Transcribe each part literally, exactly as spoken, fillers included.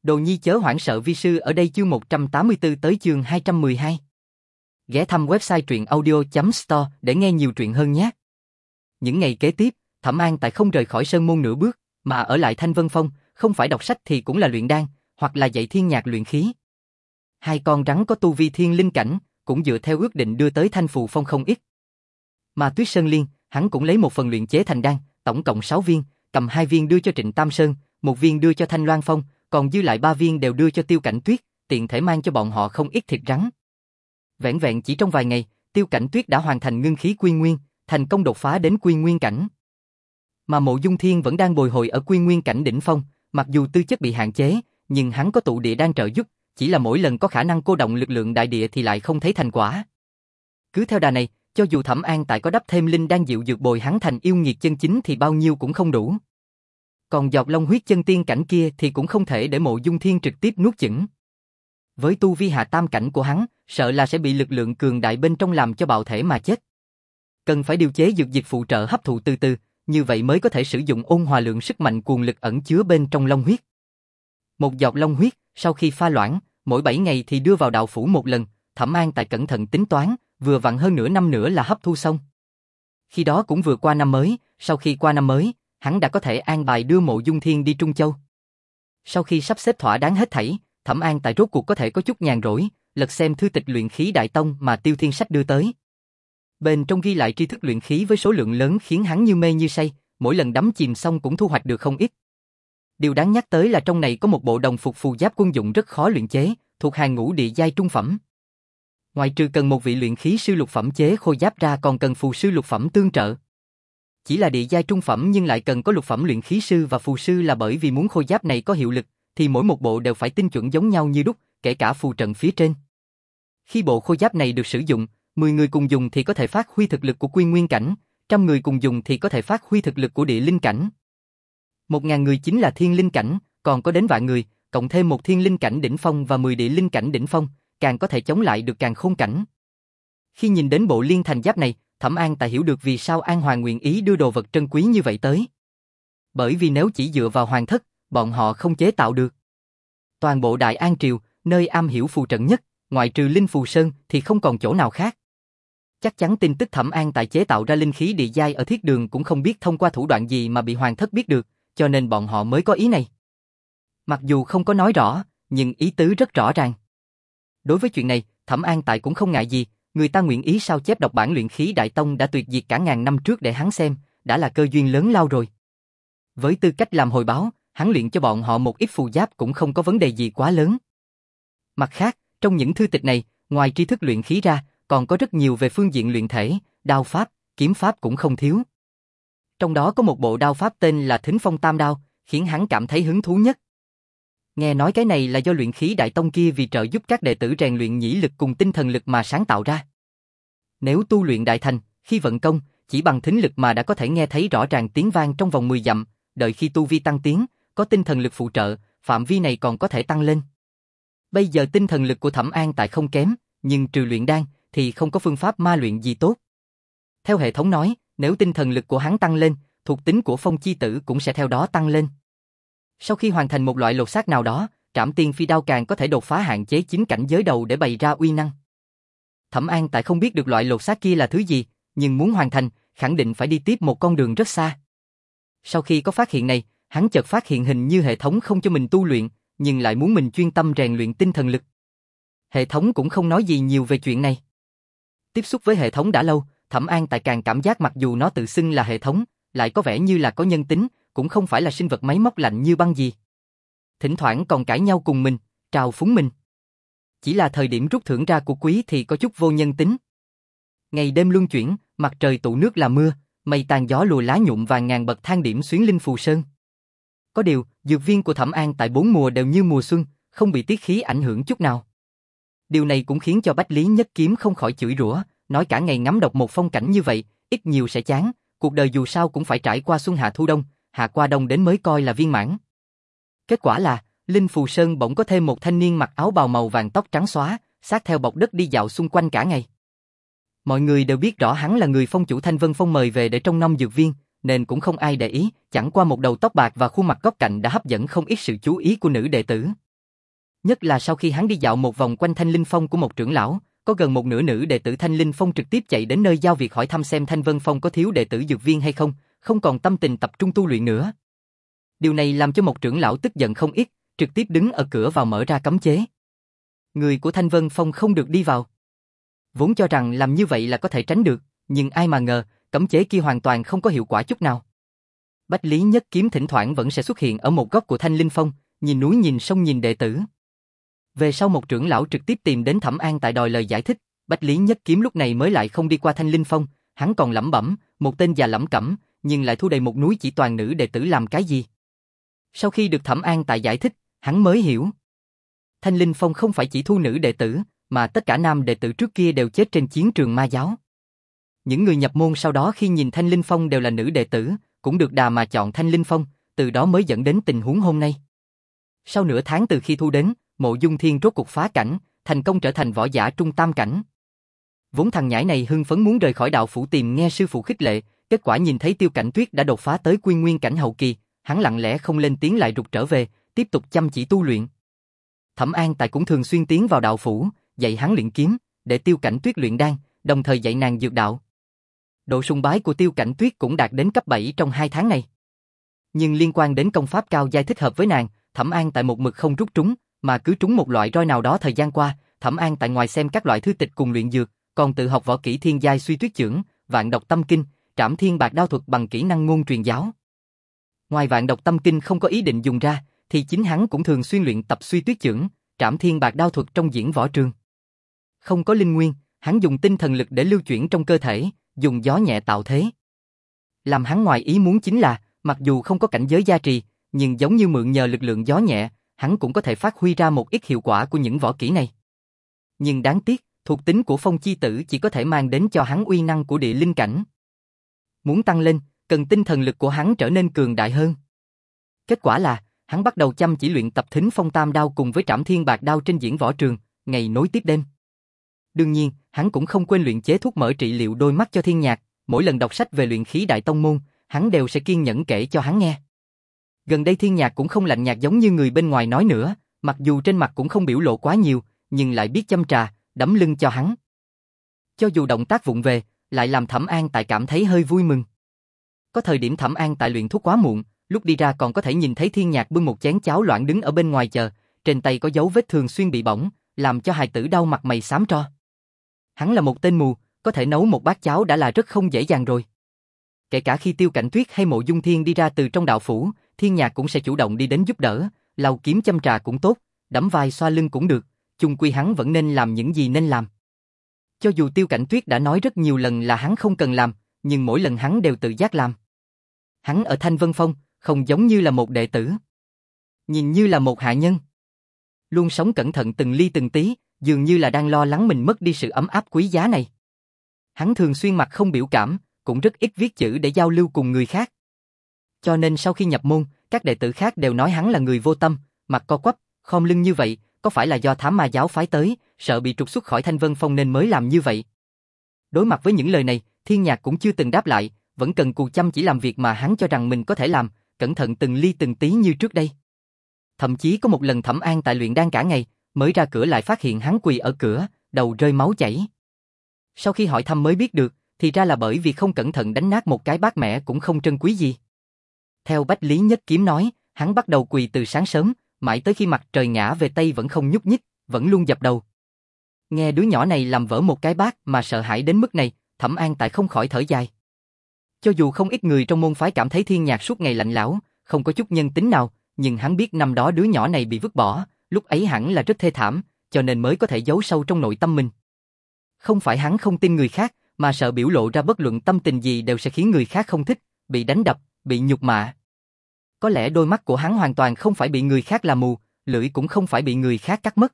Đồ nhi chớ hoảng sợ vi sư ở đây chương một trăm tám mươi tư tới chương hai trăm mười hai. Ghé thăm website truyện audio chấm store để nghe nhiều truyện hơn nhé. Những ngày kế tiếp, Thẩm An Tại không rời khỏi sơn môn nửa bước, mà ở lại Thanh Vân Phong, không phải đọc sách thì cũng là luyện đan, hoặc là dạy thiên nhạc luyện khí. Hai con rắn có tu vi thiên linh cảnh, cũng dựa theo ước định đưa tới Thanh Phù Phong không ít. Mà Tuyết Sơn Liên, hắn cũng lấy một phần luyện chế thành đan, tổng cộng sáu viên, cầm hai viên đưa cho Trịnh Tam Sơn, một viên đưa cho Thanh Loan Phong, còn dư lại ba viên đều đưa cho Tiêu Cảnh Tuyết, tiện thể mang cho bọn họ không ít thịt rắn. Vẻn vẹn chỉ trong vài ngày, Tiêu Cảnh Tuyết đã hoàn thành ngưng khí quy nguyên, thành công đột phá đến quy nguyên cảnh. Mà Mộ Dung Thiên vẫn đang bồi hồi ở quy nguyên cảnh đỉnh phong, mặc dù tư chất bị hạn chế, nhưng hắn có tụ địa đang trợ giúp, chỉ là mỗi lần có khả năng cô động lực lượng đại địa thì lại không thấy thành quả. Cứ theo đà này, cho dù Thẩm An Tại có đắp thêm linh đan dịu dược bồi hắn thành yêu nghiệt chân chính thì bao nhiêu cũng không đủ. Còn giọt long huyết chân tiên cảnh kia thì cũng không thể để Mộ Dung Thiên trực tiếp nuốt chửng. Với tu vi hạ tam cảnh của hắn, sợ là sẽ bị lực lượng cường đại bên trong làm cho bạo thể mà chết. Cần phải điều chế dược dịch phụ trợ hấp thụ từ từ, như vậy mới có thể sử dụng ôn hòa lượng sức mạnh cuồng lực ẩn chứa bên trong long huyết. Một giọt long huyết, sau khi pha loãng, mỗi bảy ngày thì đưa vào đạo phủ một lần, Thẩm An Tại cẩn thận tính toán, vừa vặn hơn nửa năm nữa là hấp thu xong. Khi đó cũng vừa qua năm mới, sau khi qua năm mới, hắn đã có thể an bài đưa Mộ Dung Thiên đi Trung Châu. Sau khi sắp xếp thỏa đáng hết thảy, Thẩm An Tại rốt cuộc có thể có chút nhàn rỗi, lật xem thư tịch luyện khí đại tông mà Tiêu Thiên Sách đưa tới. Bên trong ghi lại tri thức luyện khí với số lượng lớn khiến hắn như mê như say, mỗi lần đắm chìm xong cũng thu hoạch được không ít. Điều đáng nhắc tới là trong này có một bộ đồng phục phù giáp quân dụng rất khó luyện chế, thuộc hàng ngũ địa giai trung phẩm. Ngoài trừ cần một vị luyện khí sư lục phẩm chế khôi giáp ra còn cần phù sư lục phẩm tương trợ. Chỉ là địa giai trung phẩm nhưng lại cần có lục phẩm luyện khí sư và phù sư là bởi vì muốn khôi giáp này có hiệu lực, thì mỗi một bộ đều phải tinh chuẩn giống nhau như đúc, kể cả phù trận phía trên. Khi bộ khôi giáp này được sử dụng, mười người cùng dùng thì có thể phát huy thực lực của quy nguyên cảnh, trăm người cùng dùng thì có thể phát huy thực lực của địa linh cảnh. Một ngàn người chính là thiên linh cảnh, còn có đến vạn người, cộng thêm một thiên linh cảnh đỉnh phong và mười địa linh cảnh đỉnh phong, càng có thể chống lại được càn khôn cảnh. Khi nhìn đến bộ liên thành giáp này, Thẩm An Tại hiểu được vì sao An Hoàng nguyện ý đưa đồ vật trân quý như vậy tới. Bởi vì nếu chỉ dựa vào hoàng thất, bọn họ không chế tạo được. Toàn bộ Đại An Triều, nơi am hiểu phù trận nhất, ngoại trừ Linh Phù Sơn thì không còn chỗ nào khác. Chắc chắn tin tức Thẩm An Tại chế tạo ra linh khí địa giai ở Thiết Đường cũng không biết thông qua thủ đoạn gì mà bị hoàng thất biết được, cho nên bọn họ mới có ý này. Mặc dù không có nói rõ, nhưng ý tứ rất rõ ràng. Đối với chuyện này, Thẩm An Tại cũng không ngại gì, người ta nguyện ý sao chép đọc bản luyện khí đại tông đã tuyệt diệt cả ngàn năm trước để hắn xem, đã là cơ duyên lớn lao rồi. Với tư cách làm hồi báo, hắn luyện cho bọn họ một ít phù giáp cũng không có vấn đề gì quá lớn. Mặt khác, trong những thư tịch này, ngoài tri thức luyện khí ra, còn có rất nhiều về phương diện luyện thể, đao pháp, kiếm pháp cũng không thiếu. Trong đó có một bộ đao pháp tên là Thính Phong Tam Đao, khiến hắn cảm thấy hứng thú nhất. Nghe nói cái này là do luyện khí đại tông kia vì trợ giúp các đệ tử rèn luyện nhĩ lực cùng tinh thần lực mà sáng tạo ra. Nếu tu luyện đại thành, khi vận công, chỉ bằng thính lực mà đã có thể nghe thấy rõ ràng tiếng vang trong vòng mười dặm, đợi khi tu vi tăng tiến, có tinh thần lực phụ trợ, phạm vi này còn có thể tăng lên. Bây giờ tinh thần lực của Thẩm An Tại không kém, nhưng trừ luyện đan thì không có phương pháp ma luyện gì tốt. Theo hệ thống nói, nếu tinh thần lực của hắn tăng lên, thuộc tính của Phong Chi Tử cũng sẽ theo đó tăng lên. Sau khi hoàn thành một loại lột xác nào đó, Trảm Tiên Phi Đao càng có thể đột phá hạn chế chính cảnh giới đầu để bày ra uy năng. Thẩm An Tại không biết được loại lột xác kia là thứ gì, nhưng muốn hoàn thành, khẳng định phải đi tiếp một con đường rất xa. Sau khi có phát hiện này, hắn chợt phát hiện hình như hệ thống không cho mình tu luyện, nhưng lại muốn mình chuyên tâm rèn luyện tinh thần lực. Hệ thống cũng không nói gì nhiều về chuyện này. Tiếp xúc với hệ thống đã lâu, Thẩm An Tại càng cảm giác mặc dù nó tự xưng là hệ thống, lại có vẻ như là có nhân tính, cũng không phải là sinh vật máy móc lạnh như băng gì. Thỉnh thoảng còn cãi nhau cùng mình, trào phúng mình. Chỉ là thời điểm rút thưởng ra của quý thì có chút vô nhân tính. Ngày đêm luân chuyển, mặt trời tụ nước là mưa, mây tàn gió lùa lá nhuộm vàng ngàn bậc thang điểm xuyến Linh Phù Sơn. Có điều, dược viên của Thẩm An Tại bốn mùa đều như mùa xuân, không bị tiết khí ảnh hưởng chút nào. Điều này cũng khiến cho Bách Lý Nhất Kiếm không khỏi chửi rủa, nói cả ngày ngắm độc một phong cảnh như vậy, ít nhiều sẽ chán, cuộc đời dù sao cũng phải trải qua xuân hạ thu đông, hạ qua đông đến mới coi là viên mãn. Kết quả là, Linh Phù Sơn bỗng có thêm một thanh niên mặc áo bào màu vàng tóc trắng xóa, sát theo bọc đất đi dạo xung quanh cả ngày. Mọi người đều biết rõ hắn là người phong chủ Thanh Vân Phong mời về để trông nom dược viên, nên cũng không ai để ý, chẳng qua một đầu tóc bạc và khuôn mặt góc cạnh đã hấp dẫn không ít sự chú ý của nữ đệ tử. Nhất là sau khi hắn đi dạo một vòng quanh Thanh Linh Phong của một trưởng lão, có gần một nửa nữ đệ tử Thanh Linh Phong trực tiếp chạy đến nơi giao việc hỏi thăm xem Thanh Vân Phong có thiếu đệ tử dược viên hay không, không còn tâm tình tập trung tu luyện nữa. Điều này làm cho một trưởng lão tức giận không ít, trực tiếp đứng ở cửa vào mở ra cấm chế. Người của Thanh Vân Phong không được đi vào. Vốn cho rằng làm như vậy là có thể tránh được, nhưng ai mà ngờ, cấm chế kia hoàn toàn không có hiệu quả chút nào. Bách Lý Nhất Kiếm thỉnh thoảng vẫn sẽ xuất hiện ở một góc của Thanh Linh Phong, nhìn núi nhìn sông nhìn đệ tử. Về sau một trưởng lão trực tiếp tìm đến Thẩm An tại đòi lời giải thích, Bách Lý Nhất Kiếm lúc này mới lại không đi qua Thanh Linh Phong, hắn còn lẩm bẩm, một tên già lẩm cẩm, nhưng lại thu đầy một núi chỉ toàn nữ đệ tử làm cái gì. Sau khi được Thẩm An tại giải thích, hắn mới hiểu. Thanh Linh Phong không phải chỉ thu nữ đệ tử, mà tất cả nam đệ tử trước kia đều chết trên chiến trường ma giáo. Những người nhập môn sau đó khi nhìn Thanh Linh Phong đều là nữ đệ tử, cũng được đà mà chọn Thanh Linh Phong, từ đó mới dẫn đến tình huống hôm nay. Sau nửa tháng từ khi thu đến, Mộ Dung Thiên rốt cuộc phá cảnh, thành công trở thành võ giả trung tam cảnh. Vốn thằng nhãi này hưng phấn muốn rời khỏi đạo phủ tìm nghe sư phụ khích lệ, kết quả nhìn thấy Tiêu Cảnh Tuyết đã đột phá tới Quy Nguyên cảnh hậu kỳ, hắn lặng lẽ không lên tiếng lại rụt trở về, tiếp tục chăm chỉ tu luyện. Thẩm An tại cũng thường xuyên tiến vào đạo phủ, dạy hắn luyện kiếm, để Tiêu Cảnh Tuyết luyện đan, đồng thời dạy nàng dược đạo. Độ sùng bái của Tiêu Cảnh Tuyết cũng đạt đến cấp bảy trong hai tháng này. Nhưng liên quan đến công pháp cao giai thích hợp với nàng, Thẩm An tại một mực không rút trúng, mà cứ trúng một loại roi nào đó. Thời gian qua, Thẩm An tại ngoài xem các loại thư tịch cùng luyện dược, còn tự học võ kỹ thiên giai Suy Tuyết Chưởng, Vạn Độc Tâm Kinh, Trảm Thiên Bạc Đao thuật bằng kỹ năng ngôn truyền giáo. Ngoài Vạn Độc Tâm Kinh không có ý định dùng ra, thì chính hắn cũng thường xuyên luyện tập Suy Tuyết Chưởng, Trảm Thiên Bạc Đao thuật trong diễn võ trường. Không có linh nguyên, hắn dùng tinh thần lực để lưu chuyển trong cơ thể, dùng gió nhẹ tạo thế. Làm hắn ngoài ý muốn chính là, mặc dù không có cảnh giới gia trì, nhưng giống như mượn nhờ lực lượng gió nhẹ, hắn cũng có thể phát huy ra một ít hiệu quả của những võ kỹ này. Nhưng đáng tiếc, thuộc tính của Phong Chi Tử chỉ có thể mang đến cho hắn uy năng của địa linh cảnh. Muốn tăng lên, cần tinh thần lực của hắn trở nên cường đại hơn. Kết quả là, hắn bắt đầu chăm chỉ luyện tập Thính Phong Tam Đao cùng với Trảm Thiên Bạc Đao trên diễn võ trường, ngày nối tiếp đêm. Đương nhiên, hắn cũng không quên luyện chế thuốc mỡ trị liệu đôi mắt cho Thiên Nhạc, mỗi lần đọc sách về luyện khí đại tông môn, hắn đều sẽ kiên nhẫn kể cho hắn nghe. Gần đây Thiên Nhạc cũng không lạnh nhạt giống như người bên ngoài nói nữa, mặc dù trên mặt cũng không biểu lộ quá nhiều, nhưng lại biết châm trà, đấm lưng cho hắn. Cho dù động tác vụng về, lại làm Thẩm An tại cảm thấy hơi vui mừng. Có thời điểm Thẩm An tại luyện thuốc quá muộn, lúc đi ra còn có thể nhìn thấy Thiên Nhạc bưng một chén cháo loãng đứng ở bên ngoài chờ, trên tay có dấu vết thường xuyên bị bỏng, làm cho hài tử đau mặt mày xám tro. Hắn là một tên mù, có thể nấu một bát cháo đã là rất không dễ dàng rồi. Kể cả khi Tiêu Cảnh Tuyết hay Mộ Dung Thiên đi ra từ trong đạo phủ, Thiên Nhạc cũng sẽ chủ động đi đến giúp đỡ, lau kiếm châm trà cũng tốt, đẫm vai xoa lưng cũng được, chung quy hắn vẫn nên làm những gì nên làm. Cho dù Tiêu Cảnh Tuyết đã nói rất nhiều lần là hắn không cần làm, nhưng mỗi lần hắn đều tự giác làm. Hắn ở Thanh Vân Phong, không giống như là một đệ tử, nhìn như là một hạ nhân. Luôn sống cẩn thận từng ly từng tí, dường như là đang lo lắng mình mất đi sự ấm áp quý giá này. Hắn thường xuyên mặt không biểu cảm, cũng rất ít viết chữ để giao lưu cùng người khác. Cho nên sau khi nhập môn, các đệ tử khác đều nói hắn là người vô tâm, mặt co quắp, khom lưng như vậy, có phải là do thám ma giáo phái tới, sợ bị trục xuất khỏi Thanh Vân Phong nên mới làm như vậy. Đối mặt với những lời này, Thiên Nhạc cũng chưa từng đáp lại, vẫn cần cù chăm chỉ làm việc mà hắn cho rằng mình có thể làm, cẩn thận từng ly từng tí như trước đây. Thậm chí có một lần Thẩm An tại luyện đan cả ngày, mới ra cửa lại phát hiện hắn quỳ ở cửa, đầu rơi máu chảy. Sau khi hỏi thăm mới biết được, thì ra là bởi vì không cẩn thận đánh nát một cái bát mẻ cũng không trân quý gì. Theo Bách Lý Nhất Kiếm nói, hắn bắt đầu quỳ từ sáng sớm, mãi tới khi mặt trời ngã về Tây vẫn không nhúc nhích, vẫn luôn dập đầu. Nghe đứa nhỏ này làm vỡ một cái bát mà sợ hãi đến mức này, Thẩm An tại không khỏi thở dài. Cho dù không ít người trong môn phái cảm thấy Thiên Nhạc suốt ngày lạnh lẽo, không có chút nhân tính nào, nhưng hắn biết năm đó đứa nhỏ này bị vứt bỏ, lúc ấy hẳn là rất thê thảm, cho nên mới có thể giấu sâu trong nội tâm mình. Không phải hắn không tin người khác, mà sợ biểu lộ ra bất luận tâm tình gì đều sẽ khiến người khác không thích, bị đánh đập, bị nhục mạ. Có lẽ đôi mắt của hắn hoàn toàn không phải bị người khác làm mù, lưỡi cũng không phải bị người khác cắt mất,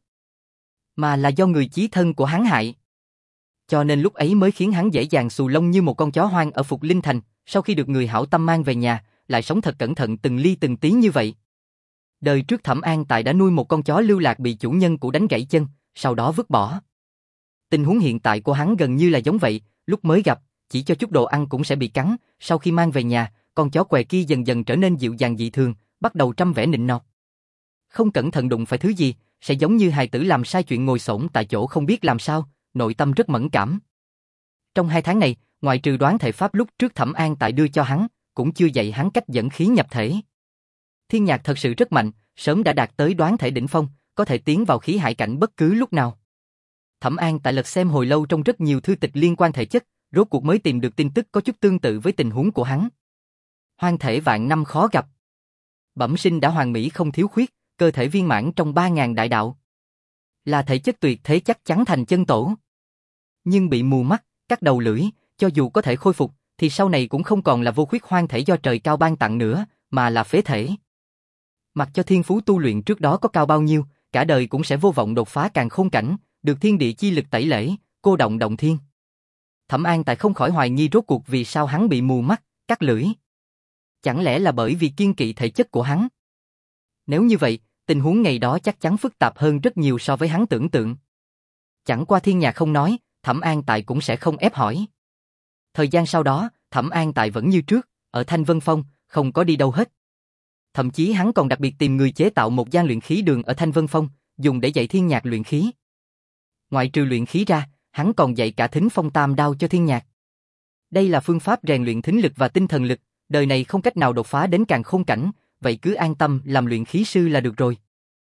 mà là do người chí thân của hắn hại. Cho nên lúc ấy mới khiến hắn dễ dàng xù lông như một con chó hoang ở Phục Linh Thành, sau khi được người hảo tâm mang về nhà, lại sống thật cẩn thận từng ly từng tí như vậy. Đời trước Thẩm An tại đã nuôi một con chó lưu lạc bị chủ nhân cũ đánh gãy chân, sau đó vứt bỏ. Tình huống hiện tại của hắn gần như là giống vậy, lúc mới gặp, chỉ cho chút đồ ăn cũng sẽ bị cắn, sau khi mang về nhà, con chó què kia dần dần trở nên dịu dàng dị thường, bắt đầu trăm vẻ nịnh nọt. Không cẩn thận đụng phải thứ gì, sẽ giống như hài tử làm sai chuyện ngồi xổm tại chỗ không biết làm sao, nội tâm rất mẫn cảm. Trong hai tháng này, ngoại trừ đoán thể pháp lúc trước Thẩm An Tại đưa cho hắn, cũng chưa dạy hắn cách dẫn khí nhập thể. Thiên Nhạc thật sự rất mạnh, sớm đã đạt tới đoán thể đỉnh phong, có thể tiến vào khí hải cảnh bất cứ lúc nào. Thẩm An Tại lật xem hồi lâu trong rất nhiều thư tịch liên quan thể chất, rốt cuộc mới tìm được tin tức có chút tương tự với tình huống của hắn. Hoang thể vạn năm khó gặp. Bẩm sinh đã hoàn mỹ không thiếu khuyết, cơ thể viên mãn trong ba ngàn đại đạo. Là thể chất tuyệt thế chắc chắn thành chân tổ. Nhưng bị mù mắt, cắt đầu lưỡi, cho dù có thể khôi phục, thì sau này cũng không còn là vô khuyết hoang thể do trời cao ban tặng nữa, mà là phế thể. Mặc cho thiên phú tu luyện trước đó có cao bao nhiêu, cả đời cũng sẽ vô vọng đột phá càn khôn cảnh, được thiên địa chi lực tẩy lễ, cô động động thiên. Thẩm An Tại không khỏi hoài nghi rốt cuộc vì sao hắn bị mù mắt, cắt lưỡi. Chẳng lẽ là bởi vì kiêng kỵ thể chất của hắn? Nếu như vậy, tình huống ngày đó chắc chắn phức tạp hơn rất nhiều so với hắn tưởng tượng. Chẳng qua Thiên Nhạc không nói, Thẩm An Tại cũng sẽ không ép hỏi. Thời gian sau đó, Thẩm An Tại vẫn như trước, ở Thanh Vân Phong, không có đi đâu hết. Thậm chí hắn còn đặc biệt tìm người chế tạo một gian luyện khí đường ở Thanh Vân Phong, dùng để dạy Thiên Nhạc luyện khí. Ngoại trừ luyện khí ra, hắn còn dạy cả Thính Phong Tam Đao cho Thiên Nhạc. Đây là phương pháp rèn luyện thính lực và tinh thần lực, đời này không cách nào đột phá đến càn khôn cảnh, vậy cứ an tâm làm luyện khí sư là được rồi.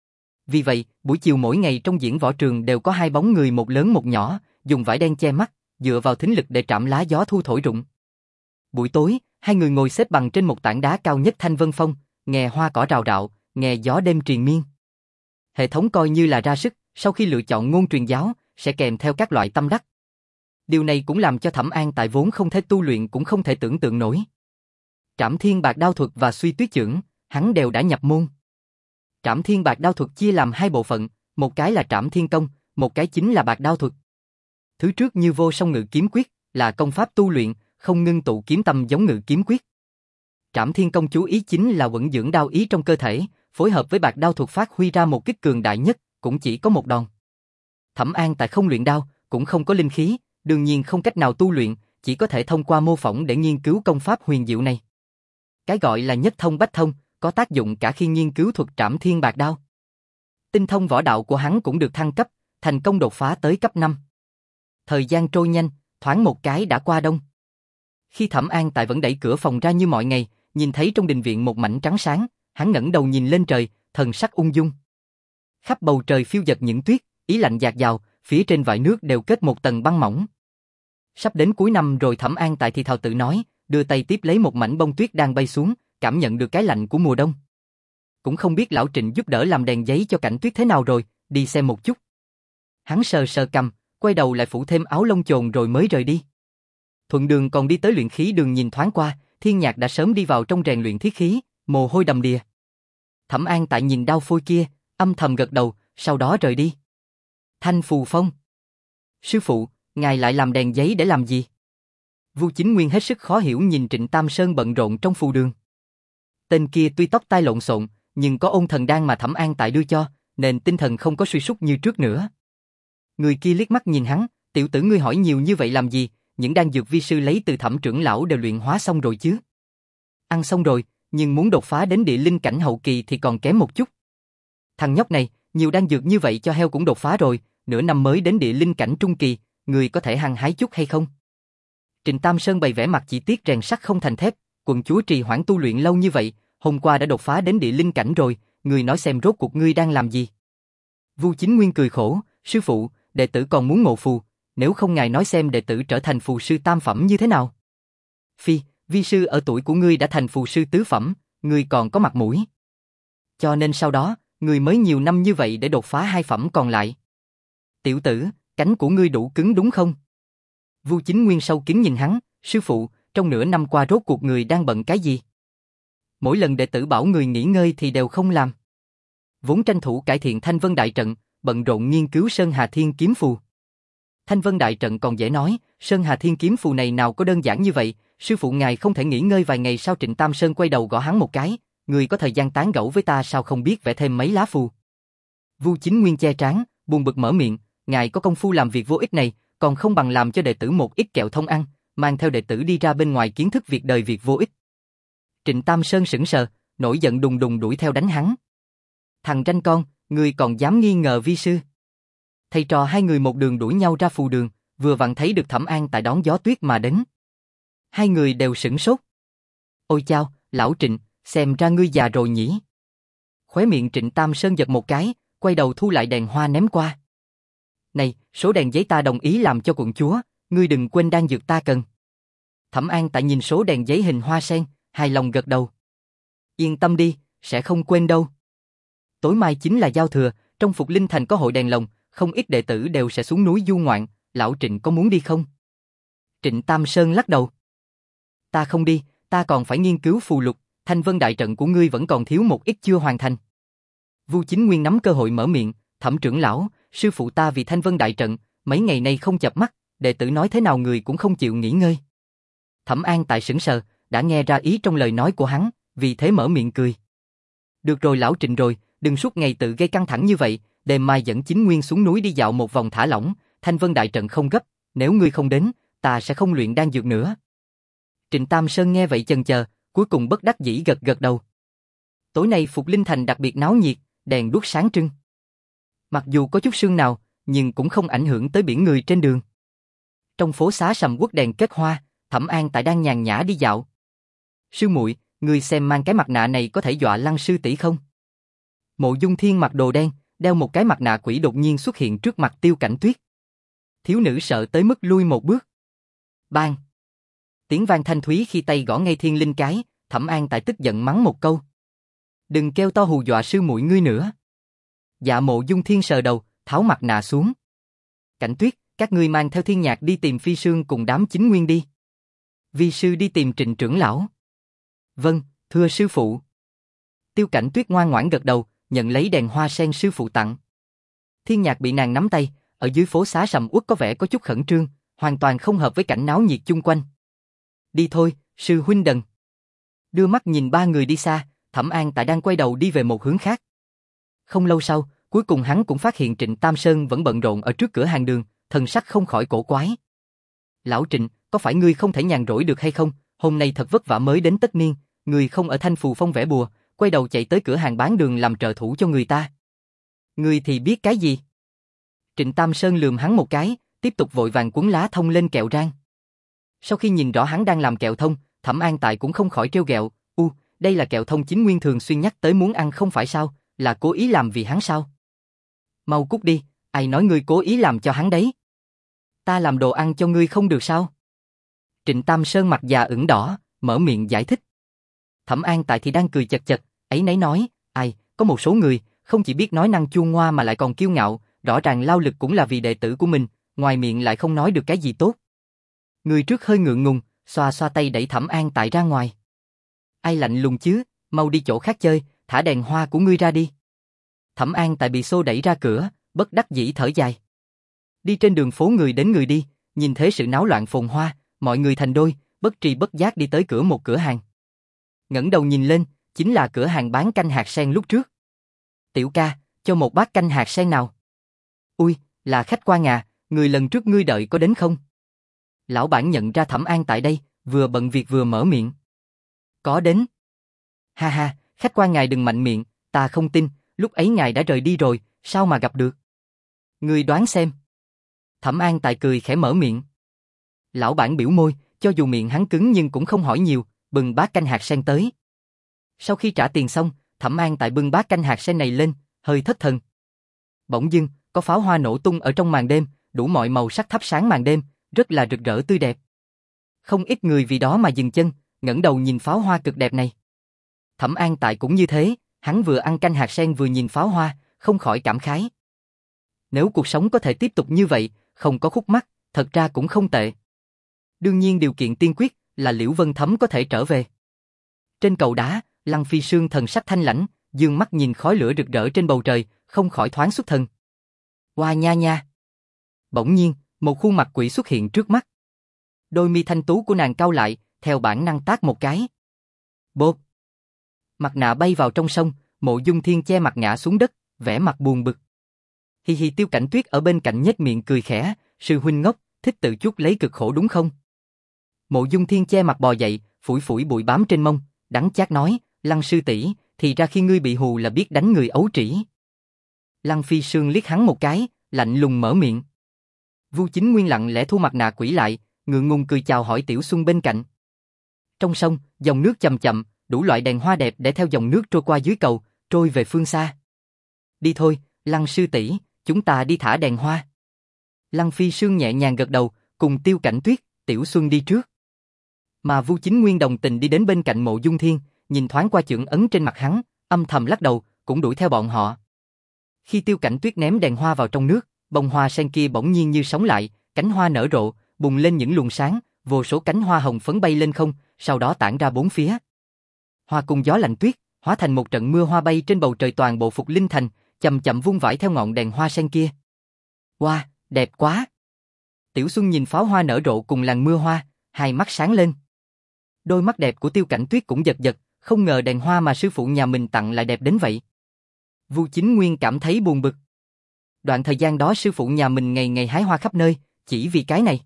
Vì vậy, buổi chiều mỗi ngày trong diễn võ trường đều có hai bóng người một lớn một nhỏ, dùng vải đen che mắt, dựa vào thính lực để trảm lá gió thu thổi rụng. Buổi tối, hai người ngồi xếp bằng trên một tảng đá cao nhất Thanh Vân Phong, nghe hoa cỏ rào rạo, nghe gió đêm triền miên. Hệ thống coi như là ra sức, sau khi lựa chọn ngôn truyền giáo, sẽ kèm theo các loại tâm đắc. Điều này cũng làm cho Thẩm An Tại vốn không thể tu luyện cũng không thể tưởng tượng nổi. Trảm Thiên Bạc Đao thuật và Suy Tuyết Chưởng, hắn đều đã nhập môn. Trảm Thiên Bạc Đao thuật chia làm hai bộ phận, một cái là Trảm Thiên Công, một cái chính là Bạc Đao thuật. Thứ trước như Vô Song Ngự Kiếm Quyết, là công pháp tu luyện, không ngưng tụ kiếm tâm giống Ngự Kiếm Quyết. Trảm Thiên Công chú ý chính là vận dưỡng đao ý trong cơ thể, phối hợp với Bạc Đao thuật phát huy ra một kích cường đại nhất, cũng chỉ có một đòn. Thẩm An Tại không luyện đao, cũng không có linh khí, đương nhiên không cách nào tu luyện, chỉ có thể thông qua mô phỏng để nghiên cứu công pháp huyền diệu này. Cái gọi là nhất thông bách thông, có tác dụng cả khi nghiên cứu thuật Trảm Thiên Bạc Đao. Tinh thông võ đạo của hắn cũng được thăng cấp, thành công đột phá tới cấp năm. Thời gian trôi nhanh, thoáng một cái đã qua đông. Khi Thẩm An Tại vẫn đẩy cửa phòng ra như mọi ngày, nhìn thấy trong đình viện một mảnh trắng sáng, hắn ngẩng đầu nhìn lên trời, thần sắc ung dung. Khắp bầu trời phiêu dật những tuyết, ý lạnh dạt dào, phía trên vải nước đều kết một tầng băng mỏng. Sắp đến cuối năm rồi, Thẩm An Tại thì thào tự nói, đưa tay tiếp lấy một mảnh bông tuyết đang bay xuống, cảm nhận được cái lạnh của mùa đông. Cũng không biết lão Trịnh giúp đỡ làm đèn giấy cho cảnh tuyết thế nào rồi, đi xem một chút. Hắn sờ sờ cằm, quay đầu lại phủ thêm áo lông chồn rồi mới rời đi. Thuận đường còn đi tới luyện khí đường nhìn thoáng qua, Thiên Nhạc đã sớm đi vào trong rèn luyện thiết khí, mồ hôi đầm đìa. Thẩm An Tại nhìn đao phôi kia, âm thầm gật đầu, sau đó rời đi. Thanh Phù Phong. Sư phụ, ngài lại làm đèn giấy để làm gì? Vu Chính Nguyên hết sức khó hiểu nhìn Trịnh Tam Sơn bận rộn trong phù đường. Tên kia tuy tóc tai lộn xộn, nhưng có ôn thần đan mà Thẩm An Tại đưa cho, nên tinh thần không có suy sút như trước nữa. Người kia liếc mắt nhìn hắn, tiểu tử ngươi hỏi nhiều như vậy làm gì, những đan dược vi sư lấy từ Thẩm trưởng lão đều luyện hóa xong rồi chứ? Ăn xong rồi, nhưng muốn đột phá đến địa linh cảnh hậu kỳ thì còn kém một chút. Thằng nhóc này, nhiều đan dược như vậy cho heo cũng đột phá rồi, nửa năm mới đến địa linh cảnh trung kỳ, người có thể hăng hái chút hay không? Trịnh Tam Sơn bày vẻ mặt chỉ tiếc rèn sắt không thành thép, quận chúa trì hoãn tu luyện lâu như vậy, hôm qua đã đột phá đến địa linh cảnh rồi, người nói xem rốt cuộc ngươi đang làm gì? Vu Chính Nguyên cười khổ, sư phụ, đệ tử còn muốn ngộ phù, nếu không ngài nói xem đệ tử trở thành phù sư tam phẩm như thế nào? Phi, vi sư ở tuổi của ngươi đã thành phù sư tứ phẩm, ngươi còn có mặt mũi. Cho nên sau đó, ngươi mới nhiều năm như vậy để đột phá hai phẩm còn lại. Tiểu tử, cánh của ngươi đủ cứng đúng không? Vu Chính Nguyên sâu kín nhìn hắn, sư phụ, trong nửa năm qua rốt cuộc người đang bận cái gì? Mỗi lần đệ tử bảo người nghỉ ngơi thì đều không làm. Vốn tranh thủ cải thiện Thanh Vân Đại Trận, bận rộn nghiên cứu Sơn Hà Thiên Kiếm Phù. Thanh Vân Đại Trận còn dễ nói, Sơn Hà Thiên Kiếm Phù này nào có đơn giản như vậy, sư phụ ngài không thể nghỉ ngơi vài ngày sao? Trịnh Tam Sơn quay đầu gõ hắn một cái, người có thời gian tán gẫu với ta sao không biết vẽ thêm mấy lá phù? Vu Chính Nguyên che trán, buồn bực mở miệng, ngài có công phu làm việc vô ích này, còn không bằng làm cho đệ tử một ít kẹo thông ăn, mang theo đệ tử đi ra bên ngoài kiến thức việc đời việc vô ích. Trịnh Tam Sơn sững sờ, nổi giận đùng đùng đuổi theo đánh hắn. thằng ranh con, ngươi còn dám nghi ngờ vi sư? Thầy trò hai người một đường đuổi nhau ra phù đường, vừa vặn thấy được Thẩm An Tại đón gió tuyết mà đến. Hai người đều sửng sốt. Ôi chao, lão Trịnh, xem ra ngươi già rồi nhỉ? Khóe miệng Trịnh Tam Sơn giật một cái, quay đầu thu lại đèn hoa ném qua. Này, số đèn giấy ta đồng ý làm cho quận chúa, ngươi đừng quên đan dược ta cần. Thẩm An Tại nhìn số đèn giấy hình hoa sen, hài lòng gật đầu. Yên tâm đi, sẽ không quên đâu. Tối mai chính là giao thừa, trong Phục Linh Thành có hội đèn lồng, không ít đệ tử đều sẽ xuống núi du ngoạn, lão Trịnh có muốn đi không? Trịnh Tam Sơn lắc đầu. Ta không đi, ta còn phải nghiên cứu phù lục, Thanh Vân đại trận của ngươi vẫn còn thiếu một ít chưa hoàn thành. Vu Chính Nguyên nắm cơ hội mở miệng, Thẩm trưởng lão, sư phụ ta vì Thanh Vân đại trận, mấy ngày nay không chợp mắt, đệ tử nói thế nào người cũng không chịu nghỉ ngơi. Thẩm An Tại sững sờ, đã nghe ra ý trong lời nói của hắn, vì thế mở miệng cười. Được rồi lão Trịnh rồi, đừng suốt ngày tự gây căng thẳng như vậy, đêm mai dẫn Chính Nguyên xuống núi đi dạo một vòng thả lỏng, Thanh Vân đại trận không gấp, nếu ngươi không đến, ta sẽ không luyện đan dược nữa. Trịnh Tam Sơn nghe vậy chần chờ, cuối cùng bất đắc dĩ gật gật đầu. Tối nay Phục Linh Thành đặc biệt náo nhiệt, đèn đuốc sáng trưng. Mặc dù có chút sương nào, nhưng cũng không ảnh hưởng tới biển người trên đường. Trong phố xá sầm uất đèn kết hoa, Thẩm An Tại đang nhàn nhã đi dạo. Sư muội, ngươi xem mang cái mặt nạ này có thể dọa Lăng sư tỷ không? Mộ Dung Thiên mặc đồ đen, đeo một cái mặt nạ quỷ đột nhiên xuất hiện trước mặt Tiêu Cảnh Tuyết. Thiếu nữ sợ tới mức lui một bước. Bang! Tiếng vang thanh thúy khi tay gõ ngay thiên linh cái, Thẩm An Tại tức giận mắng một câu. Đừng kêu to hù dọa sư muội ngươi nữa. Dạ Mộ Dung Thiên sờ đầu, tháo mặt nạ xuống. Cảnh Tuyết, các ngươi mang theo Thiên Nhạc đi tìm Phi Sương cùng đám Chính Nguyên đi. Vi sư đi tìm Trịnh trưởng lão. Vâng, thưa sư phụ. Tiêu Cảnh Tuyết ngoan ngoãn gật đầu, nhận lấy đèn hoa sen sư phụ tặng. Thiên Nhạc bị nàng nắm tay, ở dưới phố xá sầm uất có vẻ có chút khẩn trương, hoàn toàn không hợp với cảnh náo nhiệt chung quanh. Đi thôi, sư huynh đần. Đưa mắt nhìn ba người đi xa, Thẩm An Tại đang quay đầu đi về một hướng khác. Không lâu sau, cuối cùng hắn cũng phát hiện Trịnh Tam Sơn vẫn bận rộn ở trước cửa hàng đường, thần sắc không khỏi cổ quái. Lão Trịnh, có phải ngươi không thể nhàn rỗi được hay không? Hôm nay thật vất vả mới đến tất niên, ngươi không ở Thanh Phù Phong vẽ bùa, quay đầu chạy tới cửa hàng bán đường làm trợ thủ cho người ta. Ngươi thì biết cái gì? Trịnh Tam Sơn lườm hắn một cái, tiếp tục vội vàng cuốn lá thông lên kẹo rang. Sau khi nhìn rõ hắn đang làm kẹo thông, Thẩm An Tại cũng không khỏi trêu ghẹo, u, đây là kẹo thông Chính Nguyên thường xuyên nhắc tới muốn ăn không phải sao, là cố ý làm vì hắn sao? Mau cút đi, ai nói ngươi cố ý làm cho hắn đấy? Ta làm đồ ăn cho ngươi không được sao? Trịnh Tam Sơn mặt già ửng đỏ, mở miệng giải thích. Thẩm An Tại thì đang cười chật chật, ấy nấy nói, ai, có một số người, không chỉ biết nói năng chua ngoa mà lại còn kiêu ngạo, rõ ràng lao lực cũng là vì đệ tử của mình, ngoài miệng lại không nói được cái gì tốt. Người trước hơi ngượng ngùng, xoa xoa tay đẩy Thẩm An Tại ra ngoài. Ai lạnh lùng chứ, mau đi chỗ khác chơi, thả đèn hoa của ngươi ra đi. Thẩm An Tại bị xô đẩy ra cửa, bất đắc dĩ thở dài. Đi trên đường phố người đến người đi, nhìn thấy sự náo loạn phồn hoa, mọi người thành đôi, bất tri bất giác đi tới cửa một cửa hàng. Ngẩng đầu nhìn lên, chính là cửa hàng bán canh hạt sen lúc trước. Tiểu ca, cho một bát canh hạt sen nào. Ui, là khách quan à, người lần trước ngươi đợi có đến không? Lão bản nhận ra Thẩm An Tại đây, vừa bận việc vừa mở miệng. Có đến. Ha ha, khách quan ngài đừng mạnh miệng, ta không tin, lúc ấy ngài đã rời đi rồi, sao mà gặp được? Ngươi đoán xem. Thẩm An Tại cười khẽ mở miệng. Lão bản biểu môi, cho dù miệng hắn cứng nhưng cũng không hỏi nhiều, bưng bát canh hạt sen tới. Sau khi trả tiền xong, Thẩm An Tại bưng bát canh hạt sen này lên, hơi thất thần. Bỗng dưng, có pháo hoa nổ tung ở trong màn đêm, đủ mọi màu sắc thắp sáng màn đêm, rất là rực rỡ tươi đẹp. Không ít người vì đó mà dừng chân, ngẩng đầu nhìn pháo hoa cực đẹp này. Thẩm An Tại cũng như thế, hắn vừa ăn canh hạt sen vừa nhìn pháo hoa, không khỏi cảm khái. Nếu cuộc sống có thể tiếp tục như vậy, không có khúc mắc, thật ra cũng không tệ. Đương nhiên điều kiện tiên quyết là Liễu Vân Thấm có thể trở về. Trên cầu đá, Lăng Phi Sương thần sắc thanh lãnh, dương mắt nhìn khói lửa rực rỡ trên bầu trời, không khỏi thoáng xuất thần. Oa nha nha. Bỗng nhiên, một khuôn mặt quỷ xuất hiện trước mắt. Đôi mi thanh tú của nàng cau lại, theo bản năng tát một cái. Bộp. Mặt nạ bay vào trong sông, Mộ Dung Thiên che mặt ngã xuống đất, vẻ mặt buồn bực. Hi hi. Tiêu Cảnh Tuyết ở bên cạnh nhếch miệng cười khẽ, sư huynh ngốc, thích tự chuốc lấy cực khổ đúng không? Mộ Dung Thiên che mặt bò dậy, phủi phủi bụi bám trên mông, đắng chát nói, Lăng sư tỷ, thì ra khi ngươi bị hù là biết đánh người ấu trĩ. Lăng Phi Sương liếc hắn một cái, lạnh lùng mở miệng. Vu Chính Nguyên lặng lẽ thu mặt nạ quỷ lại, ngượng ngùng cười chào hỏi Tiểu Xuân bên cạnh. Trong sông, dòng nước chậm chậm, đủ loại đèn hoa đẹp để theo dòng nước trôi qua dưới cầu, trôi về phương xa. Đi thôi, Lăng sư tỷ, chúng ta đi thả đèn hoa. Lăng Phi Sương nhẹ nhàng gật đầu, cùng Tiêu Cảnh Tuyết, Tiểu Xuân đi trước. Mà Vu Chính Nguyên đồng tình đi đến bên cạnh Mộ Dung Thiên, nhìn thoáng qua chưởng ấn trên mặt hắn, âm thầm lắc đầu, cũng đuổi theo bọn họ. Khi Tiêu Cảnh Tuyết ném đèn hoa vào trong nước, bông hoa sen kia bỗng nhiên như sống lại, cánh hoa nở rộ, bùng lên những luồng sáng, vô số cánh hoa hồng phấn bay lên không, sau đó tản ra bốn phía. Hoa cùng gió lạnh tuyết, hóa thành một trận mưa hoa bay trên bầu trời toàn bộ Phục Linh Thành, chậm chậm vung vãi theo ngọn đèn hoa sen kia. Wow, đẹp quá! Tiểu Xuân nhìn pháo hoa nở rộ cùng làn mưa hoa, hai mắt sáng lên. Đôi mắt đẹp của Tiêu Cảnh Tuyết cũng giật giật, không ngờ đèn hoa mà sư phụ nhà mình tặng lại đẹp đến vậy. Vu Chính Nguyên cảm thấy buồn bực. Đoạn thời gian đó sư phụ nhà mình ngày ngày hái hoa khắp nơi, chỉ vì cái này.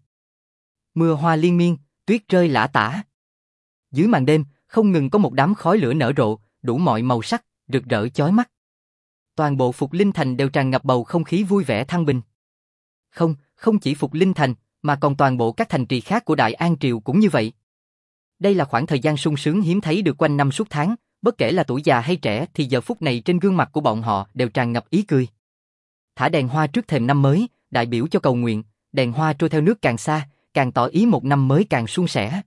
Mưa hoa liên miên, tuyết rơi lả tả. Dưới màn đêm, không ngừng có một đám khói lửa nở rộ, đủ mọi màu sắc, rực rỡ chói mắt. Toàn bộ Phục Linh Thành đều tràn ngập bầu không khí vui vẻ thăng bình. Không, không chỉ Phục Linh Thành, mà còn toàn bộ các thành trì khác của Đại An Triều cũng như vậy. Đây là khoảng thời gian sung sướng hiếm thấy được quanh năm suốt tháng, bất kể là tuổi già hay trẻ thì giờ phút này trên gương mặt của bọn họ đều tràn ngập ý cười. Thả đèn hoa trước thềm năm mới, đại biểu cho cầu nguyện, đèn hoa trôi theo nước càng xa, càng tỏ ý một năm mới càng suôn sẻ.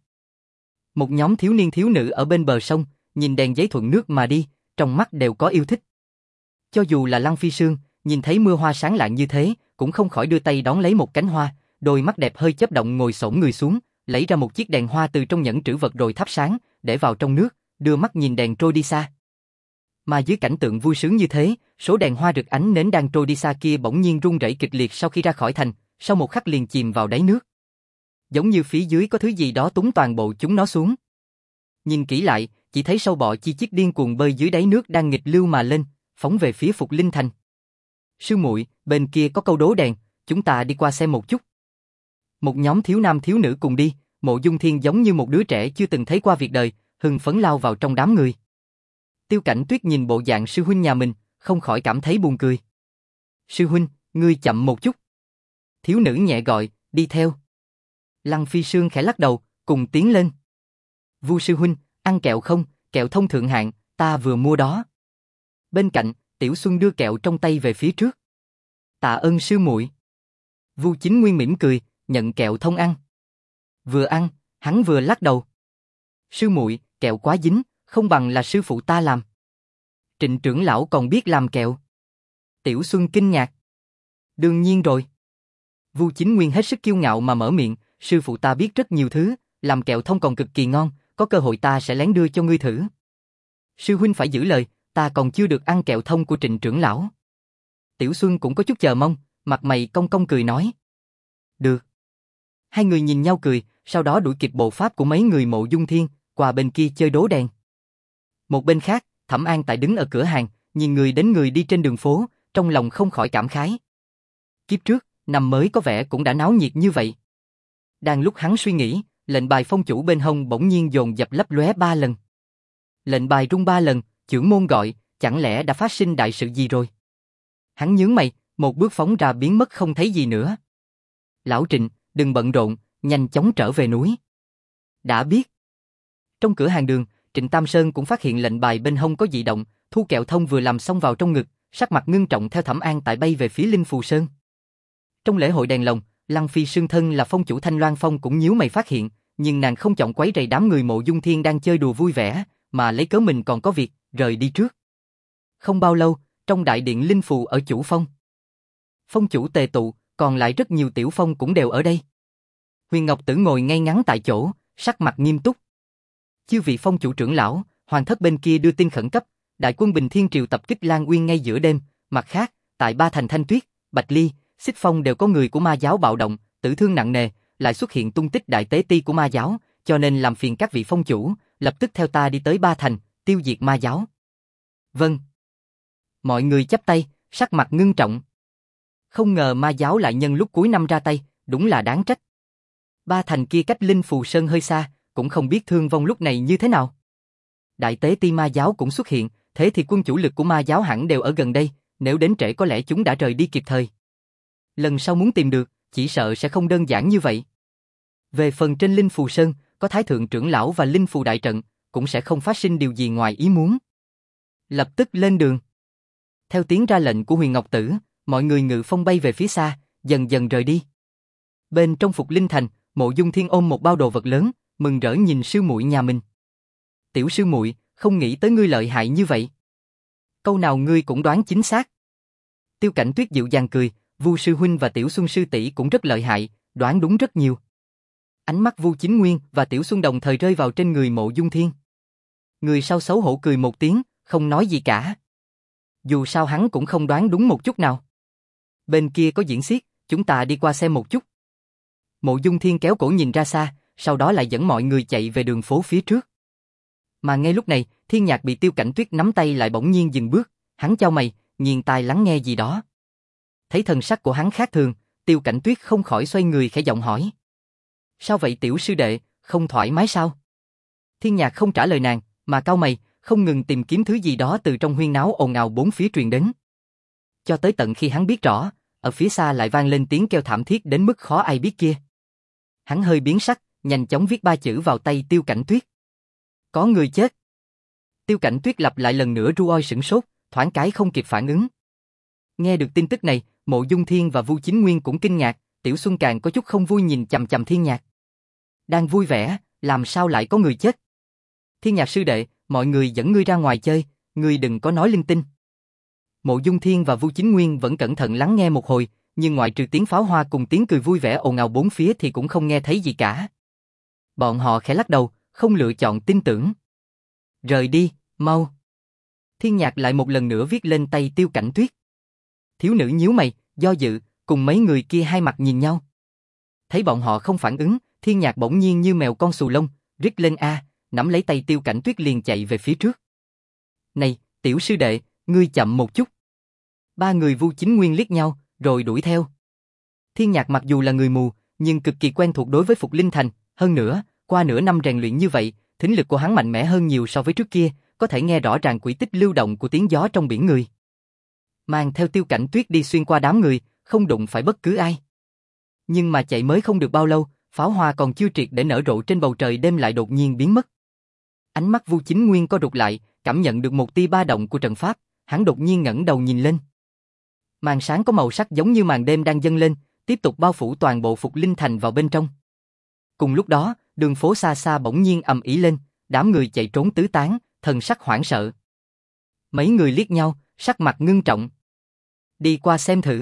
Một nhóm thiếu niên thiếu nữ ở bên bờ sông, nhìn đèn giấy thuận nước mà đi, trong mắt đều có yêu thích. Cho dù là Lăng Phi Sương, nhìn thấy mưa hoa sáng lạng như thế, cũng không khỏi đưa tay đón lấy một cánh hoa, đôi mắt đẹp hơi chớp động ngồi xổm người xuống, lấy ra một chiếc đèn hoa từ trong nhẫn trữ vật rồi thắp sáng, để vào trong nước, đưa mắt nhìn đèn trôi đi xa. Mà dưới cảnh tượng vui sướng như thế, số đèn hoa rực ánh nến đang trôi đi xa kia bỗng nhiên rung rẩy kịch liệt sau khi ra khỏi thành, sau một khắc liền chìm vào đáy nước. Giống như phía dưới có thứ gì đó túng toàn bộ chúng nó xuống. Nhìn kỹ lại, chỉ thấy sâu bọ chi chít điên cuồng bơi dưới đáy nước đang nghịch lưu mà lên, phóng về phía Phục Linh Thành. Sư muội, bên kia có câu đố đèn, chúng ta đi qua xem một chút. Một nhóm thiếu nam thiếu nữ cùng đi, Mộ Dung Thiên giống như một đứa trẻ chưa từng thấy qua việc đời, hưng phấn lao vào trong đám người. Tiêu Cảnh Tuyết nhìn bộ dạng sư huynh nhà mình, không khỏi cảm thấy buồn cười. Sư huynh, ngươi chậm một chút. Thiếu nữ nhẹ gọi, đi theo. Lăng Phi Sương khẽ lắc đầu, cùng tiến lên. Vu sư huynh, ăn kẹo không, kẹo thông thượng hạng, ta vừa mua đó. Bên cạnh, Tiểu Xuân đưa kẹo trong tay về phía trước. Tạ ơn sư muội. Vu Chính Nguyên mỉm cười, nhận kẹo thông ăn. Vừa ăn, hắn vừa lắc đầu. Sư muội, kẹo quá dính, không bằng là sư phụ ta làm. Trịnh trưởng lão còn biết làm kẹo. Tiểu Xuân kinh ngạc. Đương nhiên rồi. Vu Chính Nguyên hết sức kiêu ngạo mà mở miệng, sư phụ ta biết rất nhiều thứ, làm kẹo thông còn cực kỳ ngon, có cơ hội ta sẽ lén đưa cho ngươi thử. Sư huynh phải giữ lời, ta còn chưa được ăn kẹo thông của Trịnh trưởng lão. Tiểu Xuân cũng có chút chờ mong, mặt mày cong cong cười nói. Được. Hai người nhìn nhau cười, sau đó đuổi kịp bộ pháp của mấy người Mộ Dung Thiên, qua bên kia chơi đố đèn. Một bên khác, Thẩm An tại đứng ở cửa hàng, nhìn người đến người đi trên đường phố, trong lòng không khỏi cảm khái. Kiếp trước, năm mới có vẻ cũng đã náo nhiệt như vậy. Đang lúc hắn suy nghĩ, lệnh bài phong chủ bên hông bỗng nhiên dồn dập lấp lóe ba lần. Lệnh bài rung ba lần, chưởng môn gọi, chẳng lẽ đã phát sinh đại sự gì rồi? Hắn nhướng mày, một bước phóng ra biến mất không thấy gì nữa. Lão Trịnh, đừng bận rộn, nhanh chóng trở về núi. Đã biết. Trong cửa hàng đường, Trịnh Tam Sơn cũng phát hiện lệnh bài bên hông có dị động, thu kẹo thông vừa làm xong vào trong ngực, sắc mặt ngưng trọng theo Thẩm An tại bay về phía Linh Phù Sơn. Trong lễ hội đèn lồng, Lăng Phi Sương thân là phong chủ Thanh Loan Phong cũng nhíu mày phát hiện, nhưng nàng không chọn quấy rầy đám người Mộ Dung Thiên đang chơi đùa vui vẻ, mà lấy cớ mình còn có việc, rời đi trước. Không bao lâu, trong đại điện Linh Phù ở chủ phong, phong chủ tề tụ, còn lại rất nhiều tiểu phong cũng đều ở đây. Huyền Ngọc Tử ngồi ngay ngắn tại chỗ, sắc mặt nghiêm túc. Chư vị phong chủ trưởng lão, hoàng thất bên kia đưa tin khẩn cấp, đại quân Bình Thiên Triều tập kích Lan Uyên ngay giữa đêm, mặt khác, tại ba thành Thanh Tuyết, Bạch Ly, Xích Phong đều có người của ma giáo bạo động, tử thương nặng nề, lại xuất hiện tung tích đại tế ti của ma giáo, cho nên làm phiền các vị phong chủ, lập tức theo ta đi tới ba thành, tiêu diệt ma giáo. Vâng. Mọi người chắp tay, sắc mặt ngưng trọng. Không ngờ ma giáo lại nhân lúc cuối năm ra tay, đúng là đáng trách. Ba thành kia cách Linh Phù Sơn hơi xa, cũng không biết thương vong lúc này như thế nào. Đại tế ti ma giáo cũng xuất hiện, Thế thì quân chủ lực của ma giáo hẳn đều ở gần đây, nếu đến trễ có lẽ chúng đã rời đi kịp thời. Lần sau muốn tìm được, chỉ sợ sẽ không đơn giản như vậy. Về phần trên Linh Phù Sơn, có Thái Thượng trưởng lão và Linh Phù đại trận, cũng sẽ không phát sinh điều gì ngoài ý muốn. Lập tức lên đường. Theo tiếng ra lệnh của Huyền Ngọc Tử, mọi người ngự phong bay về phía xa, dần dần rời đi. Bên trong Phục Linh Thành, Mộ Dung Thiên ôm một bao đồ vật lớn, mừng rỡ nhìn sư muội nhà mình. Tiểu sư muội, không nghĩ tới ngươi lợi hại như vậy. Câu nào ngươi cũng đoán chính xác. Tiêu Cảnh Tuyết dịu dàng cười, Vu sư huynh và Tiểu Xuân sư tỷ cũng rất lợi hại, đoán đúng rất nhiều. Ánh mắt Vu Chính Nguyên và Tiểu Xuân đồng thời rơi vào trên người Mộ Dung Thiên. Người sau xấu hổ cười một tiếng, không nói gì cả. Dù sao hắn cũng không đoán đúng một chút nào. Bên kia có diễn xiếc, chúng ta đi qua xem một chút. Mộ Dung Thiên kéo cổ nhìn ra xa, sau đó lại dẫn mọi người chạy về đường phố phía trước. Mà ngay lúc này, Thiên Nhạc bị Tiêu Cảnh Tuyết nắm tay lại bỗng nhiên dừng bước, hắn chau mày, nghiêng tai lắng nghe gì đó. Thấy thần sắc của hắn khác thường, Tiêu Cảnh Tuyết không khỏi xoay người khẽ giọng hỏi. Sao vậy tiểu sư đệ, không thoải mái sao? Thiên Nhạc không trả lời nàng, mà cau mày, không ngừng tìm kiếm thứ gì đó từ trong huyên náo ồn ào bốn phía truyền đến. Cho tới tận khi hắn biết rõ, ở phía xa lại vang lên tiếng kêu thảm thiết đến mức khó ai biết kia. Hắn hơi biến sắc, nhanh chóng viết ba chữ vào tay Tiêu Cảnh Tuyết. Có người chết. Tiêu Cảnh Tuyết lặp lại lần nữa ru oi sửng sốt, thoáng cái không kịp phản ứng. Nghe được tin tức này, Mộ Dung Thiên và Vu Chính Nguyên cũng kinh ngạc, Tiểu Xuân càng có chút không vui nhìn chằm chằm Thiên Nhạc. Đang vui vẻ, làm sao lại có người chết? Thiên Nhạc sư đệ, mọi người dẫn ngươi ra ngoài chơi, ngươi đừng có nói linh tinh. Mộ Dung Thiên và Vu Chính Nguyên vẫn cẩn thận lắng nghe một hồi, nhưng ngoại trừ tiếng pháo hoa cùng tiếng cười vui vẻ ồn ào bốn phía thì cũng không nghe thấy gì cả. Bọn họ khẽ lắc đầu, không lựa chọn tin tưởng. Rời đi, mau. Thiên Nhạc lại một lần nữa viết lên tay Tiêu Cảnh Tuyết. Thiếu nữ nhíu mày, do dự, cùng mấy người kia hai mặt nhìn nhau. Thấy bọn họ không phản ứng, Thiên Nhạc bỗng nhiên như mèo con xù lông, rít lên a, nắm lấy tay Tiêu Cảnh Tuyết liền chạy về phía trước. Này, tiểu sư đệ, ngươi chậm một chút. Ba người Vu Chính Nguyên liếc nhau, rồi đuổi theo. Thiên Nhạc mặc dù là người mù, nhưng cực kỳ quen thuộc đối với Phục Linh Thành, hơn nữa, qua nửa năm rèn luyện như vậy, thính lực của hắn mạnh mẽ hơn nhiều so với trước kia, có thể nghe rõ ràng quỹ tích lưu động của tiếng gió trong biển người. Mang theo Tiêu Cảnh Tuyết đi xuyên qua đám người, không đụng phải bất cứ ai. Nhưng mà chạy mới không được bao lâu, pháo hoa còn chưa triệt để nở rộ trên bầu trời đêm lại đột nhiên biến mất. Ánh mắt Vu Chính Nguyên co rụt lại, cảm nhận được một tia ba động của trận pháp, hắn đột nhiên ngẩng đầu nhìn lên. Màn sáng có màu sắc giống như màn đêm đang dâng lên, tiếp tục bao phủ toàn bộ Phục Linh Thành vào bên trong. Cùng lúc đó, đường phố xa xa bỗng nhiên ầm ĩ lên, đám người chạy trốn tứ tán, thần sắc hoảng sợ. Mấy người liếc nhau, sắc mặt ngưng trọng. Đi qua xem thử.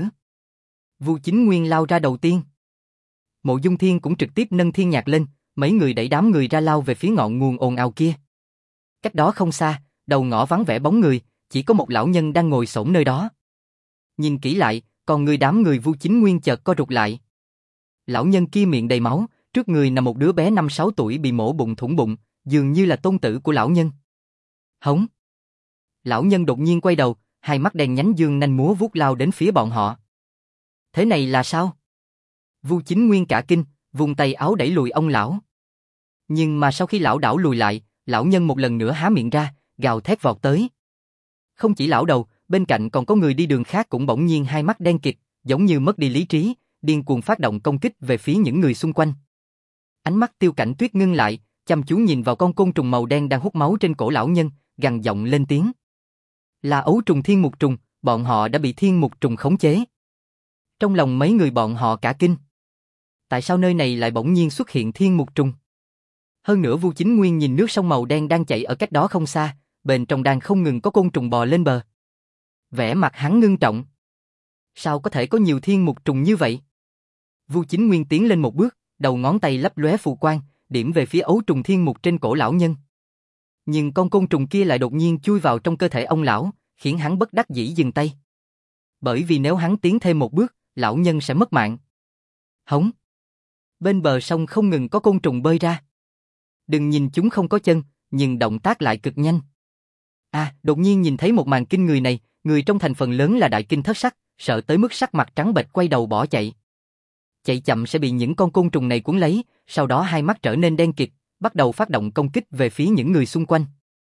Vu Chính Nguyên lao ra đầu tiên. Mộ Dung Thiên cũng trực tiếp nâng Thiên Nhạc lên, mấy người đẩy đám người ra lao về phía ngọn nguồn ồn ào kia. Cách đó không xa, đầu ngõ vắng vẻ bóng người, chỉ có một lão nhân đang ngồi xổm nơi đó. Nhìn kỹ lại, còn người đám người Vu Chính Nguyên chợt co rụt lại. Lão nhân kia miệng đầy máu, trước người nằm một đứa bé năm sáu tuổi bị mổ bụng thủng bụng, dường như là tôn tử của lão nhân. Hống! Lão nhân đột nhiên quay đầu, hai mắt đen nhánh dương nanh múa vuốt lao đến phía bọn họ. Thế này là sao? Vu Chính Nguyên cả kinh, vùng tay áo đẩy lùi ông lão. Nhưng mà sau khi lão đảo lùi lại, lão nhân một lần nữa há miệng ra, gào thét vọt tới. Không chỉ lão đầu, bên cạnh còn có người đi đường khác cũng bỗng nhiên hai mắt đen kịt, giống như mất đi lý trí, điên cuồng phát động công kích về phía những người xung quanh. Ánh mắt Tiêu Cảnh Tuyết ngưng lại, chăm chú nhìn vào con côn trùng màu đen đang hút máu trên cổ lão nhân, gằn giọng lên tiếng. Là ấu trùng thiên mục trùng, bọn họ đã bị thiên mục trùng khống chế. Trong lòng mấy người bọn họ cả kinh. Tại sao nơi này lại bỗng nhiên xuất hiện thiên mục trùng? Hơn nữa Vu Chính Nguyên nhìn nước sông màu đen đang chảy ở cách đó không xa, bên trong đang không ngừng có côn trùng bò lên bờ. Vẻ mặt hắn ngưng trọng. Sao có thể có nhiều thiên mục trùng như vậy? Vu Chính Nguyên tiến lên một bước, đầu ngón tay lấp lóe phù quang, điểm về phía ấu trùng thiên mục trên cổ lão nhân. Nhưng con côn trùng kia lại đột nhiên chui vào trong cơ thể ông lão, khiến hắn bất đắc dĩ dừng tay. Bởi vì nếu hắn tiến thêm một bước, lão nhân sẽ mất mạng. Hống! Bên bờ sông không ngừng có côn trùng bơi ra. Đừng nhìn chúng không có chân, nhưng động tác lại cực nhanh. À, đột nhiên nhìn thấy một màn kinh người này, người trong thành phần lớn là đại kinh thất sắc, sợ tới mức sắc mặt trắng bệch quay đầu bỏ chạy. Chạy chậm sẽ bị những con côn trùng này cuốn lấy, sau đó hai mắt trở nên đen kịt, bắt đầu phát động công kích về phía những người xung quanh.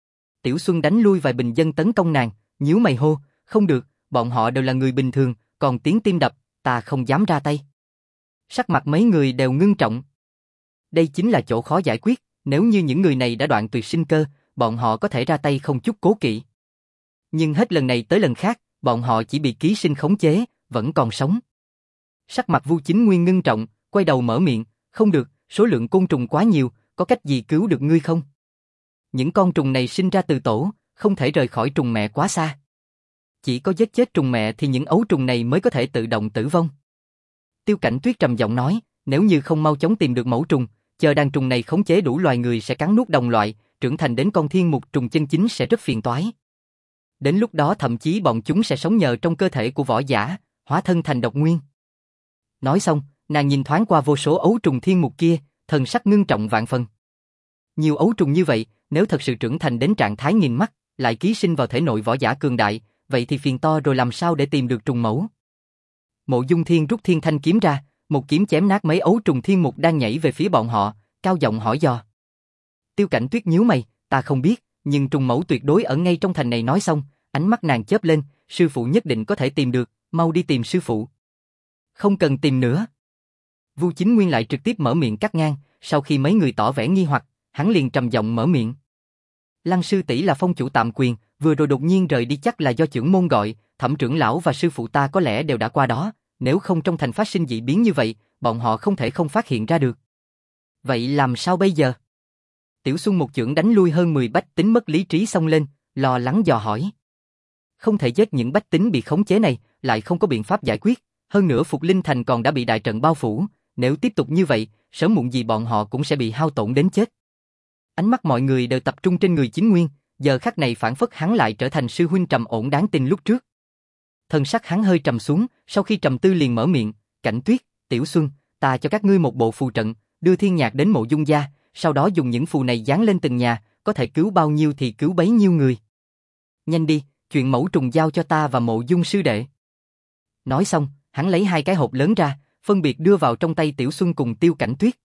Tiểu Xuân đánh lui vài bình dân tấn công nàng, nhíu mày hô, không được, bọn họ đều là người bình thường, còn tiếng tim đập, ta không dám ra tay. Sắc mặt mấy người đều ngưng trọng. Đây chính là chỗ khó giải quyết, nếu như những người này đã đoạn tuyệt sinh cơ, bọn họ có thể ra tay không chút cố kỵ. Nhưng hết lần này tới lần khác, bọn họ chỉ bị ký sinh khống chế, vẫn còn sống. Sắc mặt Vu Chính Nguyên ngưng trọng, quay đầu mở miệng, không được, số lượng côn trùng quá nhiều, có cách gì cứu được ngươi không? Những con trùng này sinh ra từ tổ, không thể rời khỏi trùng mẹ quá xa. Chỉ có giết chết trùng mẹ thì những ấu trùng này mới có thể tự động tử vong. Tiêu Cảnh Tuyết trầm giọng nói, nếu như không mau chóng tìm được mẫu trùng, chờ đàn trùng này khống chế đủ loài người sẽ cắn nuốt đồng loại, trưởng thành đến con thiên mục trùng chân chính sẽ rất phiền toái. Đến lúc đó thậm chí bọn chúng sẽ sống nhờ trong cơ thể của võ giả, hóa thân thành độc nguyên. Nói xong, nàng nhìn thoáng qua vô số ấu trùng thiên mục kia, thần sắc ngưng trọng vạn phần. Nhiều ấu trùng như vậy, nếu thật sự trưởng thành đến trạng thái nghìn mắt, lại ký sinh vào thể nội võ giả cường đại, vậy thì phiền to rồi làm sao để tìm được trùng mẫu. Mộ Dung Thiên rút thiên thanh kiếm ra, một kiếm chém nát mấy ấu trùng thiên mục đang nhảy về phía bọn họ, cao giọng hỏi dò. Tiêu Cảnh Tuyết nhíu mày, ta không biết, nhưng trùng mẫu tuyệt đối ở ngay trong thành này. Nói xong, ánh mắt nàng chớp lên, sư phụ nhất định có thể tìm được, mau đi tìm sư phụ. Không cần tìm nữa. Vu Chính Nguyên lại trực tiếp mở miệng cắt ngang, sau khi mấy người tỏ vẻ nghi hoặc, hắn liền trầm giọng mở miệng. Lăng sư tỷ là phong chủ tạm quyền, vừa rồi đột nhiên rời đi chắc là do trưởng môn gọi, Thẩm trưởng lão và sư phụ ta có lẽ đều đã qua đó, nếu không trong thành phát sinh dị biến như vậy, bọn họ không thể không phát hiện ra được. Vậy làm sao bây giờ? Tiểu Xuân một chưởng đánh lui hơn mười bách tính mất lý trí xông lên, lo lắng dò hỏi. Không thể giết những bách tính bị khống chế này, lại không có biện pháp giải quyết, hơn nữa Phục Linh Thành còn đã bị đại trận bao phủ, nếu tiếp tục như vậy, sớm muộn gì bọn họ cũng sẽ bị hao tổn đến chết. Ánh mắt mọi người đều tập trung trên người Chính Nguyên, giờ khắc này phản phất hắn lại trở thành sư huynh trầm ổn đáng tin lúc trước. Thân sắc hắn hơi trầm xuống, sau khi trầm tư liền mở miệng, Cảnh Tuyết, Tiểu Xuân, ta cho các ngươi một bộ phù trận, đưa thiên nhạc đến Mộ Dung gia, sau đó dùng những phù này dán lên từng nhà, có thể cứu bao nhiêu thì cứu bấy nhiêu người. Nhanh đi, chuyện mẫu trùng giao cho ta và Mộ Dung sư đệ. Nói xong, hắn lấy hai cái hộp lớn ra, phân biệt đưa vào trong tay Tiểu Xuân cùng Tiêu Cảnh Tuyết.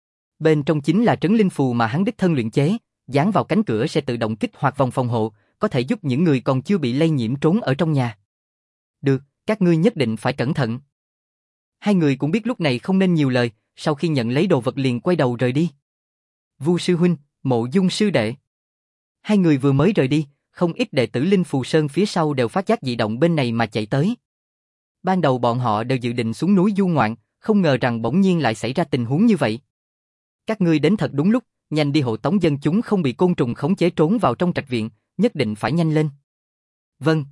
Bên trong chính là trấn linh phù mà hắn đích thân luyện chế, dán vào cánh cửa sẽ tự động kích hoạt vòng phòng hộ, có thể giúp những người còn chưa bị lây nhiễm trốn ở trong nhà. Được, các ngươi nhất định phải cẩn thận. Hai người cũng biết lúc này không nên nhiều lời, sau khi nhận lấy đồ vật liền quay đầu rời đi. Vu sư huynh, Mộ Dung sư đệ. Hai người vừa mới rời đi, không ít đệ tử Linh Phù Sơn phía sau đều phát giác dị động bên này mà chạy tới. Ban đầu bọn họ đều dự định xuống núi du ngoạn, không ngờ rằng bỗng nhiên lại xảy ra tình huống như vậy. Các ngươi đến thật đúng lúc, nhanh đi hộ tống dân chúng không bị côn trùng khống chế trốn vào trong trạch viện, nhất định phải nhanh lên. Vâng.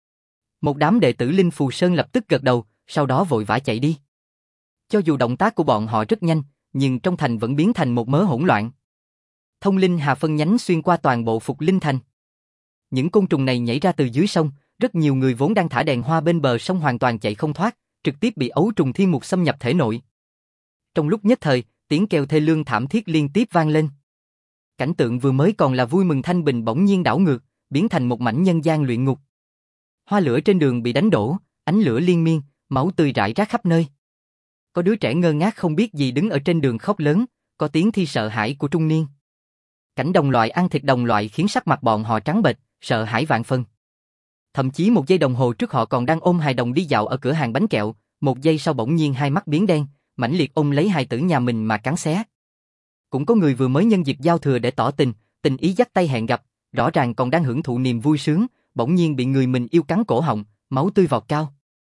Một đám đệ tử Linh Phù Sơn lập tức gật đầu, sau đó vội vã chạy đi. Cho dù động tác của bọn họ rất nhanh, nhưng trong thành vẫn biến thành một mớ hỗn loạn. Thông linh hà phân nhánh xuyên qua toàn bộ Phục Linh Thành. Những côn trùng này nhảy ra từ dưới sông, rất nhiều người vốn đang thả đèn hoa bên bờ sông hoàn toàn chạy không thoát, trực tiếp bị ấu trùng thiên mục xâm nhập thể nội. Trong lúc nhất thời, tiếng kêu thê lương thảm thiết liên tiếp vang lên. Cảnh tượng vừa mới còn là vui mừng thanh bình bỗng nhiên đảo ngược, biến thành một mảnh nhân gian luyện ngục. Hoa lửa trên đường bị đánh đổ, ánh lửa liên miên, máu tươi rải rác khắp nơi. Có đứa trẻ ngơ ngác không biết gì đứng ở trên đường khóc lớn, có tiếng thi sợ hãi của trung niên. Cảnh đồng loại ăn thịt đồng loại khiến sắc mặt bọn họ trắng bệch, sợ hãi vạn phần. Thậm chí một giây đồng hồ trước họ còn đang ôm hài đồng đi dạo ở cửa hàng bánh kẹo, một giây sau bỗng nhiên hai mắt biến đen, mãnh liệt ôm lấy hài tử nhà mình mà cắn xé. Cũng có người vừa mới nhân dịp giao thừa để tỏ tình, tình ý dắt tay hẹn gặp, rõ ràng còn đang hưởng thụ niềm vui sướng, bỗng nhiên bị người mình yêu cắn cổ họng, máu tươi vọt cao.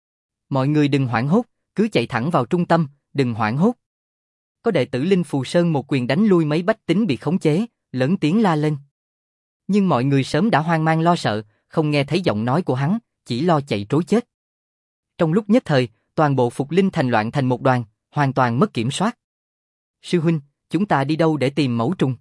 Mọi người đừng hoảng hốt, cứ chạy thẳng vào trung tâm, đừng hoảng hốt. Có đệ tử Linh Phù Sơn một quyền đánh lui mấy bách tính bị khống chế, lớn tiếng la lên. Nhưng mọi người sớm đã hoang mang lo sợ, không nghe thấy giọng nói của hắn, chỉ lo chạy trối chết. Trong lúc nhất thời, toàn bộ Phục Linh Thành loạn thành một đoàn, hoàn toàn mất kiểm soát. Sư huynh, chúng ta đi đâu để tìm mẫu trùng?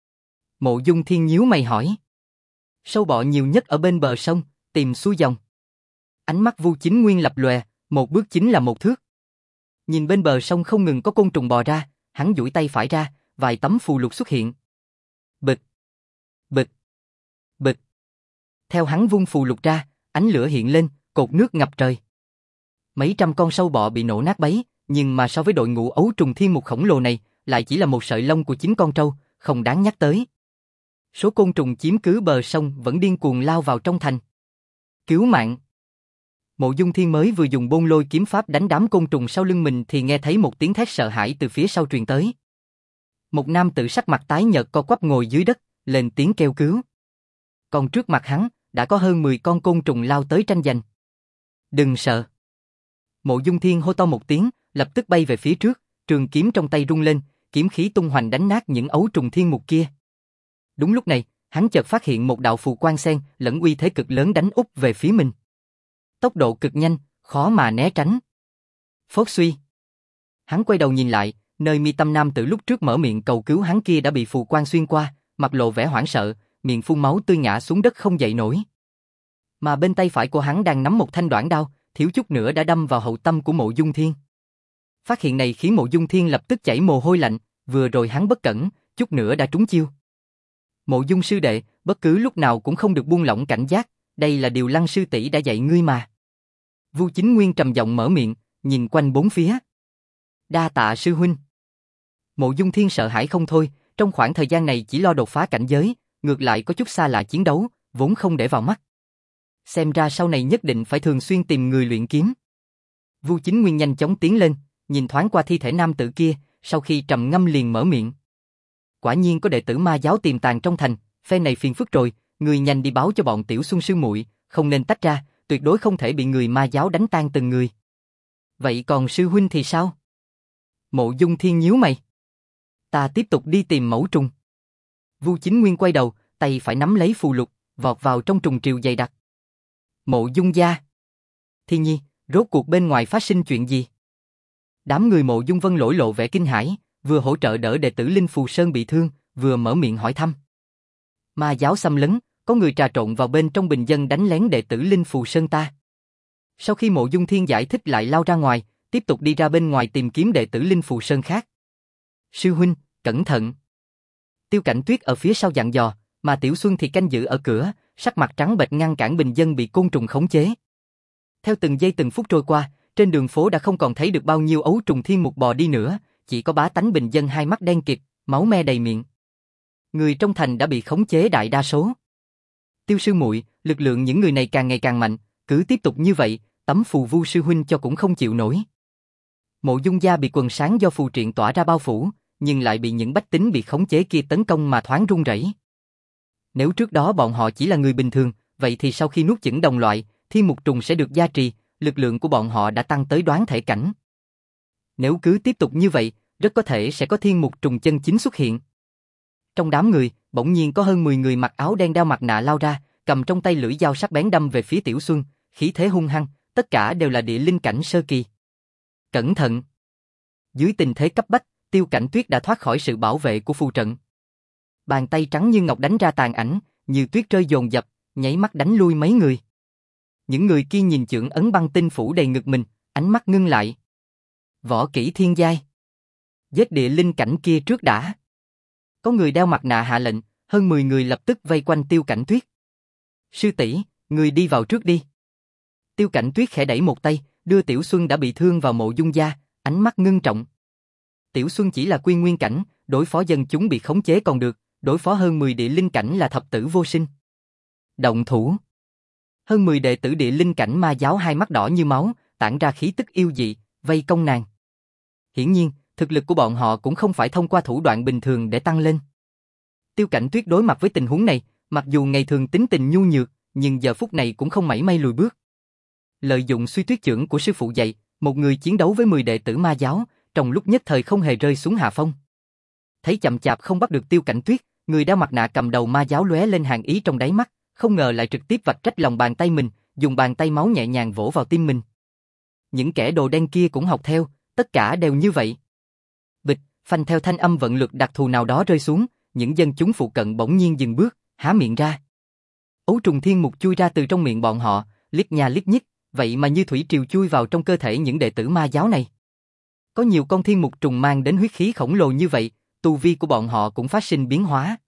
Mộ Dung Thiên nhíu mày hỏi. Sâu bọ nhiều nhất ở bên bờ sông, tìm xuôi dòng. Ánh mắt Vu Chính Nguyên lập lòe, một bước chính là một thước. Nhìn bên bờ sông không ngừng có côn trùng bò ra, hắn duỗi tay phải ra, vài tấm phù lục xuất hiện. Bịch, bịch, bịch. Theo hắn vung phù lục ra, ánh lửa hiện lên, cột nước ngập trời. Mấy trăm con sâu bọ bị nổ nát bấy, nhưng mà so với đội ngũ ấu trùng thiên mục khổng lồ này, lại chỉ là một sợi lông của chín con trâu, không đáng nhắc tới. Số côn trùng chiếm cứ bờ sông vẫn điên cuồng lao vào trong thành. Cứu mạng! Mộ Dung Thiên mới vừa dùng Bôn Lôi kiếm pháp đánh đám côn trùng sau lưng mình thì nghe thấy một tiếng thét sợ hãi từ phía sau truyền tới. Một nam tử sắc mặt tái nhợt co quắp ngồi dưới đất, lên tiếng kêu cứu. Còn trước mặt hắn, đã có hơn mười con côn trùng lao tới tranh giành. Đừng sợ! Mộ Dung Thiên hô to một tiếng, lập tức bay về phía trước, trường kiếm trong tay rung lên, kiếm khí tung hoành đánh nát những ấu trùng thiên mục kia. Đúng lúc này, hắn chợt phát hiện một đạo phù quang sen lẫn uy thế cực lớn đánh úp về phía mình. Tốc độ cực nhanh, khó mà né tránh. Phốt suy! Hắn quay đầu nhìn lại, nơi mi tâm nam tử lúc trước mở miệng cầu cứu hắn kia đã bị phù quang xuyên qua, mặt lộ vẻ hoảng sợ, miệng phun máu tươi ngã xuống đất không dậy nổi. Mà bên tay phải của hắn đang nắm một thanh đoản đao, thiếu chút nữa đã đâm vào hậu tâm của Mộ Dung Thiên. Phát hiện này khiến Mộ Dung Thiên lập tức chảy mồ hôi lạnh, vừa rồi hắn bất cẩn, chút nữa đã trúng chiêu. Mộ Dung sư đệ, bất cứ lúc nào cũng không được buông lỏng cảnh giác, đây là điều Lăng sư tỷ đã dạy ngươi mà. Vu Chính Nguyên trầm giọng mở miệng, nhìn quanh bốn phía. Đa tạ sư huynh. Mộ Dung Thiên sợ hãi không thôi, trong khoảng thời gian này chỉ lo đột phá cảnh giới, ngược lại có chút xa lạ chiến đấu, vốn không để vào mắt. Xem ra sau này nhất định phải thường xuyên tìm người luyện kiếm. Vu Chính Nguyên nhanh chóng tiến lên, nhìn thoáng qua thi thể nam tử kia, sau khi trầm ngâm liền mở miệng. Quả nhiên có đệ tử ma giáo tiềm tàng trong thành, phe này phiền phức rồi, người nhanh đi báo cho bọn Tiểu Xuân sư muội, không nên tách ra, tuyệt đối không thể bị người ma giáo đánh tan từng người. Vậy còn sư huynh thì sao? Mộ Dung Thiên nhíu mày. Ta tiếp tục đi tìm mẫu trùng. Vu Chính Nguyên quay đầu, tay phải nắm lấy phù lục, vọt vào trong trùng triều dày đặc. Mộ Dung gia. Thiên Nhi, rốt cuộc bên ngoài phát sinh chuyện gì? Đám người Mộ Dung Vân lỗi lộ vẻ kinh hãi, vừa hỗ trợ đỡ đệ tử Linh Phù Sơn bị thương, vừa mở miệng hỏi thăm. Ma giáo xâm lấn, có người trà trộn vào bên trong bình dân đánh lén đệ tử Linh Phù Sơn ta. Sau khi Mộ Dung Thiên giải thích lại lao ra ngoài, tiếp tục đi ra bên ngoài tìm kiếm đệ tử Linh Phù Sơn khác. Sư huynh, cẩn thận. Tiêu Cảnh Tuyết ở phía sau dặn dò, mà Tiểu Xuân thì canh giữ ở cửa, sắc mặt trắng bệch ngăn cản bình dân bị côn trùng khống chế. Theo từng giây từng phút trôi qua, trên đường phố đã không còn thấy được bao nhiêu ấu trùng thiên mục bò đi nữa, chỉ có bá tánh bình dân hai mắt đen kịt, máu me đầy miệng. Người trong thành đã bị khống chế đại đa số. Tiêu sư muội, lực lượng những người này càng ngày càng mạnh, cứ tiếp tục như vậy, tấm phù Vu sư huynh cho cũng không chịu nổi. Mộ Dung gia bị quần sáng do phù triện tỏa ra bao phủ, nhưng lại bị những bách tính bị khống chế kia tấn công mà thoáng run rẩy. Nếu trước đó bọn họ chỉ là người bình thường, vậy thì sau khi nuốt chửng đồng loại, thiên mục trùng sẽ được gia trì, lực lượng của bọn họ đã tăng tới đoán thể cảnh. Nếu cứ tiếp tục như vậy, rất có thể sẽ có thiên mục trùng chân chính xuất hiện. Trong đám người, bỗng nhiên có hơn mười người mặc áo đen đeo mặt nạ lao ra, cầm trong tay lưỡi dao sắc bén đâm về phía Tiểu Xuân, khí thế hung hăng, tất cả đều là địa linh cảnh sơ kỳ. Cẩn thận! Dưới tình thế cấp bách, Tiêu Cảnh Tuyết đã thoát khỏi sự bảo vệ của phù trận. Bàn tay trắng như ngọc đánh ra tàn ảnh, như tuyết rơi dồn dập, nháy mắt đánh lui mấy người. Những người kia nhìn chưởng ấn băng tinh phủ đầy ngực mình, ánh mắt ngưng lại. Võ kỹ thiên giai. Giết địa linh cảnh kia trước đã. Có người đeo mặt nạ hạ lệnh, hơn mười người lập tức vây quanh Tiêu Cảnh Tuyết. Sư tỷ, người đi vào trước đi. Tiêu Cảnh Tuyết khẽ đẩy một tay, đưa Tiểu Xuân đã bị thương vào Mộ Dung gia, ánh mắt ngưng trọng. Tiểu Xuân chỉ là quy nguyên cảnh, đối phó dân chúng bị khống chế còn được, đối phó hơn mười địa linh cảnh là thập tử vô sinh. Động thủ. Hơn mười đệ tử địa linh cảnh ma giáo hai mắt đỏ như máu, tản ra khí tức yêu dị, vây công nàng. Hiển nhiên, thực lực của bọn họ cũng không phải thông qua thủ đoạn bình thường để tăng lên. Tiêu Cảnh Tuyết đối mặt với tình huống này, mặc dù ngày thường tính tình nhu nhược, nhưng giờ phút này cũng không mảy may lùi bước. Lợi dụng suy tuyết chưởng của sư phụ dạy, một người chiến đấu với mười đệ tử ma giáo, trong lúc nhất thời không hề rơi xuống hạ phong. Thấy chậm chạp không bắt được Tiêu Cảnh Tuyết, người đeo mặt nạ cầm đầu ma giáo lóe lên hàn ý trong đáy mắt, không ngờ lại trực tiếp vạch rách lòng bàn tay mình, dùng bàn tay máu nhẹ nhàng vỗ vào tim mình. Những kẻ đồ đen kia cũng học theo, tất cả đều như vậy. Bịch, phanh theo thanh âm vận lực đặc thù nào đó rơi xuống, những dân chúng phụ cận bỗng nhiên dừng bước, há miệng ra. Ấu trùng thiên mục chui ra từ trong miệng bọn họ, liếc nha liếc nhích, vậy mà như thủy triều chui vào trong cơ thể những đệ tử ma giáo này. Có nhiều con thiên mục trùng mang đến huyết khí khổng lồ như vậy, tu vi của bọn họ cũng phát sinh biến hóa.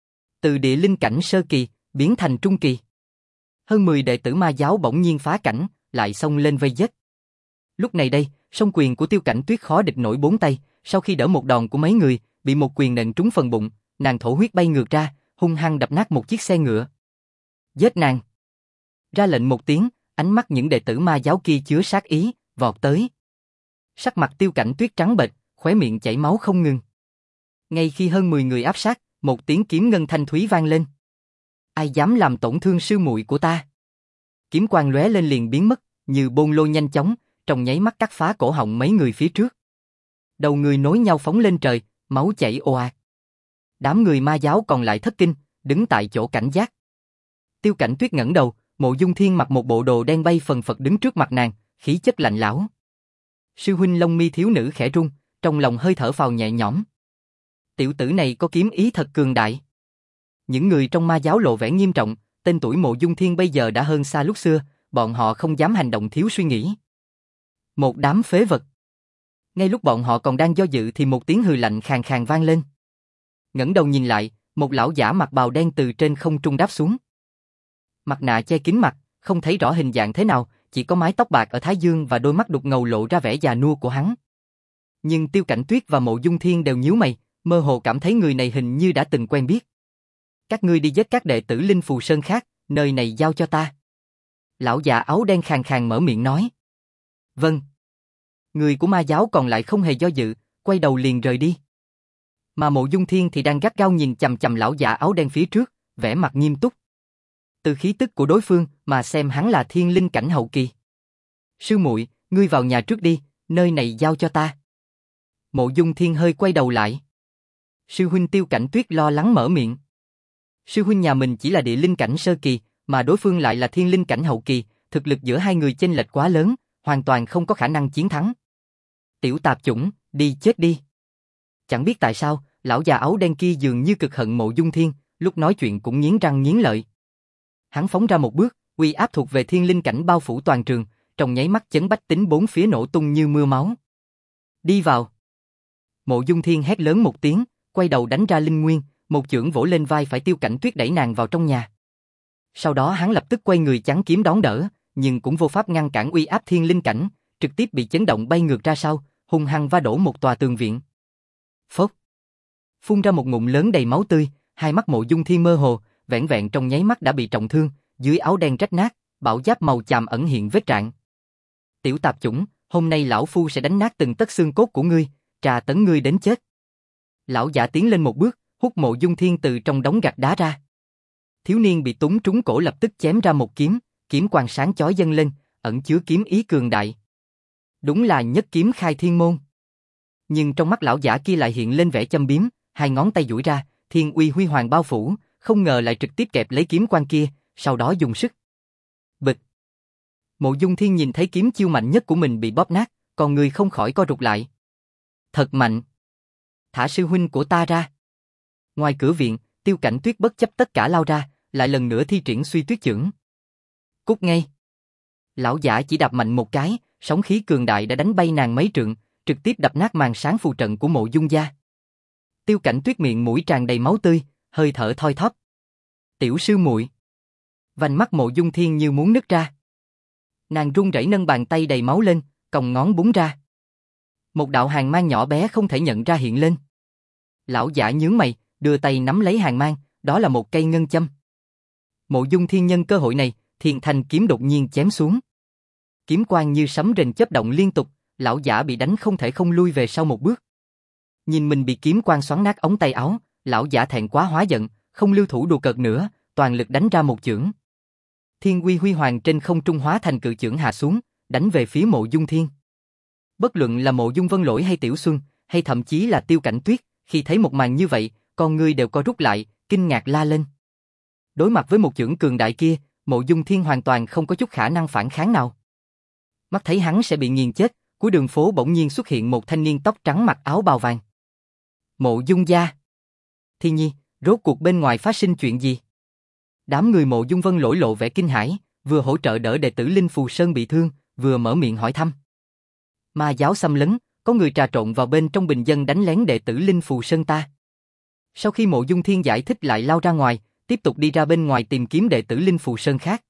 Từ địa linh cảnh sơ kỳ, biến thành trung kỳ. Hơn mười đệ tử ma giáo bỗng nhiên phá cảnh, lại xông lên vây giết. Lúc này đây, song quyền của Tiêu Cảnh Tuyết khó địch nổi bốn tay, sau khi đỡ một đòn của mấy người, bị một quyền nện trúng phần bụng, nàng thổ huyết bay ngược ra, hung hăng đập nát một chiếc xe ngựa. Giết nàng! Ra lệnh một tiếng, ánh mắt những đệ tử ma giáo kia chứa sát ý, vọt tới. Sắc mặt Tiêu Cảnh Tuyết trắng bệch, khóe miệng chảy máu không ngừng. Ngay khi hơn mười người áp sát, một tiếng kiếm ngân thanh thúy vang lên. Ai dám làm tổn thương sư muội của ta? Kiếm quang lóe lên liền biến mất, như bôn lôi nhanh chóng, trong nháy mắt cắt phá cổ họng mấy người phía trước. Đầu người nối nhau phóng lên trời, máu chảy ồ ạt. Đám người ma giáo còn lại thất kinh, đứng tại chỗ cảnh giác. Tiêu Cảnh Tuyết ngẩng đầu, Mộ Dung Thiên mặc một bộ đồ đen bay phần phật đứng trước mặt nàng, khí chất lạnh lẽo. Sư huynh lông mi thiếu nữ khẽ rung, trong lòng hơi thở phào nhẹ nhõm. Tiểu tử này có kiếm ý thật cường đại. Những người trong ma giáo lộ vẻ nghiêm trọng, tên tuổi Mộ Dung Thiên bây giờ đã hơn xa lúc xưa, bọn họ không dám hành động thiếu suy nghĩ. Một đám phế vật. Ngay lúc bọn họ còn đang do dự thì một tiếng hừ lạnh khàn khàn vang lên. Ngẩng đầu nhìn lại, một lão giả mặc bào đen từ trên không trung đáp xuống. Mặt nạ che kín mặt, không thấy rõ hình dạng thế nào, chỉ có mái tóc bạc ở thái dương và đôi mắt đục ngầu lộ ra vẻ già nua của hắn. Nhưng Tiêu Cảnh Tuyết và Mộ Dung Thiên đều nhíu mày, mơ hồ cảm thấy người này hình như đã từng quen biết. Các ngươi đi giết các đệ tử Linh Phù Sơn khác, nơi này giao cho ta. Lão già áo đen khàn khàn mở miệng nói. Vâng. Người của ma giáo còn lại không hề do dự, quay đầu liền rời đi. Mà Mộ Dung Thiên thì đang gắt gao nhìn chằm chằm lão già áo đen phía trước, vẻ mặt nghiêm túc. Từ khí tức của đối phương mà xem hắn là thiên linh cảnh hậu kỳ. Sư muội, ngươi vào nhà trước đi, nơi này giao cho ta. Mộ Dung Thiên hơi quay đầu lại. Sư huynh Tiêu Cảnh Tuyết lo lắng mở miệng. Sư huynh nhà mình chỉ là địa linh cảnh sơ kỳ, mà đối phương lại là thiên linh cảnh hậu kỳ, thực lực giữa hai người chênh lệch quá lớn, hoàn toàn không có khả năng chiến thắng. Tiểu tạp chủng, đi chết đi. Chẳng biết tại sao, lão già áo đen kia dường như cực hận Mộ Dung Thiên, lúc nói chuyện cũng nghiến răng nghiến lợi. Hắn phóng ra một bước, uy áp thuộc về thiên linh cảnh bao phủ toàn trường, trong nháy mắt chấn bách tính bốn phía nổ tung như mưa máu. Đi vào. Mộ Dung Thiên hét lớn một tiếng, quay đầu đánh ra linh nguyên, một chưởng vỗ lên vai phải Tiêu Cảnh Tuyết đẩy nàng vào trong nhà. Sau đó hắn lập tức quay người chắn kiếm đón đỡ, nhưng cũng vô pháp ngăn cản uy áp thiên linh cảnh, trực tiếp bị chấn động bay ngược ra sau, hung hăng va đổ một tòa tường viện. Phốc. Phun ra một ngụm lớn đầy máu tươi, hai mắt Mộ Dung Thiên mơ hồ, vẻn vẹn trong nháy mắt đã bị trọng thương, dưới áo đen rách nát, bảo giáp màu chàm ẩn hiện vết rạn. Tiểu tạp chủng, hôm nay lão phu sẽ đánh nát từng tấc xương cốt của ngươi, trà tấn ngươi đến chết. Lão giả tiến lên một bước, hút Mộ Dung Thiên từ trong đống gạch đá ra. Thiếu niên bị túng trúng cổ lập tức chém ra một kiếm, kiếm quang sáng chói dâng lên, ẩn chứa kiếm ý cường đại. Đúng là nhất kiếm khai thiên môn. Nhưng trong mắt lão giả kia lại hiện lên vẻ châm biếm, hai ngón tay duỗi ra, thiên uy huy hoàng bao phủ, không ngờ lại trực tiếp kẹp lấy kiếm quang kia, sau đó dùng sức. Bịch. Mộ Dung Thiên nhìn thấy kiếm chiêu mạnh nhất của mình bị bóp nát, còn người không khỏi co rụt lại. Thật mạnh. Thả sư huynh của ta ra. Ngoài cửa viện, Tiêu Cảnh Tuyết bất chấp tất cả lao ra, lại lần nữa thi triển suy tuyết chưởng. Cút ngay. Lão giả chỉ đạp mạnh một cái, sóng khí cường đại đã đánh bay nàng mấy trượng, trực tiếp đập nát màn sáng phù trận của Mộ Dung gia. Tiêu Cảnh Tuyết miệng mũi tràn đầy máu tươi, hơi thở thoi thóp. Tiểu sư muội. Vành mắt Mộ Dung Thiên như muốn nứt ra. Nàng run rẩy nâng bàn tay đầy máu lên, còng ngón búng ra. Một đạo hàn mang nhỏ bé không thể nhận ra hiện lên. Lão giả nhướng mày, đưa tay nắm lấy hàn mang, đó là một cây ngân châm. Mộ Dung Thiên nhân cơ hội này, Thiên Thanh kiếm đột nhiên chém xuống. Kiếm quang như sấm rền chớp động liên tục, lão giả bị đánh không thể không lui về sau một bước. Nhìn mình bị kiếm quang xoắn nát ống tay áo, lão giả thẹn quá hóa giận, không lưu thủ đùa cợt nữa, toàn lực đánh ra một chưởng. Thiên uy huy hoàng trên không trung hóa thành cự chưởng hạ xuống, đánh về phía Mộ Dung Thiên. Bất luận là Mộ Dung Vân Lỗi hay Tiểu Xuân, hay thậm chí là Tiêu Cảnh Tuyết, khi thấy một màn như vậy, con người đều co rút lại, kinh ngạc la lên. Đối mặt với một chưởng cường đại kia, Mộ Dung Thiên hoàn toàn không có chút khả năng phản kháng nào. Mắt thấy hắn sẽ bị nghiền chết, cuối đường phố bỗng nhiên xuất hiện một thanh niên tóc trắng mặc áo bào vàng. Mộ Dung gia. Thiên Nhi, rốt cuộc bên ngoài phát sinh chuyện gì? Đám người Mộ Dung Vân Lỗi lộ vẻ kinh hãi, vừa hỗ trợ đỡ đệ tử Linh Phù Sơn bị thương, vừa mở miệng hỏi thăm. Ma giáo xâm lấn, có người trà trộn vào bên trong bình dân đánh lén đệ tử Linh Phù Sơn ta. Sau khi Mộ Dung Thiên giải thích lại lao ra ngoài, tiếp tục đi ra bên ngoài tìm kiếm đệ tử Linh Phù Sơn khác.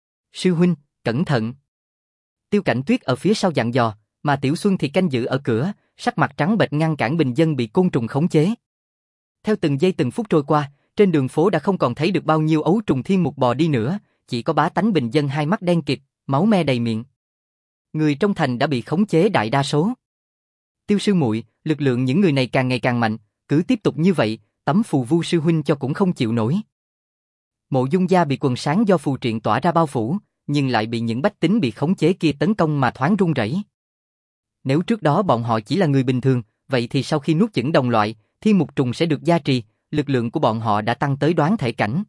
Sư huynh, cẩn thận. Tiêu Cảnh Tuyết ở phía sau dặn dò, mà Tiểu Xuân thì canh giữ ở cửa, sắc mặt trắng bệch ngăn cản bình dân bị côn trùng khống chế. Theo từng giây từng phút trôi qua, trên đường phố đã không còn thấy được bao nhiêu ấu trùng thiên mục bò đi nữa, chỉ có bá tánh bình dân hai mắt đen kịt, máu me đầy miệng. Người trong thành đã bị khống chế đại đa số. Tiêu sư muội, lực lượng những người này càng ngày càng mạnh, cứ tiếp tục như vậy, tấm phù vu sư huynh cho cũng không chịu nổi. Mộ Dung gia bị quần sáng do phù triện tỏa ra bao phủ, nhưng lại bị những bách tính bị khống chế kia tấn công mà thoáng run rẩy. Nếu trước đó bọn họ chỉ là người bình thường, vậy thì sau khi nuốt chửng đồng loại, thiên mục trùng sẽ được gia trì, lực lượng của bọn họ đã tăng tới đoán thể cảnh.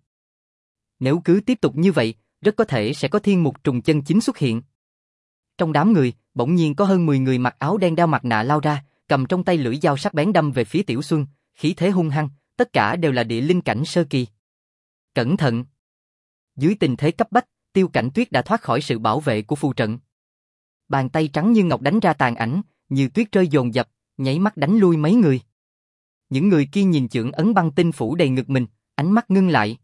Nếu cứ tiếp tục như vậy, rất có thể sẽ có thiên mục trùng chân chính xuất hiện. Trong đám người, bỗng nhiên có hơn mười người mặc áo đen đeo mặt nạ lao ra, cầm trong tay lưỡi dao sắc bén đâm về phía Tiểu Xuân, khí thế hung hăng, tất cả đều là địa linh cảnh sơ kỳ. Cẩn thận! Dưới tình thế cấp bách, Tiêu Cảnh Tuyết đã thoát khỏi sự bảo vệ của phù trận. Bàn tay trắng như ngọc đánh ra tàn ảnh, như tuyết rơi dồn dập, nháy mắt đánh lui mấy người. Những người kia nhìn chưởng ấn băng tinh phủ đầy ngực mình, ánh mắt ngưng lại.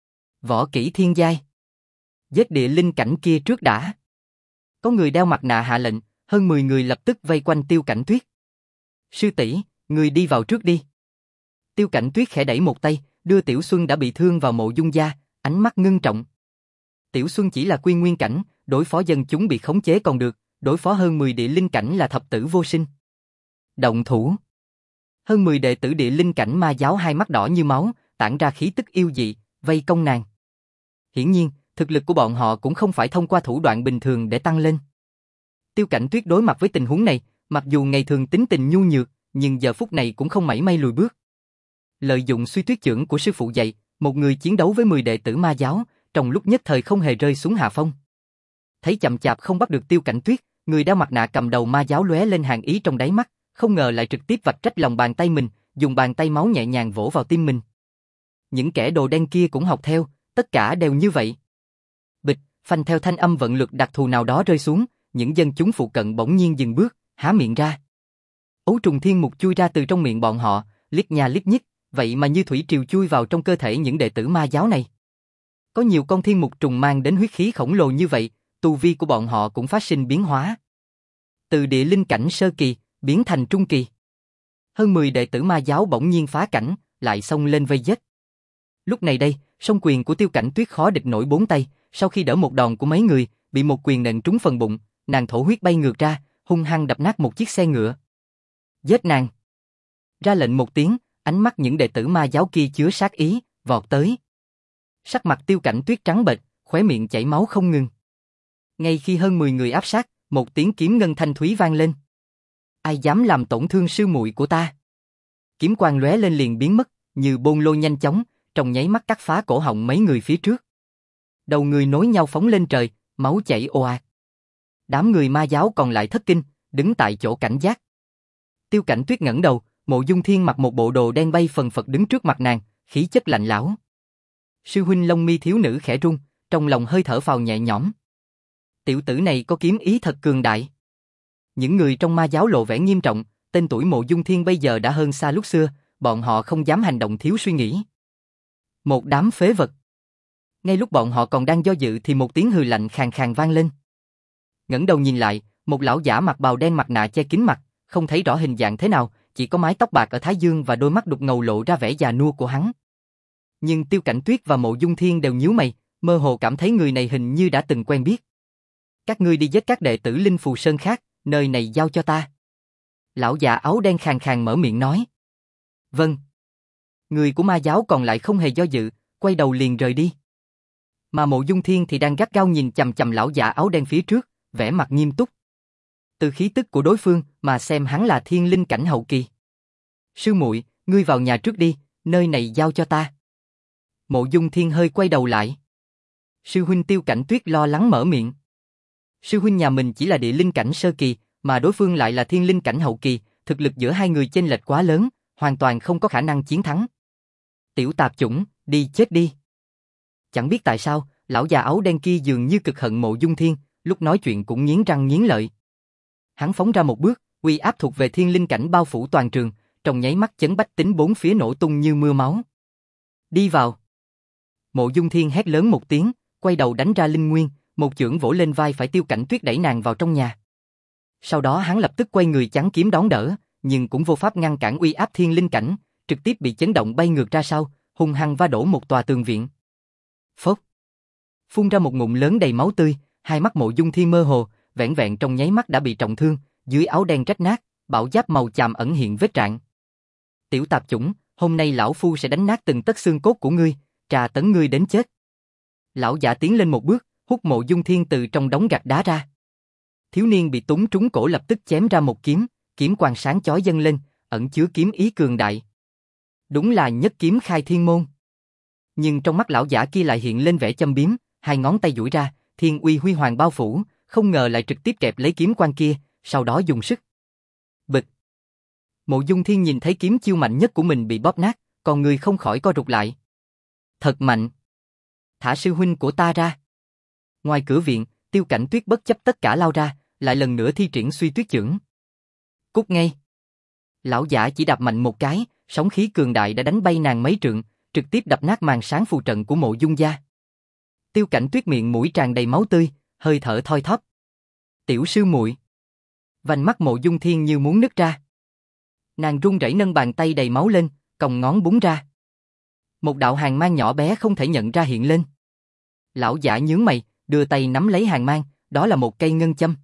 Võ kỹ thiên giai. Giết địa linh cảnh kia trước đã. Có người đeo mặt nạ hạ lệnh, hơn mười người lập tức vây quanh Tiêu Cảnh Tuyết. Sư tỷ, người đi vào trước đi. Tiêu Cảnh Tuyết khẽ đẩy một tay, đưa Tiểu Xuân đã bị thương vào Mộ Dung gia, ánh mắt ngưng trọng. Tiểu Xuân chỉ là quy nguyên cảnh, đối phó dân chúng bị khống chế còn được, đối phó hơn mười địa linh cảnh là thập tử vô sinh. Động thủ. Hơn mười đệ tử địa linh cảnh ma giáo hai mắt đỏ như máu, tản ra khí tức yêu dị, vây công nàng. Hiển nhiên, thực lực của bọn họ cũng không phải thông qua thủ đoạn bình thường để tăng lên. Tiêu Cảnh Tuyết đối mặt với tình huống này, mặc dù ngày thường tính tình nhu nhược, nhưng giờ phút này cũng không mảy may lùi bước. Lợi dụng suy tuyết chưởng của sư phụ dạy, một người chiến đấu với mười đệ tử ma giáo, trong lúc nhất thời không hề rơi xuống hạ phong. Thấy chậm chạp không bắt được Tiêu Cảnh Tuyết, người đeo mặt nạ cầm đầu ma giáo lóe lên hàn ý trong đáy mắt, không ngờ lại trực tiếp vạch trách lòng bàn tay mình, dùng bàn tay máu nhẹ nhàng vỗ vào tim mình. Những kẻ đồ đen kia cũng học theo, tất cả đều như vậy. Bịch, phanh theo thanh âm vận lực đặc thù nào đó rơi xuống, những dân chúng phụ cận bỗng nhiên dừng bước, há miệng ra. Ấu trùng thiên mục chui ra từ trong miệng bọn họ, liếc nha liếc nhích, vậy mà như thủy triều chui vào trong cơ thể những đệ tử ma giáo này. Có nhiều con thiên mục trùng mang đến huyết khí khổng lồ như vậy, tu vi của bọn họ cũng phát sinh biến hóa. Từ địa linh cảnh sơ kỳ, biến thành trung kỳ. Hơn mười đệ tử ma giáo bỗng nhiên phá cảnh, lại xông lên vây giết. Lúc này đây, song quyền của Tiêu Cảnh Tuyết khó địch nổi bốn tay, sau khi đỡ một đòn của mấy người, bị một quyền nện trúng phần bụng, nàng thổ huyết bay ngược ra, hung hăng đập nát một chiếc xe ngựa. Giết nàng! Ra lệnh một tiếng, ánh mắt những đệ tử ma giáo kia chứa sát ý, vọt tới. Sắc mặt Tiêu Cảnh Tuyết trắng bệch, khóe miệng chảy máu không ngừng. Ngay khi hơn mười người áp sát, một tiếng kiếm ngân thanh thúy vang lên. Ai dám làm tổn thương sư muội của ta? Kiếm quang lóe lên liền biến mất, như bôn lô nhanh chóng, trong nháy mắt cắt phá cổ họng mấy người phía trước. Đầu người nối nhau phóng lên trời, máu chảy ồ ạt. Đám người ma giáo còn lại thất kinh, đứng tại chỗ cảnh giác. Tiêu Cảnh Tuyết ngẩng đầu, Mộ Dung Thiên mặc một bộ đồ đen bay phần phật đứng trước mặt nàng, khí chất lạnh lẽo. Sư huynh lông mi thiếu nữ khẽ rung, trong lòng hơi thở phào nhẹ nhõm. Tiểu tử này có kiếm ý thật cường đại. Những người trong ma giáo lộ vẻ nghiêm trọng, tên tuổi Mộ Dung Thiên bây giờ đã hơn xa lúc xưa, bọn họ không dám hành động thiếu suy nghĩ. Một đám phế vật. Ngay lúc bọn họ còn đang do dự thì một tiếng hừ lạnh khàn khàn vang lên. Ngẩng đầu nhìn lại, một lão giả mặc bào đen mặt nạ che kín mặt, không thấy rõ hình dạng thế nào, chỉ có mái tóc bạc ở thái dương và đôi mắt đục ngầu lộ ra vẻ già nua của hắn. Nhưng Tiêu Cảnh Tuyết và Mộ Dung Thiên đều nhíu mày, mơ hồ cảm thấy người này hình như đã từng quen biết. Các ngươi đi giết các đệ tử Linh Phù Sơn khác, nơi này giao cho ta. Lão già áo đen khàn khàn mở miệng nói. Vâng. Người của ma giáo còn lại không hề do dự, quay đầu liền rời đi. Mà Mộ Dung Thiên thì đang gắt gao nhìn chằm chằm lão già áo đen phía trước, vẻ mặt nghiêm túc. Từ khí tức của đối phương mà xem hắn là thiên linh cảnh hậu kỳ. Sư muội, ngươi vào nhà trước đi, nơi này giao cho ta. Mộ Dung Thiên hơi quay đầu lại. Sư huynh Tiêu Cảnh Tuyết lo lắng mở miệng. Sư huynh nhà mình chỉ là địa linh cảnh sơ kỳ, mà đối phương lại là thiên linh cảnh hậu kỳ, thực lực giữa hai người chênh lệch quá lớn, hoàn toàn không có khả năng chiến thắng. Tiểu tạp chủng, đi chết đi. Chẳng biết tại sao, lão già áo đen kia dường như cực hận Mộ Dung Thiên, lúc nói chuyện cũng nghiến răng nghiến lợi. Hắn phóng ra một bước, uy áp thuộc về thiên linh cảnh bao phủ toàn trường, trong nháy mắt chấn bách tính bốn phía nổ tung như mưa máu. Đi vào. Mộ Dung Thiên hét lớn một tiếng, quay đầu đánh ra linh nguyên, một chưởng vỗ lên vai phải Tiêu Cảnh Tuyết đẩy nàng vào trong nhà. Sau đó hắn lập tức quay người chắn kiếm đón đỡ, nhưng cũng vô pháp ngăn cản uy áp thiên linh cảnh, trực tiếp bị chấn động bay ngược ra sau, hung hăng va đổ một tòa tường viện. Phốc. Phun ra một ngụm lớn đầy máu tươi, hai mắt Mộ Dung Thiên mơ hồ, vẻn vẹn trong nháy mắt đã bị trọng thương, dưới áo đen rách nát, bảo giáp màu chàm ẩn hiện vết rạn. Tiểu tạp chủng, hôm nay lão phu sẽ đánh nát từng tấc xương cốt của ngươi, trà tấn ngươi đến chết. Lão giả tiến lên một bước, hút Mộ Dung Thiên từ trong đống gạch đá ra. Thiếu niên bị túng trúng cổ lập tức chém ra một kiếm, kiếm quang sáng chói dâng lên, ẩn chứa kiếm ý cường đại. Đúng là nhất kiếm khai thiên môn. Nhưng trong mắt lão giả kia lại hiện lên vẻ châm biếm, hai ngón tay duỗi ra, thiên uy huy hoàng bao phủ, không ngờ lại trực tiếp kẹp lấy kiếm quang kia, sau đó dùng sức. Bịch. Mộ Dung Thiên nhìn thấy kiếm chiêu mạnh nhất của mình bị bóp nát, còn người không khỏi co rụt lại. Thật mạnh. Thả sư huynh của ta ra. Ngoài cửa viện, Tiêu Cảnh Tuyết bất chấp tất cả lao ra, lại lần nữa thi triển Suy Tuyết Chưởng. Cút ngay. Lão giả chỉ đạp mạnh một cái, sóng khí cường đại đã đánh bay nàng mấy trượng, trực tiếp đập nát màn sáng phù trận của Mộ Dung gia. Tiêu Cảnh Tuyết miệng mũi tràn đầy máu tươi, hơi thở thoi thóp. Tiểu sư muội. Vành mắt Mộ Dung Thiên như muốn nứt ra. Nàng run rẩy nâng bàn tay đầy máu lên, còng ngón búng ra. Một đạo hàn mang nhỏ bé không thể nhận ra hiện lên. Lão giả nhướng mày, đưa tay nắm lấy hàn mang, đó là một cây ngân châm.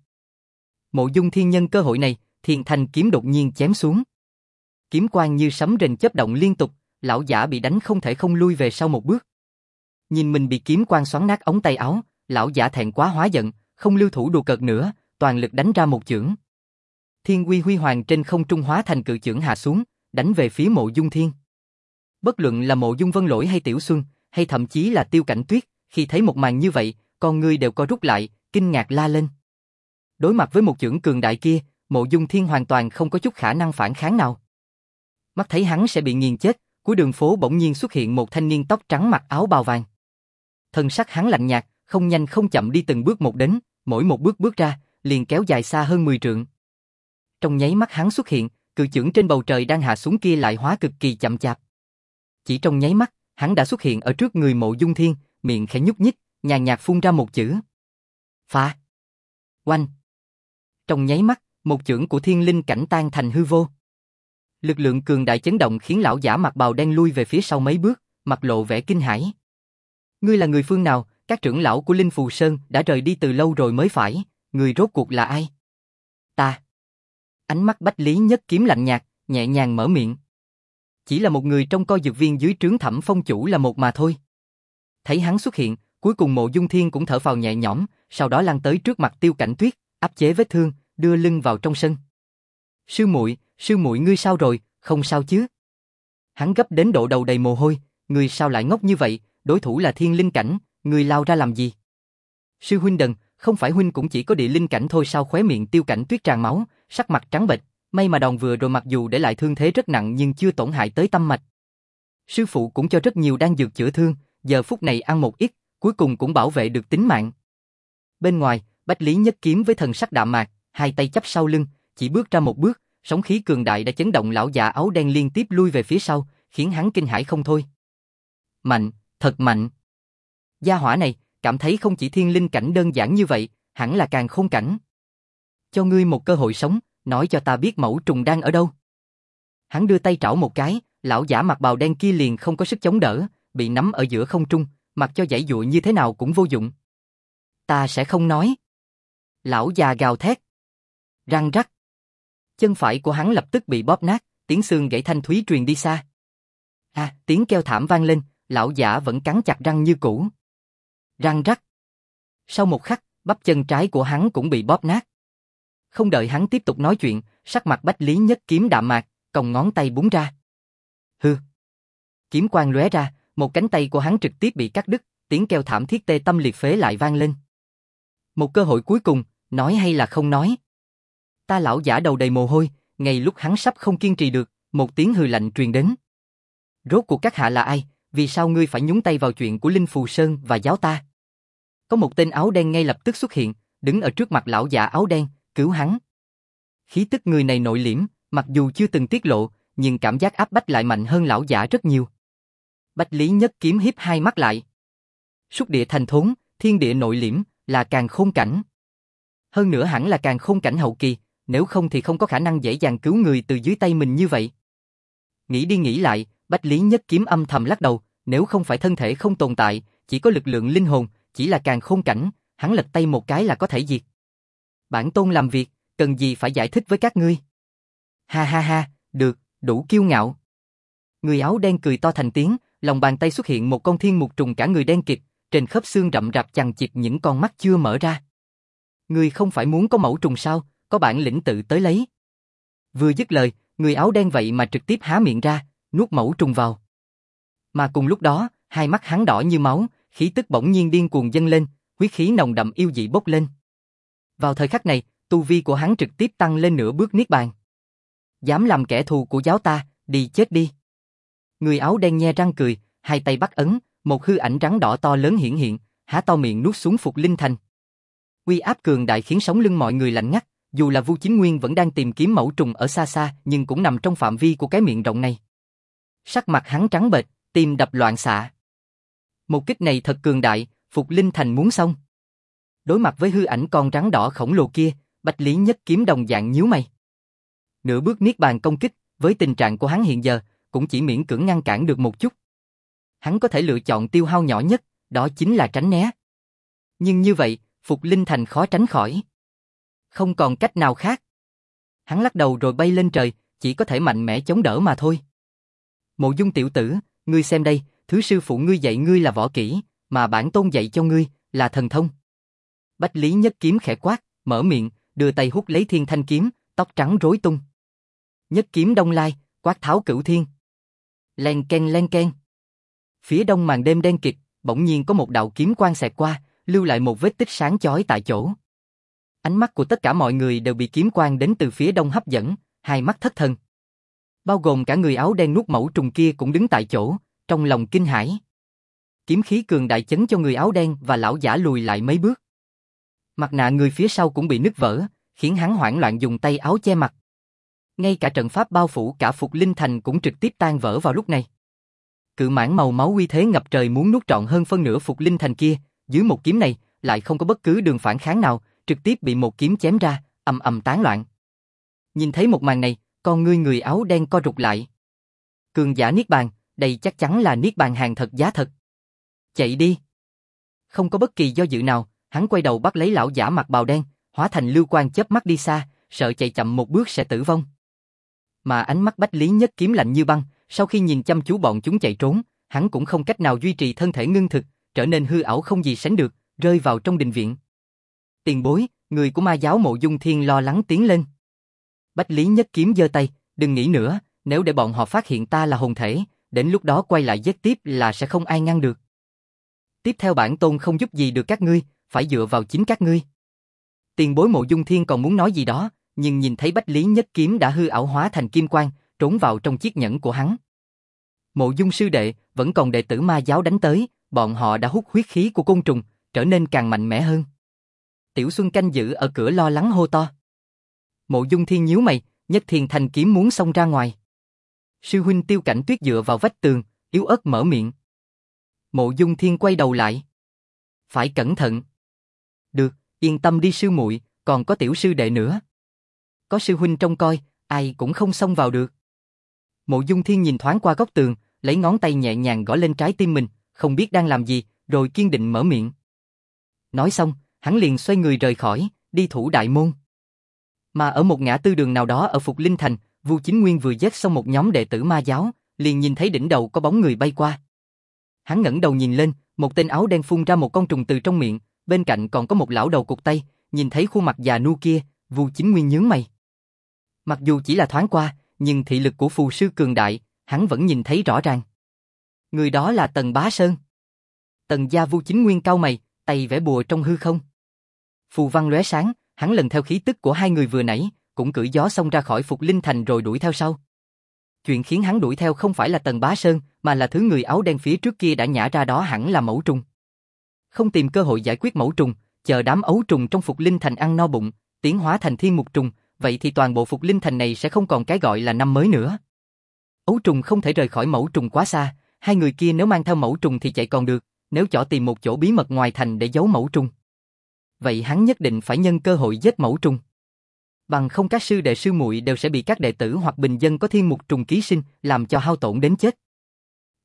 Mộ Dung Thiên nhân cơ hội này, Thiên Thanh kiếm đột nhiên chém xuống. Kiếm quang như sấm rền chớp động liên tục, lão giả bị đánh không thể không lui về sau một bước. Nhìn mình bị kiếm quang xoắn nát ống tay áo, lão giả thẹn quá hóa giận, không lưu thủ đùa cợt nữa, toàn lực đánh ra một chưởng. Thiên uy huy hoàng trên không trung hóa thành cự chưởng hạ xuống, đánh về phía Mộ Dung Thiên. Bất luận là Mộ Dung Vân Lỗi hay Tiểu Xuân, hay thậm chí là Tiêu Cảnh Tuyết, khi thấy một màn như vậy, con ngươi đều co rút lại, kinh ngạc la lên. Đối mặt với một chưởng cường đại kia, Mộ Dung Thiên hoàn toàn không có chút khả năng phản kháng nào. Mắt thấy hắn sẽ bị nghiền chết, cuối đường phố bỗng nhiên xuất hiện một thanh niên tóc trắng mặc áo bào vàng. Thân sắc hắn lạnh nhạt, không nhanh không chậm đi từng bước một đến, mỗi một bước bước ra, liền kéo dài xa hơn mười trượng. Trong nháy mắt hắn xuất hiện, cự chưởng trên bầu trời đang hạ xuống kia lại hóa cực kỳ chậm chạp. Chỉ trong nháy mắt, hắn đã xuất hiện ở trước người Mộ Dung Thiên, miệng khẽ nhúc nhích, nhàn nhạt phun ra một chữ. Phá. Oanh. Trong nháy mắt, một chưởng của thiên linh cảnh tan thành hư vô. Lực lượng cường đại chấn động khiến lão giả mặc bào đen lui về phía sau mấy bước, mặt lộ vẻ kinh hãi. Ngươi là người phương nào? Các trưởng lão của Linh Phù Sơn đã rời đi từ lâu rồi mới phải, người rốt cuộc là ai? Ta. Ánh mắt Bách Lý Nhất Kiếm lạnh nhạt, nhẹ nhàng mở miệng. Chỉ là một người trong coi dược viên dưới trướng Thẩm Phong chủ là một mà thôi. Thấy hắn xuất hiện, cuối cùng Mộ Dung Thiên cũng thở phào nhẹ nhõm, sau đó lăn tới trước mặt Tiêu Cảnh Tuyết, áp chế vết thương, đưa lưng vào trong sân. Sư muội, sư muội ngươi sao rồi, không sao chứ? Hắn gấp đến độ đầu đầy mồ hôi, ngươi sao lại ngốc như vậy, đối thủ là thiên linh cảnh, ngươi lao ra làm gì? Sư huynh đần, không phải huynh cũng chỉ có địa linh cảnh thôi sao? Khóe miệng Tiêu Cảnh Tuyết tràn máu, sắc mặt trắng bệch, may mà đòn vừa rồi mặc dù để lại thương thế rất nặng nhưng chưa tổn hại tới tâm mạch. Sư phụ cũng cho rất nhiều đan dược chữa thương, giờ phút này ăn một ít, cuối cùng cũng bảo vệ được tính mạng. Bên ngoài, Bách Lý Nhất Kiếm với thần sắc đạm mạc, hai tay chắp sau lưng, chỉ bước ra một bước, sóng khí cường đại đã chấn động lão già áo đen liên tiếp lui về phía sau, khiến hắn kinh hãi không thôi. Mạnh, thật mạnh. Gia hỏa này, cảm thấy không chỉ thiên linh cảnh đơn giản như vậy, hẳn là càn khôn cảnh. Cho ngươi một cơ hội sống, nói cho ta biết mẫu trùng đang ở đâu. Hắn đưa tay trảo một cái, lão giả mặc bào đen kia liền không có sức chống đỡ, bị nắm ở giữa không trung, mặc cho giãy dụa như thế nào cũng vô dụng. Ta sẽ không nói. Lão già gào thét. Răng rắc. Chân phải của hắn lập tức bị bóp nát, tiếng xương gãy thanh thúy truyền đi xa. À, tiếng kêu thảm vang lên, lão giả vẫn cắn chặt răng như cũ. Răng rắc. Sau một khắc, bắp chân trái của hắn cũng bị bóp nát. Không đợi hắn tiếp tục nói chuyện, sắc mặt Bách Lý Nhất Kiếm đạm mạc, còng ngón tay búng ra. Hừ. Kiếm quang lóe ra, một cánh tay của hắn trực tiếp bị cắt đứt, tiếng kêu thảm thiết tê tâm liệt phế lại vang lên. Một cơ hội cuối cùng, nói hay là không nói? Ta lão giả đầu đầy mồ hôi, ngay lúc hắn sắp không kiên trì được, một tiếng hừ lạnh truyền đến. Rốt cuộc các hạ là ai? Vì sao ngươi phải nhúng tay vào chuyện của Linh Phù Sơn và giáo ta? Có một tên áo đen ngay lập tức xuất hiện, đứng ở trước mặt lão giả áo đen, cứu hắn. Khí tức người này nội liễm, mặc dù chưa từng tiết lộ, nhưng cảm giác áp bách lại mạnh hơn lão giả rất nhiều. Bách Lý Nhất Kiếm hiếp hai mắt lại. Súc địa thành thốn, thiên địa nội liễm, là càn khôn cảnh. Hơn nữa hẳn là càn khôn cảnh hậu kỳ, nếu không thì không có khả năng dễ dàng cứu người từ dưới tay mình như vậy. Nghĩ đi nghĩ lại, Bách Lý Nhất Kiếm âm thầm lắc đầu, nếu không phải thân thể không tồn tại, chỉ có lực lượng linh hồn, chỉ là càn khôn cảnh, hắn lật tay một cái là có thể diệt. Bản tôn làm việc, cần gì phải giải thích với các ngươi. Ha ha ha, được, đủ kiêu ngạo. Người áo đen cười to thành tiếng, lòng bàn tay xuất hiện một con thiên mục trùng cả người đen kịt, trên khớp xương rậm rạp chằng chịt những con mắt chưa mở ra. Ngươi không phải muốn có mẫu trùng sao, có bản lĩnh tự tới lấy. Vừa dứt lời, người áo đen vậy mà trực tiếp há miệng ra, nuốt mẫu trùng vào. Mà cùng lúc đó, hai mắt hắn đỏ như máu, khí tức bỗng nhiên điên cuồng dâng lên, huyết khí nồng đậm yêu dị bốc lên. Vào thời khắc này, tu vi của hắn trực tiếp tăng lên nửa bước niết bàn. Dám làm kẻ thù của giáo ta, đi chết đi. Người áo đen nhe răng cười, hai tay bắt ấn, một hư ảnh rắn đỏ to lớn hiển hiện, há to miệng nuốt xuống Phục Linh Thành. Uy áp cường đại khiến sống lưng mọi người lạnh ngắt, dù là Vu Chính Nguyên vẫn đang tìm kiếm mẫu trùng ở xa xa, nhưng cũng nằm trong phạm vi của cái miệng rộng này. Sắc mặt hắn trắng bệch, tim đập loạn xạ. Một kích này thật cường đại, Phục Linh Thành muốn xong. Đối mặt với hư ảnh con rắn đỏ khổng lồ kia, Bách Lý Nhất Kiếm đồng dạng nhíu mày. Nửa bước niết bàn công kích, với tình trạng của hắn hiện giờ, cũng chỉ miễn cưỡng ngăn cản được một chút. Hắn có thể lựa chọn tiêu hao nhỏ nhất, đó chính là tránh né. Nhưng như vậy, Phục Linh Thành khó tránh khỏi. Không còn cách nào khác. Hắn lắc đầu rồi bay lên trời, chỉ có thể mạnh mẽ chống đỡ mà thôi. Mộ Dung tiểu tử, ngươi xem đây, thứ sư phụ ngươi dạy ngươi là võ kỹ, mà bản tôn dạy cho ngươi là thần thông. Bách Lý Nhất Kiếm khẽ quát, mở miệng, đưa tay hút lấy thiên thanh kiếm, tóc trắng rối tung. Nhất kiếm đông lai, quát tháo cửu thiên. Len ken len ken. Phía đông màn đêm đen kịt, bỗng nhiên có một đạo kiếm quang xẹt qua, lưu lại một vết tích sáng chói tại chỗ. Ánh mắt của tất cả mọi người đều bị kiếm quang đến từ phía đông hấp dẫn, hai mắt thất thần. Bao gồm cả người áo đen nuốt mẫu trùng kia cũng đứng tại chỗ, trong lòng kinh hãi. Kiếm khí cường đại chấn cho người áo đen và lão giả lùi lại mấy bước. Mặt nạ người phía sau cũng bị nứt vỡ, khiến hắn hoảng loạn dùng tay áo che mặt. Ngay cả trận pháp bao phủ cả Phục Linh Thành cũng trực tiếp tan vỡ vào lúc này. Cự mãng màu máu uy thế ngập trời muốn nuốt trọn hơn phân nửa Phục Linh Thành kia, dưới một kiếm này lại không có bất cứ đường phản kháng nào, trực tiếp bị một kiếm chém ra, ầm ầm tán loạn. Nhìn thấy một màn này, con ngươi người áo đen co rụt lại. Cường giả niết bàn, đây chắc chắn là niết bàn hàng thật giá thật. Chạy đi. Không có bất kỳ do dự nào, hắn quay đầu bắt lấy lão giả mặc bào đen, hóa thành lưu quang chớp mắt đi xa, sợ chạy chậm một bước sẽ tử vong. Mà ánh mắt Bách Lý Nhất Kiếm lạnh như băng, sau khi nhìn chăm chú bọn chúng chạy trốn, hắn cũng không cách nào duy trì thân thể ngưng thực, trở nên hư ảo không gì sánh được, rơi vào trong đình viện. Tiền bối, người của ma giáo Mộ Dung Thiên lo lắng tiến lên. Bách Lý Nhất Kiếm giơ tay, đừng nghĩ nữa, nếu để bọn họ phát hiện ta là hồn thể, đến lúc đó quay lại giết tiếp là sẽ không ai ngăn được. Tiếp theo bản tôn không giúp gì được các ngươi, phải dựa vào chính các ngươi. Tiền bối Mộ Dung Thiên còn muốn nói gì đó, nhưng nhìn thấy Bách Lý Nhất Kiếm đã hư ảo hóa thành kim quang, trốn vào trong chiếc nhẫn của hắn. Mộ Dung sư đệ, vẫn còn đệ tử ma giáo đánh tới, bọn họ đã hút huyết khí của côn trùng, trở nên càng mạnh mẽ hơn. Tiểu Xuân canh giữ ở cửa lo lắng hô to. Mộ Dung Thiên nhíu mày, Nhất Thiên Thành kiếm muốn xông ra ngoài. Sư huynh Tiêu Cảnh Tuyết dựa vào vách tường, yếu ớt mở miệng. Mộ Dung Thiên quay đầu lại. Phải cẩn thận. Được, yên tâm đi sư muội, còn có tiểu sư đệ nữa. Có sư huynh trông coi, ai cũng không xông vào được. Mộ Dung Thiên nhìn thoáng qua góc tường, lấy ngón tay nhẹ nhàng gõ lên trái tim mình, không biết đang làm gì, rồi kiên định mở miệng. Nói xong, hắn liền xoay người rời khỏi, đi thủ đại môn. Mà ở một ngã tư đường nào đó ở Phục Linh Thành, Vu Chính Nguyên vừa giết xong một nhóm đệ tử ma giáo, liền nhìn thấy đỉnh đầu có bóng người bay qua. Hắn ngẩng đầu nhìn lên, một tên áo đen phun ra một con trùng từ trong miệng, bên cạnh còn có một lão đầu cụt tay, nhìn thấy khuôn mặt già nua kia, Vu Chính Nguyên nhướng mày. Mặc dù chỉ là thoáng qua, nhưng thị lực của phù sư cường đại, hắn vẫn nhìn thấy rõ ràng. Người đó là Tần Bá Sơn. Tần gia Vu Chính Nguyên cau mày, tay vẽ bùa trong hư không. Phù văn lóe sáng, hắn lần theo khí tức của hai người vừa nãy, cũng cưỡi gió xông ra khỏi Phục Linh Thành rồi đuổi theo sau. Chuyện khiến hắn đuổi theo không phải là Tần Bá Sơn, mà là thứ người áo đen phía trước kia đã nhả ra đó hẳn là mẫu trùng. Không tìm cơ hội giải quyết mẫu trùng, chờ đám ấu trùng trong Phục Linh Thành ăn no bụng, tiến hóa thành thiên mục trùng, vậy thì toàn bộ Phục Linh Thành này sẽ không còn cái gọi là năm mới nữa. Ấu trùng không thể rời khỏi mẫu trùng quá xa, hai người kia nếu mang theo mẫu trùng thì chạy còn được, nếu chọn tìm một chỗ bí mật ngoài thành để giấu mẫu trùng. Vậy hắn nhất định phải nhân cơ hội giết mẫu trùng. Bằng không các sư đệ sư muội đều sẽ bị các đệ tử hoặc bình dân có thiên mục trùng ký sinh làm cho hao tổn đến chết.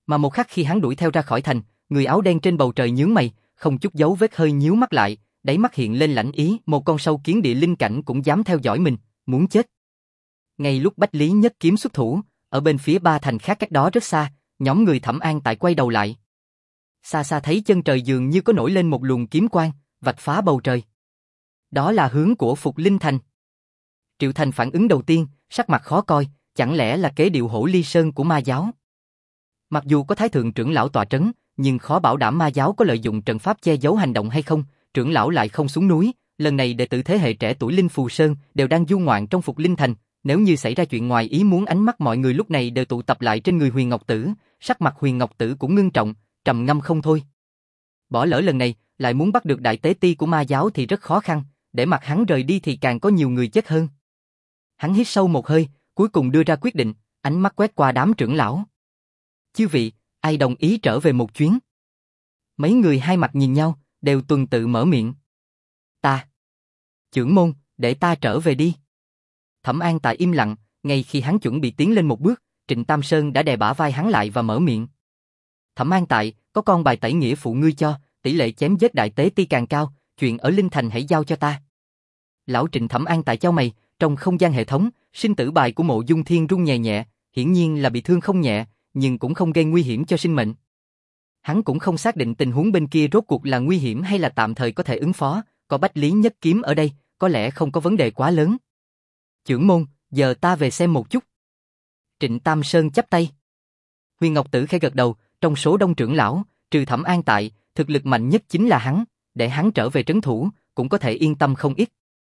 Mà một khắc khi hắn đuổi theo ra khỏi thành, người áo đen trên bầu trời nhướng mày, không chút dấu vết hơi nhíu mắt lại, đáy mắt hiện lên lãnh ý, một con sâu kiến địa linh cảnh cũng dám theo dõi mình, muốn chết. Ngay lúc Bách Lý Nhất Kiếm xuất thủ, ở bên phía ba thành khác cách đó rất xa, nhóm người Thẩm An Tại quay đầu lại. Xa xa thấy chân trời dường như có nổi lên một luồng kiếm quang, vạch phá bầu trời. Đó là hướng của Phục Linh Thành. Triệu Thành phản ứng đầu tiên, sắc mặt khó coi, chẳng lẽ là kế điệu Hổ Ly Sơn của ma giáo? Mặc dù có Thái Thượng trưởng lão tọa trấn, nhưng khó bảo đảm ma giáo có lợi dụng trận pháp che giấu hành động hay không, trưởng lão lại không xuống núi, lần này đệ tử thế hệ trẻ tuổi Linh Phù Sơn đều đang du ngoạn trong Phục Linh Thành, nếu như xảy ra chuyện ngoài ý muốn ánh mắt mọi người lúc này đều tụ tập lại trên người Huyền Ngọc Tử, sắc mặt Huyền Ngọc Tử cũng ngưng trọng, trầm ngâm không thôi. Bỏ lỡ lần này, lại muốn bắt được đại tế ti của ma giáo thì rất khó khăn, để mặc hắn rời đi thì càng có nhiều người chết hơn. Hắn hít sâu một hơi, cuối cùng đưa ra quyết định, ánh mắt quét qua đám trưởng lão. Chư vị, ai đồng ý trở về một chuyến? Mấy người hai mặt nhìn nhau, đều tuần tự mở miệng. Ta. Trưởng môn, để ta trở về đi. Thẩm An Tại im lặng, ngay khi hắn chuẩn bị tiến lên một bước, Trịnh Tam Sơn đã đè bả vai hắn lại và mở miệng. Thẩm An Tại, có con bài tẩy nghĩa phụ ngươi cho, tỷ lệ chém giết đại tế ti càng cao, chuyện ở Linh Thành hãy giao cho ta. Lão Trịnh Thẩm An Tại chau mày, trong không gian hệ thống, sinh tử bài của Mộ Dung Thiên rung nhẹ nhẹ, hiển nhiên là bị thương không nhẹ, nhưng cũng không gây nguy hiểm cho sinh mệnh. Hắn cũng không xác định tình huống bên kia rốt cuộc là nguy hiểm hay là tạm thời có thể ứng phó, có Bách Lý Nhất Kiếm ở đây, có lẽ không có vấn đề quá lớn. Trưởng môn, giờ ta về xem một chút. Trịnh Tam Sơn chắp tay. Huyền Ngọc Tử khẽ gật đầu, trong số đông trưởng lão, trừ Thẩm An Tại, thực lực mạnh nhất chính là hắn, để hắn trở về trấn thủ, cũng có thể yên tâm không ít.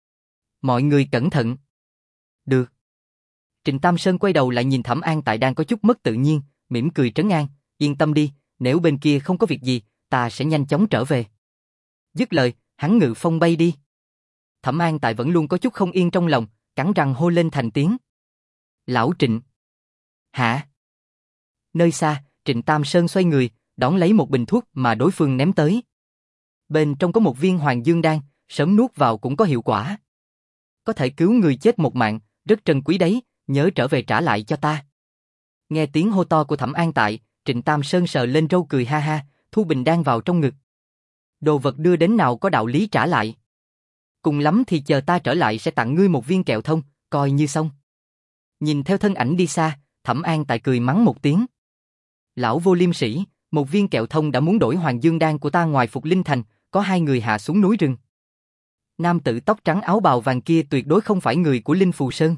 Mọi người cẩn thận. Được. Trịnh Tam Sơn quay đầu lại nhìn Thẩm An Tại đang có chút mất tự nhiên, mỉm cười trấn an, yên tâm đi, nếu bên kia không có việc gì, ta sẽ nhanh chóng trở về. Dứt lời, hắn ngự phong bay đi. Thẩm An Tại vẫn luôn có chút không yên trong lòng, cắn răng hô lên thành tiếng. Lão Trịnh. Hả? Nơi xa, Trịnh Tam Sơn xoay người, đón lấy một bình thuốc mà đối phương ném tới. Bên trong có một viên Hoàng Dương Đan, sớm nuốt vào cũng có hiệu quả. Có thể cứu người chết một mạng, rất trân quý đấy, nhớ trở về trả lại cho ta. Nghe tiếng hô to của Thẩm An Tại, Trịnh Tam Sơn sờ lên râu cười ha ha, thu bình đan vào trong ngực. Đồ vật đưa đến nào có đạo lý trả lại. Cùng lắm thì chờ ta trở lại sẽ tặng ngươi một viên kẹo thông, coi như xong. Nhìn theo thân ảnh đi xa, Thẩm An Tại cười mắng một tiếng. Lão vô liêm sĩ, một viên kẹo thông đã muốn đổi Hoàng Dương Đan của ta ngoài Phục Linh Thành, có hai người hạ xuống núi rừng. Nam tử tóc trắng áo bào vàng kia tuyệt đối không phải người của Linh Phù Sơn.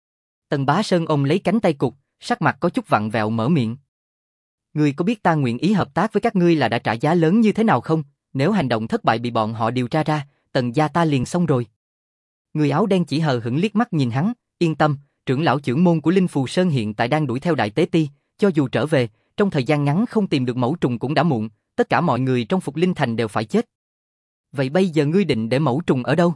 Tần Bá Sơn ôm lấy cánh tay cụt, sắc mặt có chút vặn vẹo mở miệng. Ngươi có biết ta nguyện ý hợp tác với các ngươi là đã trả giá lớn như thế nào không? Nếu hành động thất bại bị bọn họ điều tra ra, Tần gia ta liền xong rồi. Người áo đen chỉ hờ hững liếc mắt nhìn hắn, yên tâm, trưởng lão trưởng môn của Linh Phù Sơn hiện tại đang đuổi theo đại tế ti, cho dù trở về, trong thời gian ngắn không tìm được mẫu trùng cũng đã muộn, tất cả mọi người trong Phục Linh Thành đều phải chết. Vậy bây giờ ngươi định để mẫu trùng ở đâu?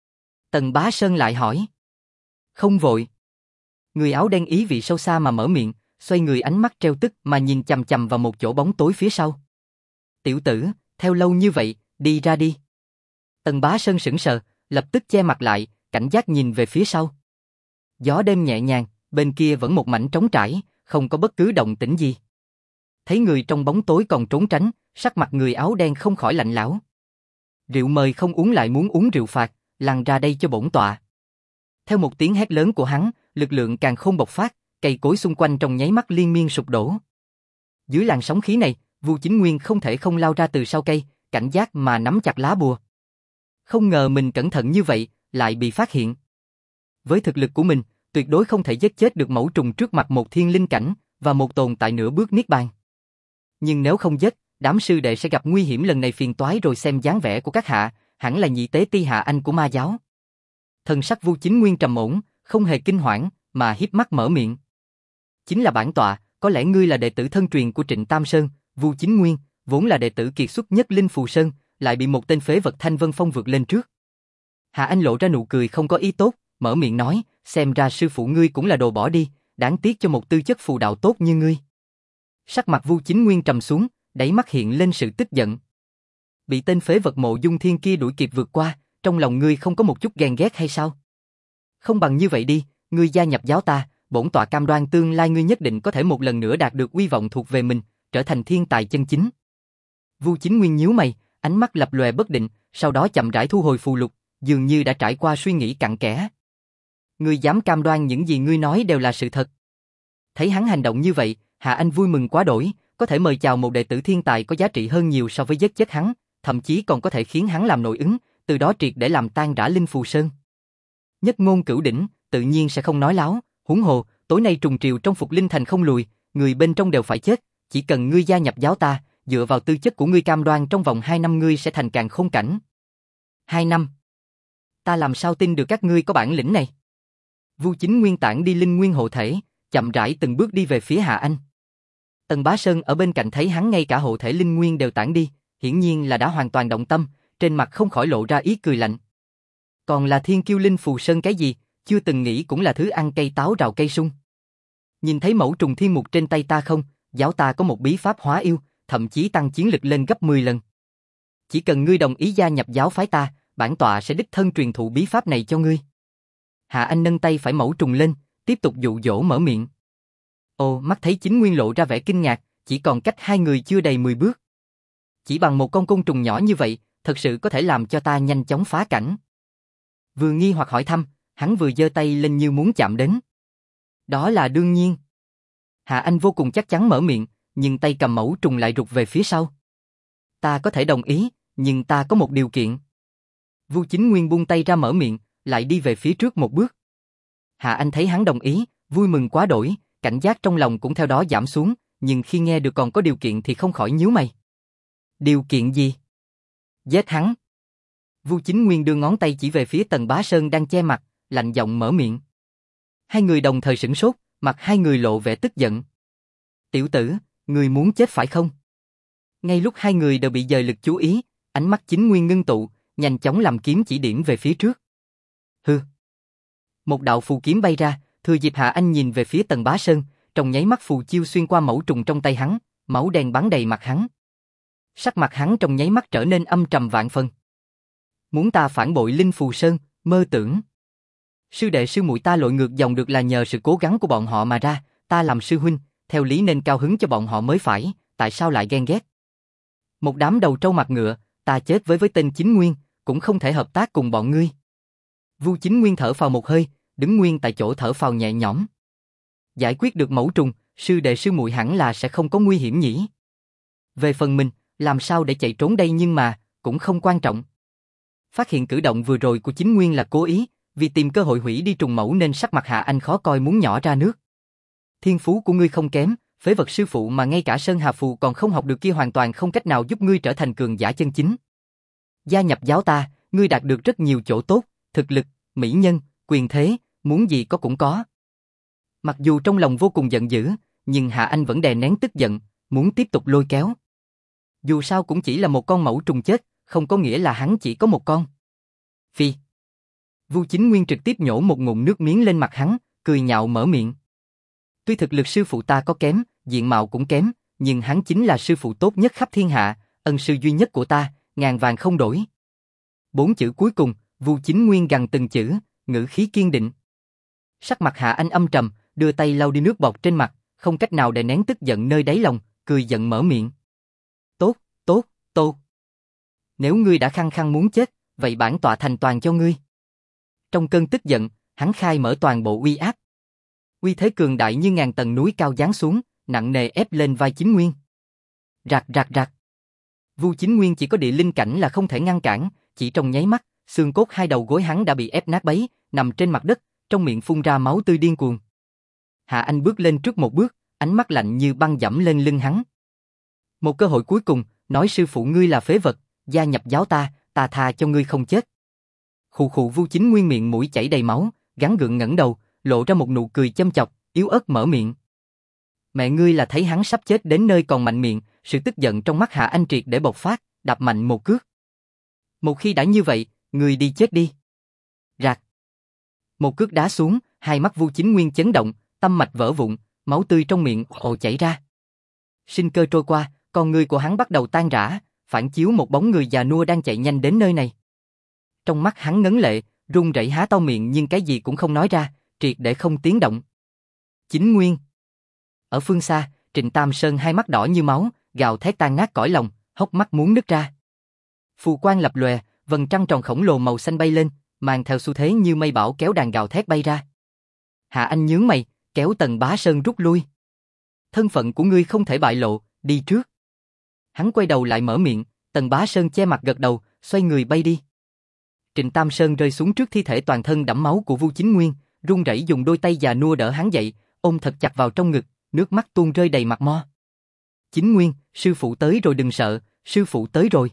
Tần Bá Sơn lại hỏi. Không vội. Người áo đen ý vị sâu xa mà mở miệng, xoay người ánh mắt treo tức mà nhìn chằm chằm vào một chỗ bóng tối phía sau. Tiểu tử, theo lâu như vậy, đi ra đi. Tần Bá Sơn sững sờ, lập tức che mặt lại, cảnh giác nhìn về phía sau. Gió đêm nhẹ nhàng, bên kia vẫn một mảnh trống trải, không có bất cứ động tĩnh gì. Thấy người trong bóng tối còn trốn tránh, sắc mặt người áo đen không khỏi lạnh lẽo. Rượu mời không uống lại muốn uống rượu phạt, lăn ra đây cho bổn tọa. Theo một tiếng hét lớn của hắn, lực lượng càng không bộc phát, cây cối xung quanh trong nháy mắt liên miên sụp đổ. Dưới làn sóng khí này, Vu Chính Nguyên không thể không lao ra từ sau cây, cảnh giác mà nắm chặt lá bùa. Không ngờ mình cẩn thận như vậy, lại bị phát hiện. Với thực lực của mình, tuyệt đối không thể giết chết được mẫu trùng trước mặt một thiên linh cảnh và một tồn tại nửa bước niết bàn. Nhưng nếu không giết, đám sư đệ sẽ gặp nguy hiểm, lần này phiền toái rồi. Xem dáng vẻ của các hạ, hẳn là nhị tế ti hạ anh của ma giáo. Thần sắc Vu Chính Nguyên trầm ổn, không hề kinh hoảng, mà híp mắt mở miệng. Chính là bản tọa, có lẽ ngươi là đệ tử thân truyền của Trịnh Tam Sơn. Vu Chính Nguyên, vốn là đệ tử kiệt xuất nhất Linh Phù Sơn, lại bị một tên phế vật Thanh Vân Phong vượt lên trước. Hạ Anh lộ ra nụ cười không có ý tốt, mở miệng nói, xem ra sư phụ ngươi cũng là đồ bỏ đi, đáng tiếc cho một tư chất phù đạo tốt như ngươi. Sắc mặt Vu Chính Nguyên trầm xuống, đáy mắt hiện lên sự tức giận. Bị tên phế vật Mộ Dung Thiên kia đuổi kịp vượt qua, trong lòng ngươi không có một chút ghen ghét hay sao? Không bằng như vậy đi, ngươi gia nhập giáo ta, bổn tọa cam đoan tương lai ngươi nhất định có thể một lần nữa đạt được uy vọng thuộc về mình, trở thành thiên tài chân chính. Vu Chính Nguyên nhíu mày, ánh mắt lập lòe bất định, sau đó chậm rãi thu hồi phù lục, dường như đã trải qua suy nghĩ cặn kẽ. Ngươi dám cam đoan những gì ngươi nói đều là sự thật? Thấy hắn hành động như vậy, Hạ Anh vui mừng quá đỗi, có thể mời chào một đệ tử thiên tài có giá trị hơn nhiều so với giết chết hắn, thậm chí còn có thể khiến hắn làm nội ứng, từ đó triệt để làm tan rã Linh Phù Sơn. Nhất ngôn cửu đỉnh, tự nhiên sẽ không nói láo, huống hồ, tối nay trùng triều trong Phục Linh Thành không lùi, người bên trong đều phải chết, chỉ cần ngươi gia nhập giáo ta, dựa vào tư chất của ngươi cam đoan trong vòng hai năm ngươi sẽ thành càn khôn cảnh. Hai năm? Ta làm sao tin được các ngươi có bản lĩnh này? Vu Chính Nguyên tản đi linh nguyên hộ thể, chậm rãi từng bước đi về phía Hạ Anh. Tần Bá Sơn ở bên cạnh thấy hắn ngay cả hộ thể linh nguyên đều tản đi, hiển nhiên là đã hoàn toàn động tâm, trên mặt không khỏi lộ ra ý cười lạnh. Còn là Thiên Kiêu Linh Phù Sơn cái gì, chưa từng nghĩ cũng là thứ ăn cây táo rào cây sung. Nhìn thấy mẫu trùng thiên mục trên tay ta không, giáo ta có một bí pháp hóa yêu, thậm chí tăng chiến lực lên gấp mười lần. Chỉ cần ngươi đồng ý gia nhập giáo phái ta, bản tọa sẽ đích thân truyền thụ bí pháp này cho ngươi. Hạ Anh nâng tay phải mẫu trùng lên, tiếp tục dụ dỗ mở miệng. Ồ, mắt thấy Chính Nguyên lộ ra vẻ kinh ngạc, chỉ còn cách hai người chưa đầy mười bước. Chỉ bằng một con côn trùng nhỏ như vậy, thật sự có thể làm cho ta nhanh chóng phá cảnh. Vừa nghi hoặc hỏi thăm, hắn vừa giơ tay lên như muốn chạm đến. Đó là đương nhiên. Hạ Anh vô cùng chắc chắn mở miệng, nhưng tay cầm mẫu trùng lại rụt về phía sau. Ta có thể đồng ý, nhưng ta có một điều kiện. Vu Chính Nguyên buông tay ra mở miệng, lại đi về phía trước một bước. Hạ Anh thấy hắn đồng ý, vui mừng quá đỗi, cảnh giác trong lòng cũng theo đó giảm xuống, nhưng khi nghe được còn có điều kiện thì không khỏi nhíu mày. Điều kiện gì? Giết hắn. Vu Chính Nguyên đưa ngón tay chỉ về phía Tần Bá Sơn đang che mặt, lạnh giọng mở miệng. Hai người đồng thời sửng sốt, mặt hai người lộ vẻ tức giận. Tiểu tử, người muốn chết phải không? Ngay lúc hai người đều bị dời lực chú ý, ánh mắt Chính Nguyên ngưng tụ, nhanh chóng làm kiếm chỉ điểm về phía trước. Hừ. Một đạo phù kiếm bay ra, thừa dịp Hạ Anh nhìn về phía Tần Bá Sơn, trong nháy mắt phù chiêu xuyên qua mẫu trùng trong tay hắn, máu đen bắn đầy mặt hắn. Sắc mặt hắn trong nháy mắt trở nên âm trầm vạn phần. Muốn ta phản bội Linh Phù Sơn, mơ tưởng. Sư đệ sư muội ta lội ngược dòng được là nhờ sự cố gắng của bọn họ mà ra, ta làm sư huynh, theo lý nên cao hứng cho bọn họ mới phải, tại sao lại ghen ghét? Một đám đầu trâu mặt ngựa, ta chết với với tên Chính Nguyên, cũng không thể hợp tác cùng bọn ngươi. Vu Chính Nguyên thở phào một hơi, đứng nguyên tại chỗ thở phào nhẹ nhõm. Giải quyết được mẫu trùng, sư đệ sư muội hẳn là sẽ không có nguy hiểm nhỉ. Về phần mình, làm sao để chạy trốn đây nhưng mà, cũng không quan trọng. Phát hiện cử động vừa rồi của Chính Nguyên là cố ý, vì tìm cơ hội hủy đi trùng mẫu nên sắc mặt Hạ Anh khó coi muốn nhỏ ra nước. Thiên phú của ngươi không kém, phế vật sư phụ mà ngay cả Sơn Hà Phù còn không học được kia hoàn toàn không cách nào giúp ngươi trở thành cường giả chân chính. Gia nhập giáo ta, ngươi đạt được rất nhiều chỗ tốt, thực lực, mỹ nhân, quyền thế, muốn gì có cũng có. Mặc dù trong lòng vô cùng giận dữ, nhưng Hạ Anh vẫn đè nén tức giận, muốn tiếp tục lôi kéo. Dù sao cũng chỉ là một con mẫu trùng chết, không có nghĩa là hắn chỉ có một con. Phi. Vu Chính Nguyên trực tiếp nhổ một ngụm nước miếng lên mặt hắn, cười nhạo mở miệng. Tuy thực lực sư phụ ta có kém, diện mạo cũng kém, nhưng hắn chính là sư phụ tốt nhất khắp thiên hạ, ân sư duy nhất của ta, ngàn vàng không đổi. Bốn chữ cuối cùng, Vu Chính Nguyên gằn từng chữ, ngữ khí kiên định. Sắc mặt Hạ Anh âm trầm, đưa tay lau đi nước bọt trên mặt, không cách nào đè nén tức giận nơi đáy lòng, cười giận mở miệng. Tốt, tốt, tốt. Nếu ngươi đã khăng khăng muốn chết, vậy bản tọa thành toàn cho ngươi. Trong cơn tức giận, hắn khai mở toàn bộ uy áp. Uy thế cường đại như ngàn tầng núi cao giáng xuống, nặng nề ép lên vai Chính Nguyên. Rạc rạc rạc. Vu Chính Nguyên chỉ có địa linh cảnh là không thể ngăn cản, chỉ trong nháy mắt, xương cốt hai đầu gối hắn đã bị ép nát bấy, nằm trên mặt đất, trong miệng phun ra máu tươi điên cuồng. Hạ Anh bước lên trước một bước, ánh mắt lạnh như băng dẫm lên lưng hắn. Một cơ hội cuối cùng, nói sư phụ ngươi là phế vật, gia nhập giáo ta, ta tha cho ngươi không chết. Khụ khụ. Vu Chính Nguyên miệng mũi chảy đầy máu, gắng gượng ngẩng đầu, lộ ra một nụ cười châm chọc, yếu ớt mở miệng. Mẹ ngươi là thấy hắn sắp chết đến nơi còn mạnh miệng, sự tức giận trong mắt Hạ Anh triệt để bộc phát, đạp mạnh một cước. Một khi đã như vậy, ngươi đi chết đi. Rạc. Một cước đá xuống, hai mắt Vu Chính Nguyên chấn động, tâm mạch vỡ vụn, máu tươi trong miệng ồ chảy ra. Sinh cơ trôi qua, con người của hắn bắt đầu tan rã, phản chiếu một bóng người già nua đang chạy nhanh đến nơi này. Trong mắt hắn ngấn lệ, run rẩy há to miệng nhưng cái gì cũng không nói ra, triệt để không tiếng động. Chính Nguyên. Ở phương xa, Trịnh Tam Sơn hai mắt đỏ như máu, gào thét tan nát cõi lòng, hốc mắt muốn nứt ra. Phù quang lập lòe, vầng trăng tròn khổng lồ màu xanh bay lên, mang theo xu thế như mây bão kéo đàn gào thét bay ra. Hạ Anh nhướng mày, kéo Tần Bá Sơn rút lui. Thân phận của ngươi không thể bại lộ, đi trước. Hắn quay đầu lại mở miệng, Tần Bá Sơn che mặt gật đầu, xoay người bay đi. Trịnh Tam Sơn rơi xuống trước thi thể toàn thân đẫm máu của Vu Chính Nguyên, run rẩy dùng đôi tay già nua đỡ hắn dậy, ôm thật chặt vào trong ngực, nước mắt tuôn rơi đầy mặt mo. Chính Nguyên, sư phụ tới rồi đừng sợ, sư phụ tới rồi.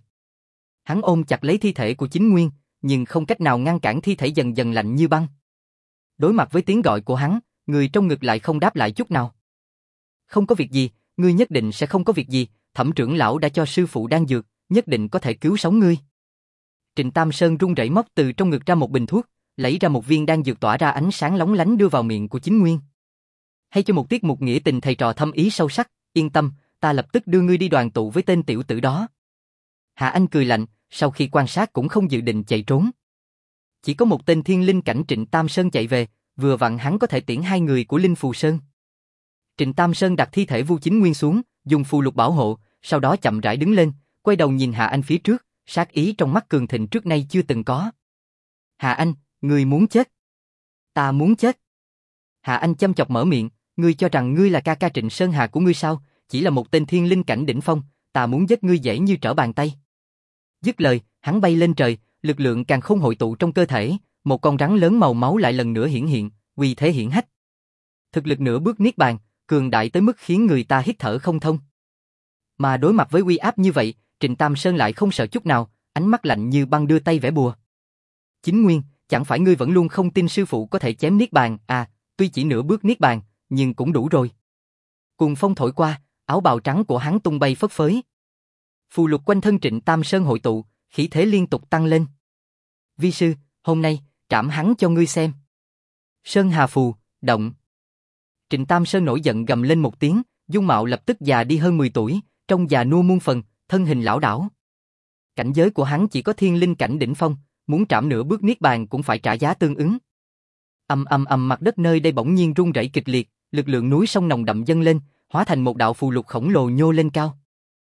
Hắn ôm chặt lấy thi thể của Chính Nguyên, nhưng không cách nào ngăn cản thi thể dần dần lạnh như băng. Đối mặt với tiếng gọi của hắn, người trong ngực lại không đáp lại chút nào. Không có việc gì, ngươi nhất định sẽ không có việc gì, Thẩm trưởng lão đã cho sư phụ đan dược, nhất định có thể cứu sống ngươi. Trịnh Tam Sơn run rẩy móc từ trong ngực ra một bình thuốc, lấy ra một viên đan dược tỏa ra ánh sáng lóng lánh đưa vào miệng của Chính Nguyên. Hay cho một tiết mục nghĩa tình thầy trò thâm ý sâu sắc, yên tâm, ta lập tức đưa ngươi đi đoàn tụ với tên tiểu tử đó. Hạ Anh cười lạnh, sau khi quan sát cũng không dự định chạy trốn. Chỉ có một tên thiên linh cảnh Trịnh Tam Sơn chạy về, vừa vặn hắn có thể tiễn hai người của Linh Phù Sơn. Trịnh Tam Sơn đặt thi thể Vu Chính Nguyên xuống, dùng phù lục bảo hộ, sau đó chậm rãi đứng lên, quay đầu nhìn Hạ Anh phía trước, sát ý trong mắt cường thịnh trước nay chưa từng có. Hạ Anh, ngươi muốn chết? Ta muốn chết. Hạ Anh chăm chọc mở miệng, ngươi cho rằng ngươi là ca ca Trịnh Sơn Hà của ngươi sao? Chỉ là một tên thiên linh cảnh đỉnh phong, ta muốn giết ngươi dễ như trở bàn tay. Dứt lời, hắn bay lên trời, lực lượng càng không hội tụ trong cơ thể, một con rắn lớn màu máu lại lần nữa hiển hiện, uy thế hiển hách. Thực lực nửa bước niết bàn, cường đại tới mức khiến người ta hít thở không thông. Mà đối mặt với uy áp như vậy, Trịnh Tam Sơn lại không sợ chút nào, ánh mắt lạnh như băng đưa tay vẽ bùa. Chính Nguyên, chẳng phải ngươi vẫn luôn không tin sư phụ có thể chém niết bàn à? Tuy chỉ nửa bước niết bàn, nhưng cũng đủ rồi. Cuồng phong thổi qua, áo bào trắng của hắn tung bay phất phới. Phù lục quanh thân Trịnh Tam Sơn hội tụ, khí thế liên tục tăng lên. Vi sư, hôm nay, trảm hắn cho ngươi xem. Sơn Hà phù, động. Trịnh Tam Sơn nổi giận gầm lên một tiếng, dung mạo lập tức già đi hơn mười tuổi, trông già nua muôn phần, thân hình lão đảo. Cảnh giới của hắn chỉ có thiên linh cảnh đỉnh phong, muốn trảm nửa bước niết bàn cũng phải trả giá tương ứng. Ầm ầm ầm, mặt đất nơi đây bỗng nhiên rung rẩy kịch liệt, lực lượng núi sông nồng đậm dâng lên, hóa thành một đạo phù lục khổng lồ nhô lên cao.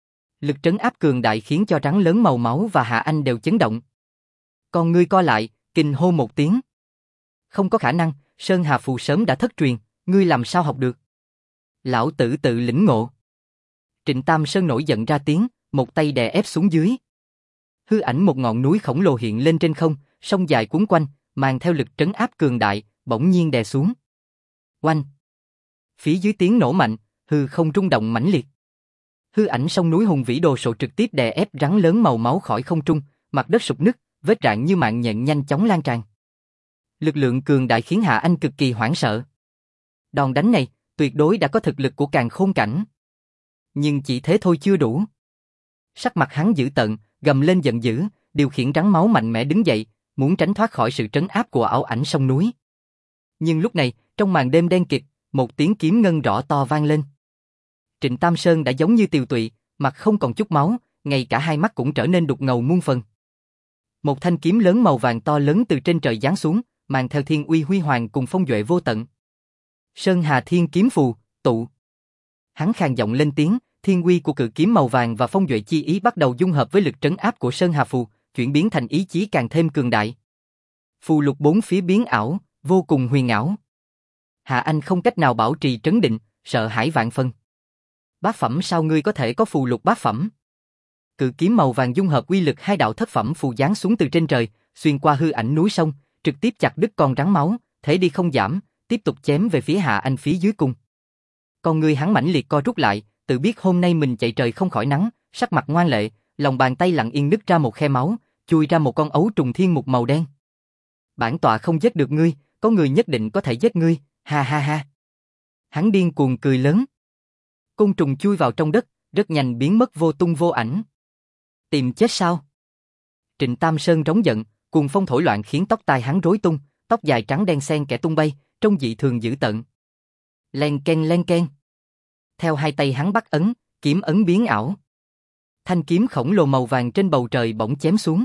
Lực trấn áp cường đại khiến cho rắn lớn màu máu và Hạ Anh đều chấn động. Con ngươi co lại, kinh hô một tiếng. Không có khả năng, Sơn Hà phù sớm đã thất truyền, ngươi làm sao học được? Lão tử tự lĩnh ngộ. Trịnh Tam Sơn nổi giận ra tiếng, một tay đè ép xuống dưới. Hư ảnh một ngọn núi khổng lồ hiện lên trên không, sông dài cuốn quanh, mang theo lực trấn áp cường đại, bỗng nhiên đè xuống. Oanh! Phía dưới tiếng nổ mạnh, hư không rung động mãnh liệt. Hư ảnh sông núi hùng vĩ đồ sộ trực tiếp đè ép rắn lớn màu máu khỏi không trung, mặt đất sụp nứt, vết rạn như mạng nhện nhanh chóng lan tràn. Lực lượng cường đại khiến Hạ Anh cực kỳ hoảng sợ. Đòn đánh này, tuyệt đối đã có thực lực của càn khôn cảnh. Nhưng chỉ thế thôi chưa đủ. Sắc mặt hắn dữ tợn, gầm lên giận dữ, điều khiển rắn máu mạnh mẽ đứng dậy, muốn tránh thoát khỏi sự trấn áp của ảo ảnh sông núi. Nhưng lúc này, trong màn đêm đen kịt, một tiếng kiếm ngân rõ to vang lên. Trịnh Tam Sơn đã giống như tiều tụy, mặt không còn chút máu, ngay cả hai mắt cũng trở nên đục ngầu muôn phần. Một thanh kiếm lớn màu vàng to lớn từ trên trời giáng xuống, mang theo thiên uy huy hoàng cùng phong duệ vô tận. Sơn Hà Thiên Kiếm Phù, tụ. Hắn khàn giọng lên tiếng, thiên uy của cự kiếm màu vàng và phong duệ chi ý bắt đầu dung hợp với lực trấn áp của Sơn Hà Phù, chuyển biến thành ý chí càng thêm cường đại. Phù lục bốn phía biến ảo, vô cùng huyền ảo. Hạ Anh không cách nào bảo trì trấn định, sợ hãi vạn phần. Bát phẩm sao ngươi có thể có phù lục bát phẩm? Cự kiếm màu vàng dung hợp uy lực hai đạo thất phẩm phù giáng xuống từ trên trời, xuyên qua hư ảnh núi sông, trực tiếp chặt đứt con rắn máu, thế đi không giảm, tiếp tục chém về phía Hạ Anh phía dưới cung. Con người hắn mãnh liệt co rút lại, tự biết hôm nay mình chạy trời không khỏi nắng, sắc mặt ngoan lệ, lòng bàn tay lặng yên nứt ra một khe máu, chui ra một con ấu trùng thiên mục màu đen. Bản tọa không giết được ngươi, có người nhất định có thể giết ngươi, ha ha ha. Hắn điên cuồng cười lớn. Côn trùng chui vào trong đất, rất nhanh biến mất vô tung vô ảnh. Tìm chết sao? Trịnh Tam Sơn rống giận, cuồng phong thổi loạn khiến tóc tai hắn rối tung, tóc dài trắng đen xen kẽ tung bay, trông dị thường dữ tợn. Len ken len ken. Theo hai tay hắn bắt ấn, kiếm ấn biến ảo. Thanh kiếm khổng lồ màu vàng trên bầu trời bỗng chém xuống.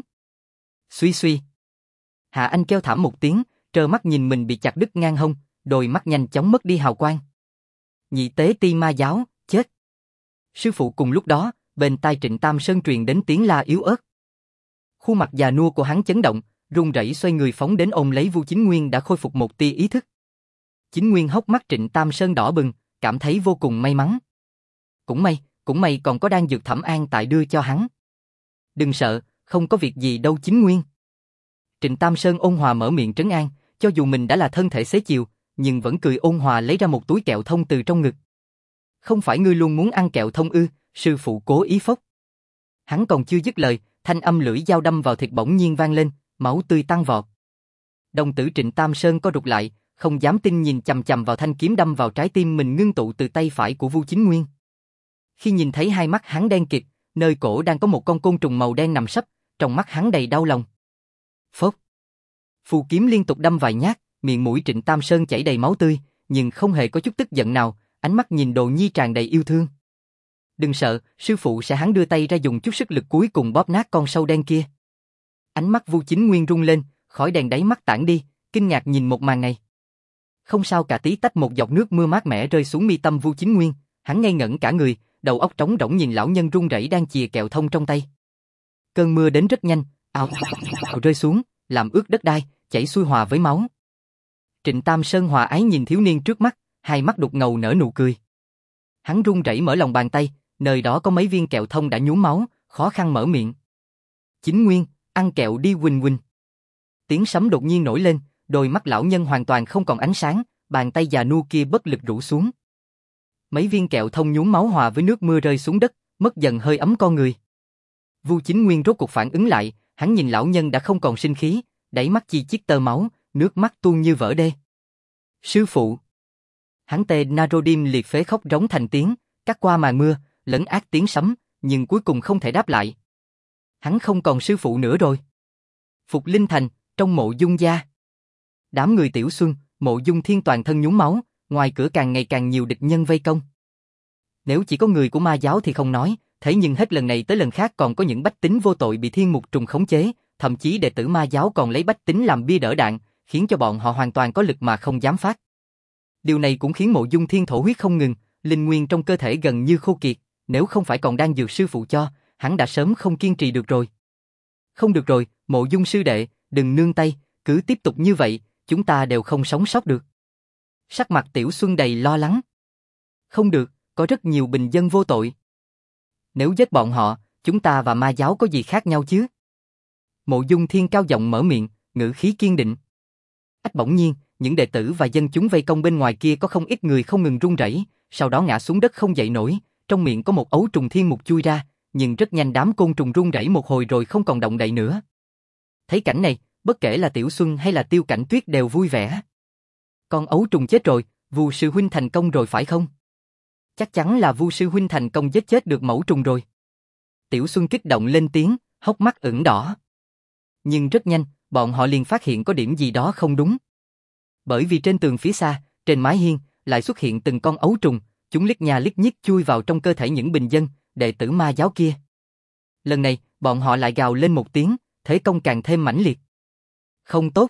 Suy suy. Hạ Anh kêu thảm một tiếng, trơ mắt nhìn mình bị chặt đứt ngang hông, đôi mắt nhanh chóng mất đi hào quang. Nhị tế ti ma giáo, chết. Sư phụ cùng lúc đó, bên tai Trịnh Tam Sơn truyền đến tiếng la yếu ớt. Khuôn mặt già nua của hắn chấn động, run rẩy xoay người phóng đến ôm lấy Vu Chính Nguyên đã khôi phục một tia ý thức. Chính Nguyên hốc mắt Trịnh Tam Sơn đỏ bừng, cảm thấy vô cùng may mắn. Cũng may, cũng may còn có đan dược Thẩm An tại đưa cho hắn. Đừng sợ, không có việc gì đâu Chính Nguyên. Trịnh Tam Sơn ôn hòa mở miệng trấn an, cho dù mình đã là thân thể xế chiều, nhưng vẫn cười ôn hòa lấy ra một túi kẹo thông từ trong ngực. Không phải ngươi luôn muốn ăn kẹo thông ư? Sư phụ cố ý phốc. Hắn còn chưa dứt lời, thanh âm lưỡi dao đâm vào thịt bỗng nhiên vang lên, máu tươi tăng vọt. Đồng tử Trịnh Tam Sơn co rụt lại, không dám tin nhìn chằm chằm vào thanh kiếm đâm vào trái tim mình ngưng tụ từ tay phải của Vu Chính Nguyên. Khi nhìn thấy hai mắt hắn đen kịt, nơi cổ đang có một con côn trùng màu đen nằm sấp, trong mắt hắn đầy đau lòng. Phốc. Phù kiếm liên tục đâm vài nhát, miệng mũi Trịnh Tam Sơn chảy đầy máu tươi, nhưng không hề có chút tức giận nào, ánh mắt nhìn Đồ Nhi tràn đầy yêu thương. Đừng sợ, sư phụ sẽ. Hắn đưa tay ra dùng chút sức lực cuối cùng bóp nát con sâu đen kia. Ánh mắt Vu Chính Nguyên rung lên, khói đèn đáy mắt tản đi, kinh ngạc nhìn một màn này. Không sao cả. Tí tách một giọt nước mưa mát mẻ rơi xuống mi tâm Vu Chính Nguyên, hắn ngây ngẩn cả người, đầu óc trống rỗng nhìn lão nhân run rẩy đang chìa kẹo thông trong tay. Cơn mưa đến rất nhanh, ào ào rơi xuống, làm ướt đất đai, chảy xuôi hòa với máu. Trịnh Tam Sơn hòa ái nhìn thiếu niên trước mắt, hai mắt đục ngầu nở nụ cười. Hắn run rẩy mở lòng bàn tay, nơi đó có mấy viên kẹo thông đã nhuốm máu, khó khăn mở miệng. Chính Nguyên, ăn kẹo đi Quỳnh Quỳnh. Tiếng sấm đột nhiên nổi lên, đôi mắt lão nhân hoàn toàn không còn ánh sáng, bàn tay già nua kia bất lực rũ xuống. Mấy viên kẹo thông nhuốm máu hòa với nước mưa rơi xuống đất, mất dần hơi ấm con người. Vu Chính Nguyên rốt cuộc phản ứng lại, hắn nhìn lão nhân đã không còn sinh khí, đáy mắt chi chiết tơ máu, nước mắt tuôn như vỡ đê. Sư phụ. Hắn tê Narodim liệt phế khóc rống thành tiếng, cắt qua màn mưa, lẫn ác tiếng sấm, nhưng cuối cùng không thể đáp lại. Hắn không còn sư phụ nữa rồi. Phục Linh Thành, trong mộ Dung gia. Đám người Tiểu Xuân, mộ Dung Thiên toàn thân nhúng máu, ngoài cửa càng ngày càng nhiều địch nhân vây công. Nếu chỉ có người của ma giáo thì không nói, thế nhưng hết lần này tới lần khác còn có những bách tính vô tội bị thiên mục trùng khống chế, thậm chí đệ tử ma giáo còn lấy bách tính làm bia đỡ đạn, khiến cho bọn họ hoàn toàn có lực mà không dám phát. Điều này cũng khiến mộ Dung Thiên thổ huyết không ngừng, linh nguyên trong cơ thể gần như khô kiệt, nếu không phải còn đang dược sư phụ cho, hắn đã sớm không kiên trì được rồi. Không được rồi, mộ Dung sư đệ, đừng nương tay, cứ tiếp tục như vậy, chúng ta đều không sống sót được. Sắc mặt Tiểu Xuân đầy lo lắng. Không được, có rất nhiều bình dân vô tội. Nếu giết bọn họ, chúng ta và ma giáo có gì khác nhau chứ? Mộ Dung Thiên cao giọng mở miệng, ngữ khí kiên định. Ách bỗng nhiên, những đệ tử và dân chúng vây công bên ngoài kia có không ít người không ngừng run rẩy, sau đó ngã xuống đất không dậy nổi, trong miệng có một ấu trùng thiên mục chui ra, nhưng rất nhanh đám côn trùng run rẩy một hồi rồi không còn động đậy nữa. Thấy cảnh này, bất kể là Tiểu Xuân hay là Tiêu Cảnh Tuyết đều vui vẻ. Con ấu trùng chết rồi, Vu sư huynh thành công rồi phải không? Chắc chắn là Vu sư huynh thành công giết chết được mẫu trùng rồi. Tiểu Xuân kích động lên tiếng, hốc mắt ửng đỏ. Nhưng rất nhanh, bọn họ liền phát hiện có điểm gì đó không đúng. Bởi vì trên tường phía xa, trên mái hiên, lại xuất hiện từng con ấu trùng, chúng liếc nhà liếc nhích chui vào trong cơ thể những bình dân, đệ tử ma giáo kia. Lần này, bọn họ lại gào lên một tiếng, thế công càng thêm mãnh liệt. Không tốt.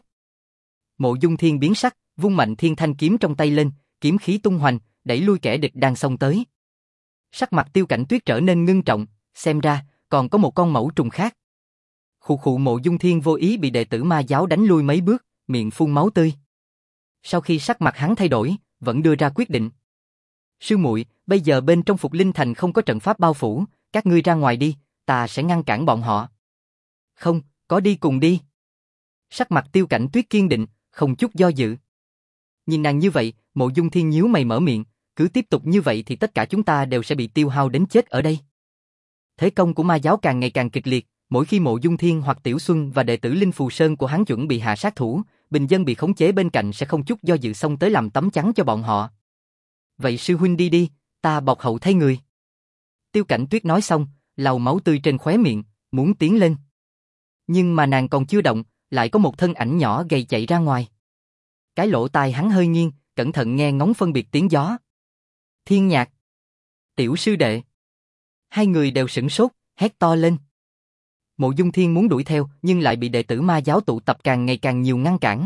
Mộ Dung Thiên biến sắc, vung mạnh thiên thanh kiếm trong tay lên, kiếm khí tung hoành, đẩy lui kẻ địch đang xông tới. Sắc mặt Tiêu Cảnh Tuyết trở nên ngưng trọng, xem ra, còn có một con mẫu trùng khác. Khụ khụ Mộ Dung Thiên vô ý bị đệ tử ma giáo đánh lui mấy bước, miệng phun máu tươi. Sau khi sắc mặt hắn thay đổi, vẫn đưa ra quyết định. Sư muội, bây giờ bên trong Phục Linh Thành không có trận pháp bao phủ, các ngươi ra ngoài đi, ta sẽ ngăn cản bọn họ. Không, có đi cùng đi. Sắc mặt Tiêu Cảnh Tuyết kiên định, không chút do dự. Nhìn nàng như vậy, Mộ Dung Thiên nhíu mày mở miệng, cứ tiếp tục như vậy thì tất cả chúng ta đều sẽ bị tiêu hao đến chết ở đây. Thế công của ma giáo càng ngày càng kịch liệt, mỗi khi Mộ Dung Thiên hoặc Tiểu Xuân và đệ tử Linh Phù Sơn của hắn chuẩn bị hạ sát thủ, bình dân bị khống chế bên cạnh sẽ không chút do dự xông tới làm tấm chắn cho bọn họ. Vậy sư huynh đi đi, ta bọc hậu thay người. Tiêu Cảnh Tuyết nói xong, lau máu tươi trên khóe miệng, muốn tiến lên. Nhưng mà nàng còn chưa động, lại có một thân ảnh nhỏ gầy chạy ra ngoài. Cái lỗ tai hắn hơi nghiêng, cẩn thận nghe ngóng phân biệt tiếng gió. Thiên Nhạc. Tiểu sư đệ. Hai người đều sửng sốt, hét to lên. Mộ Dung Thiên muốn đuổi theo, nhưng lại bị đệ tử ma giáo tụ tập càng ngày càng nhiều ngăn cản.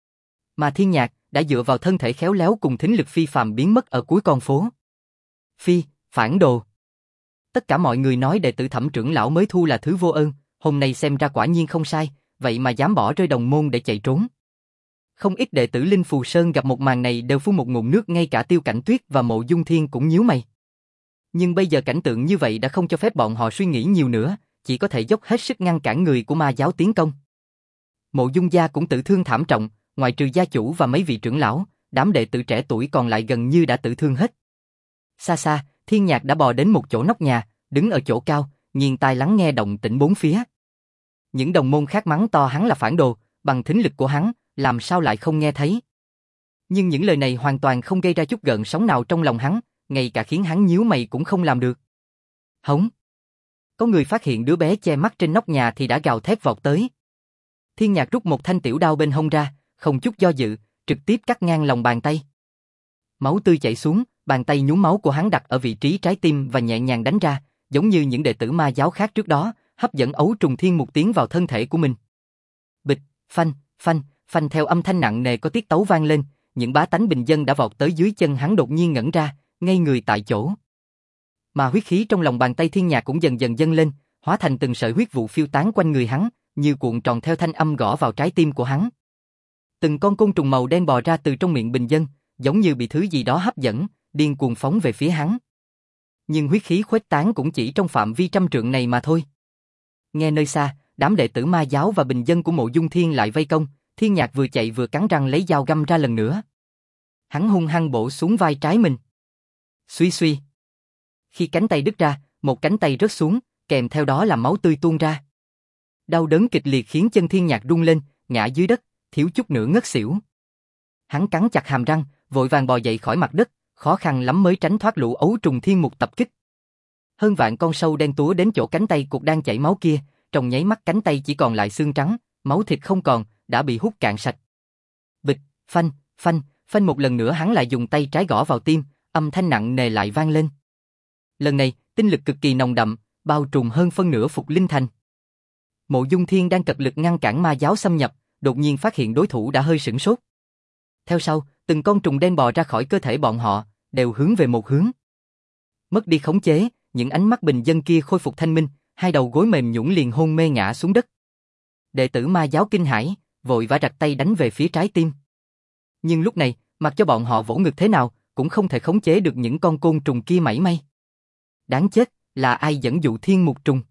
Mà Thiên Nhạc đã dựa vào thân thể khéo léo cùng thính lực phi phàm biến mất ở cuối con phố. Phi, phản đồ. Tất cả mọi người nói đệ tử Thẩm trưởng lão mới thu là thứ vô ơn, hôm nay xem ra quả nhiên không sai, vậy mà dám bỏ rơi đồng môn để chạy trốn. Không ít đệ tử Linh Phù Sơn gặp một màn này đều phun một ngụm nước, ngay cả Tiêu Cảnh Tuyết và Mộ Dung Thiên cũng nhíu mày. Nhưng bây giờ cảnh tượng như vậy đã không cho phép bọn họ suy nghĩ nhiều nữa, chỉ có thể dốc hết sức ngăn cản người của ma giáo tiến công. Mộ Dung gia cũng tự thương thảm trọng, ngoài trừ gia chủ và mấy vị trưởng lão, đám đệ tử trẻ tuổi còn lại gần như đã tự thương hết. Xa xa, Thiên Nhạc đã bò đến một chỗ nóc nhà, đứng ở chỗ cao, nghiêng tai lắng nghe động tĩnh bốn phía. Những đồng môn khác mắng to hắn là phản đồ, bằng thính lực của hắn, làm sao lại không nghe thấy. Nhưng những lời này hoàn toàn không gây ra chút gợn sóng nào trong lòng hắn, ngay cả khiến hắn nhíu mày cũng không làm được. Hống! Có người phát hiện đứa bé che mắt trên nóc nhà thì đã gào thét vọt tới. Thiên Nhạc rút một thanh tiểu đao bên hông ra, không chút do dự, trực tiếp cắt ngang lòng bàn tay. Máu tươi chảy xuống, bàn tay nhúng máu của hắn đặt ở vị trí trái tim và nhẹ nhàng đánh ra, giống như những đệ tử ma giáo khác trước đó, hấp dẫn ấu trùng thiên mục tiến vào thân thể của mình. Bịch, phanh, phanh, phanh theo âm thanh nặng nề có tiết tấu vang lên, những bá tánh bình dân đã vọt tới dưới chân hắn đột nhiên ngẩn ra, ngây người tại chỗ. Mà huyết khí trong lòng bàn tay Thiên Nhạc cũng dần dần dâng lên, hóa thành từng sợi huyết vụ phiêu tán quanh người hắn, như cuộn tròn theo thanh âm gõ vào trái tim của hắn. Từng con côn trùng màu đen bò ra từ trong miệng bình dân, giống như bị thứ gì đó hấp dẫn, điên cuồng phóng về phía hắn. Nhưng huyết khí khuếch tán cũng chỉ trong phạm vi trăm trượng này mà thôi. Nghe nơi xa, đám đệ tử ma giáo và bình dân của Mộ Dung Thiên lại vây công, Thiên Nhạc vừa chạy vừa cắn răng lấy dao găm ra lần nữa. Hắn hung hăng bổ xuống vai trái mình. Suy suy. Khi cánh tay đứt ra, một cánh tay rớt xuống, kèm theo đó là máu tươi tuôn ra. Đau đớn kịch liệt khiến chân Thiên Nhạc rung lên, ngã dưới đất, thiếu chút nữa ngất xỉu. Hắn cắn chặt hàm răng, vội vàng bò dậy khỏi mặt đất, khó khăn lắm mới tránh thoát lũ ấu trùng thiên mục tập kích. Hơn vạn con sâu đen túa đến chỗ cánh tay cục đang chảy máu kia, trong nháy mắt cánh tay chỉ còn lại xương trắng, máu thịt không còn, đã bị hút cạn sạch. Bịch, phanh, phanh, phanh một lần nữa hắn lại dùng tay trái gõ vào tim, âm thanh nặng nề lại vang lên. Lần này, tinh lực cực kỳ nồng đậm, bao trùm hơn phân nửa Phục Linh Thành. Mộ Dung Thiên đang cật lực ngăn cản ma giáo xâm nhập, đột nhiên phát hiện đối thủ đã hơi sửng sốt. Theo sau, từng con trùng đen bò ra khỏi cơ thể bọn họ, đều hướng về một hướng. Mất đi khống chế, những ánh mắt bình dân kia khôi phục thanh minh, hai đầu gối mềm nhũn liền hôn mê ngã xuống đất. Đệ tử ma giáo kinh hãi, vội vã rạch tay đánh về phía trái tim. Nhưng lúc này, mặc cho bọn họ vỗ ngực thế nào, cũng không thể khống chế được những con côn trùng kia mảy may. Đáng chết, là ai dẫn dụ thiên mục trùng?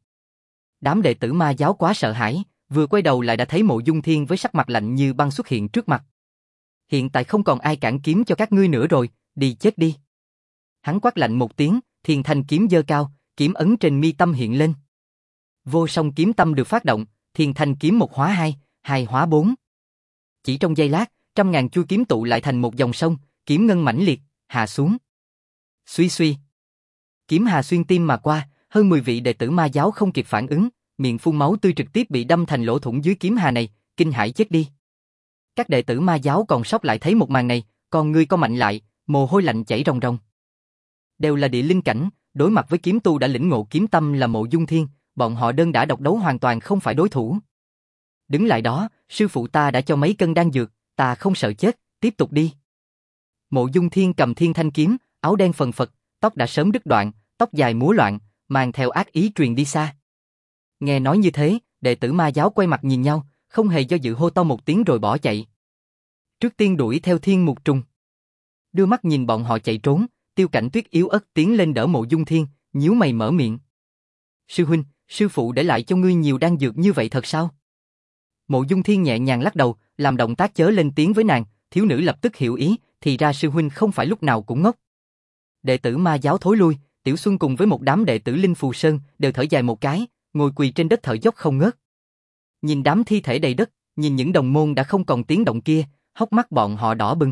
Đám đệ tử ma giáo quá sợ hãi, vừa quay đầu lại đã thấy Mộ Dung Thiên với sắc mặt lạnh như băng xuất hiện trước mặt. Hiện tại không còn ai cản kiếm cho các ngươi nữa rồi, đi chết đi. Hắn quát lạnh một tiếng, thiên thanh kiếm giơ cao, kiếm ấn trên mi tâm hiện lên. Vô song kiếm tâm được phát động, thiên thanh kiếm một hóa hai, hai hóa bốn. Chỉ trong giây lát, trăm ngàn chuôi kiếm tụ lại thành một dòng sông, kiếm ngân mãnh liệt, hạ xuống. Suy suy. Kiếm hà xuyên tim mà qua, hơn mười vị đệ tử ma giáo không kịp phản ứng, miệng phun máu tươi trực tiếp bị đâm thành lỗ thủng dưới kiếm hà này, kinh hãi chết đi. Các đệ tử ma giáo còn sót lại thấy một màn này, còn người co mạnh lại, mồ hôi lạnh chảy ròng ròng. Đều là địa linh cảnh, đối mặt với kiếm tu đã lĩnh ngộ kiếm tâm là Mộ Dung Thiên, bọn họ đơn đả độc đấu hoàn toàn không phải đối thủ. Đứng lại đó, sư phụ ta đã cho mấy cân đan dược, ta không sợ chết, tiếp tục đi. Mộ Dung Thiên cầm thiên thanh kiếm, áo đen phần phật, tóc đã sớm đứt đoạn, tóc dài múa loạn, mang theo ác ý truyền đi xa. Nghe nói như thế, đệ tử ma giáo quay mặt nhìn nhau, không hề do dự hô to một tiếng rồi bỏ chạy. Trước tiên đuổi theo thiên mục trùng. Đưa mắt nhìn bọn họ chạy trốn, Tiêu Cảnh Tuyết yếu ớt tiến lên đỡ Mộ Dung Thiên, nhíu mày mở miệng. Sư huynh, sư phụ để lại cho ngươi nhiều đan dược như vậy thật sao? Mộ Dung Thiên nhẹ nhàng lắc đầu, làm động tác chớ lên tiếng với nàng, thiếu nữ lập tức hiểu ý, thì ra sư huynh không phải lúc nào cũng ngốc. Đệ tử ma giáo thối lui, Tiểu Xuân cùng với một đám đệ tử Linh Phù Sơn đều thở dài một cái, ngồi quỳ trên đất thở dốc không ngớt. Nhìn đám thi thể đầy đất, nhìn những đồng môn đã không còn tiếng động kia, hốc mắt bọn họ đỏ bừng.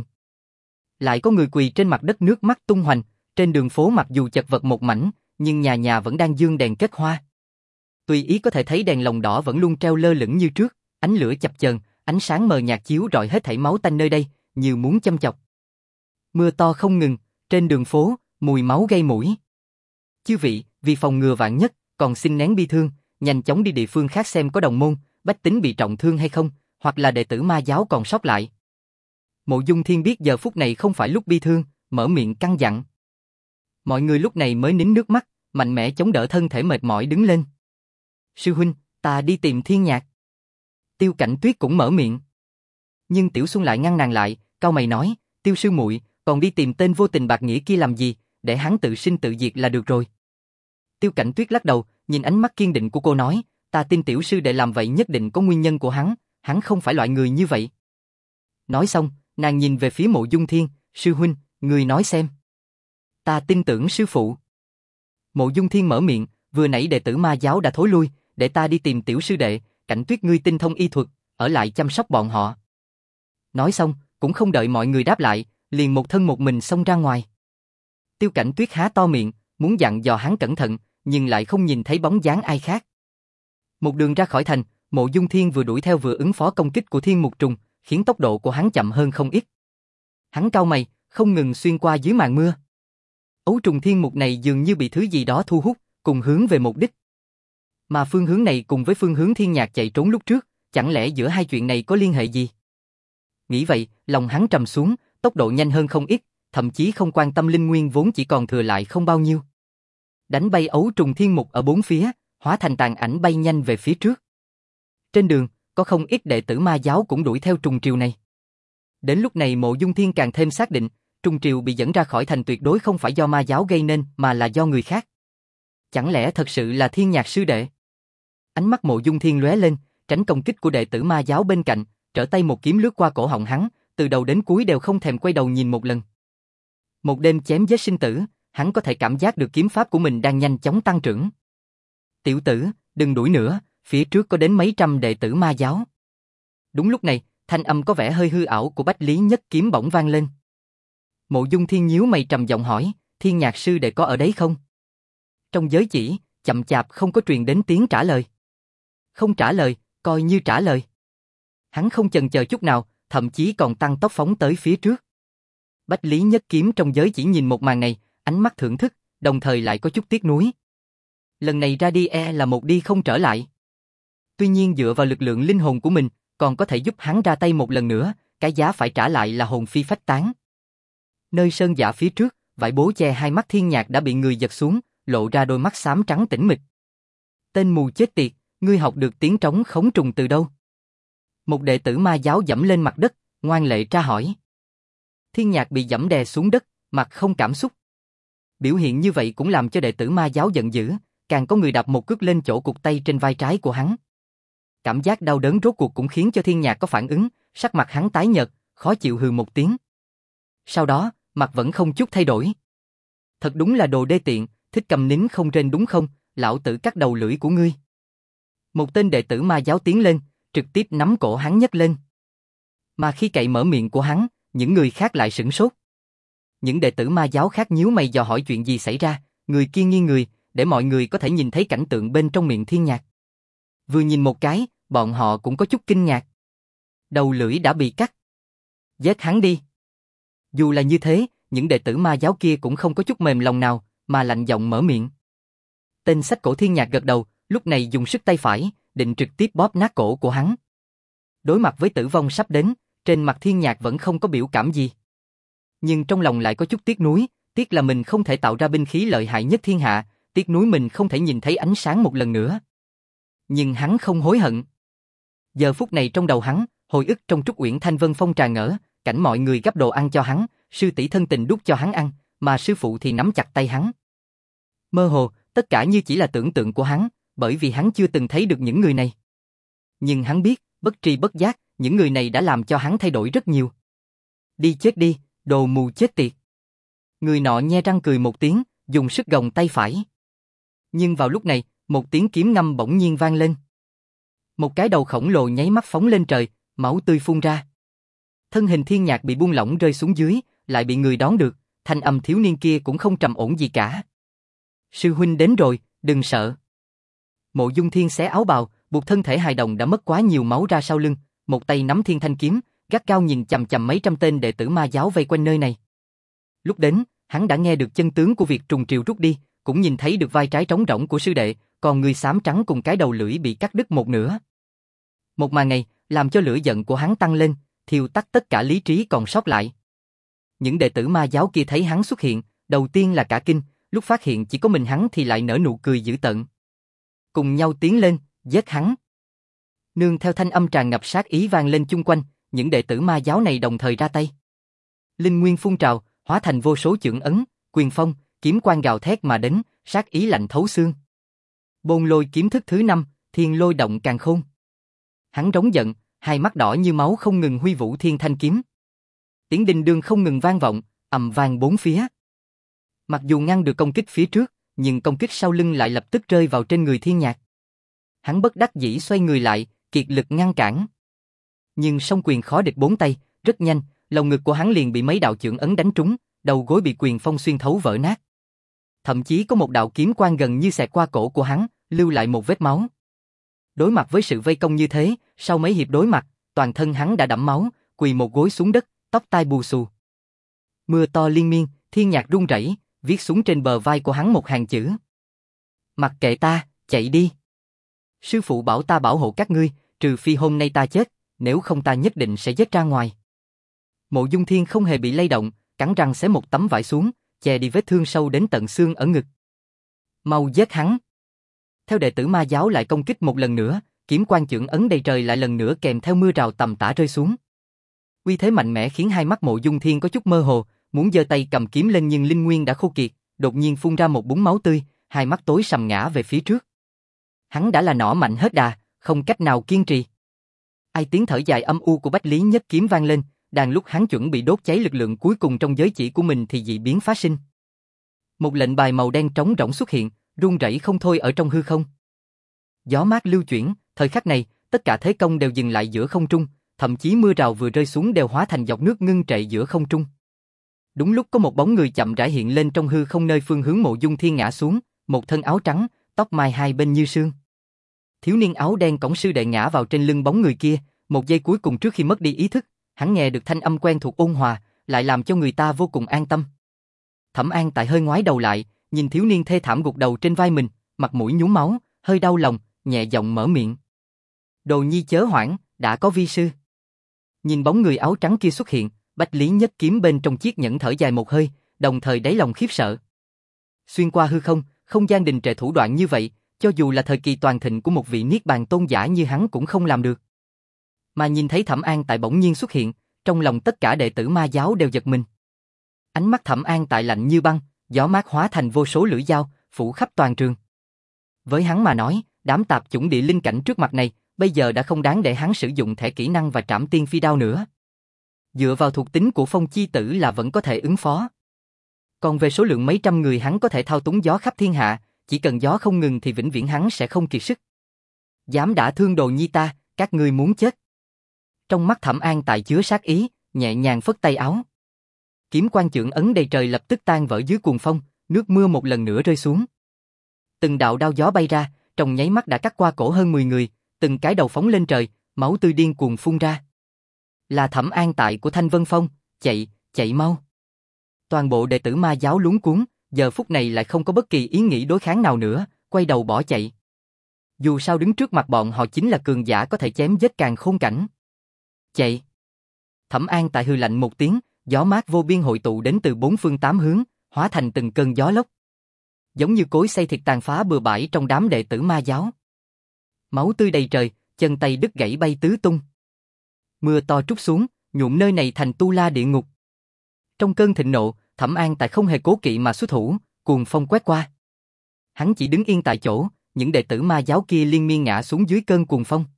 Lại có người quỳ trên mặt đất nước mắt tung hoành, trên đường phố mặc dù chật vật một mảnh, nhưng nhà nhà vẫn đang dương đèn kết hoa. Tùy ý có thể thấy đèn lồng đỏ vẫn luôn treo lơ lửng như trước, ánh lửa chập chờn, ánh sáng mờ nhạt chiếu rọi hết thảy máu tanh nơi đây, như muốn châm chọc. Mưa to không ngừng, trên đường phố, mùi máu gây mũi. Chư vị, vì phòng ngừa vạn nhất, còn xin nén bi thương, nhanh chóng đi địa phương khác xem có đồng môn, bách tính bị trọng thương hay không, hoặc là đệ tử ma giáo còn sót lại. Mộ Dung Thiên biết giờ phút này không phải lúc bi thương, mở miệng căn dặn. Mọi người lúc này mới nín nước mắt, mạnh mẽ chống đỡ thân thể mệt mỏi đứng lên. Sư huynh, ta đi tìm Thiên Nhạc. Tiêu Cảnh Tuyết cũng mở miệng. Nhưng Tiểu Xuân lại ngăn nàng lại, cau mày nói, Tiêu sư muội, còn đi tìm tên vô tình bạc nghĩa kia làm gì, để hắn tự sinh tự diệt là được rồi. Tiêu Cảnh Tuyết lắc đầu, nhìn ánh mắt kiên định của cô nói, ta tin tiểu sư đệ làm vậy nhất định có nguyên nhân của hắn, hắn không phải loại người như vậy. Nói xong, nàng nhìn về phía Mộ Dung Thiên, sư huynh, người nói xem. Ta tin tưởng sư phụ. Mộ Dung Thiên mở miệng, vừa nãy đệ tử ma giáo đã thối lui, để ta đi tìm tiểu sư đệ, Cảnh Tuyết ngươi tinh thông y thuật, ở lại chăm sóc bọn họ. Nói xong, cũng không đợi mọi người đáp lại, liền một thân một mình xông ra ngoài. Tiêu Cảnh Tuyết há to miệng, muốn dặn dò hắn cẩn thận, nhưng lại không nhìn thấy bóng dáng ai khác. Một đường ra khỏi thành, Mộ Dung Thiên vừa đuổi theo vừa ứng phó công kích của Thiên Mục Trùng, khiến tốc độ của hắn chậm hơn không ít. Hắn cau mày, không ngừng xuyên qua dưới màn mưa. Ấu trùng thiên mục này dường như bị thứ gì đó thu hút, cùng hướng về mục đích. Mà phương hướng này cùng với phương hướng Thiên Nhạc chạy trốn lúc trước, chẳng lẽ giữa hai chuyện này có liên hệ gì? Nghĩ vậy, lòng hắn trầm xuống, tốc độ nhanh hơn không ít, thậm chí không quan tâm linh nguyên vốn chỉ còn thừa lại không bao nhiêu. Đánh bay ấu trùng thiên mục ở bốn phía, hóa thành tàn ảnh bay nhanh về phía trước. Trên đường, có không ít đệ tử ma giáo cũng đuổi theo trùng triều này. Đến lúc này Mộ Dung Thiên càng thêm xác định, trùng triều bị dẫn ra khỏi thành tuyệt đối không phải do ma giáo gây nên mà là do người khác. Chẳng lẽ thật sự là Thiên Nhạc sư đệ? Ánh mắt Mộ Dung Thiên lóe lên, tránh công kích của đệ tử ma giáo bên cạnh, trở tay một kiếm lướt qua cổ họng hắn, từ đầu đến cuối đều không thèm quay đầu nhìn một lần. Một đêm chém giết sinh tử, hắn có thể cảm giác được kiếm pháp của mình đang nhanh chóng tăng trưởng. Tiểu tử, đừng đuổi nữa, phía trước có đến mấy trăm đệ tử ma giáo. Đúng lúc này, thanh âm có vẻ hơi hư ảo của Bách Lý Nhất Kiếm bỗng vang lên. Mộ Dung Thiên nhíu mày trầm giọng hỏi, Thiên Nhạc sư đệ có ở đấy không? Trong giới chỉ, chậm chạp không có truyền đến tiếng trả lời. Không trả lời, coi như trả lời. Hắn không chần chờ chút nào, thậm chí còn tăng tốc phóng tới phía trước. Bách Lý Nhất Kiếm trong giới chỉ nhìn một màn này, ánh mắt thưởng thức, đồng thời lại có chút tiếc nuối. Lần này ra đi e là một đi không trở lại. Tuy nhiên dựa vào lực lượng linh hồn của mình, còn có thể giúp hắn ra tay một lần nữa, cái giá phải trả lại là hồn phi phách tán. Nơi sơn dạ phía trước, vải bố che hai mắt Thiên Nhạc đã bị người giật xuống, lộ ra đôi mắt xám trắng tĩnh mịch. Tên mù chết tiệt, ngươi học được tiếng trống khống trùng từ đâu? Một đệ tử ma giáo dẫm lên mặt đất, ngoan lệ tra hỏi. Thiên Nhạc bị dẫm đè xuống đất, mặt không cảm xúc. Biểu hiện như vậy cũng làm cho đệ tử ma giáo giận dữ, càng có người đạp một cước lên chỗ cụt tay trên vai trái của hắn. Cảm giác đau đớn rốt cuộc cũng khiến cho Thiên Nhạc có phản ứng, sắc mặt hắn tái nhợt, khó chịu hừ một tiếng. Sau đó, mặt vẫn không chút thay đổi. Thật đúng là đồ đê tiện, thích cầm nín không rên đúng không, lão tử cắt đầu lưỡi của ngươi. Một tên đệ tử ma giáo tiến lên, trực tiếp nắm cổ hắn nhấc lên. Mà khi cậy mở miệng của hắn, những người khác lại sửng sốt. Những đệ tử ma giáo khác nhíu mày dò hỏi chuyện gì xảy ra, người kia nghiêng người, để mọi người có thể nhìn thấy cảnh tượng bên trong miệng Thiên Nhạc. Vừa nhìn một cái, bọn họ cũng có chút kinh ngạc. Đầu lưỡi đã bị cắt. Giết hắn đi. Dù là như thế, những đệ tử ma giáo kia cũng không có chút mềm lòng nào, mà lạnh giọng mở miệng. Tên sách cổ Thiên Nhạc gật đầu, lúc này dùng sức tay phải, định trực tiếp bóp nát cổ của hắn. Đối mặt với tử vong sắp đến, trên mặt Thiên Nhạc vẫn không có biểu cảm gì. Nhưng trong lòng lại có chút tiếc nuối, tiếc là mình không thể tạo ra binh khí lợi hại nhất thiên hạ, tiếc nuối mình không thể nhìn thấy ánh sáng một lần nữa. Nhưng hắn không hối hận. Giờ phút này trong đầu hắn, hồi ức trong Trúc Uyển Thanh Vân Phong trà ngỡ, cảnh mọi người gắp đồ ăn cho hắn, sư tỷ thân tình đút cho hắn ăn, mà sư phụ thì nắm chặt tay hắn. Mơ hồ, tất cả như chỉ là tưởng tượng của hắn, bởi vì hắn chưa từng thấy được những người này. Nhưng hắn biết, bất tri bất giác, những người này đã làm cho hắn thay đổi rất nhiều. Đi chết đi, đồ mù chết tiệt. Người nọ nhe răng cười một tiếng, dùng sức gồng tay phải. Nhưng vào lúc này, một tiếng kiếm ngâm bỗng nhiên vang lên. Một cái đầu khổng lồ nháy mắt phóng lên trời, máu tươi phun ra. Thân hình Thiên Nhạc bị buông lỏng rơi xuống dưới, lại bị người đón được, thanh âm thiếu niên kia cũng không trầm ổn gì cả. Sư huynh đến rồi, đừng sợ. Mộ Dung Thiên xé áo bào, buộc thân thể hài đồng đã mất quá nhiều máu ra sau lưng, một tay nắm thiên thanh kiếm, gắt cao nhìn chằm chằm mấy trăm tên đệ tử ma giáo vây quanh nơi này. Lúc đến, hắn đã nghe được chân tướng của việc trùng triều rút đi, cũng nhìn thấy được vai trái trống rỗng của sư đệ, còn người xám trắng cùng cái đầu lưỡi bị cắt đứt một nửa. Một màn này, làm cho lửa giận của hắn tăng lên, thiêu tắt tất cả lý trí còn sót lại. Những đệ tử ma giáo kia thấy hắn xuất hiện, đầu tiên là cả kinh, lúc phát hiện chỉ có mình hắn thì lại nở nụ cười dữ tợn. Cùng nhau tiến lên, giết hắn. Nương theo thanh âm tràn ngập sát ý vang lên chung quanh, những đệ tử ma giáo này đồng thời ra tay. Linh nguyên phun trào, hóa thành vô số chưởng ấn, quyền phong, kiếm quang gào thét mà đến, sát ý lạnh thấu xương. Bôn lôi kiếm thức thứ năm, thiên lôi động càn khôn. Hắn rống giận, hai mắt đỏ như máu không ngừng huy vũ thiên thanh kiếm. Tiếng đinh đương không ngừng vang vọng, ầm vang bốn phía. Mặc dù ngăn được công kích phía trước, nhưng công kích sau lưng lại lập tức rơi vào trên người Thiên Nhạc. Hắn bất đắc dĩ xoay người lại, kiệt lực ngăn cản. Nhưng song quyền khó địch bốn tay, rất nhanh, lồng ngực của hắn liền bị mấy đạo chưởng ấn đánh trúng, đầu gối bị quyền phong xuyên thấu vỡ nát. Thậm chí có một đạo kiếm quang gần như xẹt qua cổ của hắn, lưu lại một vết máu. Đối mặt với sự vây công như thế, sau mấy hiệp đối mặt, toàn thân hắn đã đẫm máu, quỳ một gối xuống đất, tóc tai bù xù. Mưa to liên miên, Thiên Nhạc run rẩy, viết xuống trên bờ vai của hắn một hàng chữ. Mặc kệ ta, chạy đi. Sư phụ bảo ta bảo hộ các ngươi, trừ phi hôm nay ta chết, nếu không ta nhất định sẽ giết ra ngoài. Mộ Dung Thiên không hề bị lay động, cắn răng xé một tấm vải xuống, che đi vết thương sâu đến tận xương ở ngực. Mau giết hắn. Theo đệ tử ma giáo lại công kích một lần nữa, kiếm quang chưởng ấn đầy trời lại lần nữa kèm theo mưa rào tầm tã rơi xuống. Uy thế mạnh mẽ khiến hai mắt Mộ Dung Thiên có chút mơ hồ, muốn giơ tay cầm kiếm lên nhưng linh nguyên đã khô kiệt, đột nhiên phun ra một búng máu tươi, hai mắt tối sầm ngã về phía trước. Hắn đã là nỏ mạnh hết đà, không cách nào kiên trì. Ai tiếng thở dài âm u của Bách Lý Nhất Kiếm vang lên, đang lúc hắn chuẩn bị đốt cháy lực lượng cuối cùng trong giới chỉ của mình thì dị biến phát sinh. Một lệnh bài màu đen trống rỗng xuất hiện, rung rẩy không thôi ở trong hư không. Gió mát lưu chuyển, thời khắc này, tất cả thế công đều dừng lại giữa không trung, thậm chí mưa rào vừa rơi xuống đều hóa thành giọt nước ngưng trệ giữa không trung. Đúng lúc có một bóng người chậm rãi hiện lên trong hư không nơi phương hướng Mộ Dung Thiên ngã xuống, một thân áo trắng, tóc mai hai bên như sương. Thiếu niên áo đen cổng sư đệ ngã vào trên lưng bóng người kia, một giây cuối cùng trước khi mất đi ý thức, hắn nghe được thanh âm quen thuộc ôn hòa, lại làm cho người ta vô cùng an tâm. Thẩm An Tại hơi ngoái đầu lại, nhìn thiếu niên thê thảm gục đầu trên vai mình, mặt mũi nhúm máu, hơi đau lòng, nhẹ giọng mở miệng. Đồ nhi chớ hoảng, đã có vi sư. Nhìn bóng người áo trắng kia xuất hiện, Bách Lý Nhất Kiếm bên trong chiếc nhẫn thở dài một hơi, đồng thời đáy lòng khiếp sợ. Xuyên qua hư không, không gian đình trệ thủ đoạn như vậy, cho dù là thời kỳ toàn thịnh của một vị niết bàn tôn giả như hắn cũng không làm được. Mà nhìn thấy Thẩm An Tại bỗng nhiên xuất hiện, trong lòng tất cả đệ tử ma giáo đều giật mình. Ánh mắt Thẩm An Tại lạnh như băng, gió mát hóa thành vô số lưỡi dao, phủ khắp toàn trường. Với hắn mà nói, đám tạp chủng địa linh cảnh trước mặt này, bây giờ đã không đáng để hắn sử dụng thẻ kỹ năng và trảm tiên phi đao nữa. Dựa vào thuộc tính của Phong Chi Tử là vẫn có thể ứng phó. Còn về số lượng mấy trăm người hắn có thể thao túng gió khắp thiên hạ, chỉ cần gió không ngừng thì vĩnh viễn hắn sẽ không kiệt sức. Dám đả thương đồ nhi ta, các ngươi muốn chết. Trong mắt Thẩm An Tại chứa sát ý, nhẹ nhàng phất tay áo. Kiếm quang chưởng ấn đầy trời lập tức tan vỡ dưới cuồng phong, nước mưa một lần nữa rơi xuống. Từng đạo đao gió bay ra, trong nháy mắt đã cắt qua cổ hơn mười người, từng cái đầu phóng lên trời, máu tươi điên cuồng phun ra. Là Thẩm An Tại của Thanh Vân Phong, chạy, chạy mau. Toàn bộ đệ tử ma giáo luống cuống, giờ phút này lại không có bất kỳ ý nghĩ đối kháng nào nữa, quay đầu bỏ chạy. Dù sao đứng trước mặt bọn họ chính là cường giả có thể chém giết càn khôn cảnh. Chạy. Thẩm An Tại hừ lạnh một tiếng, gió mát vô biên hội tụ đến từ bốn phương tám hướng, hóa thành từng cơn gió lốc. Giống như cối xay thịt tàn phá bừa bãi trong đám đệ tử ma giáo. Máu tươi đầy trời, chân tay đứt gãy bay tứ tung. Mưa to trút xuống, nhuộm nơi này thành tu la địa ngục. Trong cơn thịnh nộ, Thẩm An Tại không hề cố kỵ mà xuất thủ, cuồng phong quét qua. Hắn chỉ đứng yên tại chỗ, những đệ tử ma giáo kia liên miên ngã xuống dưới cơn cuồng phong.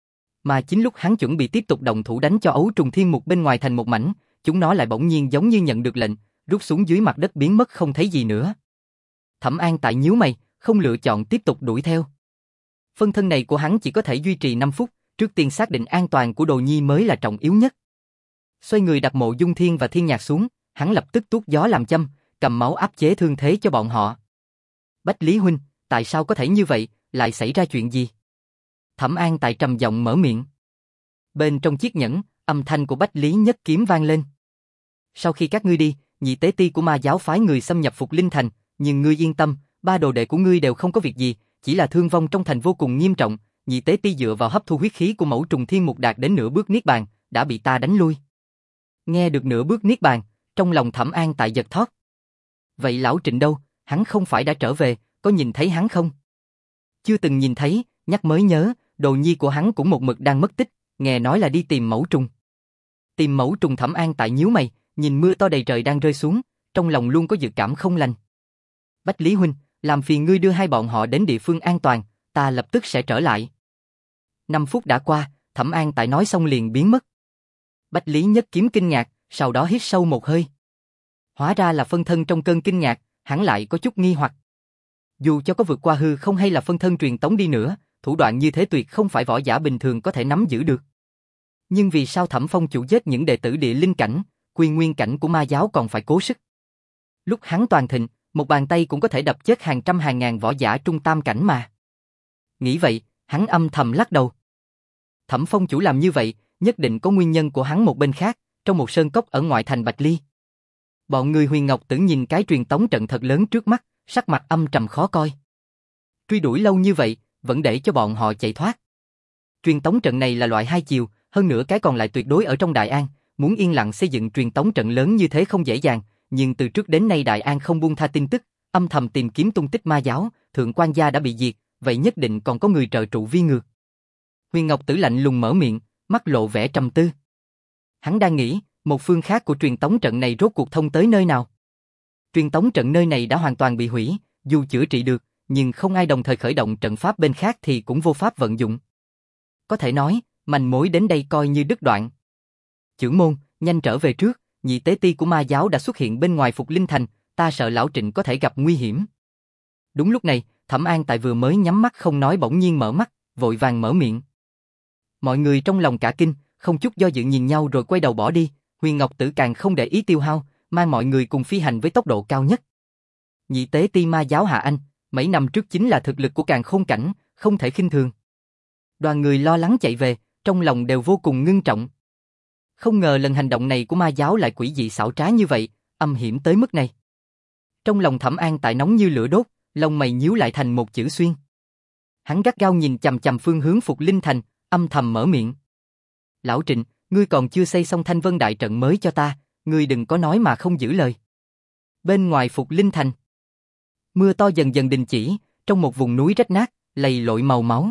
Mà chính lúc hắn chuẩn bị tiếp tục động thủ đánh cho ấu trùng thiên mục bên ngoài thành một mảnh, chúng nó lại bỗng nhiên giống như nhận được lệnh, rút xuống dưới mặt đất biến mất không thấy gì nữa. Thẩm An Tại nhíu mày, không lựa chọn tiếp tục đuổi theo. Phân thân này của hắn chỉ có thể duy trì năm phút, trước tiên xác định an toàn của đồ nhi mới là trọng yếu nhất. Xoay người đặt Mộ Dung Thiên và Thiên Nhạc xuống, hắn lập tức tuốt gió làm châm, cầm máu áp chế thương thế cho bọn họ. Bách Lý huynh, tại sao có thể như vậy, lại xảy ra chuyện gì? Thẩm An Tại trầm giọng mở miệng. Bên trong chiếc nhẫn, âm thanh của Bách Lý Nhất Kiếm vang lên. Sau khi các ngươi đi, nhị tế ti của ma giáo phái người xâm nhập Phục Linh Thành, nhưng ngươi yên tâm, ba đồ đệ của ngươi đều không có việc gì, chỉ là thương vong trong thành vô cùng nghiêm trọng, nhị tế ti dựa vào hấp thu huyết khí của mẫu trùng thiên mục đạt đến nửa bước niết bàn, đã bị ta đánh lui. Nghe được nửa bước niết bàn, trong lòng Thẩm An Tại giật thót. Vậy lão Trịnh đâu, Hắn không phải đã trở về, có nhìn thấy hắn không? Chưa từng nhìn thấy, nhắc mới nhớ, đồ nhi của hắn cũng một mực đang mất tích, nghe nói là đi tìm mẫu trùng. Tìm mẫu trùng. Thẩm An Tại nhíu mày, nhìn mưa to đầy trời đang rơi xuống, trong lòng luôn có dự cảm không lành. Bách Lý huynh, làm phiền ngươi đưa hai bọn họ đến địa phương an toàn, ta lập tức sẽ trở lại. Năm phút đã qua, Thẩm An Tại nói xong liền biến mất. Bách Lý Nhất Kiếm kinh ngạc, sau đó hít sâu một hơi. Hóa ra là phân thân trong cơn kinh ngạc, hắn lại có chút nghi hoặc. Dù cho có vượt qua hư không hay là phân thân truyền tống đi nữa, thủ đoạn như thế tuyệt không phải võ giả bình thường có thể nắm giữ được. Nhưng vì sao Thẩm Phong chủ giết những đệ tử địa linh cảnh, quy nguyên cảnh của ma giáo còn phải cố sức? Lúc hắn toàn thịnh, một bàn tay cũng có thể đập chết hàng trăm hàng ngàn võ giả trung tam cảnh mà. Nghĩ vậy, hắn âm thầm lắc đầu. Thẩm Phong chủ làm như vậy, nhất định có nguyên nhân của hắn. Một bên khác, trong một sơn cốc ở ngoại thành Bạch Ly. Bọn người Huyền Ngọc Tử nhìn cái truyền tống trận thật lớn trước mắt, sắc mặt âm trầm khó coi. Truy đuổi lâu như vậy, vẫn để cho bọn họ chạy thoát. Truyền tống trận này là loại hai chiều, hơn nữa cái còn lại tuyệt đối ở trong Đại An, muốn yên lặng xây dựng truyền tống trận lớn như thế không dễ dàng, nhưng từ trước đến nay Đại An không buông tha tin tức, âm thầm tìm kiếm tung tích ma giáo, Thượng Quan gia đã bị diệt, vậy nhất định còn có người trợ trụ vi ngược. Huyền Ngọc Tử lạnh lùng mở miệng, mắt lộ vẻ trầm tư. Hắn đang nghĩ, một phương khác của truyền tống trận này rốt cuộc thông tới nơi nào. Truyền tống trận nơi này đã hoàn toàn bị hủy, dù chữa trị được, nhưng không ai đồng thời khởi động trận pháp bên khác thì cũng vô pháp vận dụng. Có thể nói, manh mối đến đây coi như đứt đoạn. Chưởng môn, nhanh trở về trước, nhị tế ti của ma giáo đã xuất hiện bên ngoài Phục Linh Thành, ta sợ lão Trịnh có thể gặp nguy hiểm. Đúng lúc này, Thẩm An Tại vừa mới nhắm mắt không nói bỗng nhiên mở mắt, vội vàng mở miệng. Mọi người trong lòng cả kinh, không chút do dự nhìn nhau rồi quay đầu bỏ đi. Huyền Ngọc Tử càng không để ý tiêu hao, mang mọi người cùng phi hành với tốc độ cao nhất. Nhị tế ti ma giáo Hạ Anh, mấy năm trước chính là thực lực của Càn Khôn cảnh, không thể khinh thường. Đoàn người lo lắng chạy về, trong lòng đều vô cùng ngưng trọng. Không ngờ lần hành động này của ma giáo lại quỷ dị xảo trá như vậy, âm hiểm tới mức này. Trong lòng Thẩm An Tại nóng như lửa đốt, lông mày nhíu lại thành một chữ xuyên. Hắn gắt gao nhìn chằm chằm phương hướng Phục Linh Thành, âm thầm mở miệng. Lão Trịnh, ngươi còn chưa xây xong Thanh Vân Đại trận mới cho ta, ngươi đừng có nói mà không giữ lời. Bên ngoài Phục Linh Thành, mưa to dần dần đình chỉ, trong một vùng núi rách nát, lầy lội màu máu.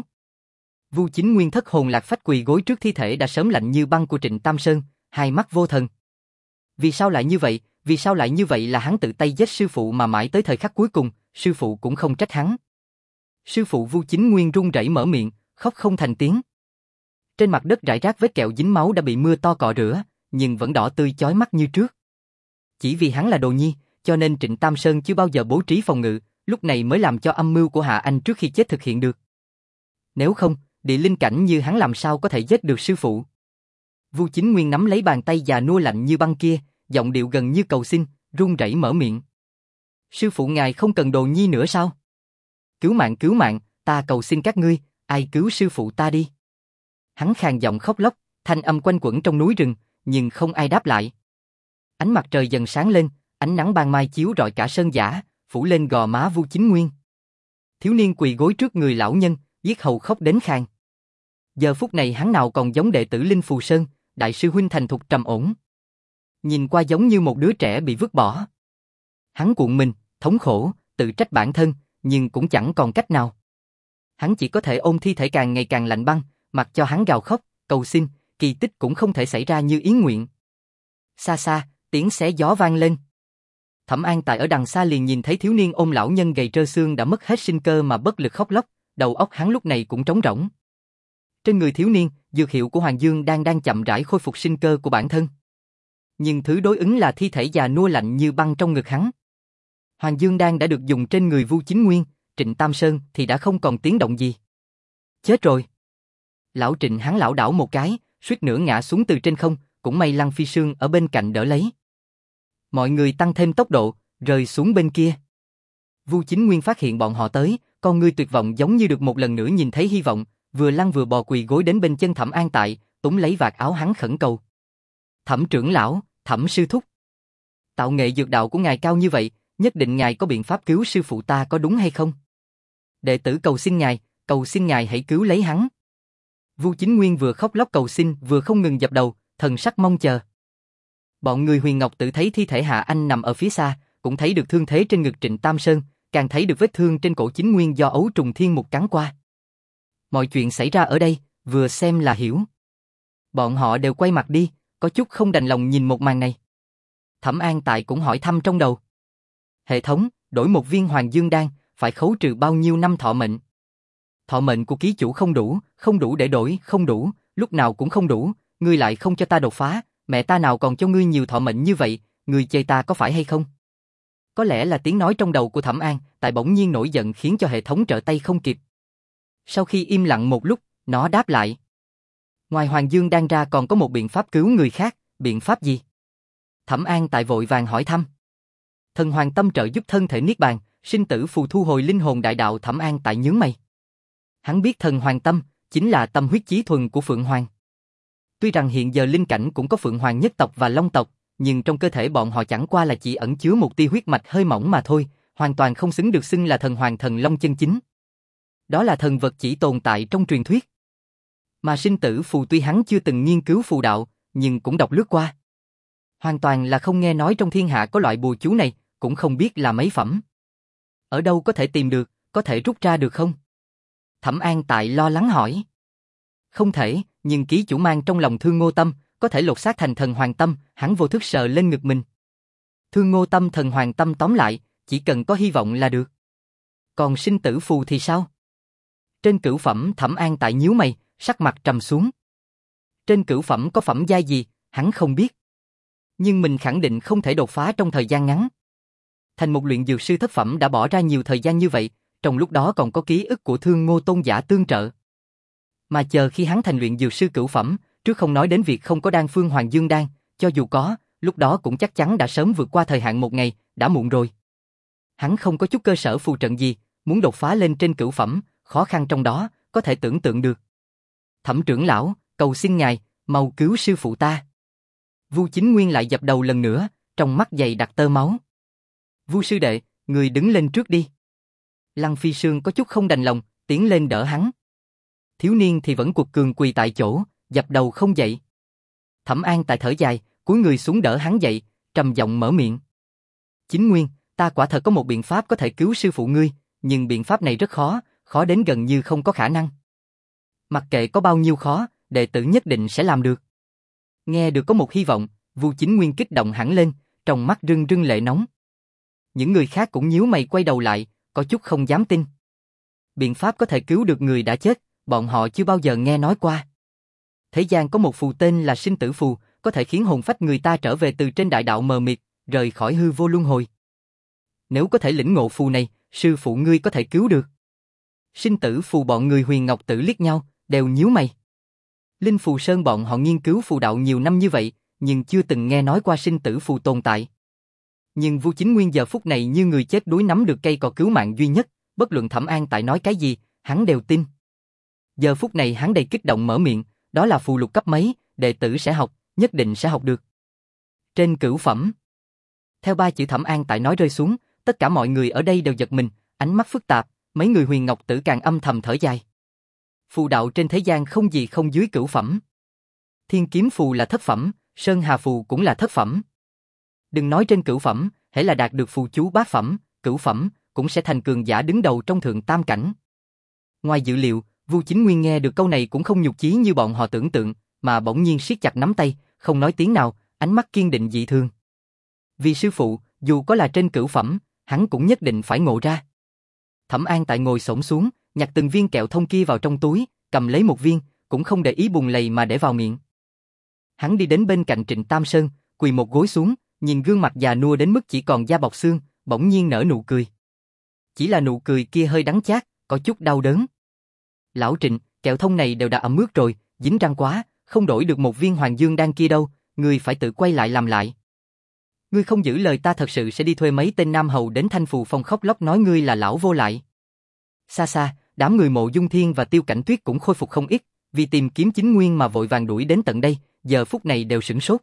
Vu Chính Nguyên thất hồn lạc phách quỳ gối trước thi thể đã sớm lạnh như băng của Trịnh Tam Sơn, hai mắt vô thần. Vì sao lại như vậy? Vì sao lại như vậy là hắn tự tay giết sư phụ mà mãi tới thời khắc cuối cùng, sư phụ cũng không trách hắn. Sư phụ Vu Chính Nguyên run rẩy mở miệng, khóc không thành tiếng. Trên mặt đất rải rác vết kẹo dính máu đã bị mưa to cọ rửa, nhưng vẫn đỏ tươi chói mắt như trước. Chỉ vì hắn là đồ nhi, cho nên Trịnh Tam Sơn chưa bao giờ bố trí phòng ngự, lúc này mới làm cho âm mưu của Hạ Anh trước khi chết thực hiện được. Nếu không, địa linh cảnh như hắn làm sao có thể giết được sư phụ. Vu Chính Nguyên nắm lấy bàn tay già nua lạnh như băng kia, giọng điệu gần như cầu xin, run rẩy mở miệng. Sư phụ ngài không cần đồ nhi nữa sao? Cứu mạng cứu mạng, ta cầu xin các ngươi, ai cứu sư phụ ta đi. Hắn khàn giọng khóc lóc, thanh âm quanh quẩn trong núi rừng, nhưng không ai đáp lại. Ánh mặt trời dần sáng lên, ánh nắng ban mai chiếu rọi cả sơn giả, phủ lên gò má Vu Chính Nguyên. Thiếu niên quỳ gối trước người lão nhân, yết hầu khóc đến khàn. Giờ phút này hắn nào còn giống đệ tử Linh Phù Sơn, đại sư huynh thành thục trầm ổn. Nhìn qua giống như một đứa trẻ bị vứt bỏ. Hắn cuộn mình, thống khổ, tự trách bản thân, nhưng cũng chẳng còn cách nào. Hắn chỉ có thể ôm thi thể càng ngày càng lạnh băng, mặc cho hắn gào khóc, cầu xin, kỳ tích cũng không thể xảy ra như ý nguyện. Xa xa, tiếng xé gió vang lên. Thẩm An Tại ở đằng xa liền nhìn thấy thiếu niên ôm lão nhân gầy trơ xương đã mất hết sinh cơ mà bất lực khóc lóc, đầu óc hắn lúc này cũng trống rỗng. Trên người thiếu niên, dược hiệu của Hoàng Dương đang đang chậm rãi khôi phục sinh cơ của bản thân. Nhưng thứ đối ứng là thi thể già nua lạnh như băng trong ngực hắn. Hoàng Dương Đan đã được dùng trên người Vu Chính Nguyên, Trịnh Tam Sơn thì đã không còn tiếng động gì. Chết rồi. Lão Trịnh hắn lảo đảo một cái, suýt nữa ngã xuống từ trên không, cũng may Lăng Phi Sương ở bên cạnh đỡ lấy. Mọi người tăng thêm tốc độ, rơi xuống bên kia. Vu Chính Nguyên phát hiện bọn họ tới, con ngươi tuyệt vọng giống như được một lần nữa nhìn thấy hy vọng, vừa lăn vừa bò quỳ gối đến bên chân Thẩm An Tại, túm lấy vạt áo hắn khẩn cầu. Thẩm trưởng lão, Thẩm sư thúc. Tạo nghệ dược đạo của ngài cao như vậy, nhất định ngài có biện pháp cứu sư phụ ta có đúng hay không? Đệ tử cầu xin ngài, cầu xin ngài hãy cứu lấy hắn. Vu Chính Nguyên vừa khóc lóc cầu xin vừa không ngừng dập đầu, thần sắc mong chờ. Bọn người Huyền Ngọc Tự thấy thi thể Hạ Anh nằm ở phía xa, cũng thấy được thương thế trên ngực Trịnh Tam Sơn, càng thấy được vết thương trên cổ Chính Nguyên do ấu trùng thiên mục cắn qua. Mọi chuyện xảy ra ở đây, vừa xem là hiểu. Bọn họ đều quay mặt đi, có chút không đành lòng nhìn một màn này. Thẩm An Tại cũng hỏi thăm trong đầu. Hệ thống, đổi một viên Hoàng Dương Đan, phải khấu trừ bao nhiêu năm thọ mệnh? Thọ mệnh của ký chủ không đủ, không đủ để đổi, không đủ, lúc nào cũng không đủ, ngươi lại không cho ta đột phá, mẹ ta nào còn cho ngươi nhiều thọ mệnh như vậy, ngươi chơi ta có phải hay không? Có lẽ là tiếng nói trong đầu của Thẩm An Tại bỗng nhiên nổi giận khiến cho hệ thống trở tay không kịp. Sau khi im lặng một lúc, nó đáp lại. Ngoài Hoàng Dương Đan ra còn có một biện pháp cứu người khác, biện pháp gì? Thẩm An Tại vội vàng hỏi thăm. Thần Hoàng Tâm trợ giúp thân thể niết bàn, sinh tử phù thu hồi linh hồn đại đạo. Thẩm An Tại nhướng mày. Hắn biết Thần Hoàng Tâm chính là tâm huyết chí thuần của Phượng Hoàng. Tuy rằng hiện giờ linh cảnh cũng có Phượng Hoàng nhất tộc và Long tộc, nhưng trong cơ thể bọn họ chẳng qua là chỉ ẩn chứa một tia huyết mạch hơi mỏng mà thôi, hoàn toàn không xứng được xưng là Thần Hoàng Thần Long chân chính. Đó là thần vật chỉ tồn tại trong truyền thuyết. Mà sinh tử phù tuy hắn chưa từng nghiên cứu phù đạo, nhưng cũng đọc lướt qua. Hoàn toàn là không nghe nói trong thiên hạ có loại bùa chú này, cũng không biết là mấy phẩm. Ở đâu có thể tìm được, có thể rút ra được không? Thẩm An Tại lo lắng hỏi. Không thể, nhưng ký chủ mang trong lòng Thương Ngô Tâm, có thể lột xác thành Thần Hoàng Tâm. Hắn vô thức sờ lên ngực mình. Thương Ngô Tâm, Thần Hoàng Tâm, tóm lại, chỉ cần có hy vọng là được. Còn sinh tử phù thì sao? Trên cửu phẩm. Thẩm An Tại nhíu mày, sắc mặt trầm xuống. Trên cửu phẩm có phẩm giai gì, hắn không biết. Nhưng mình khẳng định không thể đột phá trong thời gian ngắn. Thành một luyện dược sư thất phẩm đã bỏ ra nhiều thời gian như vậy, trong lúc đó còn có ký ức của Thương Ngô Tôn giả tương trợ. Mà chờ khi hắn thành luyện dược sư cửu phẩm, trước không nói đến việc không có đan phương Hoàng Dương Đan, cho dù có, lúc đó cũng chắc chắn đã sớm vượt qua thời hạn một ngày, đã muộn rồi. Hắn không có chút cơ sở phù trận gì, muốn đột phá lên trên cửu phẩm, khó khăn trong đó, có thể tưởng tượng được. Thẩm trưởng lão, cầu xin ngài, mau cứu sư phụ ta. Vu Chính Nguyên lại dập đầu lần nữa, trong mắt dày đặc tơ máu. Vu sư đệ, người đứng lên trước đi. Lăng Phi Sương có chút không đành lòng, tiến lên đỡ hắn. Thiếu niên thì vẫn cuột cường quỳ tại chỗ, dập đầu không dậy. Thẩm An Tại thở dài, cúi người xuống đỡ hắn dậy, trầm giọng mở miệng. Chính Nguyên, ta quả thật có một biện pháp có thể cứu sư phụ ngươi, nhưng biện pháp này rất khó, khó đến gần như không có khả năng. Mặc kệ có bao nhiêu khó, đệ tử nhất định sẽ làm được. Nghe được có một hy vọng, Vu Chính Nguyên kích động hẳn lên, trong mắt rưng rưng lệ nóng. Những người khác cũng nhíu mày quay đầu lại, có chút không dám tin. Biện pháp có thể cứu được người đã chết, bọn họ chưa bao giờ nghe nói qua. Thế gian có một phù tên là sinh tử phù, có thể khiến hồn phách người ta trở về từ trên đại đạo mờ mịt, rời khỏi hư vô luân hồi. Nếu có thể lĩnh ngộ phù này, sư phụ ngươi có thể cứu được. Sinh tử phù. Bọn người Huyền Ngọc Tử liếc nhau, đều nhíu mày. Linh Phù Sơn bọn họ nghiên cứu phù đạo nhiều năm như vậy, nhưng chưa từng nghe nói qua sinh tử phù tồn tại. Nhưng Vu Chính Nguyên giờ phút này như người chết đuối nắm được cây cỏ cứu mạng duy nhất, bất luận Thẩm An Tại nói cái gì, hắn đều tin. Giờ phút này hắn đầy kích động mở miệng, đó là phù lục cấp mấy, đệ tử sẽ học, nhất định sẽ học được. Trên cửu phẩm. Theo ba chữ Thẩm An Tại nói rơi xuống, tất cả mọi người ở đây đều giật mình, ánh mắt phức tạp, mấy người Huyền Ngọc Tử càng âm thầm thở dài. Phù đạo trên thế gian không gì không dưới cửu phẩm. Thiên kiếm phù là thất phẩm, Sơn Hà phù cũng là thất phẩm. Đừng nói trên cửu phẩm, hễ là đạt được phù chú bát phẩm, cửu phẩm, cũng sẽ thành cường giả đứng đầu trong thượng tam cảnh. Ngoài dự liệu, Vu Chính Nguyên nghe được câu này cũng không nhục chí như bọn họ tưởng tượng, mà bỗng nhiên siết chặt nắm tay, không nói tiếng nào, ánh mắt kiên định dị thường. Vì sư phụ, dù có là trên cửu phẩm, hắn cũng nhất định phải ngộ ra. Thẩm An Tại ngồi xổm xuống, nhặt từng viên kẹo thông kia vào trong túi, cầm lấy một viên, cũng không để ý bùn lầy mà để vào miệng. Hắn đi đến bên cạnh Trịnh Tam Sơn, quỳ một gối xuống, nhìn gương mặt già nua đến mức chỉ còn da bọc xương, bỗng nhiên nở nụ cười. Chỉ là nụ cười kia hơi đắng chát, có chút đau đớn. Lão Trịnh, kẹo thông này đều đã ẩm ướt rồi, dính răng quá, không đổi được một viên Hoàng Dương Đan kia đâu, ngươi phải tự quay lại làm lại. Ngươi không giữ lời ta thật sự sẽ đi thuê mấy tên nam hầu đến Thanh Phù Phong khóc lóc nói ngươi là lão vô lại. Xa xa, đám người Mộ Dung Thiên và Tiêu Cảnh Tuyết cũng khôi phục không ít, vì tìm kiếm Chính Nguyên mà vội vàng đuổi đến tận đây, giờ phút này đều sửng sốt.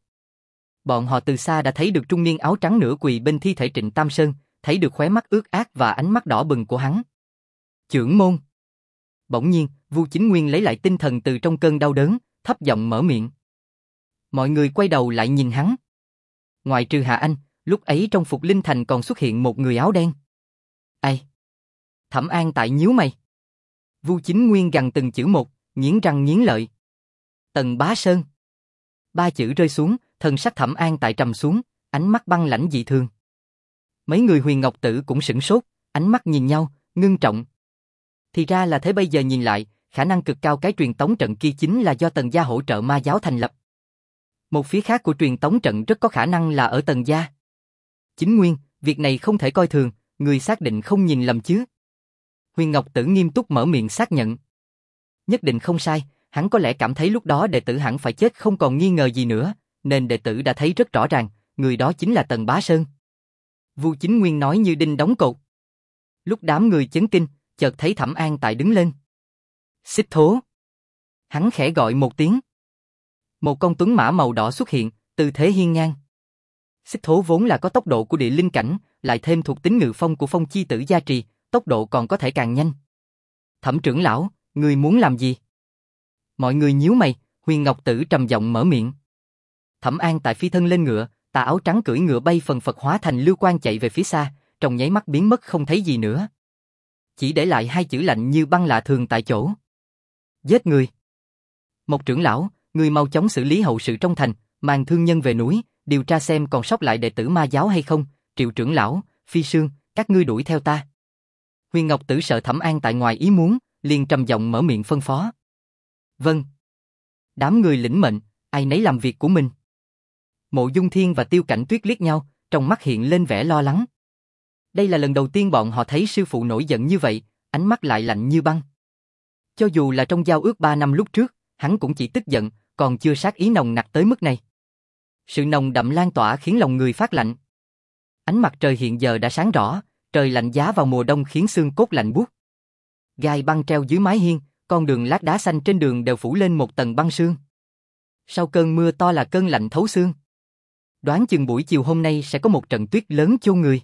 Bọn họ từ xa đã thấy được trung niên áo trắng nửa quỳ bên thi thể Trịnh Tam Sơn, thấy được khóe mắt ướt át và ánh mắt đỏ bừng của hắn. Chưởng môn. Bỗng nhiên, Vu Chính Nguyên lấy lại tinh thần từ trong cơn đau đớn, thấp giọng mở miệng. Mọi người quay đầu lại nhìn hắn. Ngoài trừ Hạ Anh, Lúc ấy trong Phục Linh Thành còn xuất hiện một người áo đen. Ai? Thẩm An Tại nhíu mày. Vu Chính Nguyên gằn từng chữ một, nghiến răng nghiến lợi. Tần Bá Sơn. Ba chữ rơi xuống, thần sắc Thẩm An Tại trầm xuống, ánh mắt băng lãnh dị thường. Mấy người Huyền Ngọc Tử cũng sửng sốt, ánh mắt nhìn nhau, ngưng trọng. Thì ra là thế, bây giờ nhìn lại, khả năng cực cao cái truyền tống trận kia chính là do Tần gia hỗ trợ ma giáo thành lập. Một phía khác của truyền tống trận rất có khả năng là ở Tần gia. Chính Nguyên, việc này không thể coi thường, người xác định không nhìn lầm chứ? Huyền Ngọc Tử nghiêm túc mở miệng xác nhận. Nhất định không sai, hắn có lẽ cảm thấy lúc đó đệ tử hẳn phải chết không còn nghi ngờ gì nữa, nên đệ tử đã thấy rất rõ ràng, người đó chính là Tần Bá Sơn. Vu Chính Nguyên nói như đinh đóng cột. Lúc đám người chấn kinh, chợt thấy Thẩm An Tại đứng lên. Xích Thố. Hắn khẽ gọi một tiếng. Một con tuấn mã màu đỏ xuất hiện, tư thế hiên ngang. Xích Thố vốn là có tốc độ của địa linh cảnh, lại thêm thuộc tính ngự phong của phong chi tử gia trì, tốc độ còn có thể càng nhanh. Thẩm trưởng lão, người muốn làm gì? Mọi người nhíu mày, Huyền Ngọc Tử trầm giọng mở miệng. Thẩm An Tại phi thân lên ngựa, tà áo trắng cưỡi ngựa bay phần phật hóa thành lưu quang chạy về phía xa, trong nháy mắt biến mất không thấy gì nữa. Chỉ để lại hai chữ lạnh như băng lạ thường tại chỗ. Giết người. Một trưởng lão, người mau chóng xử lý hậu sự trong thành, mang thương nhân về núi, điều tra xem còn sót lại đệ tử ma giáo hay không. Triệu trưởng lão, Phi Sương, các ngươi đuổi theo ta. Huyền Ngọc Tử sợ Thẩm An Tại ngoài ý muốn, liền trầm giọng mở miệng phân phó. Vâng. Đám người lĩnh mệnh, ai nấy làm việc của mình. Mộ Dung Thiên và Tiêu Cảnh Tuyết liếc nhau, trong mắt hiện lên vẻ lo lắng. Đây là lần đầu tiên bọn họ thấy sư phụ nổi giận như vậy, ánh mắt lại lạnh như băng. Cho dù là trong giao ước ba năm lúc trước, hắn cũng chỉ tức giận, còn chưa sát ý nồng nặc tới mức này. Sự nồng đậm lan tỏa khiến lòng người phát lạnh. Ánh mặt trời hiện giờ đã sáng rõ, trời lạnh giá vào mùa đông khiến xương cốt lạnh buốt. Gai băng treo dưới mái hiên, con đường lát đá xanh trên đường đều phủ lên một tầng băng sương. Sau cơn mưa to là cơn lạnh thấu xương. Đoán chừng buổi chiều hôm nay sẽ có một trận tuyết lớn chôn người.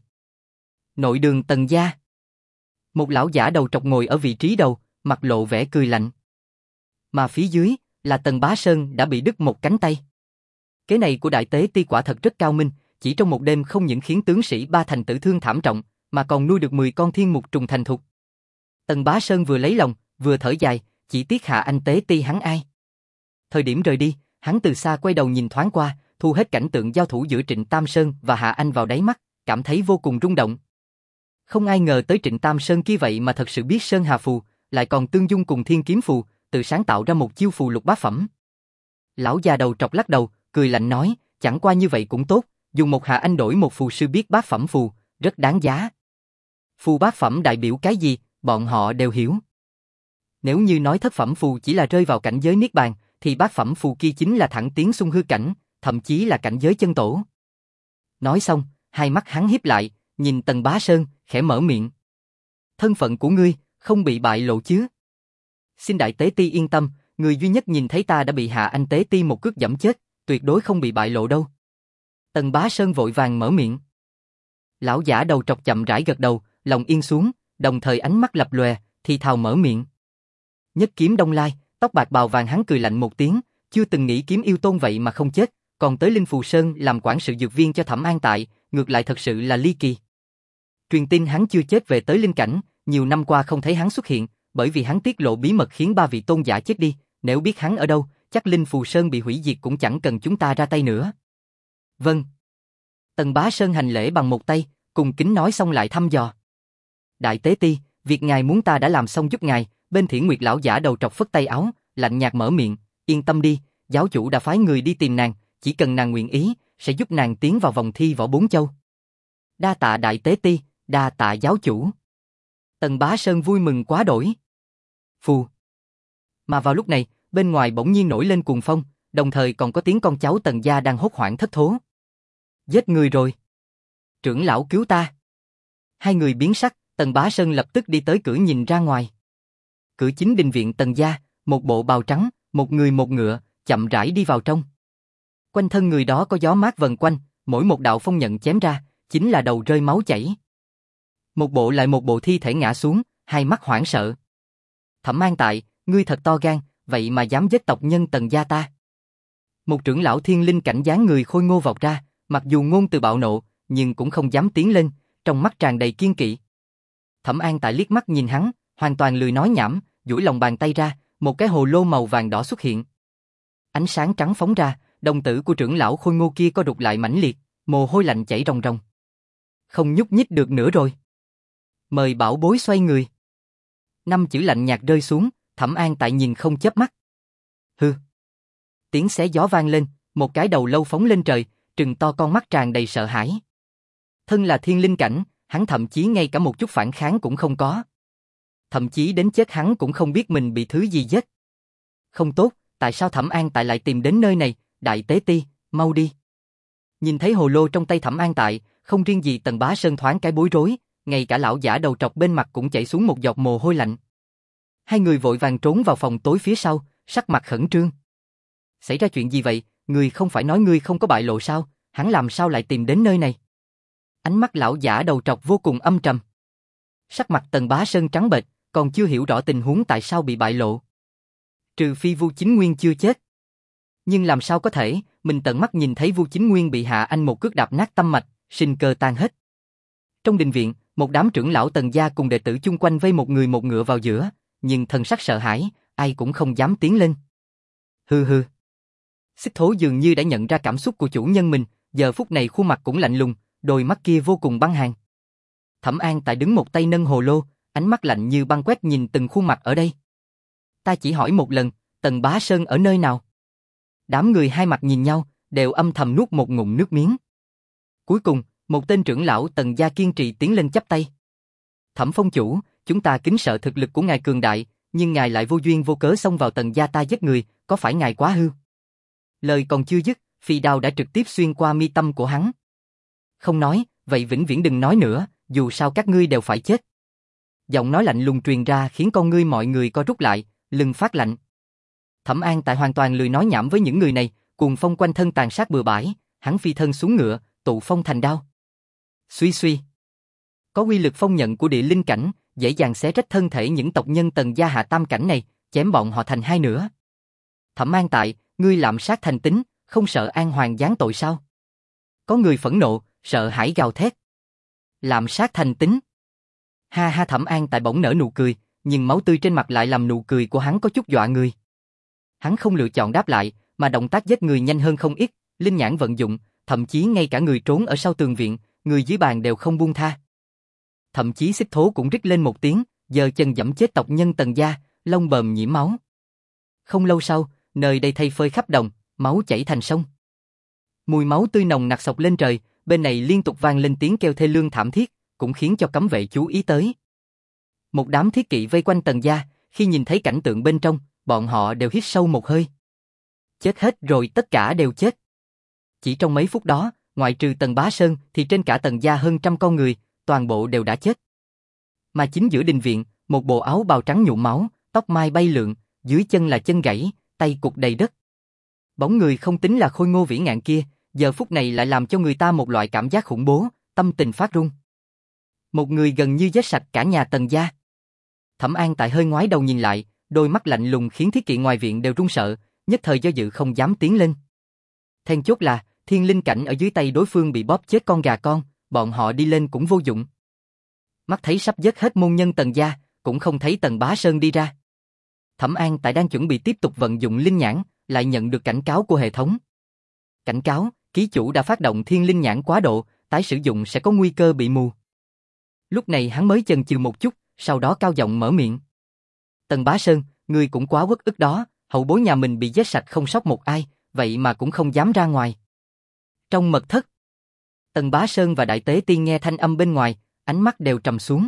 Nội đường Tần gia. Một lão giả đầu trọc ngồi ở vị trí đầu, mặt lộ vẻ cười lạnh. Mà phía dưới là Tần Bá Sơn đã bị đứt một cánh tay. Cái này của đại tế ti quả thật rất cao minh, chỉ trong một đêm không những khiến tướng sĩ ba thành tử thương thảm trọng, mà còn nuôi được mười con thiên mục trùng thành thục. Tần Bá Sơn vừa lấy lòng, vừa thở dài, chỉ tiếc Hạ Anh tế ti hắn ai. Thời điểm rời đi, hắn từ xa quay đầu nhìn thoáng qua, thu hết cảnh tượng giao thủ giữa Trịnh Tam Sơn và Hạ Anh vào đáy mắt, cảm thấy vô cùng rung động. Không ai ngờ tới Trịnh Tam Sơn kia vậy mà thật sự biết Sơn Hà Phù, lại còn tương dung cùng Thiên Kiếm Phù, tự sáng tạo ra một chiêu phù lục bát phẩm. Lão già đầu trọc lắc đầu, cười lạnh nói, chẳng qua như vậy cũng tốt, dùng một Hạ Anh đổi một phù sư biết bát phẩm phù, rất đáng giá. Phù bát phẩm đại biểu cái gì, bọn họ đều hiểu. Nếu như nói thất phẩm phù chỉ là rơi vào cảnh giới niết bàn, thì bát phẩm phù kia chính là thẳng tiến xung hư cảnh, thậm chí là cảnh giới chân tổ. Nói xong, hai mắt hắn híp lại, nhìn Tần Bá Sơn, khẽ mở miệng. Thân phận của ngươi, không bị bại lộ chứ? Xin đại tế ti yên tâm, người duy nhất nhìn thấy ta đã bị Hạ Anh tế ti một cước giẫm chết, tuyệt đối không bị bại lộ đâu. Tần Bá Sơn vội vàng mở miệng. Lão giả đầu trọc chậm rãi gật đầu, lòng yên xuống, đồng thời ánh mắt lập lòe, thì thào mở miệng. Nhất kiếm đông lai, tóc bạc bào vàng hắn cười lạnh một tiếng, chưa từng nghĩ kiếm yêu tôn vậy mà không chết, còn tới Linh Phù Sơn làm quản sự dược viên cho Thẩm An Tại, ngược lại thật sự là ly kỳ. Truyền tin hắn chưa chết về tới linh cảnh, nhiều năm qua không thấy hắn xuất hiện, bởi vì hắn tiết lộ bí mật khiến ba vị tôn giả chết đi, nếu biết hắn ở đâu, chắc Linh Phù Sơn bị hủy diệt cũng chẳng cần chúng ta ra tay nữa. Vâng. Tần Bá Sơn hành lễ bằng một tay, cùng kính nói xong lại thăm dò. Đại tế ti, việc ngài muốn ta đã làm xong giúp ngài. Bên Thiển Nguyệt lão giả đầu trọc phất tay áo, lạnh nhạt mở miệng, yên tâm đi, giáo chủ đã phái người đi tìm nàng, chỉ cần nàng nguyện ý, sẽ giúp nàng tiến vào vòng thi võ bốn châu. Đa tạ đại tế ti, đa tạ giáo chủ. Tần Bá Sơn vui mừng quá đổi. Phù. Mà vào lúc này, bên ngoài bỗng nhiên nổi lên cuồng phong, đồng thời còn có tiếng con cháu Tần gia đang hốt hoảng thất thố. Giết người rồi. Trưởng lão cứu ta. Hai người biến sắc, Tần Bá Sơn lập tức đi tới cửa nhìn ra ngoài. Cửa chính đình viện Tần gia, một bộ bào trắng, một người một ngựa, chậm rãi đi vào trong. Quanh thân người đó có gió mát vần quanh, mỗi một đạo phong nhận chém ra, chính là đầu rơi máu chảy. Một bộ lại một bộ thi thể ngã xuống, hai mắt hoảng sợ. Thẩm An Tại, ngươi thật to gan, vậy mà dám giết tộc nhân Tần gia ta. Một trưởng lão thiên linh cảnh dáng người khôi ngô vọt ra, mặc dù ngôn từ bạo nộ, nhưng cũng không dám tiến lên, trong mắt tràn đầy kiên kỵ. Thẩm An Tại liếc mắt nhìn hắn, hoàn toàn lười nói nhảm, duỗi lòng bàn tay ra, một cái hồ lô màu vàng đỏ xuất hiện. Ánh sáng trắng phóng ra, đồng tử của trưởng lão khôi ngô kia co rụt lại mãnh liệt, mồ hôi lạnh chảy ròng ròng. Không nhúc nhích được nữa rồi. Mời bảo bối xoay người. Năm chữ lạnh nhạt rơi xuống, Thẩm An Tại nhìn không chớp mắt. Hừ. Tiếng xé gió vang lên, một cái đầu lâu phóng lên trời, trừng to con mắt tràn đầy sợ hãi. Thân là thiên linh cảnh, hắn thậm chí ngay cả một chút phản kháng cũng không có. Thậm chí đến chết hắn cũng không biết mình bị thứ gì giết. Không tốt, tại sao Thẩm An Tại lại tìm đến nơi này, Đại Tế Ti, mau đi. Nhìn thấy hồ lô trong tay Thẩm An Tại, không riêng gì Tần Bá Sơn thoáng cái bối rối, ngay cả lão giả đầu trọc bên mặt cũng chảy xuống một giọt mồ hôi lạnh. Hai người vội vàng trốn vào phòng tối phía sau, sắc mặt khẩn trương. Xảy ra chuyện gì vậy, người không phải nói ngươi không có bại lộ sao, hắn làm sao lại tìm đến nơi này? Ánh mắt lão giả đầu trọc vô cùng âm trầm. Sắc mặt Tần Bá Sơn trắng bệch, còn chưa hiểu rõ tình huống tại sao bị bại lộ. Trừ phi Vu Chính Nguyên chưa chết. Nhưng làm sao có thể, mình tận mắt nhìn thấy Vu Chính Nguyên bị Hạ Anh một cước đạp nát tâm mạch, sinh cơ tan hết. Trong đình viện, một đám trưởng lão Tần gia cùng đệ tử chung quanh vây một người một ngựa vào giữa, nhưng thần sắc sợ hãi, ai cũng không dám tiến lên. Hừ hừ. Xích Thố dường như đã nhận ra cảm xúc của chủ nhân mình, giờ phút này khuôn mặt cũng lạnh lùng, đôi mắt kia vô cùng băng hàn. Thẩm An Tại đứng một tay nâng hồ lô, ánh mắt lạnh như băng quét nhìn từng khuôn mặt ở đây. Ta chỉ hỏi một lần, Tần Bá Sơn ở nơi nào? Đám người hai mặt nhìn nhau, đều âm thầm nuốt một ngụm nước miếng. Cuối cùng, một tên trưởng lão Tần gia kiên trì tiến lên chắp tay. Thẩm phong chủ, chúng ta kính sợ thực lực của ngài cường đại, nhưng ngài lại vô duyên vô cớ xông vào Tần gia ta giết người, có phải ngài quá hư? Lời còn chưa dứt, phi đao đã trực tiếp xuyên qua mi tâm của hắn. Không nói, vậy vĩnh viễn đừng nói nữa, dù sao các ngươi đều phải chết. Giọng nói lạnh lùng truyền ra khiến con ngươi mọi người co rút lại, lưng phát lạnh. Thẩm An Tại hoàn toàn lười nói nhảm với những người này, cuồng phong quanh thân tàn sát bừa bãi, hắn phi thân xuống ngựa, tụ phong thành đao. Suy suy. Có uy lực phong nhận của địa linh cảnh, dễ dàng xé rách thân thể những tộc nhân Tần gia hạ tam cảnh này, chém bọn họ thành hai nửa. Thẩm An Tại, ngươi lạm sát thành tính, không sợ An Hoàng giáng tội sao? Có người phẫn nộ, sợ hãi gào thét. Lạm sát thành tính. Ha ha. Thẩm An Tại bỗng nở nụ cười, nhưng máu tươi trên mặt lại làm nụ cười của hắn có chút dọa người. Hắn không lựa chọn đáp lại, mà động tác giết người nhanh hơn không ít, linh nhãn vận dụng, thậm chí ngay cả người trốn ở sau tường viện, người dưới bàn đều không buông tha. Thậm chí Xích Thố cũng rít lên một tiếng, giơ chân giẫm chết tộc nhân Tần gia, lông bờm nhiễm máu. Không lâu sau, nơi đây thay phơi khắp đồng, máu chảy thành sông. Mùi máu tươi nồng nặc xộc lên trời, bên này liên tục vang lên tiếng kêu thê lương thảm thiết, cũng khiến cho cấm vệ chú ý tới. Một đám thiết kỵ vây quanh Tần gia, khi nhìn thấy cảnh tượng bên trong, bọn họ đều hít sâu một hơi. Chết hết rồi, tất cả đều chết. Chỉ trong mấy phút đó, ngoại trừ Tần Bá Sơn thì trên cả Tần gia hơn trăm con người, toàn bộ đều đã chết. Mà chính giữa đình viện, một bộ áo bào trắng nhuộm máu, tóc mai bay lượn, dưới chân là chân gãy, tay cụt đầy đất. Bóng người không tính là khôi ngô vĩ ngạn kia, giờ phút này lại làm cho người ta một loại cảm giác khủng bố, tâm tình phát run. Một người gần như giết sạch cả nhà Tần gia. Thẩm An Tại hơi ngoái đầu nhìn lại, đôi mắt lạnh lùng khiến thiết kỵ ngoài viện đều run sợ, nhất thời do dự không dám tiến lên. Then chốt là, thiên linh cảnh ở dưới tay đối phương bị bóp chết con gà con, bọn họ đi lên cũng vô dụng. Mắt thấy sắp giết hết môn nhân Tần gia, cũng không thấy Tần Bá Sơn đi ra. Thẩm An Tại đang chuẩn bị tiếp tục vận dụng linh nhãn, lại nhận được cảnh cáo của hệ thống. Cảnh cáo, ký chủ đã phát động thiên linh nhãn quá độ, tái sử dụng sẽ có nguy cơ bị mù. Lúc này hắn mới chần chừ một chút, sau đó cao giọng mở miệng. Tần Bá Sơn, ngươi cũng quá uất ức đó, hậu bối nhà mình bị giết sạch không sót một ai, vậy mà cũng không dám ra ngoài. Trong mật thất, Tần Bá Sơn và Đại Tế Tiên nghe thanh âm bên ngoài, ánh mắt đều trầm xuống.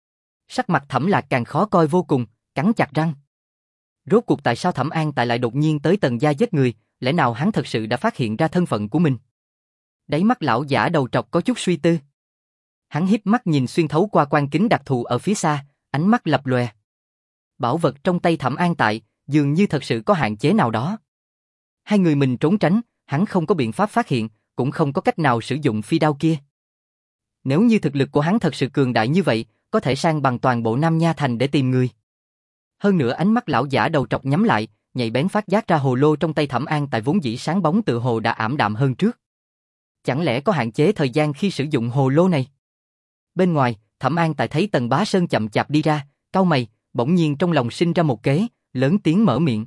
Sắc mặt Thẩm Lạc càng khó coi vô cùng, cắn chặt răng. Rốt cuộc tại sao Thẩm An Tại lại đột nhiên tới Tần gia giết người, lẽ nào hắn thật sự đã phát hiện ra thân phận của mình? Đáy mắt lão giả đầu trọc có chút suy tư. Hắn híp mắt nhìn xuyên thấu qua quan kính đặc thù ở phía xa, ánh mắt lập lòe. Bảo vật trong tay Thẩm An Tại, dường như thật sự có hạn chế nào đó. Hai người mình trốn tránh, hắn không có biện pháp phát hiện, cũng không có cách nào sử dụng phi đao kia. Nếu như thực lực của hắn thật sự cường đại như vậy, có thể sang bằng toàn bộ Nam Nha Thành để tìm người. Hơn nữa ánh mắt lão giả đầu trọc nhắm lại, nhạy bén phát giác ra hồ lô trong tay Thẩm An Tại vốn dĩ sáng bóng tự hồ đã ảm đạm hơn trước. chẳng lẽ có hạn chế thời gian khi sử dụng hồ lô này? Bên ngoài, Thẩm An Tại thấy Tần Bá Sơn chậm chạp đi ra, cau mày, bỗng nhiên trong lòng sinh ra một kế, lớn tiếng mở miệng.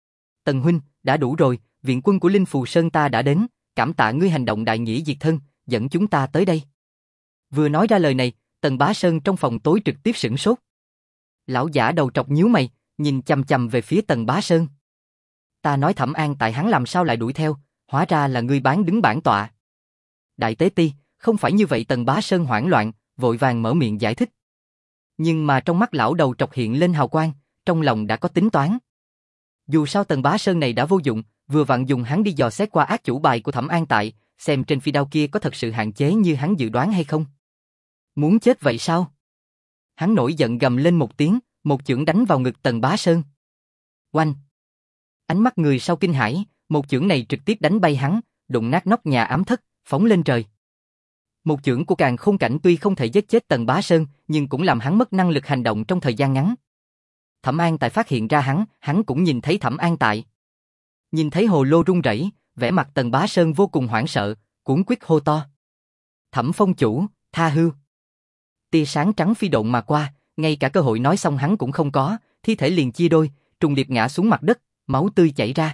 Tần huynh, đã đủ rồi, viện quân của Linh Phù Sơn ta đã đến, cảm tạ ngươi hành động đại nghĩa diệt thân, dẫn chúng ta tới đây. Vừa nói ra lời này, Tần Bá Sơn trong phòng tối trực tiếp sửng sốt. Lão giả đầu trọc nhíu mày, nhìn chằm chằm về phía Tần Bá Sơn. Ta nói Thẩm An Tại hắn làm sao lại đuổi theo, hóa ra là ngươi bán đứng bản tọa. Đại tế ti, không phải như vậy. Tần Bá Sơn hoảng loạn, vội vàng mở miệng giải thích. Nhưng mà trong mắt lão đầu trọc hiện lên hào quang, trong lòng đã có tính toán. Dù sao Tần Bá Sơn này đã vô dụng, vừa vặn dùng hắn đi dò xét qua ác chủ bài của Thẩm An Tại, xem trên phi đao kia có thật sự hạn chế như hắn dự đoán hay không. Muốn chết vậy sao? Hắn nổi giận gầm lên một tiếng, một chưởng đánh vào ngực Tần Bá Sơn. Oanh! Ánh mắt người sau kinh hãi, một chưởng này trực tiếp đánh bay hắn, đụng nát nóc nhà ám thất, phóng lên trời. Một chưởng của Càn Khôn Cảnh tuy không thể giết chết Tần Bá Sơn, nhưng cũng làm hắn mất năng lực hành động trong thời gian ngắn. Thẩm An Tại phát hiện ra hắn, hắn cũng nhìn thấy Thẩm An Tại. Nhìn thấy hồ lô rung rẩy, vẻ mặt Tần Bá Sơn vô cùng hoảng sợ, cuống quýt hô to. Thẩm phong chủ, tha hưu. Tia sáng trắng phi độn mà qua, ngay cả cơ hội nói xong hắn cũng không có, thi thể liền chia đôi, trùng điệp ngã xuống mặt đất, máu tươi chảy ra.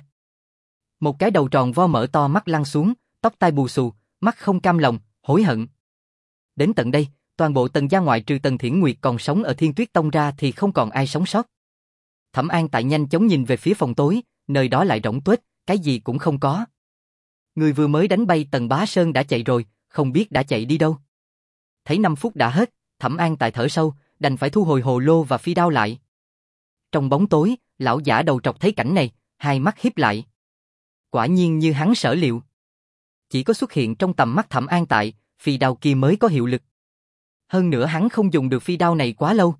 Một cái đầu tròn vo mở to mắt lăn xuống, tóc tai bù xù, mắt không cam lòng, hối hận. Đến tận đây, toàn bộ Tần gia ngoại trừ Tần Thiển Nguyệt còn sống ở Thiên Tuyết Tông ra thì không còn ai sống sót. Thẩm An Tại nhanh chóng nhìn về phía phòng tối, nơi đó lại rỗng tuếch, cái gì cũng không có. Người vừa mới đánh bay Tần Bá Sơn đã chạy rồi, không biết đã chạy đi đâu. Thấy năm phút đã hết, Thẩm An Tại thở sâu, đành phải thu hồi hồ lô và phi đao lại. Trong bóng tối, lão giả đầu trọc thấy cảnh này, hai mắt híp lại. Quả nhiên như hắn sở liệu. Chỉ có xuất hiện trong tầm mắt Thẩm An Tại, phi đao kia mới có hiệu lực. Hơn nữa hắn không dùng được phi đao này quá lâu.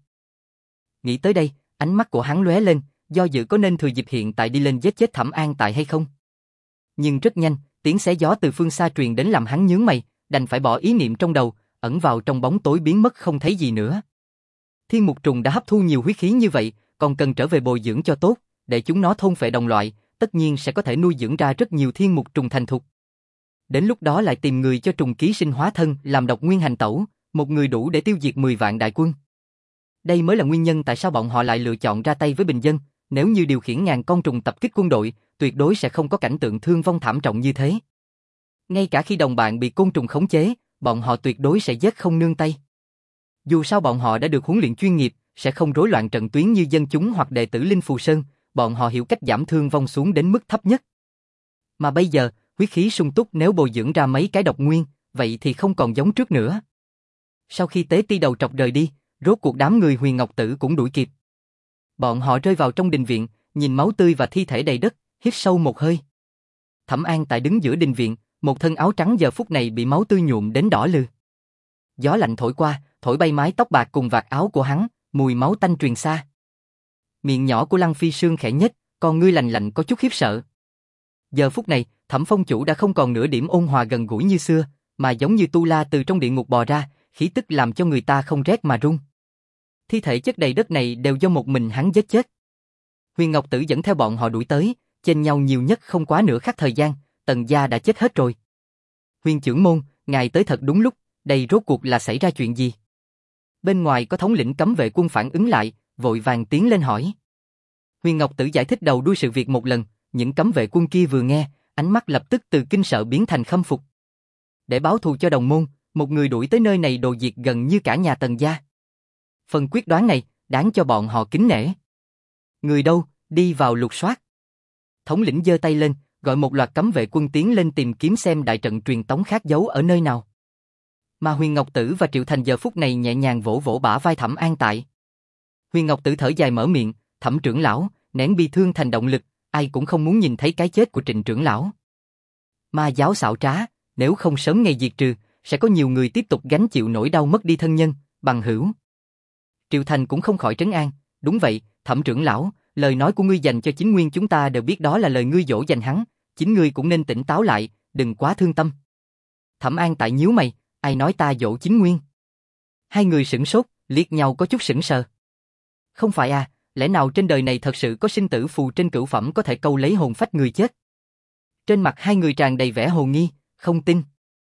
Nghĩ tới đây, ánh mắt của hắn lóe lên, do dự có nên thừa dịp hiện tại đi lên giết chết Thẩm An Tại hay không. Nhưng rất nhanh, tiếng xé gió từ phương xa truyền đến làm hắn nhướng mày, đành phải bỏ ý niệm trong đầu, ẩn vào trong bóng tối biến mất không thấy gì nữa. Thiên mục trùng đã hấp thu nhiều huyết khí như vậy, còn cần trở về bồi dưỡng cho tốt, để chúng nó thôn phệ đồng loại, tất nhiên sẽ có thể nuôi dưỡng ra rất nhiều thiên mục trùng thành thục. Đến lúc đó lại tìm người cho trùng ký sinh hóa thân làm độc nguyên hành tẩu, một người đủ để tiêu diệt mười vạn đại quân. Đây mới là nguyên nhân tại sao bọn họ lại lựa chọn ra tay với bình dân, nếu như điều khiển ngàn con trùng tập kích quân đội, tuyệt đối sẽ không có cảnh tượng thương vong thảm trọng như thế. Ngay cả khi đồng bạn bị côn trùng khống chế, bọn họ tuyệt đối sẽ giết không nương tay. Dù sao bọn họ đã được huấn luyện chuyên nghiệp, sẽ không rối loạn trận tuyến như dân chúng hoặc đệ tử Linh Phù Sơn, bọn họ hiểu cách giảm thương vong xuống đến mức thấp nhất. Mà bây giờ, huyết khí sung túc nếu bồi dưỡng ra mấy cái độc nguyên, vậy thì không còn giống trước nữa. Sau khi tế ti đầu trọc rời đi, rốt cuộc đám người Huyền Ngọc Tử cũng đuổi kịp. Bọn họ rơi vào trong đình viện, nhìn máu tươi và thi thể đầy đất, hít sâu một hơi. Thẩm An Tại đứng giữa đình viện, một thân áo trắng giờ phút này bị máu tươi nhuộm đến đỏ lừ. Gió lạnh thổi qua, thổi bay mái tóc bạc cùng vạt áo của hắn, mùi máu tanh truyền xa. Miệng nhỏ của Lăng Phi Sương khẽ nhếch, con ngươi lạnh lạnh có chút khiếp sợ. Giờ phút này, Thẩm phong chủ đã không còn nửa điểm ôn hòa gần gũi như xưa, mà giống như tu la từ trong địa ngục bò ra, khí tức làm cho người ta không rét mà run. Thi thể chất đầy đất này đều do một mình hắn giết chết. Huyền Ngọc Tử dẫn theo bọn họ đuổi tới, chênh nhau nhiều nhất không quá nửa khắc thời gian, Tần gia đã chết hết rồi. Huyền trưởng môn, ngài tới thật đúng lúc, đây rốt cuộc là xảy ra chuyện gì? Bên ngoài có thống lĩnh cấm vệ quân phản ứng lại, vội vàng tiến lên hỏi. Huyền Ngọc Tử giải thích đầu đuôi sự việc một lần, những cấm vệ quân kia vừa nghe, ánh mắt lập tức từ kinh sợ biến thành khâm phục. Để báo thù cho đồng môn, một người đuổi tới nơi này đồ diệt gần như cả nhà Tần gia. Phần quyết đoán này, đáng cho bọn họ kính nể. Người đâu, đi vào lục soát. Thống lĩnh giơ tay lên, gọi một loạt cấm vệ quân tiến lên tìm kiếm xem đại trận truyền tống khác giấu ở nơi nào. Mà Huyền Ngọc Tử và Triệu Thành giờ phút này nhẹ nhàng vỗ vỗ bả vai Thẩm An Tại. Huyền Ngọc Tử thở dài mở miệng, Thẩm trưởng lão, nén bi thương thành động lực, ai cũng không muốn nhìn thấy cái chết của Trịnh trưởng lão. Ma giáo xảo trá, nếu không sớm ngày diệt trừ, sẽ có nhiều người tiếp tục gánh chịu nỗi đau mất đi thân nhân, bằng hữu. Triệu Thành cũng không khỏi trấn an, đúng vậy, Thẩm trưởng lão, lời nói của ngươi dành cho chính nguyên chúng ta đều biết đó là lời ngươi dỗ dành hắn, chính ngươi cũng nên tỉnh táo lại, đừng quá thương tâm. Thẩm An Tại nhíu mày, ai nói ta dỗ chính nguyên? Hai người sửng sốt, liếc nhau có chút sững sờ. Không phải à, lẽ nào trên đời này thật sự có sinh tử phù trên cửu phẩm có thể câu lấy hồn phách người chết? Trên mặt hai người tràn đầy vẻ hồ nghi, không tin.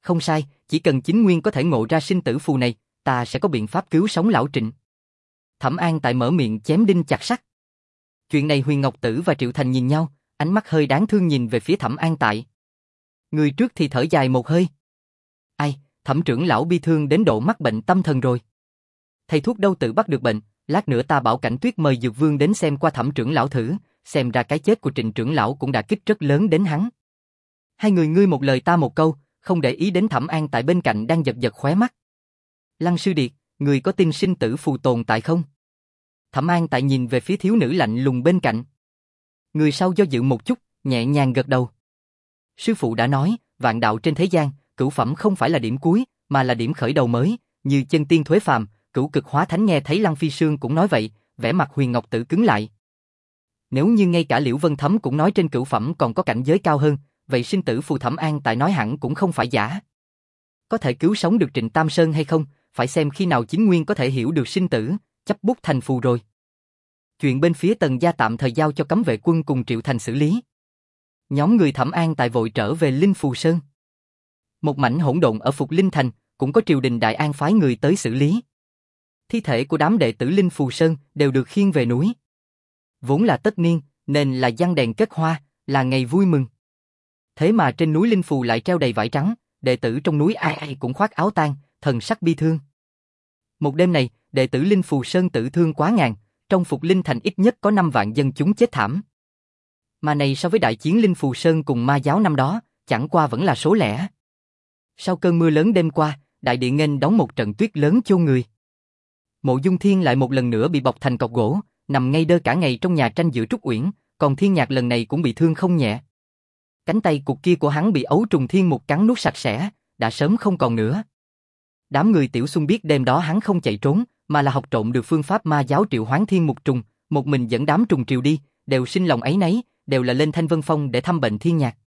Không sai, chỉ cần Chính Nguyên có thể ngộ ra sinh tử phù này, ta sẽ có biện pháp cứu sống lão Trịnh. Thẩm An Tại mở miệng chém đinh chặt sắt. Chuyện này Huyền Ngọc Tử và Triệu Thành nhìn nhau, ánh mắt hơi đáng thương nhìn về phía Thẩm An Tại. Người trước thì thở dài một hơi. Ai, Thẩm trưởng lão bi thương đến độ mắc bệnh tâm thần rồi. Thầy thuốc đâu tự bắt được bệnh, lát nữa ta bảo Cảnh Tuyết mời Dược Vương đến xem qua Thẩm trưởng lão thử, xem ra cái chết của Trịnh trưởng lão cũng đã kích rất lớn đến hắn. Hai người ngươi một lời ta một câu, không để ý đến Thẩm An Tại bên cạnh đang giật giật khóe mắt. Lăng Sư Điệt, người có tin sinh tử phù tồn tại không? Thẩm An Tại nhìn về phía thiếu nữ lạnh lùng bên cạnh. Người sau do dự một chút, nhẹ nhàng gật đầu. Sư phụ đã nói, vạn đạo trên thế gian, cửu phẩm không phải là điểm cuối, mà là điểm khởi đầu mới, như chân tiên thuế phàm, cửu cực hóa thánh. Nghe thấy Lăng Phi Sương cũng nói vậy, vẻ mặt Huyền Ngọc Tử cứng lại. Nếu như ngay cả Liễu Vân Thấm cũng nói trên cửu phẩm còn có cảnh giới cao hơn, vậy sinh tử phù Thẩm An Tại nói hẳn cũng không phải giả. Có thể cứu sống được Trịnh Tam Sơn hay không, phải xem khi nào Chính Nguyên có thể hiểu được sinh tử, chấp bút thành phù rồi. Chuyện bên phía Tần gia tạm thời giao cho cấm vệ quân cùng Triệu Thành xử lý. Nhóm người Thẩm An Tại vội trở về Linh Phù Sơn. Một mảnh hỗn độn ở Phục Linh Thành, cũng có triều đình Đại An phái người tới xử lý. Thi thể của đám đệ tử Linh Phù Sơn đều được khiêng về núi. Vốn là tất niên, nên là giăng đèn kết hoa, là ngày vui mừng. Thế mà trên núi Linh Phù lại treo đầy vải trắng, đệ tử trong núi ai ai cũng khoác áo tang, thần sắc bi thương. Một đêm này, đệ tử Linh Phù Sơn tử thương quá ngàn, trong Phục Linh Thành ít nhất có năm vạn dân chúng chết thảm. Mà này so với đại chiến Linh Phù Sơn cùng ma giáo năm đó, chẳng qua vẫn là số lẻ. Sau cơn mưa lớn đêm qua, đại điện nghênh đón một trận tuyết lớn chôn người. Mộ Dung Thiên lại một lần nữa bị bọc thành cọc gỗ, nằm ngay đơ cả ngày trong nhà tranh giữa Trúc Uyển, còn Thiên Nhạc lần này cũng bị thương không nhẹ. Cánh tay cụt kia của hắn bị ấu trùng thiên mục cắn nuốt sạch sẽ, đã sớm không còn nữa. Đám người Tiểu Xuân biết đêm đó hắn không chạy trốn, mà là học trộm được phương pháp ma giáo triệu hoán thiên mục trùng, một mình dẫn đám trùng triều đi, đều sinh lòng áy náy, đều là lên Thanh Vân Phong để thăm bệnh Thiên Nhạc.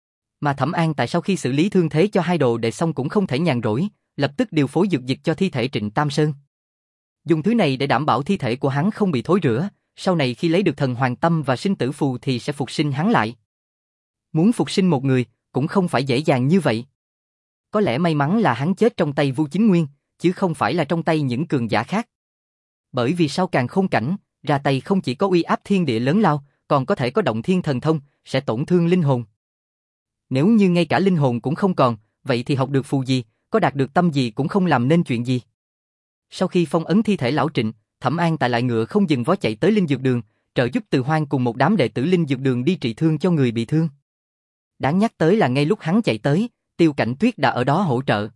Mà Thẩm An tại sau khi xử lý thương thế cho hai đồ đệ xong cũng không thể nhàn rỗi, lập tức điều phối dược dịch cho thi thể Trịnh Tam Sơn. Dùng thứ này để đảm bảo thi thể của hắn không bị thối rữa, sau này khi lấy được thần hoàng tâm và sinh tử phù thì sẽ phục sinh hắn lại. Muốn phục sinh một người, cũng không phải dễ dàng như vậy. Có lẽ may mắn là hắn chết trong tay Vu Chính Nguyên, chứ không phải là trong tay những cường giả khác. Bởi vì sau Càn Khôn cảnh, ra tay không chỉ có uy áp thiên địa lớn lao, còn có thể có động thiên thần thông, sẽ tổn thương linh hồn. Nếu như ngay cả linh hồn cũng không còn, vậy thì học được phù gì, có đạt được tâm gì cũng không làm nên chuyện gì. Sau khi phong ấn thi thể lão Trịnh, Thẩm An tại lại ngựa không dừng vó chạy tới Linh Dược Đường, trợ giúp Từ Hoang cùng một đám đệ tử Linh Dược Đường đi trị thương cho người bị thương. Đáng nhắc tới là ngay lúc hắn chạy tới, Tiêu Cảnh Tuyết đã ở đó hỗ trợ.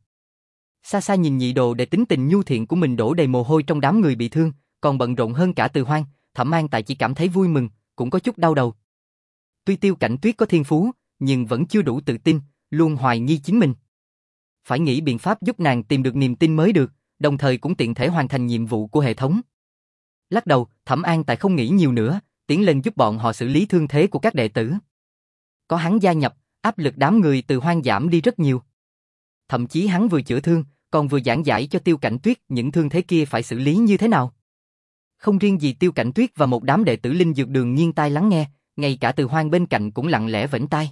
Xa xa nhìn nhị đồ để tính tình nhu thiện của mình đổ đầy mồ hôi trong đám người bị thương, còn bận rộn hơn cả Từ Hoang, Thẩm An tại chỉ cảm thấy vui mừng, cũng có chút đau đầu. Tuy Tiêu Cảnh Tuyết có thiên phú, nhưng vẫn chưa đủ tự tin, luôn hoài nghi chính mình. Phải nghĩ biện pháp giúp nàng tìm được niềm tin mới được, đồng thời cũng tiện thể hoàn thành nhiệm vụ của hệ thống. Lắc đầu, Thẩm An tại không nghĩ nhiều nữa, tiến lên giúp bọn họ xử lý thương thế của các đệ tử. Có hắn gia nhập, áp lực đám người Từ Hoang giảm đi rất nhiều. Thậm chí hắn vừa chữa thương, còn vừa giảng giải cho Tiêu Cảnh Tuyết những thương thế kia phải xử lý như thế nào. Không riêng gì Tiêu Cảnh Tuyết và một đám đệ tử Linh Dược Đường nghiêng tai lắng nghe, ngay cả Từ Hoang bên cạnh cũng lặng lẽ vểnh tai.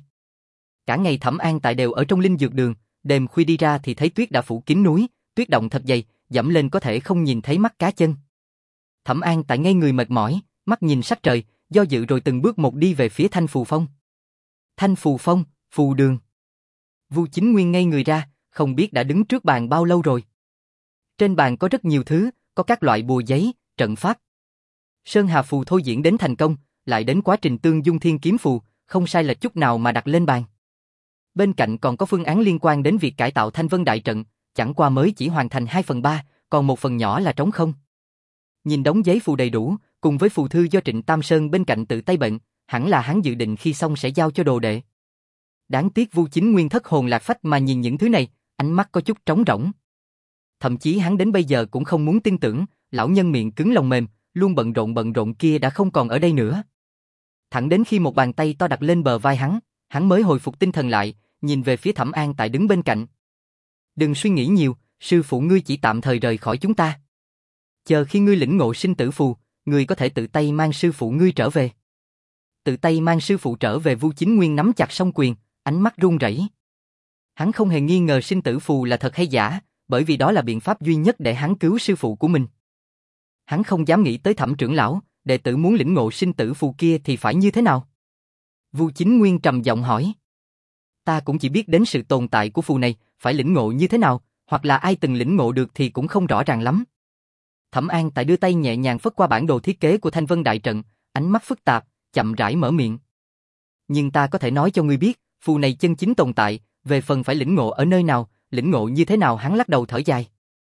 Cả ngày Thẩm An tại đều ở trong Linh Dược Đường, đêm khuya đi ra thì thấy tuyết đã phủ kín núi, tuyết động thật dày, dẫm lên có thể không nhìn thấy mắt cá chân. Thẩm An tại ngây người mệt mỏi, mắt nhìn sắc trời, do dự rồi từng bước một đi về phía Thanh Phù Phong. Thanh Phù Phong, Phù Đường. Vu Chính Nguyên ngây người ra, không biết đã đứng trước bàn bao lâu rồi. Trên bàn có rất nhiều thứ, có các loại bùa giấy, trận pháp. Sơn Hà Phù thôi diễn đến thành công, lại đến quá trình tương dung thiên kiếm phù, không sai lệch chút nào mà đặt lên bàn. Bên cạnh còn có phương án liên quan đến việc cải tạo Thanh Vân Đại Trận, chẳng qua mới chỉ hoàn thành hai phần ba, còn một phần nhỏ là trống không. Nhìn đống giấy phù đầy đủ, cùng với phù thư do Trịnh Tam Sơn bên cạnh tự tay bệnh, hẳn là hắn dự định khi xong sẽ giao cho đồ đệ. Đáng tiếc Vu Chính Nguyên thất hồn lạc phách mà nhìn những thứ này, ánh mắt có chút trống rỗng. Thậm chí hắn đến bây giờ cũng không muốn tin tưởng, lão nhân miệng cứng lòng mềm, luôn bận rộn bận rộn kia đã không còn ở đây nữa. Thẳng đến khi một bàn tay to đặt lên bờ vai hắn, hắn mới hồi phục tinh thần lại, nhìn về phía Thẩm An tại đứng bên cạnh. Đừng suy nghĩ nhiều, sư phụ ngươi chỉ tạm thời rời khỏi chúng ta. Chờ khi ngươi lĩnh ngộ sinh tử phù, ngươi có thể tự tay mang sư phụ ngươi trở về. Tự tay mang sư phụ trở về. Vu Chính Nguyên nắm chặt song quyền, ánh mắt run rẩy. Hắn không hề nghi ngờ sinh tử phù là thật hay giả, bởi vì đó là biện pháp duy nhất để hắn cứu sư phụ của mình. Hắn không dám nghĩ tới Thẩm trưởng lão, đệ tử muốn lĩnh ngộ sinh tử phù kia thì phải như thế nào? Vu Chính Nguyên trầm giọng hỏi. Ta cũng chỉ biết đến sự tồn tại của phù này, phải lĩnh ngộ như thế nào, hoặc là ai từng lĩnh ngộ được thì cũng không rõ ràng lắm. Thẩm An tại đưa tay nhẹ nhàng phất qua bản đồ thiết kế của Thanh Vân Đại Trận, ánh mắt phức tạp, chậm rãi mở miệng. Nhưng ta có thể nói cho ngươi biết, phù này chân chính tồn tại, về phần phải lĩnh ngộ ở nơi nào, lĩnh ngộ như thế nào hắn lắc đầu thở dài.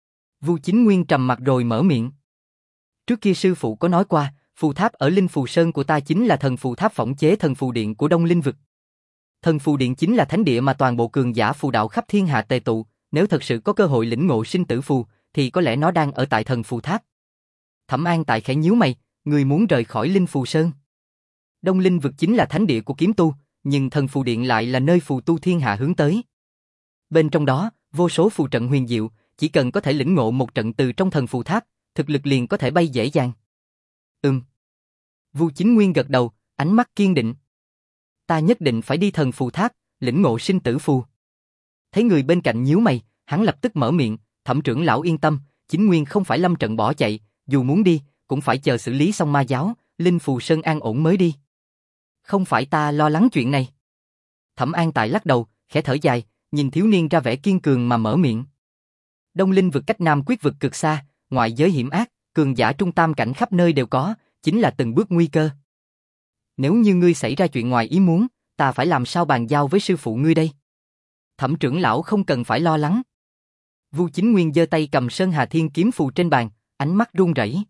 Vu Chính Nguyên trầm mặt rồi mở miệng. Trước kia sư phụ có nói qua, phù tháp ở Linh Phù Sơn của ta chính là thần phù tháp phỏng chế thần phù điện của Đông Linh vực. Thần phù điện chính là thánh địa mà toàn bộ cường giả phù đạo khắp thiên hạ tề tụ, nếu thật sự có cơ hội lĩnh ngộ sinh tử phù, thì có lẽ nó đang ở tại thần phù tháp. Thẩm An tại khẽ nhíu mày, người muốn rời khỏi Linh Phù Sơn. Đông Linh vực chính là thánh địa của kiếm tu, nhưng thần phù điện lại là nơi phù tu thiên hạ hướng tới. Bên trong đó, vô số phù trận huyền diệu, chỉ cần có thể lĩnh ngộ một trận từ trong thần phù tháp, thực lực liền có thể bay dễ dàng. Ừm. Vu Chính Nguyên gật đầu, ánh mắt kiên định. Ta nhất định phải đi thần phù tháp, lĩnh ngộ sinh tử phù. Thấy người bên cạnh nhíu mày, hắn lập tức mở miệng, Thẩm trưởng lão yên tâm, Chính Nguyên không phải lâm trận bỏ chạy, dù muốn đi, cũng phải chờ xử lý xong ma giáo, Linh Phù Sơn an ổn mới đi. Không phải ta lo lắng chuyện này. Thẩm An tại lắc đầu, khẽ thở dài, nhìn thiếu niên ra vẻ kiên cường mà mở miệng. Đông Linh vực cách Nam Quyết vực cực xa, ngoại giới hiểm ác, cường giả trung tam cảnh khắp nơi đều có, chính là từng bước nguy cơ. Nếu như ngươi xảy ra chuyện ngoài ý muốn, ta phải làm sao bàn giao với sư phụ ngươi đây? Thẩm trưởng lão không cần phải lo lắng. Vu Chính Nguyên giơ tay cầm Sơn Hà Thiên kiếm phù trên bàn, ánh mắt run rẩy.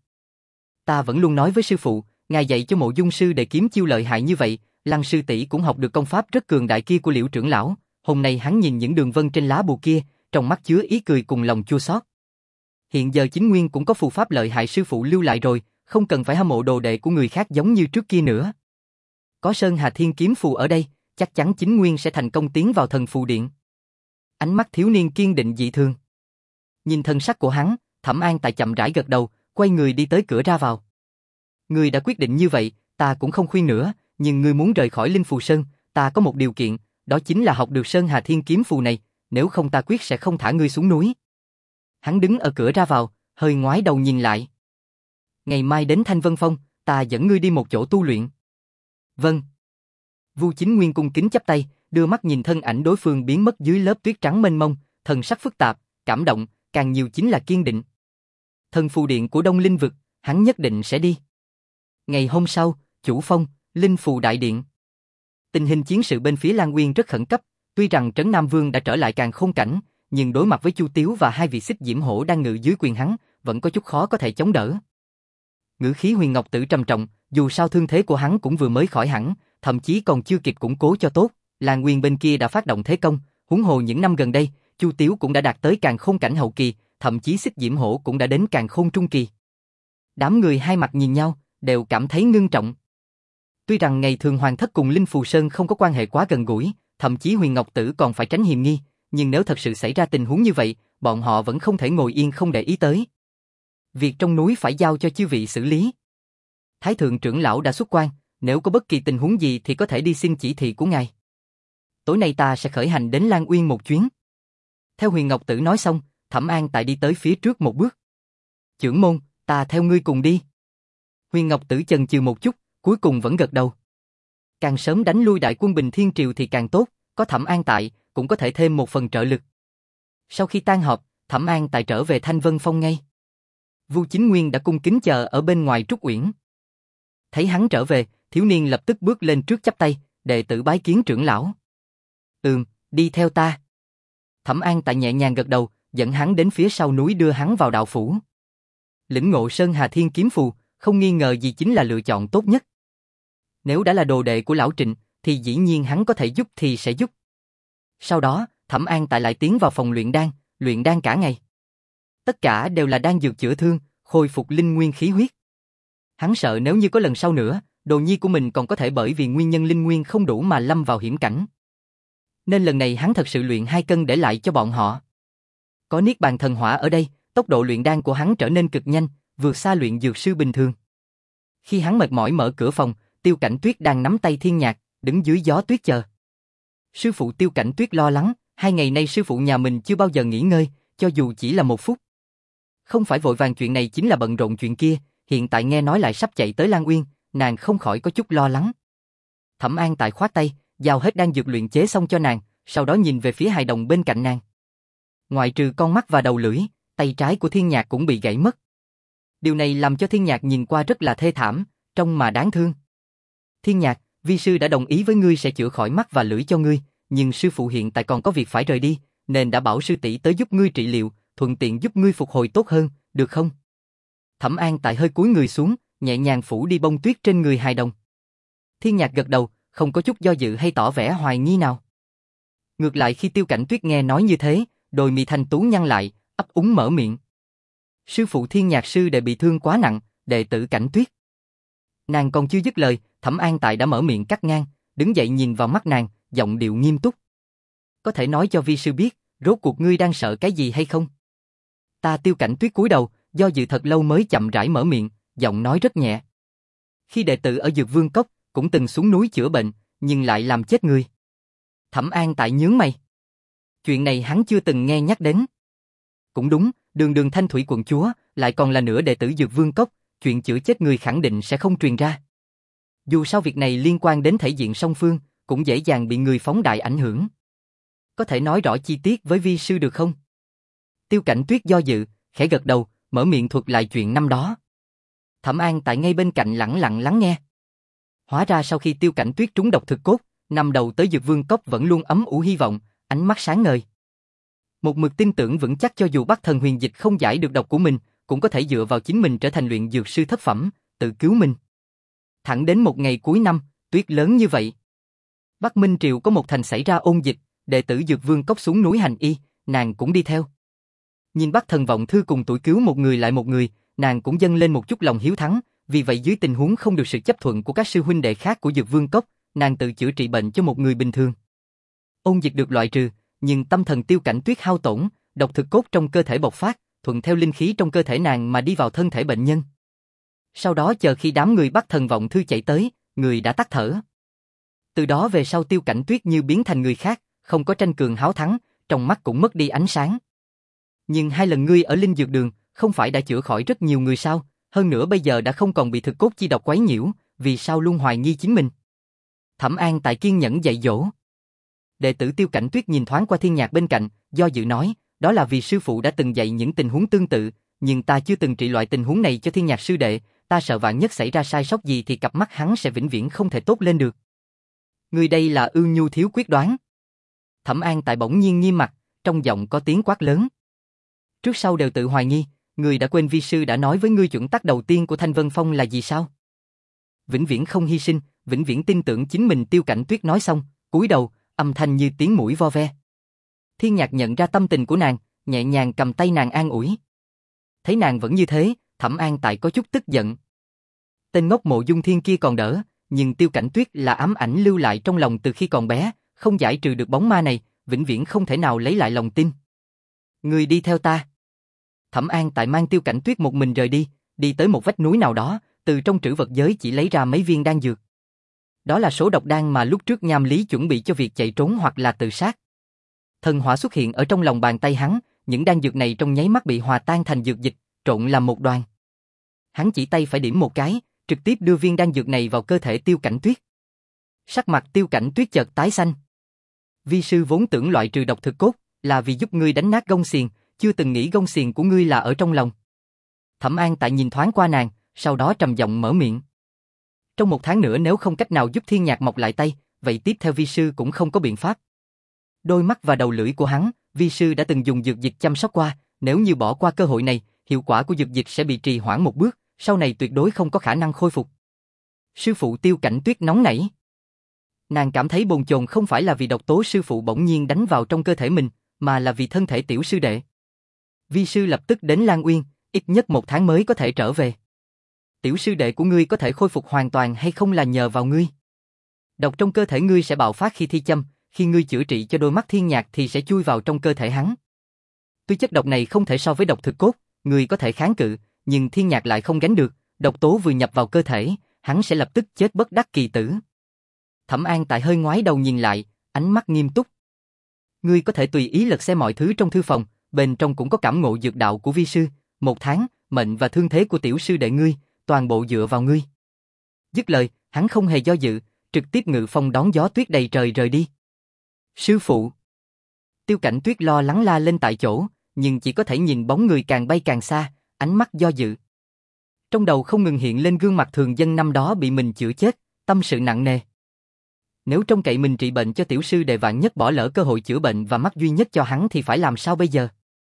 Ta vẫn luôn nói với sư phụ, ngài dạy cho Mộ Dung sư để kiếm chiêu lợi hại như vậy, Lăng sư tỷ cũng học được công pháp rất cường đại kia của Liễu trưởng lão. Hôm nay hắn nhìn những đường vân trên lá bùa kia, trong mắt chứa ý cười cùng lòng chua xót. Hiện giờ Chính Nguyên cũng có phù pháp lợi hại sư phụ lưu lại rồi, không cần phải hâm mộ đồ đệ của người khác giống như trước kia nữa. Có Sơn Hà Thiên kiếm phù ở đây, chắc chắn Chính Nguyên sẽ thành công tiến vào thần phù điện. Ánh mắt thiếu niên kiên định dị thường. Nhìn thân sắc của hắn, Thẩm An tại chậm rãi gật đầu, quay người đi tới cửa ra vào. Ngươi đã quyết định như vậy, ta cũng không khuyên nữa, nhưng ngươi muốn rời khỏi Linh Phù Sơn, ta có một điều kiện, đó chính là học được Sơn Hà Thiên kiếm phù này, nếu không ta quyết sẽ không thả ngươi xuống núi. Hắn đứng ở cửa ra vào, hơi ngoái đầu nhìn lại. Ngày mai đến Thanh Vân Phong, ta dẫn ngươi đi một chỗ tu luyện. Vâng. Vu Chính Nguyên cung kính chắp tay, đưa mắt nhìn thân ảnh đối phương biến mất dưới lớp tuyết trắng mênh mông, thần sắc phức tạp, cảm động, càng nhiều chính là kiên định. Thần phù điện của Đông Linh vực, hắn nhất định sẽ đi. Ngày hôm sau, Chủ Phong, Linh Phù Đại Điện. Tình hình chiến sự bên phía Lan Uyên rất khẩn cấp, tuy rằng Trấn Nam Vương đã trở lại Càn Khôn cảnh, nhưng đối mặt với Chu Tiếu và hai vị Xích Diễm Hổ đang ngự dưới quyền hắn, vẫn có chút khó có thể chống đỡ. Ngữ khí Huyền Ngọc Tử trầm trọng, dù sao thương thế của hắn cũng vừa mới khỏi hẳn, thậm chí còn chưa kịp củng cố cho tốt, Lan Uyên bên kia đã phát động thế công, huống hồ những năm gần đây, Chu Tiếu cũng đã đạt tới Càn Khôn cảnh hậu kỳ, thậm chí Xích Diễm Hổ cũng đã đến Càn Khôn trung kỳ. Đám người hai mặt nhìn nhau, đều cảm thấy ngưng trọng. Tuy rằng ngày thường Hoàng Thất cùng Linh Phù Sơn không có quan hệ quá gần gũi, thậm chí Huyền Ngọc Tử còn phải tránh hiềm nghi, nhưng nếu thật sự xảy ra tình huống như vậy, bọn họ vẫn không thể ngồi yên không để ý tới. Việc trong núi phải giao cho chư vị xử lý. Thái thượng trưởng lão đã xuất quan, nếu có bất kỳ tình huống gì thì có thể đi xin chỉ thị của ngài. Tối nay ta sẽ khởi hành đến Lan Uyên một chuyến. Theo Huyền Ngọc Tử nói xong, Thẩm An tại đi tới phía trước một bước. Trưởng môn, ta theo ngươi cùng đi. Huyền Ngọc Tử chần chừ một chút, cuối cùng vẫn gật đầu. Càng sớm đánh lui đại quân Bình Thiên Triều thì càng tốt, có Thẩm An tại, cũng có thể thêm một phần trợ lực. Sau khi tan họp, Thẩm An tại trở về Thanh Vân Phong ngay. Vu Chính Nguyên đã cung kính chờ ở bên ngoài Trúc Uyển. Thấy hắn trở về, thiếu niên lập tức bước lên trước chắp tay, đệ tử bái kiến trưởng lão. Ừm, đi theo ta. Thẩm An tại nhẹ nhàng gật đầu, dẫn hắn đến phía sau núi đưa hắn vào đạo phủ. Lĩnh ngộ Sơn Hà Thiên kiếm phù, không nghi ngờ gì chính là lựa chọn tốt nhất. Nếu đã là đồ đệ của lão Trịnh, thì dĩ nhiên hắn có thể giúp thì sẽ giúp. Sau đó, Thẩm An tại lại tiến vào phòng luyện đan, luyện đan cả ngày. Tất cả đều là đan dược chữa thương, khôi phục linh nguyên khí huyết. Hắn sợ nếu như có lần sau nữa, đồ nhi của mình còn có thể bởi vì nguyên nhân linh nguyên không đủ mà lâm vào hiểm cảnh. Nên lần này hắn thật sự luyện hai cân để lại cho bọn họ. Có Niết Bàn thần hỏa ở đây, tốc độ luyện đan của hắn trở nên cực nhanh, vượt xa luyện dược sư bình thường. Khi hắn mệt mỏi mở cửa phòng, Tiêu Cảnh Tuyết đang nắm tay Thiên Nhạc, đứng dưới gió tuyết chờ. Sư phụ Tiêu Cảnh Tuyết lo lắng, Hai ngày nay sư phụ nhà mình chưa bao giờ nghỉ ngơi, cho dù chỉ là một phút. Không phải vội vàng chuyện này chính là bận rộn chuyện kia, hiện tại nghe nói lại sắp chạy tới Lan Uyên, nàng không khỏi có chút lo lắng. Thẩm An Tại khoát tay, giao hết đan dược luyện chế xong cho nàng, sau đó nhìn về phía hài đồng bên cạnh nàng. Ngoại trừ con mắt và đầu lưỡi, tay trái của Thiên Nhạc cũng bị gãy mất. Điều này làm cho Thiên Nhạc nhìn qua rất là thê thảm, trông mà đáng thương. Thiên Nhạc, vi sư đã đồng ý với ngươi sẽ chữa khỏi mắt và lưỡi cho ngươi, nhưng sư phụ hiện tại còn có việc phải rời đi, nên đã bảo sư tỷ tới giúp ngươi trị liệu, thuận tiện giúp ngươi phục hồi tốt hơn, được không? Thẩm An Tại hơi cúi người xuống, nhẹ nhàng phủ đi bông tuyết trên người hài đồng. Thiên Nhạc gật đầu, không có chút do dự hay tỏ vẻ hoài nghi nào. Ngược lại khi Tiêu Cảnh Tuyết nghe nói như thế, đôi mi thanh tú nhăn lại, ấp úng mở miệng. Sư phụ Thiên Nhạc sư đệ bị thương quá nặng, đệ tử Cảnh Tuyết. Nàng còn chưa dứt lời, Thẩm An Tại đã mở miệng cắt ngang, đứng dậy nhìn vào mắt nàng, giọng điệu nghiêm túc. Có thể nói cho vi sư biết, rốt cuộc ngươi đang sợ cái gì hay không? Ta Tiêu Cảnh Tuyết cúi đầu, do dự thật lâu mới chậm rãi mở miệng, giọng nói rất nhẹ. Khi đệ tử ở Dược Vương Cốc, cũng từng xuống núi chữa bệnh, nhưng lại làm chết người. Thẩm An Tại nhướng mày. Chuyện này hắn chưa từng nghe nhắc đến. Cũng đúng, đường đường Thanh Thủy quận chúa, lại còn là nửa đệ tử Dược Vương Cốc, chuyện chữa chết người khẳng định sẽ không truyền ra. Dù sao việc này liên quan đến thể diện song phương, cũng dễ dàng bị người phóng đại ảnh hưởng. Có thể nói rõ chi tiết với vi sư được không? Tiêu Cảnh Tuyết do dự, khẽ gật đầu, mở miệng thuật lại chuyện năm đó. Thẩm An Tại ngay bên cạnh lẳng lặng lắng nghe. Hóa ra sau khi Tiêu Cảnh Tuyết trúng độc thực cốt, năm đầu tới Dược Vương Cốc vẫn luôn ấm ủ hy vọng, ánh mắt sáng ngời. Một mực tin tưởng vững chắc cho dù Bắc Thần Huyền Dịch không giải được độc của mình, cũng có thể dựa vào chính mình trở thành luyện dược sư thất phẩm, tự cứu mình. Thẳng đến một ngày cuối năm, tuyết lớn như vậy. Bắc Minh Triều có một thành xảy ra ôn dịch, đệ tử Dược Vương Cốc xuống núi hành y, nàng cũng đi theo. Nhìn Bắc Thần Vọng Thư cùng tuổi cứu một người lại một người, nàng cũng dâng lên một chút lòng hiếu thắng, vì vậy dưới tình huống không được sự chấp thuận của các sư huynh đệ khác của Dược Vương Cốc, nàng tự chữa trị bệnh cho một người bình thường. Ôn dịch được loại trừ, nhưng tâm thần Tiêu Cảnh Tuyết hao tổn, độc thực cốt trong cơ thể bộc phát, thuận theo linh khí trong cơ thể nàng mà đi vào thân thể bệnh nhân. Sau đó chờ khi đám người Bắc Thần Vọng Thư chạy tới, người đã tắt thở. Từ đó về sau Tiêu Cảnh Tuyết như biến thành người khác, không có tranh cường háo thắng, trong mắt cũng mất đi ánh sáng. Nhưng hai lần ngươi ở Linh Dược Đường, không phải đã chữa khỏi rất nhiều người sao? Hơn nữa bây giờ đã không còn bị thực cốt chi độc quấy nhiễu, vì sao luôn hoài nghi chính mình? Thẩm An Tại kiên nhẫn dạy dỗ. Đệ tử Tiêu Cảnh Tuyết nhìn thoáng qua Thiên Nhạc bên cạnh, do dự nói, đó là vì sư phụ đã từng dạy những tình huống tương tự, nhưng ta chưa từng trị loại tình huống này cho Thiên Nhạc sư đệ, ta sợ vạn nhất xảy ra sai sót gì thì cặp mắt hắn sẽ vĩnh viễn không thể tốt lên được. Người đây là ưu nhu thiếu quyết đoán. Thẩm An Tại bỗng nhiên nghiêm mặt, trong giọng có tiếng quát lớn. Trước sau đều tự hoài nghi, người đã quên vi sư đã nói với ngươi chuẩn tắc đầu tiên của Thanh Vân Phong là gì sao? Vĩnh viễn không hy sinh, vĩnh viễn tin tưởng chính mình. Tiêu Cảnh Tuyết nói xong, cúi đầu, âm thanh như tiếng mũi vo ve. Thiên Nhạc nhận ra tâm tình của nàng, nhẹ nhàng cầm tay nàng an ủi. Thấy nàng vẫn như thế, Thẩm An Tại có chút tức giận. Tên ngốc Mộ Dung Thiên kia còn đỡ, nhưng Tiêu Cảnh Tuyết là ám ảnh lưu lại trong lòng từ khi còn bé, không giải trừ được bóng ma này, vĩnh viễn không thể nào lấy lại lòng tin. Người đi theo ta. Thẩm An Tại mang Tiêu Cảnh Tuyết một mình rời đi, đi tới một vách núi nào đó, từ trong trữ vật giới chỉ lấy ra mấy viên đan dược. Đó là số độc đan mà lúc trước Nham Lý chuẩn bị cho việc chạy trốn hoặc là tự sát. Thần hỏa xuất hiện ở trong lòng bàn tay hắn, những đan dược này trong nháy mắt bị hòa tan thành dược dịch, trộn làm một đoàn. Hắn chỉ tay phải điểm một cái, trực tiếp đưa viên đan dược này vào cơ thể Tiêu Cảnh Tuyết. Sắc mặt Tiêu Cảnh Tuyết chợt tái xanh. Vi sư vốn tưởng loại trừ độc thực cốt là vì giúp ngươi đánh nát gông xiềng, chưa từng nghĩ gông xiềng của ngươi là ở trong lòng. Thẩm An Tại nhìn thoáng qua nàng, sau đó trầm giọng mở miệng. Trong một tháng nữa nếu không cách nào giúp Thiên Nhạc mọc lại tay, vậy tiếp theo vi sư cũng không có biện pháp. Đôi mắt và đầu lưỡi của hắn, vi sư đã từng dùng dược dịch chăm sóc qua, nếu như bỏ qua cơ hội này, hiệu quả của dược dịch sẽ bị trì hoãn một bước, sau này tuyệt đối không có khả năng khôi phục. Sư phụ Tiêu Cảnh Tuyết nóng nảy. Nàng cảm thấy bồn chồn không phải là vì độc tố sư phụ bỗng nhiên đánh vào trong cơ thể mình, mà là vì thân thể tiểu sư đệ. Vi sư lập tức đến Lan Uyên, ít nhất một tháng mới có thể trở về. Tiểu sư đệ của ngươi có thể khôi phục hoàn toàn hay không là nhờ vào ngươi. Độc trong cơ thể ngươi sẽ bạo phát khi thi châm, khi ngươi chữa trị cho đôi mắt Thiên Nhạc thì sẽ chui vào trong cơ thể hắn. Tuy chất độc này không thể so với độc thực cốt, ngươi có thể kháng cự, nhưng Thiên Nhạc lại không gánh được, độc tố vừa nhập vào cơ thể, hắn sẽ lập tức chết bất đắc kỳ tử. Thẩm An Tại hơi ngoái đầu nhìn lại, ánh mắt nghiêm túc. Ngươi có thể tùy ý lật xem mọi thứ trong thư phòng, bên trong cũng có cảm ngộ dược đạo của vi sư, một tháng, mệnh và thương thế của tiểu sư đệ ngươi, toàn bộ dựa vào ngươi. Dứt lời, hắn không hề do dự, trực tiếp ngự phong đón gió tuyết đầy trời rời đi. Sư phụ. Tiêu Cảnh Tuyết lo lắng la lên tại chỗ, nhưng chỉ có thể nhìn bóng người càng bay càng xa, ánh mắt do dự. Trong đầu không ngừng hiện lên gương mặt thường dân năm đó bị mình chữa chết, tâm sự nặng nề. Nếu trông cậy mình trị bệnh cho tiểu sư đệ vạn nhất bỏ lỡ cơ hội chữa bệnh và mắt duy nhất cho hắn thì phải làm sao bây giờ?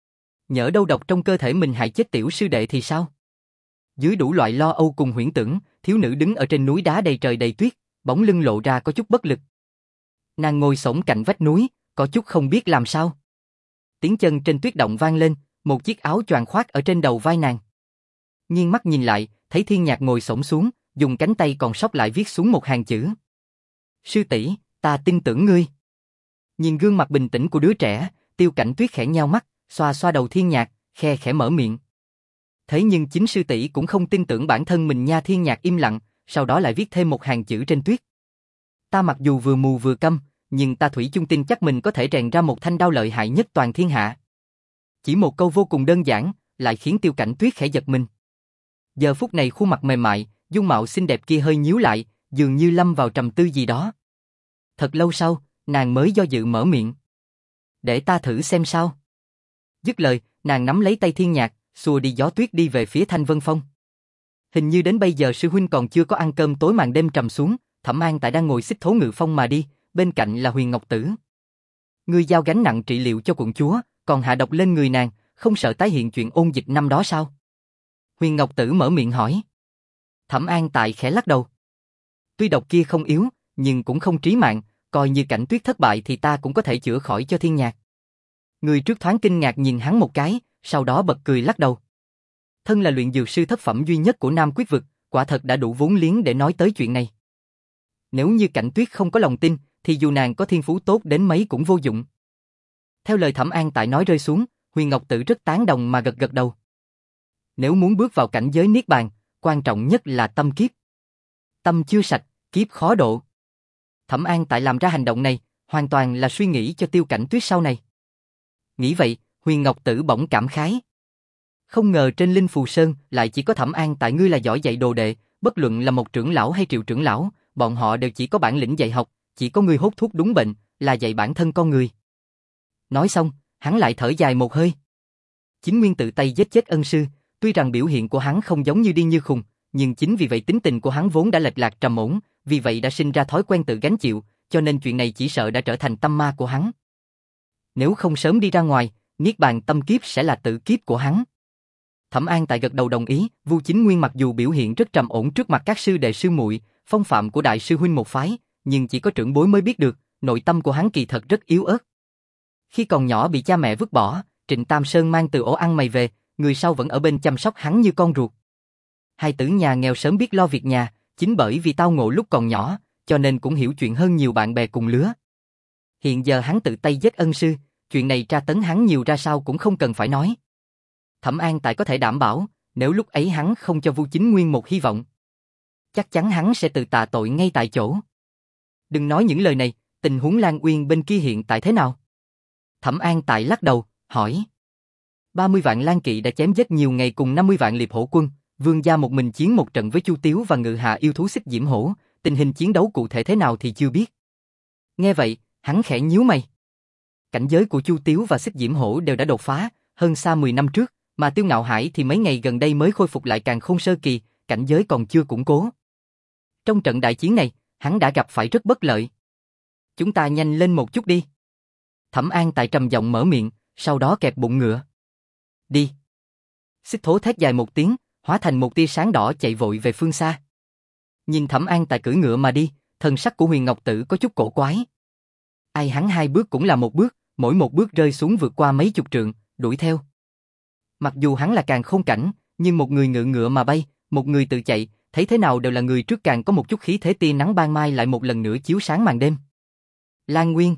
Nhỡ đâu độc trong cơ thể mình hại chết tiểu sư đệ thì sao? Dưới đủ loại lo âu cùng huyễn tưởng, thiếu nữ đứng ở trên núi đá đầy trời đầy tuyết, bóng lưng lộ ra có chút bất lực. Nàng ngồi xổm cạnh vách núi, có chút không biết làm sao. Tiếng chân trên tuyết động vang lên, một chiếc áo choàng khoác ở trên đầu vai nàng. Nghiêng mắt nhìn lại, thấy Thiên Nhạc ngồi xổm xuống, dùng cánh tay còn sót lại viết xuống một hàng chữ. Sư tỷ, ta tin tưởng ngươi. Nhìn gương mặt bình tĩnh của đứa trẻ, Tiêu Cảnh Tuyết khẽ nheo mắt, xoa xoa đầu Thiên Nhạc, khe khẽ mở miệng. Thế nhưng chính sư tỷ cũng không tin tưởng bản thân mình nha. Thiên Nhạc im lặng, sau đó lại viết thêm một hàng chữ trên tuyết. Ta mặc dù vừa mù vừa câm, nhưng ta thủy chung tin chắc mình có thể rèn ra một thanh đao lợi hại nhất toàn thiên hạ. Chỉ một câu vô cùng đơn giản, lại khiến Tiêu Cảnh Tuyết khẽ giật mình. Giờ phút này khuôn mặt mềm mại, dung mạo xinh đẹp kia hơi nhíu lại, dường như lâm vào trầm tư gì đó. Thật lâu sau, nàng mới do dự mở miệng. Để ta thử xem sao. Dứt lời, nàng nắm lấy tay Thiên Nhạc, xua đi gió tuyết đi về phía Thanh Vân Phong. Hình như đến bây giờ sư huynh còn chưa có ăn cơm tối. Màn đêm trầm xuống, Thẩm An Tại đang ngồi xích thố ngự phong mà đi, bên cạnh là Huyền Ngọc Tử. Ngươi giao gánh nặng trị liệu cho quận chúa, còn hạ độc lên người nàng, không sợ tái hiện chuyện ôn dịch năm đó sao? Huyền Ngọc Tử mở miệng hỏi. Thẩm An Tại khẽ lắc đầu. Tuy độc kia không yếu, nhưng cũng không trí mạng, coi như Cảnh Tuyết thất bại thì ta cũng có thể chữa khỏi cho Thiên Nhạc. Người trước thoáng kinh ngạc nhìn hắn một cái, sau đó bật cười lắc đầu. Thân là luyện dược sư thất phẩm duy nhất của Nam Quyết vực, quả thật đã đủ vốn liếng để nói tới chuyện này. Nếu như Cảnh Tuyết không có lòng tin, thì dù nàng có thiên phú tốt đến mấy cũng vô dụng. Theo lời Thẩm An Tại nói rơi xuống, Huyền Ngọc Tử rất tán đồng mà gật gật đầu. Nếu muốn bước vào cảnh giới niết bàn, quan trọng nhất là tâm kiếp. Tâm chưa sạch, kiếp khó độ. Thẩm An Tại làm ra hành động này, hoàn toàn là suy nghĩ cho Tiêu Cảnh Tuyết sau này. Nghĩ vậy, Huyền Ngọc Tử bỗng cảm khái. Không ngờ trên Linh Phù Sơn lại chỉ có Thẩm An Tại ngươi là giỏi dạy đồ đệ, bất luận là một trưởng lão hay triệu trưởng lão, bọn họ đều chỉ có bản lĩnh dạy học, chỉ có ngươi hốt thuốc đúng bệnh, là dạy bản thân con người. Nói xong, hắn lại thở dài một hơi. Chính Nguyên tự tay giết chết ân sư, tuy rằng biểu hiện của hắn không giống như điên như khùng, nhưng chính vì vậy tính tình của hắn vốn đã lệch lạc trầm ổn, vì vậy đã sinh ra thói quen tự gánh chịu, cho nên chuyện này chỉ sợ đã trở thành tâm ma của hắn. Nếu không sớm đi ra ngoài, niết bàn tâm kiếp sẽ là tự kiếp của hắn. Thẩm An Tại gật đầu đồng ý. Vu Chính Nguyên mặc dù biểu hiện rất trầm ổn trước mặt các sư đệ sư muội, phong phạm của đại sư huynh một phái, nhưng chỉ có trưởng bối mới biết được, nội tâm của hắn kỳ thật rất yếu ớt. Khi còn nhỏ bị cha mẹ vứt bỏ, Trịnh Tam Sơn mang từ ổ ăn mày về, người sau vẫn ở bên chăm sóc hắn như con ruột. Hai tử nhà nghèo sớm biết lo việc nhà, chính bởi vì tao ngộ lúc còn nhỏ, cho nên cũng hiểu chuyện hơn nhiều bạn bè cùng lứa. Hiện giờ hắn tự tay giết ân sư, chuyện này tra tấn hắn nhiều ra sao cũng không cần phải nói. Thẩm An Tại có thể đảm bảo, nếu lúc ấy hắn không cho Vu Chính Nguyên một hy vọng, chắc chắn hắn sẽ tự tạ tội ngay tại chỗ. Đừng nói những lời này, tình huống Lan Uyên bên kia hiện tại thế nào? Thẩm An Tại lắc đầu, hỏi. ba mươi vạn Lan Kỵ đã chém giết nhiều ngày cùng năm mươi vạn liệp hổ quân, vương gia một mình chiến một trận với Chu Tiếu và ngự hạ yêu thú xích diễm hổ, tình hình chiến đấu cụ thể thế nào thì chưa biết. Nghe vậy, hắn khẽ nhíu mày. Cảnh giới của Chu Tiếu và xích diễm hổ đều đã đột phá, hơn xa mười năm trước, mà Tiêu Ngạo Hải thì mấy ngày gần đây mới khôi phục lại Càn Khôn sơ kỳ, cảnh giới còn chưa củng cố. Trong trận đại chiến này, hắn đã gặp phải rất bất lợi. Chúng ta nhanh lên một chút đi. Thẩm An Tại trầm giọng mở miệng, sau đó kẹp bụng ngựa. Đi. Xích thố thét dài một tiếng, hóa thành một tia sáng đỏ chạy vội về phương xa. Nhìn Thẩm An Tại cưỡi ngựa mà đi, thần sắc của Huyền Ngọc Tử có chút cổ quái. Ai hắn hai bước cũng là một bước, mỗi một bước rơi xuống vượt qua mấy chục trượng, đuổi theo. Mặc dù hắn là Càn Khôn cảnh, nhưng một người ngự ngựa mà bay, một người tự chạy, thấy thế nào đều là người trước càng có một chút khí thế. Tia nắng ban mai lại một lần nữa chiếu sáng màn đêm. Lan Nguyên.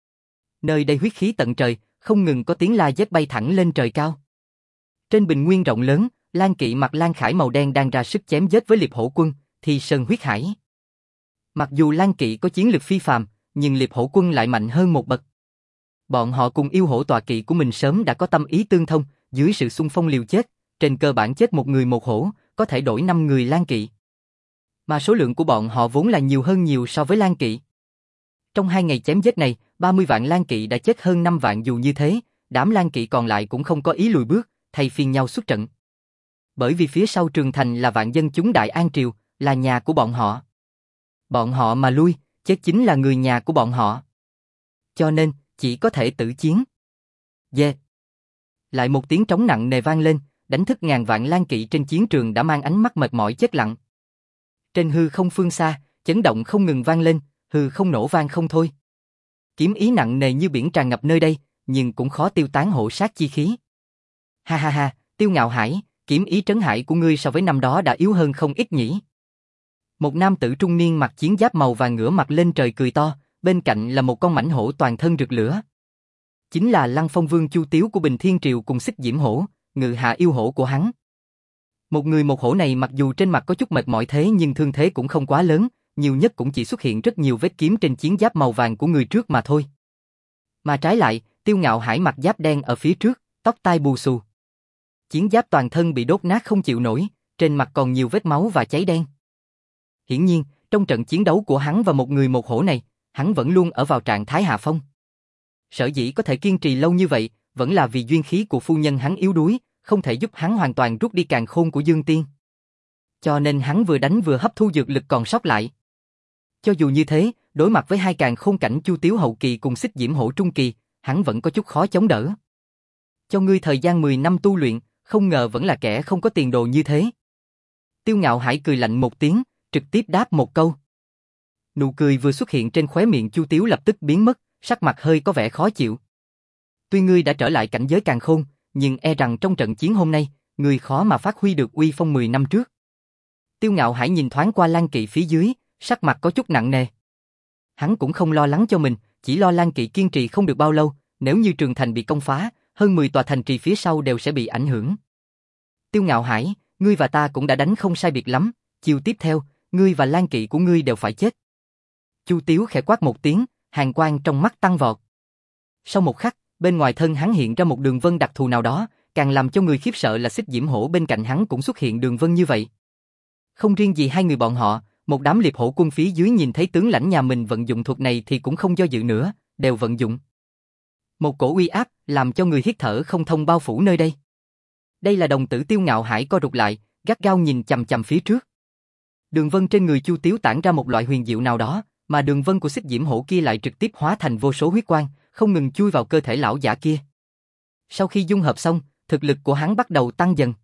Nơi đây huyết khí tận trời, không ngừng có tiếng la giết bay thẳng lên trời cao. Trên bình nguyên rộng lớn, Lan Kỵ mặc Lan Khải màu đen đang ra sức chém giết với liệp hổ quân, thì sơn huyết hải. Mặc dù Lan Kỵ có chiến lực phi phàm, nhưng liệp hổ quân lại mạnh hơn một bậc. Bọn họ cùng yêu hổ tọa kỵ của mình sớm đã có tâm ý tương thông, dưới sự xung phong liều chết, trên cơ bản chết một người một hổ, có thể đổi năm người lang kỵ. Mà số lượng của bọn họ vốn là nhiều hơn nhiều so với lang kỵ. Trong hai ngày chém giết này, ba mươi vạn lang kỵ đã chết hơn năm vạn, dù như thế, đám lang kỵ còn lại cũng không có ý lùi bước, thay phiên nhau xuất trận. Bởi vì phía sau Trường Thành là vạn dân chúng Đại An Triều, là nhà của bọn họ. Bọn họ mà lui, chết chính là người nhà của bọn họ. Cho nên, chỉ có thể tử chiến. Yeah. Lại một tiếng trống nặng nề vang lên, đánh thức ngàn vạn lang kỵ trên chiến trường đã mang ánh mắt mệt mỏi chết lặng. Trên hư không phương xa, chấn động không ngừng vang lên, hư không nổ vang không thôi. Kiếm ý nặng nề như biển tràn ngập nơi đây, nhưng cũng khó tiêu tán hộ sát chi khí. Ha ha ha, Tiêu Ngạo Hải, kiếm ý trấn hải của ngươi so với năm đó đã yếu hơn không ít nhỉ. Một nam tử trung niên mặc chiến giáp màu vàng ngửa mặt lên trời cười to, bên cạnh là một con mãnh hổ toàn thân rực lửa. Chính là Lăng Phong Vương Chu Tiếu của Bình Thiên Triều cùng Xích Diễm Hổ, ngự hạ yêu hổ của hắn. Một người một hổ này mặc dù trên mặt có chút mệt mỏi thế nhưng thương thế cũng không quá lớn, nhiều nhất cũng chỉ xuất hiện rất nhiều vết kiếm trên chiến giáp màu vàng của người trước mà thôi. Mà trái lại, Tiêu Ngạo Hải mặc giáp đen ở phía trước, tóc tai bù xù. Chiến giáp toàn thân bị đốt nát không chịu nổi, trên mặt còn nhiều vết máu và cháy đen. Hiển nhiên, trong trận chiến đấu của hắn và một người một hổ này, hắn vẫn luôn ở vào trạng thái hạ phong. Sở dĩ có thể kiên trì lâu như vậy, vẫn là vì duyên khí của phu nhân hắn yếu đuối, không thể giúp hắn hoàn toàn rút đi càn khôn của Dương Tiên. Cho nên hắn vừa đánh vừa hấp thu dược lực còn sót lại. Cho dù như thế, đối mặt với hai càn khôn cảnh Chu Tiếu hậu kỳ cùng Xích Diễm Hổ trung kỳ, hắn vẫn có chút khó chống đỡ. Cho ngươi thời gian mười năm tu luyện, không ngờ vẫn là kẻ không có tiền đồ như thế. Tiêu Ngạo Hải cười lạnh một tiếng, trực tiếp đáp một câu. Nụ cười vừa xuất hiện trên khóe miệng Chu Tiếu lập tức biến mất, sắc mặt hơi có vẻ khó chịu. Tuy ngươi đã trở lại cảnh giới càn khôn, nhưng e rằng trong trận chiến hôm nay, ngươi khó mà phát huy được uy phong mười năm trước. Tiêu Ngạo Hải nhìn thoáng qua lang kỵ phía dưới, sắc mặt có chút nặng nề. Hắn cũng không lo lắng cho mình, chỉ lo lang kỵ kiên trì không được bao lâu, nếu như Trường Thành bị công phá, hơn mười tòa thành trì phía sau đều sẽ bị ảnh hưởng. Tiêu Ngạo Hải, ngươi và ta cũng đã đánh không sai biệt lắm, chiều tiếp theo, ngươi và lang kỵ của ngươi đều phải chết. Chu Tiếu khẽ quát một tiếng, hàn quang trong mắt tăng vọt. Sau một khắc, bên ngoài thân hắn hiện ra một đường vân đặc thù nào đó, càng làm cho người khiếp sợ là Xích Diễm Hổ bên cạnh hắn cũng xuất hiện đường vân như vậy. Không riêng gì hai người bọn họ, một đám liệp hổ quân phía dưới nhìn thấy tướng lãnh nhà mình vận dụng thuật này thì cũng không do dự nữa, đều vận dụng. Một cổ uy áp làm cho người hít thở không thông bao phủ nơi đây. Đây là đồng tử Tiêu Ngạo Hải co rụt lại, gắt gao nhìn chằm chằm phía trước. Đường vân trên người Chu Tiếu tản ra một loại huyền diệu nào đó, mà đường vân của Xích Diễm Hổ kia lại trực tiếp hóa thành vô số huyết quang, không ngừng chui vào cơ thể lão giả kia. Sau khi dung hợp xong, thực lực của hắn bắt đầu tăng dần.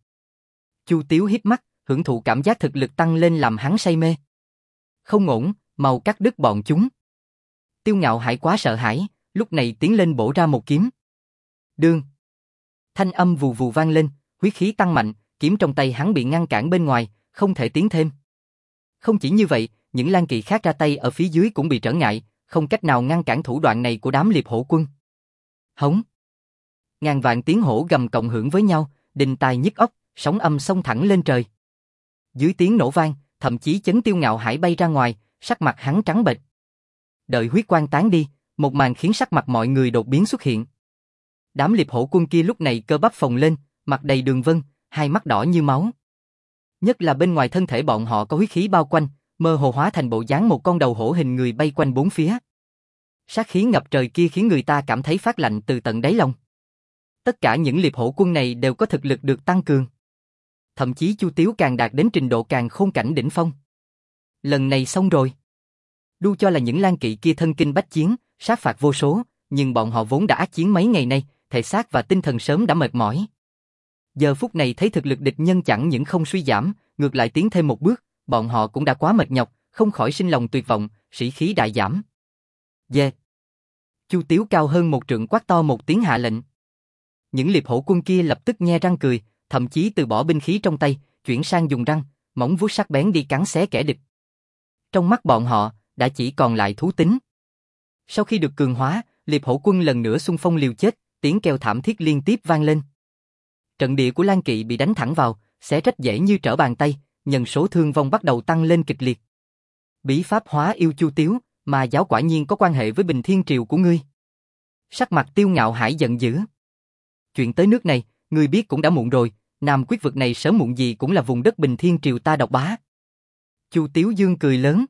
Chu Tiếu híp mắt, hưởng thụ cảm giác thực lực tăng lên làm hắn say mê. Không ổn, mau cắt đứt bọn chúng. Tiêu Ngạo Hải quá sợ hãi, lúc này tiến lên bổ ra một kiếm. Đương. Thanh âm vù vù vang lên, huyết khí tăng mạnh, kiếm trong tay hắn bị ngăn cản bên ngoài, không thể tiến thêm. Không chỉ như vậy, những lang kỵ khác ra tay ở phía dưới cũng bị trở ngại, không cách nào ngăn cản thủ đoạn này của đám liệp hổ quân. Hống. Ngàn vạn tiếng hổ gầm cộng hưởng với nhau, đình tai nhức óc, sóng âm xông thẳng lên trời. Dưới tiếng nổ vang, thậm chí chấn Tiêu Ngạo Hải bay ra ngoài, sắc mặt hắn trắng bệch. Đợi huyết quang tán đi, một màn khiến sắc mặt mọi người đột biến xuất hiện. Đám liệp hổ quân kia lúc này cơ bắp phồng lên, mặt đầy đường vân, hai mắt đỏ như máu. Nhất là bên ngoài thân thể bọn họ có huyết khí bao quanh, mơ hồ hóa thành bộ dáng một con đầu hổ hình người bay quanh bốn phía. Sát khí ngập trời kia khiến người ta cảm thấy phát lạnh từ tận đáy lòng. Tất cả những liệp hổ quân này đều có thực lực được tăng cường. Thậm chí Chu Tiếu càng đạt đến trình độ càng khôn cảnh đỉnh phong. Lần này xong rồi. Đu cho là những lang kỵ kia thân kinh bách chiến, sát phạt vô số, nhưng bọn họ vốn đã ác chiến mấy ngày nay, thể xác và tinh thần sớm đã mệt mỏi. Giờ phút này thấy thực lực địch nhân chẳng những không suy giảm, ngược lại tiến thêm một bước, bọn họ cũng đã quá mệt nhọc, không khỏi sinh lòng tuyệt vọng, sĩ khí đại giảm. Yeah. Chu Tiếu cao hơn một trượng quát to một tiếng hạ lệnh. Những liệp hổ quân kia lập tức nhe răng cười, thậm chí từ bỏ binh khí trong tay, chuyển sang dùng răng, móng vuốt sắc bén đi cắn xé kẻ địch. Trong mắt bọn họ, đã chỉ còn lại thú tính. Sau khi được cường hóa, liệp hổ quân lần nữa xung phong liều chết, tiếng kêu thảm thiết liên tiếp vang lên. Trận địa của lang kỵ bị đánh thẳng vào, xé rách dễ như trở bàn tay, nhân số thương vong bắt đầu tăng lên kịch liệt. Bí pháp hóa yêu Chu Tiếu, mà giáo quả nhiên có quan hệ với Bình Thiên Triều của ngươi. Sắc mặt Tiêu Ngạo Hải giận dữ. Chuyện tới nước này, ngươi biết cũng đã muộn rồi, Nam Quyết vực này sớm muộn gì cũng là vùng đất Bình Thiên Triều ta độc bá. Chu Tiếu Dương cười lớn.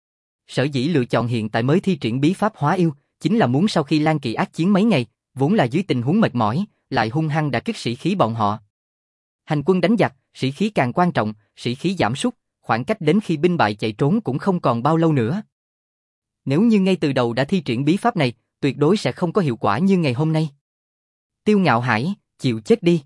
Sở dĩ lựa chọn hiện tại mới thi triển bí pháp hóa yêu, chính là muốn sau khi Lan Kỵ ác chiến mấy ngày, vốn là dưới tình huống mệt mỏi, lại hung hăng đã kích sĩ khí bọn họ. Hành quân đánh giặc, sĩ khí càng quan trọng, sĩ khí giảm sút, khoảng cách đến khi binh bại chạy trốn cũng không còn bao lâu nữa. Nếu như ngay từ đầu đã thi triển bí pháp này, tuyệt đối sẽ không có hiệu quả như ngày hôm nay. Tiêu Ngạo Hải, chịu chết đi.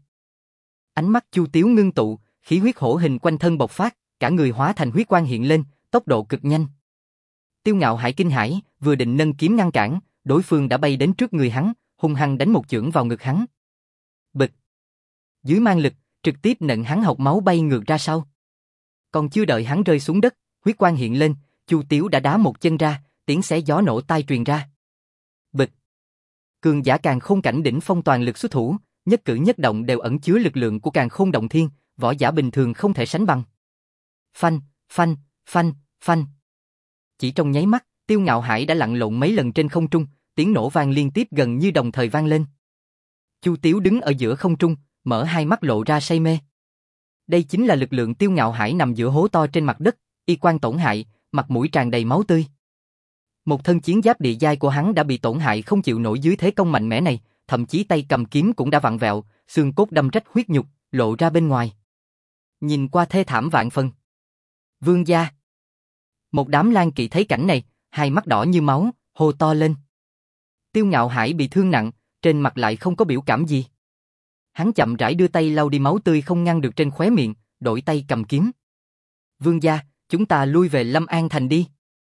Ánh mắt Chu Tiếu ngưng tụ, khí huyết hổ hình quanh thân bộc phát, cả người hóa thành huyết quang hiện lên, tốc độ cực nhanh. Tiêu Ngạo Hải kinh hãi, vừa định nâng kiếm ngăn cản, đối phương đã bay đến trước người hắn, hung hăng đánh một chưởng vào ngực hắn. Bịch. Dưới mang lực, trực tiếp nện hắn hộc máu bay ngược ra sau. Còn chưa đợi hắn rơi xuống đất, huyết quang hiện lên, Chu Tiếu đã đá một chân ra, tiếng xé gió nổ tai truyền ra. Bịch. Cường giả Càn Khôn cảnh đỉnh phong toàn lực xuất thủ, nhất cử nhất động đều ẩn chứa lực lượng của Càn Khôn động thiên, võ giả bình thường không thể sánh bằng. Phanh, phanh, phanh, phanh. Chỉ trong nháy mắt, Tiêu Ngạo Hải đã lặn lộn mấy lần trên không trung, tiếng nổ vang liên tiếp gần như đồng thời vang lên. Chu Tiếu đứng ở giữa không trung, mở hai mắt lộ ra say mê. Đây chính là lực lượng Tiêu Ngạo Hải nằm giữa hố to trên mặt đất, y quan tổn hại, mặt mũi tràn đầy máu tươi. Một thân chiến giáp địa giai của hắn đã bị tổn hại không chịu nổi dưới thế công mạnh mẽ này, thậm chí tay cầm kiếm cũng đã vặn vẹo, xương cốt đâm rách huyết nhục, lộ ra bên ngoài. Nhìn qua thê thảm vạn phần. Vương gia. Một đám Lan Kỵ thấy cảnh này, hai mắt đỏ như máu, hô to lên. Tiêu Ngạo Hải bị thương nặng, trên mặt lại không có biểu cảm gì. Hắn chậm rãi đưa tay lau đi máu tươi không ngăn được trên khóe miệng, đổi tay cầm kiếm. Vương gia, chúng ta lui về Lâm An thành đi.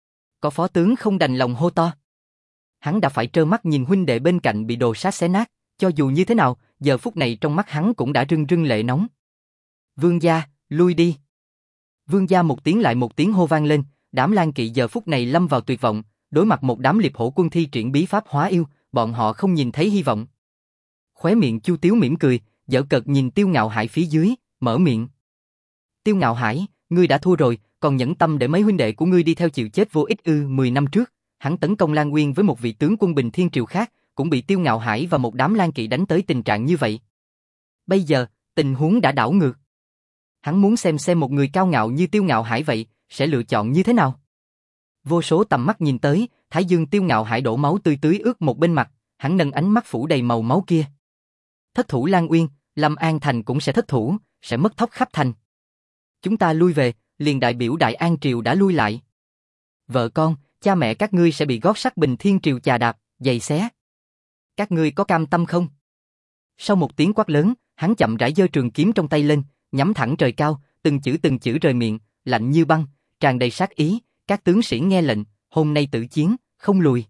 Có phó tướng không đành lòng hô to. Hắn đã phải trơ mắt nhìn huynh đệ bên cạnh bị đồ sát xé nát, cho dù như thế nào, giờ phút này trong mắt hắn cũng đã rưng rưng lệ nóng. Vương gia, lui đi. Vương gia một tiếng lại một tiếng hô vang lên, đám Lan Kỵ giờ phút này lâm vào tuyệt vọng, đối mặt một đám liệp hổ quân thi triển bí pháp hóa yêu, bọn họ không nhìn thấy hy vọng. Khóe miệng Chu Tiếu mỉm cười, giễu cợt nhìn Tiêu Ngạo Hải phía dưới, mở miệng. Tiêu Ngạo Hải, ngươi đã thua rồi, còn nhẫn tâm để mấy huynh đệ của ngươi đi theo chịu chết vô ích ư? Mười năm trước, hắn tấn công Lan Nguyên với một vị tướng quân Bình Thiên Triều khác, cũng bị Tiêu Ngạo Hải và một đám Lan Kỵ đánh tới tình trạng như vậy. Bây giờ, tình huống đã đảo ngược. Hắn muốn xem xem một người cao ngạo như Tiêu Ngạo Hải vậy, sẽ lựa chọn như thế nào. Vô số tầm mắt nhìn tới, thái dương Tiêu Ngạo Hải đổ máu tươi tưới ướt một bên mặt, hắn nâng ánh mắt phủ đầy màu máu kia. Thất thủ Lan Uyên, Lâm An thành cũng sẽ thất thủ, sẽ mất thóc khắp thành. Chúng ta lui về, liền đại biểu Đại An triều đã lui lại. Vợ con, cha mẹ các ngươi sẽ bị gót sắt Bình Thiên triều chà đạp, giày xé. Các ngươi có cam tâm không? Sau một tiếng quát lớn, hắn chậm rãi giơ trường kiếm trong tay lên, nhắm thẳng trời cao, từng chữ từng chữ rời miệng, lạnh như băng, tràn đầy sát ý. Các tướng sĩ nghe lệnh, hôm nay tử chiến, không lùi.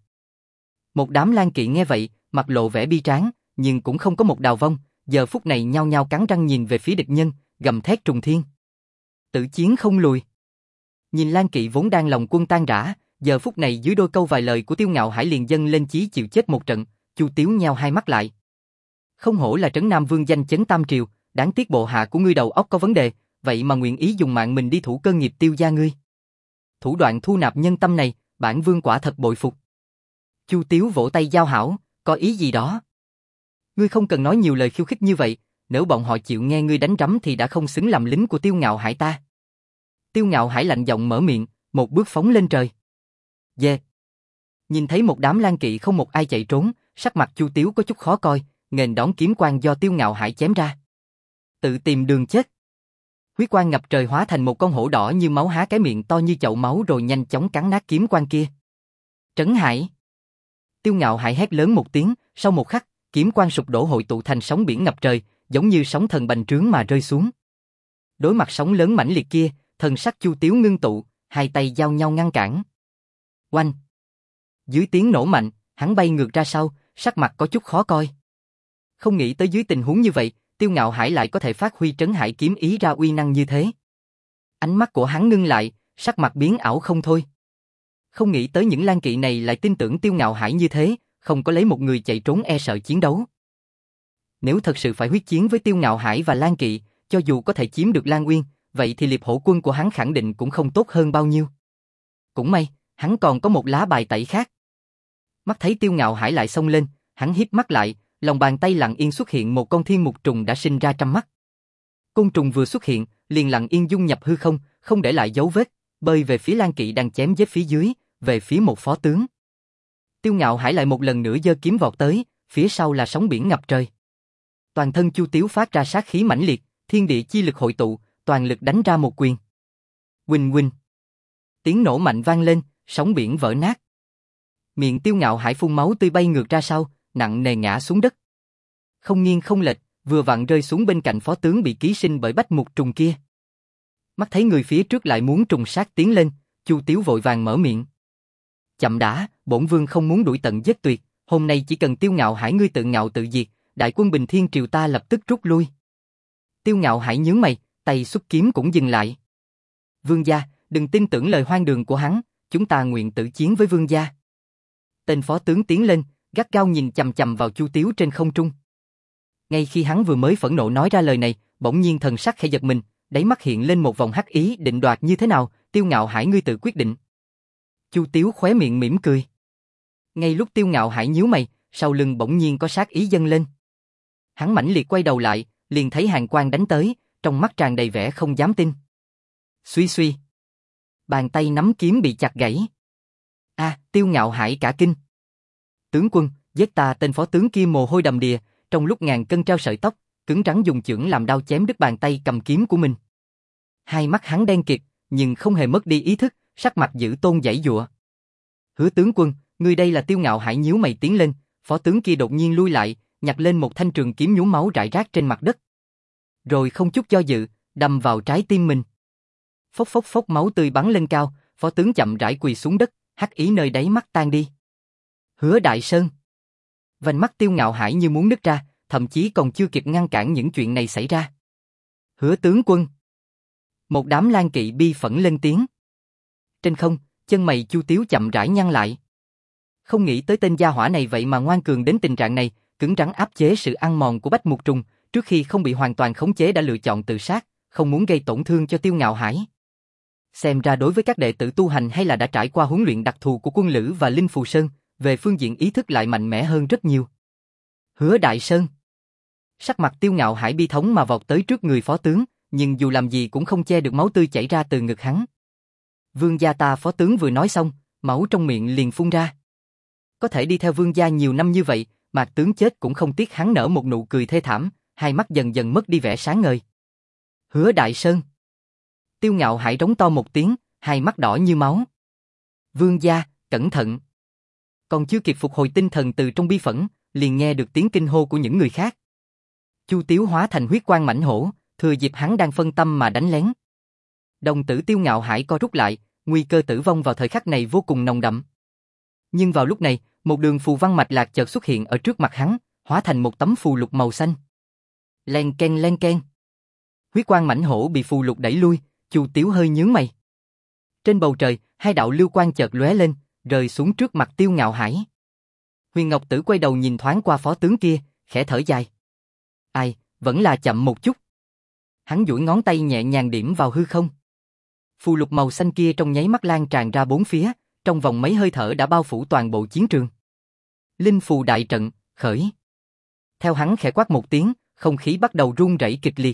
Một đám Lan Kỵ nghe vậy, mặt lộ vẻ bi tráng, nhưng cũng không có một đào vong, giờ phút này nhao nhao cắn răng nhìn về phía địch nhân, gầm thét trùng thiên. Tử chiến không lùi. Nhìn Lan Kỵ vốn đang lòng quân tan rã, giờ phút này dưới đôi câu vài lời của Tiêu Ngạo Hải liền dâng lên chí chịu chết một trận, Chu Tiếu nheo hai mắt lại. Không hổ là trấn Nam Vương danh chấn tam triều, đáng tiếc bộ hạ của ngươi đầu óc có vấn đề, vậy mà nguyện ý dùng mạng mình đi thủ cơ nghiệp Tiêu gia ngươi. Thủ đoạn thu nạp nhân tâm này, bản vương quả thật bội phục. Chu Tiếu vỗ tay giao hảo, có ý gì đó. Ngươi không cần nói nhiều lời khiêu khích như vậy, nếu bọn họ chịu nghe ngươi đánh rắm thì đã không xứng làm lính của Tiêu Ngạo Hải ta. Tiêu Ngạo Hải lạnh giọng mở miệng, một bước phóng lên trời. Dê. Nhìn thấy một đám Lan Kỵ không một ai chạy trốn, sắc mặt Chu Tiếu có chút khó coi, nghênh đón kiếm quang do Tiêu Ngạo Hải chém ra. Tự tìm đường chết. Huyết quang ngập trời hóa thành một con hổ đỏ như máu há cái miệng to như chậu máu rồi nhanh chóng cắn nát kiếm quang kia. Trấn Hải. Tiêu Ngạo Hải hét lớn một tiếng, sau một khắc, kiếm quang sụp đổ hội tụ thành sóng biển ngập trời, giống như sóng thần bành trướng mà rơi xuống. Đối mặt sóng lớn mãnh liệt kia, thần sắc Chu Tiếu ngưng tụ, hai tay giao nhau ngăn cản. Oanh. Dưới tiếng nổ mạnh, hắn bay ngược ra sau, sắc mặt có chút khó coi. Không nghĩ tới dưới tình huống như vậy, Tiêu Ngạo Hải lại có thể phát huy Trấn Hải kiếm ý ra uy năng như thế. Ánh mắt của hắn ngưng lại, sắc mặt biến ảo không thôi. Không nghĩ tới những Lan Kỵ này lại tin tưởng Tiêu Ngạo Hải như thế, không có lấy một người chạy trốn e sợ chiến đấu. Nếu thật sự phải huyết chiến với Tiêu Ngạo Hải và Lan Kỵ, cho dù có thể chiếm được Lan Uyên, vậy thì liệp hổ quân của hắn khẳng định cũng không tốt hơn bao nhiêu. Cũng may, hắn còn có một lá bài tẩy khác. Mắt thấy Tiêu Ngạo Hải lại xông lên, Hắn híp mắt lại, lòng bàn tay lặng yên xuất hiện một con thiên mục trùng đã sinh ra trăm mắt. Côn trùng vừa xuất hiện, liền lặng yên dung nhập hư không, không để lại dấu vết, bơi về phía Lan Kỵ đang chém giết phía dưới, về phía một phó tướng. Tiêu Ngạo Hải lại một lần nữa giơ kiếm vọt tới, phía sau là sóng biển ngập trời. Toàn thân Chu Tiếu phát ra sát khí mãnh liệt, thiên địa chi lực hội tụ, toàn lực đánh ra một quyền. Huỳnh huỳnh. Tiếng nổ mạnh vang lên, sóng biển vỡ nát. Miệng Tiêu Ngạo Hải phun máu tươi bay ngược ra sau, nặng nề ngã xuống đất. Không nghiêng không lệch, vừa vặn rơi xuống bên cạnh phó tướng bị ký sinh bởi bách mục trùng kia. Mắt thấy người phía trước lại muốn trùng sát tiến lên, Chu Tiếu vội vàng mở miệng. Chậm đã, bổn vương không muốn đuổi tận giết tuyệt, hôm nay chỉ cần Tiêu Ngạo Hải ngươi tự ngạo tự diệt, đại quân Bình Thiên triều ta lập tức rút lui. Tiêu Ngạo Hải nhướng mày, tay xuất kiếm cũng dừng lại. Vương gia, đừng tin tưởng lời hoang đường của hắn, chúng ta nguyện tử chiến với vương gia. Tên phó tướng tiến lên, gắt gao nhìn chằm chằm vào Chu Tiếu trên không trung. Ngay khi hắn vừa mới phẫn nộ nói ra lời này, bỗng nhiên thần sắc khẽ giật mình, đáy mắt hiện lên một vòng hắc ý, định đoạt như thế nào, Tiêu Ngạo Hải ngươi tự quyết định. Chu Tiếu khóe miệng mỉm cười. Ngay lúc Tiêu Ngạo Hải nhíu mày, sau lưng bỗng nhiên có sát ý dâng lên. Hắn mãnh liệt quay đầu lại, liền thấy hàn quang đánh tới, trong mắt tràn đầy vẻ không dám tin. Suy suy. Bàn tay nắm kiếm bị chặt gãy. A, à, Tiêu Ngạo Hải cả kinh. Tướng quân, giết ta, tên phó tướng kia mồ hôi đầm đìa, trong lúc ngàn cân treo sợi tóc, cứng rắn dùng chưởng làm đao chém đứt bàn tay cầm kiếm của mình. Hai mắt hắn đen kịt, nhưng không hề mất đi ý thức, sắc mặt dữ tôn giãy giụa. Hứa tướng quân, ngươi đây là Tiêu Ngạo Hải nhíu mày tiến lên, phó tướng kia đột nhiên lui lại, nhặt lên một thanh trường kiếm nhuốm máu rải rác trên mặt đất. Rồi không chút do dự, đâm vào trái tim mình. Phốc phốc phốc máu tươi bắn lên cao, phó tướng chậm rãi quỳ xuống đất, hắc ý nơi đáy mắt tan đi. Hứa Đại Sơn. Vành mắt Tiêu Ngạo Hải như muốn nứt ra, thậm chí còn chưa kịp ngăn cản những chuyện này xảy ra. Hứa tướng quân. Một đám Lan Kỵ bi phẫn lên tiếng. Trên không, chân mày Chu Tiếu chậm rãi nhăn lại. Không nghĩ tới tên gia hỏa này vậy mà ngoan cường đến tình trạng này, cứng rắn áp chế sự ăn mòn của bách mục trùng, trước khi không bị hoàn toàn khống chế đã lựa chọn tự sát, không muốn gây tổn thương cho Tiêu Ngạo Hải. Xem ra đối với các đệ tử tu hành hay là đã trải qua huấn luyện đặc thù của quân lữ và Linh Phù Sơn, về phương diện ý thức lại mạnh mẽ hơn rất nhiều. Hứa Đại Sơn. Sắc mặt Tiêu Ngạo Hải bi thống mà vọt tới trước người phó tướng, nhưng dù làm gì cũng không che được máu tươi chảy ra từ ngực hắn. Vương gia ta, phó tướng vừa nói xong, máu trong miệng liền phun ra. Có thể đi theo vương gia nhiều năm như vậy, Mạc tướng chết cũng không tiếc, hắn nở một nụ cười thê thảm, hai mắt dần dần mất đi vẻ sáng ngời. Hứa Đại Sơn. Tiêu Ngạo Hải rống to một tiếng, hai mắt đỏ như máu. Vương gia, cẩn thận. Còn chưa kịp phục hồi tinh thần từ trong bi phẫn, liền nghe được tiếng kinh hô của những người khác. Chu Tiếu hóa thành huyết quang mãnh hổ, thừa dịp hắn đang phân tâm mà đánh lén. Đồng tử Tiêu Ngạo Hải co rút lại, nguy cơ tử vong vào thời khắc này vô cùng nồng đậm. Nhưng vào lúc này, một đường phù văn mạch lạc chợt xuất hiện ở trước mặt hắn, hóa thành một tấm phù lục màu xanh. Len ken len ken. Huyết quang mãnh hổ bị phù lục đẩy lui, Chu Tiếu hơi nhướng mày. Trên bầu trời, hai đạo lưu quang chợt lóe lên, rơi xuống trước mặt Tiêu Ngạo Hải. Huyền Ngọc Tử quay đầu nhìn thoáng qua phó tướng kia, khẽ thở dài. Ai, vẫn là chậm một chút. Hắn duỗi ngón tay nhẹ nhàng điểm vào hư không. Phù lục màu xanh kia trong nháy mắt lan tràn ra bốn phía, trong vòng mấy hơi thở đã bao phủ toàn bộ chiến trường. Linh phù đại trận, khởi. Theo hắn khẽ quát một tiếng, không khí bắt đầu rung rẩy kịch liệt.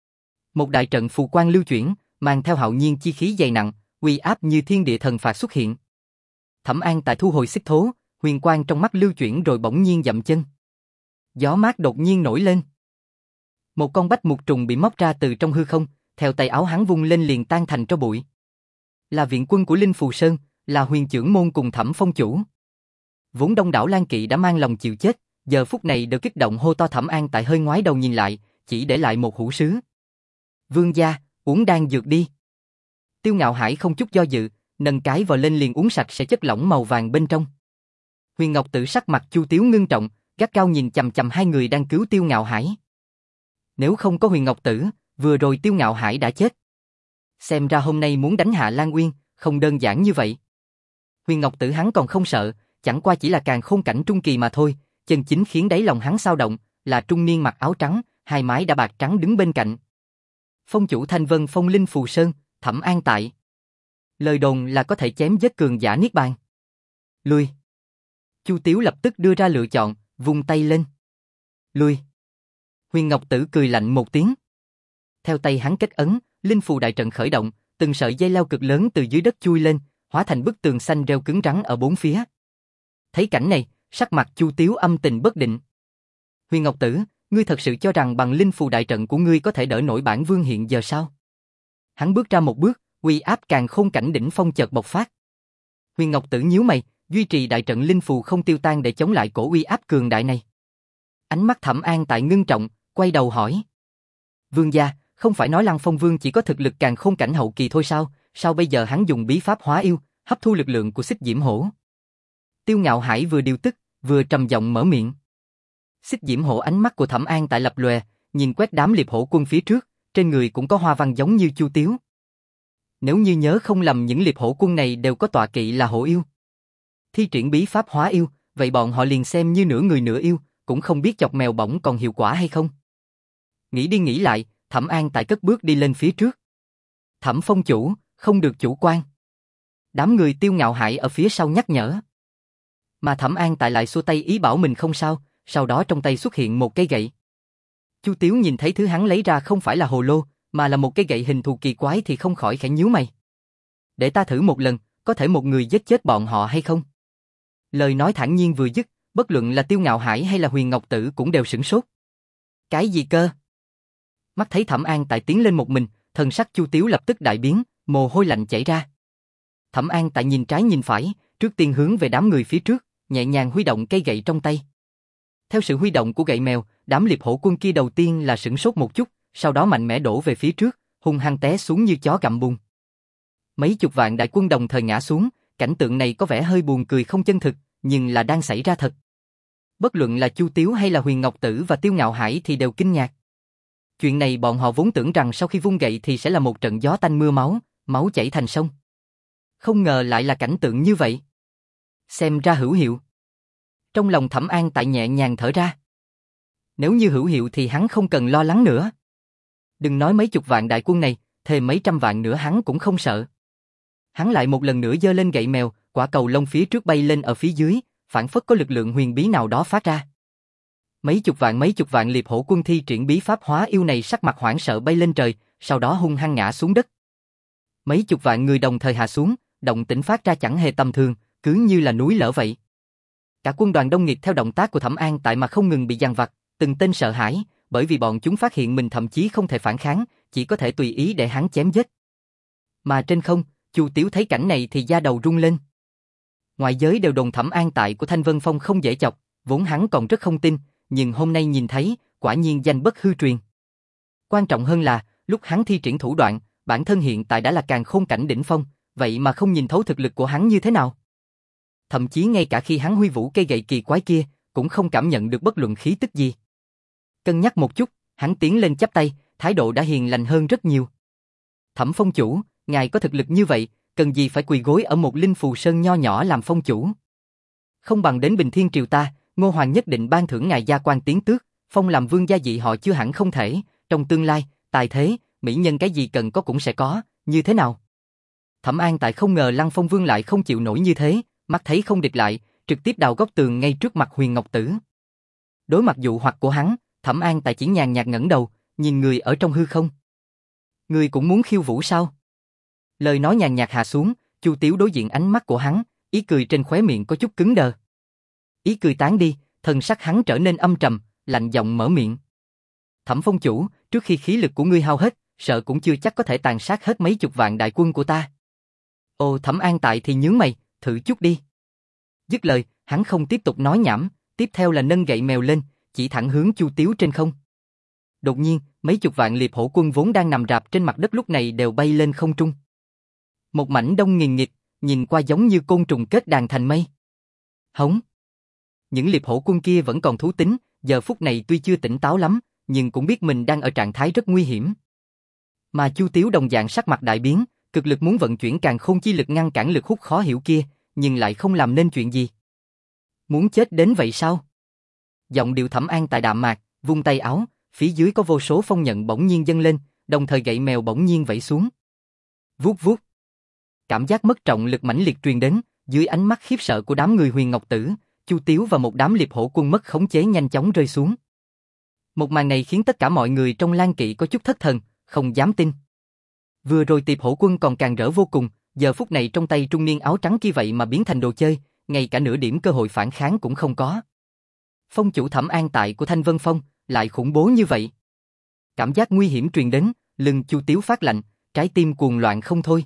Một đại trận phù quang lưu chuyển, mang theo hạo nhiên chi khí dày nặng, uy áp như thiên địa thần phạt xuất hiện. Thẩm An tại thu hồi xích thố, huyền quang trong mắt lưu chuyển rồi bỗng nhiên dậm chân. Gió mát đột nhiên nổi lên. Một con bách mục trùng bị móc ra từ trong hư không, theo tay áo hắn vung lên liền tan thành tro bụi. Là viện quân của Linh Phù Sơn, là huyền chưởng môn cùng Thẩm phong chủ. Vốn đông đảo Lan Kỵ đã mang lòng chịu chết, giờ phút này đều kích động hô to. Thẩm An tại hơi ngoái đầu nhìn lại, chỉ để lại một hũ sứ. Vương gia, uống đan dược đi. Tiêu Ngạo Hải không chút do dự, nâng cái vò lên liền uống sạch sẽ chất lỏng màu vàng bên trong. Huyền Ngọc Tử sắc mặt Chu Tiếu ngưng trọng, gắt gao nhìn chằm chằm hai người đang cứu Tiêu Ngạo Hải. Nếu không có Huyền Ngọc Tử, vừa rồi Tiêu Ngạo Hải đã chết. Xem ra hôm nay muốn đánh hạ Lan Uyên, không đơn giản như vậy. Huyền Ngọc Tử hắn còn không sợ, chẳng qua chỉ là càn khôn cảnh trung kỳ mà thôi, chân chính khiến đáy lòng hắn xao động, là trung niên mặc áo trắng, hai mái đã bạc trắng đứng bên cạnh. Phong chủ Thanh Vân Phong Linh Phù Sơn, Thẩm An tại. Lời đồn là có thể chém giết cường giả niết bàn. Lui. Chu Tiếu lập tức đưa ra lựa chọn, vung tay lên. Lui. Huyền Ngọc Tử cười lạnh một tiếng. Theo tay hắn kết ấn, linh phù đại trận khởi động, từng sợi dây leo cực lớn từ dưới đất chui lên, hóa thành bức tường xanh rêu cứng rắn ở bốn phía. Thấy cảnh này, sắc mặt Chu Tiếu âm tình bất định. Huyền Ngọc Tử, ngươi thật sự cho rằng bằng linh phù đại trận của ngươi có thể đỡ nổi bản vương hiện giờ sao? Hắn bước ra một bước, uy áp càng khôn cảnh đỉnh phong chợt bộc phát. Huyền Ngọc Tử nhíu mày, duy trì đại trận linh phù không tiêu tan để chống lại cổ uy áp cường đại này. Ánh mắt Thẩm An Tại ngưng trọng, quay đầu hỏi. Vương gia, không phải nói Lăng Phong Vương chỉ có thực lực càng khôn cảnh hậu kỳ thôi sao, sao bây giờ hắn dùng bí pháp hóa yêu, hấp thu lực lượng của Xích Diễm Hổ? Tiêu Ngạo Hải vừa điều tức, vừa trầm giọng mở miệng. Xích Diễm Hổ ánh mắt của Thẩm An Tại lập lòe, nhìn quét đám liệp hổ quân phía trước, trên người cũng có hoa văn giống như Chu Tiếu. Nếu như nhớ không lầm những liệp hổ quân này đều có tọa kỵ là hổ yêu. Thi triển bí pháp hóa yêu, vậy bọn họ liền xem như nửa người nửa yêu, cũng không biết chọc mèo bỏng còn hiệu quả hay không. Nghĩ đi nghĩ lại, Thẩm An Tại cất bước đi lên phía trước. Thẩm Phong chủ, không được chủ quan. Đám người Tiêu Ngạo Hải ở phía sau nhắc nhở. Mà Thẩm An Tại lại xua tay ý bảo mình không sao, sau đó trong tay xuất hiện một cây gậy. Chu Tiếu nhìn thấy thứ hắn lấy ra không phải là hồ lô, mà là một cây gậy hình thù kỳ quái thì không khỏi khẽ nhíu mày. Để ta thử một lần, có thể một người giết chết bọn họ hay không? Lời nói thản nhiên vừa dứt, bất luận là Tiêu Ngạo Hải hay là Huyền Ngọc Tử cũng đều sửng sốt. Cái gì cơ? Mắt thấy Thẩm An Tại tiến lên một mình, thần sắc Chu Tiếu lập tức đại biến, mồ hôi lạnh chảy ra. Thẩm An Tại nhìn trái nhìn phải, trước tiên hướng về đám người phía trước, nhẹ nhàng huy động cây gậy trong tay. Theo sự huy động của gậy mèo, đám liệp hổ quân kia đầu tiên là sửng sốt một chút, sau đó mạnh mẽ đổ về phía trước, hung hăng té xuống như chó gặm bùn. Mấy chục vạn đại quân đồng thời ngã xuống, cảnh tượng này có vẻ hơi buồn cười không chân thực, nhưng là đang xảy ra thật. Bất luận là Chu Tiếu hay là Huyền Ngọc Tử và Tiêu Ngạo Hải thì đều kinh ngạc. Chuyện này bọn họ vốn tưởng rằng sau khi vung gậy thì sẽ là một trận gió tanh mưa máu, máu chảy thành sông. Không ngờ lại là cảnh tượng như vậy. Xem ra hữu hiệu. Trong lòng Thẩm An Tại nhẹ nhàng thở ra. Nếu như hữu hiệu thì hắn không cần lo lắng nữa. Đừng nói mấy chục vạn đại quân này, thêm mấy trăm vạn nữa hắn cũng không sợ. Hắn lại một lần nữa giơ lên gậy mèo, quả cầu lông phía trước bay lên ở phía dưới, phảng phất có lực lượng huyền bí nào đó phát ra. Mấy chục vạn mấy chục vạn liệp hổ quân thi triển bí pháp hóa yêu này sắc mặt hoảng sợ bay lên trời, sau đó hung hăng ngã xuống đất. Mấy chục vạn người đồng thời hạ xuống, động tĩnh phát ra chẳng hề tầm thường, cứ như là núi lở vậy. Cả quân đoàn đông nghịt theo động tác của Thẩm An Tại mà không ngừng bị giằng vặt, từng tên sợ hãi, bởi vì bọn chúng phát hiện mình thậm chí không thể phản kháng, chỉ có thể tùy ý để hắn chém giết. Mà trên không, Chu Tiếu thấy cảnh này thì da đầu rung lên. Ngoại giới đều đồn Thẩm An Tại của Thanh Vân Phong không dễ chọc, vốn hắn còn rất không tin, nhưng hôm nay nhìn thấy, quả nhiên danh bất hư truyền. Quan trọng hơn là, lúc hắn thi triển thủ đoạn, bản thân hiện tại đã là càn khôn cảnh đỉnh phong, vậy mà không nhìn thấu thực lực của hắn như thế nào. Thậm chí ngay cả khi hắn huy vũ cây gậy kỳ quái kia, cũng không cảm nhận được bất luận khí tức gì. Cân nhắc một chút, hắn tiến lên chắp tay, thái độ đã hiền lành hơn rất nhiều. Thẩm Phong chủ, ngài có thực lực như vậy, cần gì phải quỳ gối ở một linh phù sơn nho nhỏ làm phong chủ? Không bằng đến Bình Thiên triều ta, Ngô Hoàng nhất định ban thưởng ngài gia quan tiến tước, phong làm vương gia dị họ chưa hẳn không thể, trong tương lai, tài thế, mỹ nhân cái gì cần có cũng sẽ có, như thế nào? Thẩm An Tại không ngờ Lăng Phong Vương lại không chịu nổi như thế, mắt thấy không địch lại, trực tiếp đào góc tường ngay trước mặt Huyền Ngọc Tử. Đối mặt dụ hoặc của hắn, Thẩm An Tại chỉ nhàn nhạt ngẩng đầu, nhìn người ở trong hư không. Người cũng muốn khiêu vũ sao? Lời nói nhàn nhạt hạ xuống, Chu Tiếu đối diện ánh mắt của hắn, ý cười trên khóe miệng có chút cứng đờ. Ý cười tán đi, thần sắc hắn trở nên âm trầm, lạnh giọng mở miệng. Thẩm Phong chủ, trước khi khí lực của ngươi hao hết, sợ cũng chưa chắc có thể tàn sát hết mấy chục vạn đại quân của ta. Ồ, Thẩm An Tại thì nhướng mày, thử chút đi. Dứt lời, hắn không tiếp tục nói nhảm, tiếp theo là nâng gậy mèo lên, chỉ thẳng hướng Chu Tiếu trên không. Đột nhiên, mấy chục vạn liệp hổ quân vốn đang nằm rạp trên mặt đất lúc này đều bay lên không trung. Một mảnh đông nghìn nghịt, nhìn qua giống như côn trùng kết đàn thành mây. Hống. Những liệp hổ quân kia vẫn còn thú tính, giờ phút này tuy chưa tỉnh táo lắm, nhưng cũng biết mình đang ở trạng thái rất nguy hiểm. Mà Chu Tiếu đồng dạng sắc mặt đại biến, cực lực muốn vận chuyển càn khôn chi lực ngăn cản lực hút khó hiểu kia, nhưng lại không làm nên chuyện gì. Muốn chết đến vậy sao? Giọng điệu Thẩm An Tại đạm mạc, vung tay áo, phía dưới có vô số phong nhận bỗng nhiên dâng lên, đồng thời gậy mèo bỗng nhiên vẫy xuống. Vuốt vuốt. Cảm giác mất trọng lực mãnh liệt truyền đến, dưới ánh mắt khiếp sợ của đám người Huyền Ngọc Tử, Chu Tiếu và một đám liệp hổ quân mất khống chế nhanh chóng rơi xuống. Một màn này khiến tất cả mọi người trong Lan Kỵ có chút thất thần, không dám tin. Vừa rồi tiệp hổ quân còn càng rỡ vô cùng, giờ phút này trong tay trung niên áo trắng kia vậy mà biến thành đồ chơi, ngay cả nửa điểm cơ hội phản kháng cũng không có. Phong chủ Thẩm An Tại của Thanh Vân Phong lại khủng bố như vậy. Cảm giác nguy hiểm truyền đến, lưng Chu Tiếu phát lạnh, trái tim cuồng loạn không thôi.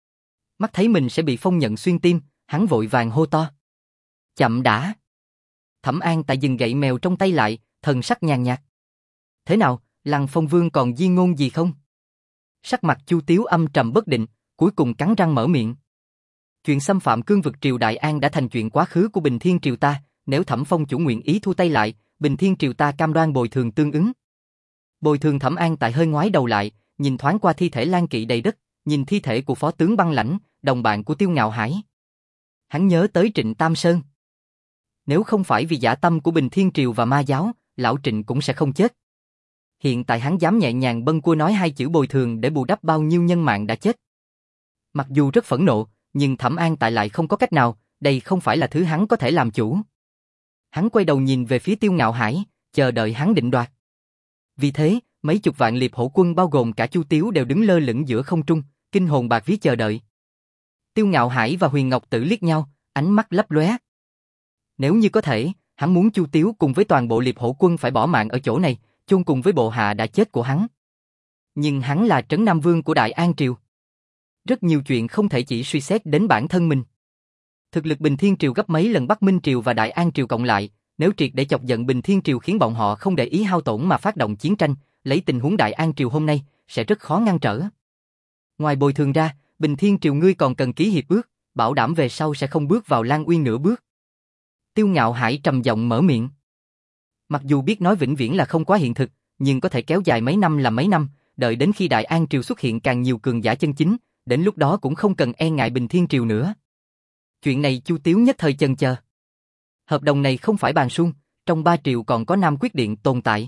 Mắt thấy mình sẽ bị phong nhận xuyên tim, hắn vội vàng hô to. Chậm đã. Thẩm An Tại dừng gậy mèo trong tay lại, thần sắc nhàn nhạt. Thế nào, Lăng Phong Vương còn di ngôn gì không? Sắc mặt Chu Tiếu âm trầm bất định, cuối cùng cắn răng mở miệng. Chuyện xâm phạm cương vực triều Đại An đã thành chuyện quá khứ của Bình Thiên triều ta, nếu Thẩm Phong chủ nguyện ý thu tay lại, Bình Thiên triều ta cam đoan bồi thường tương ứng. Bồi thường Thẩm An Tại hơi ngoái đầu lại, nhìn thoáng qua thi thể Lan Kỵ đầy đất, nhìn thi thể của phó tướng Băng Lãnh, đồng bạn của Tiêu Ngạo Hải. Hắn nhớ tới Trịnh Tam Sơn. Nếu không phải vì dã tâm của Bình Thiên triều và ma giáo, lão Trịnh cũng sẽ không chết. Hiện tại hắn dám nhẹ nhàng bâng quơ nói hai chữ bồi thường để bù đắp bao nhiêu nhân mạng đã chết. Mặc dù rất phẫn nộ, nhưng Thẩm An Tại lại không có cách nào, đây không phải là thứ hắn có thể làm chủ. Hắn quay đầu nhìn về phía Tiêu Ngạo Hải, chờ đợi hắn định đoạt. Vì thế, mấy chục vạn liệp hổ quân bao gồm cả Chu Tiếu đều đứng lơ lửng giữa không trung, kinh hồn bạt vía chờ đợi. Tiêu Ngạo Hải và Huyền Ngọc Tử liếc nhau, ánh mắt lấp lóe. Nếu như có thể, hắn muốn Chu Tiếu cùng với toàn bộ liệp hổ quân phải bỏ mạng ở chỗ này, chôn cùng với bộ hạ đã chết của hắn. Nhưng hắn là Trấn Nam Vương của Đại An triều. Rất nhiều chuyện không thể chỉ suy xét đến bản thân mình. Thực lực Bình Thiên triều gấp mấy lần Bắc Minh triều và Đại An triều cộng lại, nếu triệt để chọc giận Bình Thiên triều khiến bọn họ không để ý hao tổn mà phát động chiến tranh, lấy tình huống Đại An triều hôm nay, sẽ rất khó ngăn trở. Ngoài bồi thường ra, Bình Thiên triều ngươi còn cần ký hiệp ước, bảo đảm về sau sẽ không bước vào Lan Uyên nửa bước. Tiêu Ngạo Hải trầm giọng mở miệng. Mặc dù biết nói vĩnh viễn là không quá hiện thực, nhưng có thể kéo dài mấy năm là mấy năm, đợi đến khi Đại An triều xuất hiện càng nhiều cường giả chân chính, đến lúc đó cũng không cần e ngại Bình Thiên triều nữa. Chuyện này Chu Tiếu nhất thời chần chờ. Hợp đồng này không phải bàn suông, trong ba triều còn có Nam Quyết Điện tồn tại.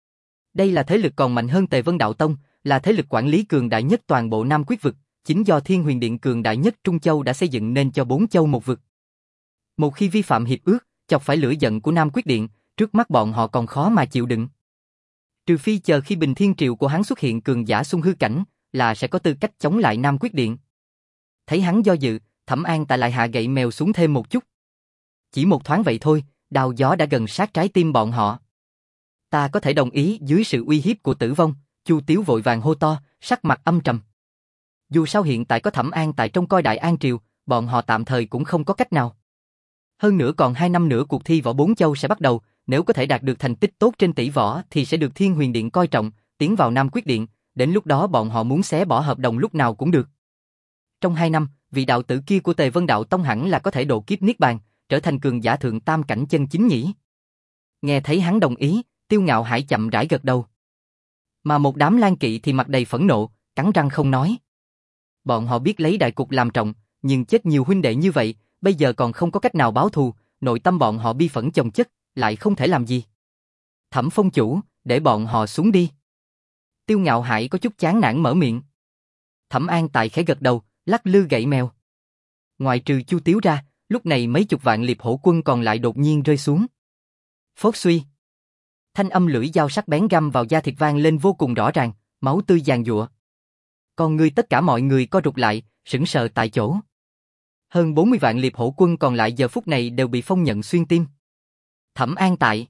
Đây là thế lực còn mạnh hơn Tề Vân Đạo Tông, là thế lực quản lý cường đại nhất toàn bộ Nam Quyết vực, chính do Thiên Huyền Điện cường đại nhất Trung Châu đã xây dựng nên cho bốn châu một vực. Một khi vi phạm hiệp ước, chọc phải lửa giận của Nam Quyết Điện, trước mắt bọn họ còn khó mà chịu đựng. Trừ phi chờ khi Bình Thiên triều của hắn xuất hiện cường giả xung hư cảnh, là sẽ có tư cách chống lại Nam Quyết Điện. Thấy hắn do dự, Thẩm An Tại lại hạ gậy mèo xuống thêm một chút. Chỉ một thoáng vậy thôi, đao gió đã gần sát trái tim bọn họ. Ta có thể đồng ý dưới sự uy hiếp của tử vong, Chu Tiếu vội vàng hô to, sắc mặt âm trầm. Dù sao hiện tại có Thẩm An Tại trong coi Đại An triều, bọn họ tạm thời cũng không có cách nào. Hơn nữa còn hai năm nữa cuộc thi võ bốn châu sẽ bắt đầu, nếu có thể đạt được thành tích tốt trên tỷ võ thì sẽ được Thiên Huyền Điện coi trọng, tiến vào Nam Quyết Điện, đến lúc đó bọn họ muốn xé bỏ hợp đồng lúc nào cũng được. Trong hai năm, vị đạo tử kia của Tề Vân Đạo Tông hẳn là có thể độ kiếp niết bàn, trở thành cường giả thượng tam cảnh chân chính nhỉ. Nghe thấy hắn đồng ý, Tiêu Ngạo Hải chậm rãi gật đầu. Mà một đám Lan Kỵ thì mặt đầy phẫn nộ, cắn răng không nói. Bọn họ biết lấy đại cục làm trọng, nhưng chết nhiều huynh đệ như vậy, bây giờ còn không có cách nào báo thù, nội tâm bọn họ bi phẫn chồng chất, lại không thể làm gì. Thẩm Phong chủ, để bọn họ xuống đi. Tiêu Ngạo Hải có chút chán nản mở miệng. Thẩm An Tại khẽ gật đầu, lắc lư gậy mèo. Ngoài trừ Chu Tiếu ra, lúc này mấy chục vạn liệp hổ quân còn lại đột nhiên rơi xuống. Phốt suy. Thanh âm lưỡi dao sắc bén găm vào da thịt vang lên vô cùng rõ ràng, máu tươi giàn giụa. Còn người tất cả mọi người co rụt lại, sững sờ tại chỗ. Hơn bốn mươi vạn liệp hổ quân còn lại giờ phút này đều bị phong nhận xuyên tim. Thẩm An Tại.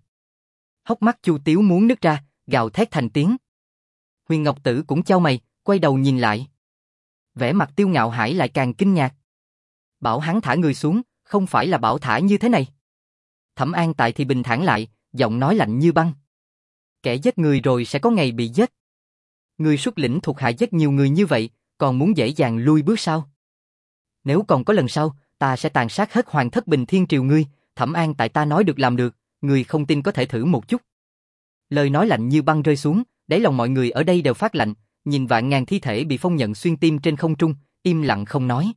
Hốc mắt Chu Tiếu muốn nứt ra, gào thét thành tiếng. Huyền Ngọc Tử cũng chau mày, quay đầu nhìn lại. Vẻ mặt Tiêu Ngạo Hải lại càng kinh ngạc. Bảo hắn thả người xuống, không phải là bảo thả như thế này. Thẩm An Tại thì bình thản lại, giọng nói lạnh như băng. Kẻ giết người rồi sẽ có ngày bị giết. Người xuất lĩnh thuộc hạ giết nhiều người như vậy, còn muốn dễ dàng lui bước sao? Nếu còn có lần sau, ta sẽ tàn sát hết hoàng thất Bình Thiên triều ngươi. Thẩm An Tại ta nói được làm được, người không tin có thể thử một chút. Lời nói lạnh như băng rơi xuống, đáy lòng mọi người ở đây đều phát lạnh, nhìn vạn ngàn thi thể bị phong nhận xuyên tim trên không trung, im lặng không nói.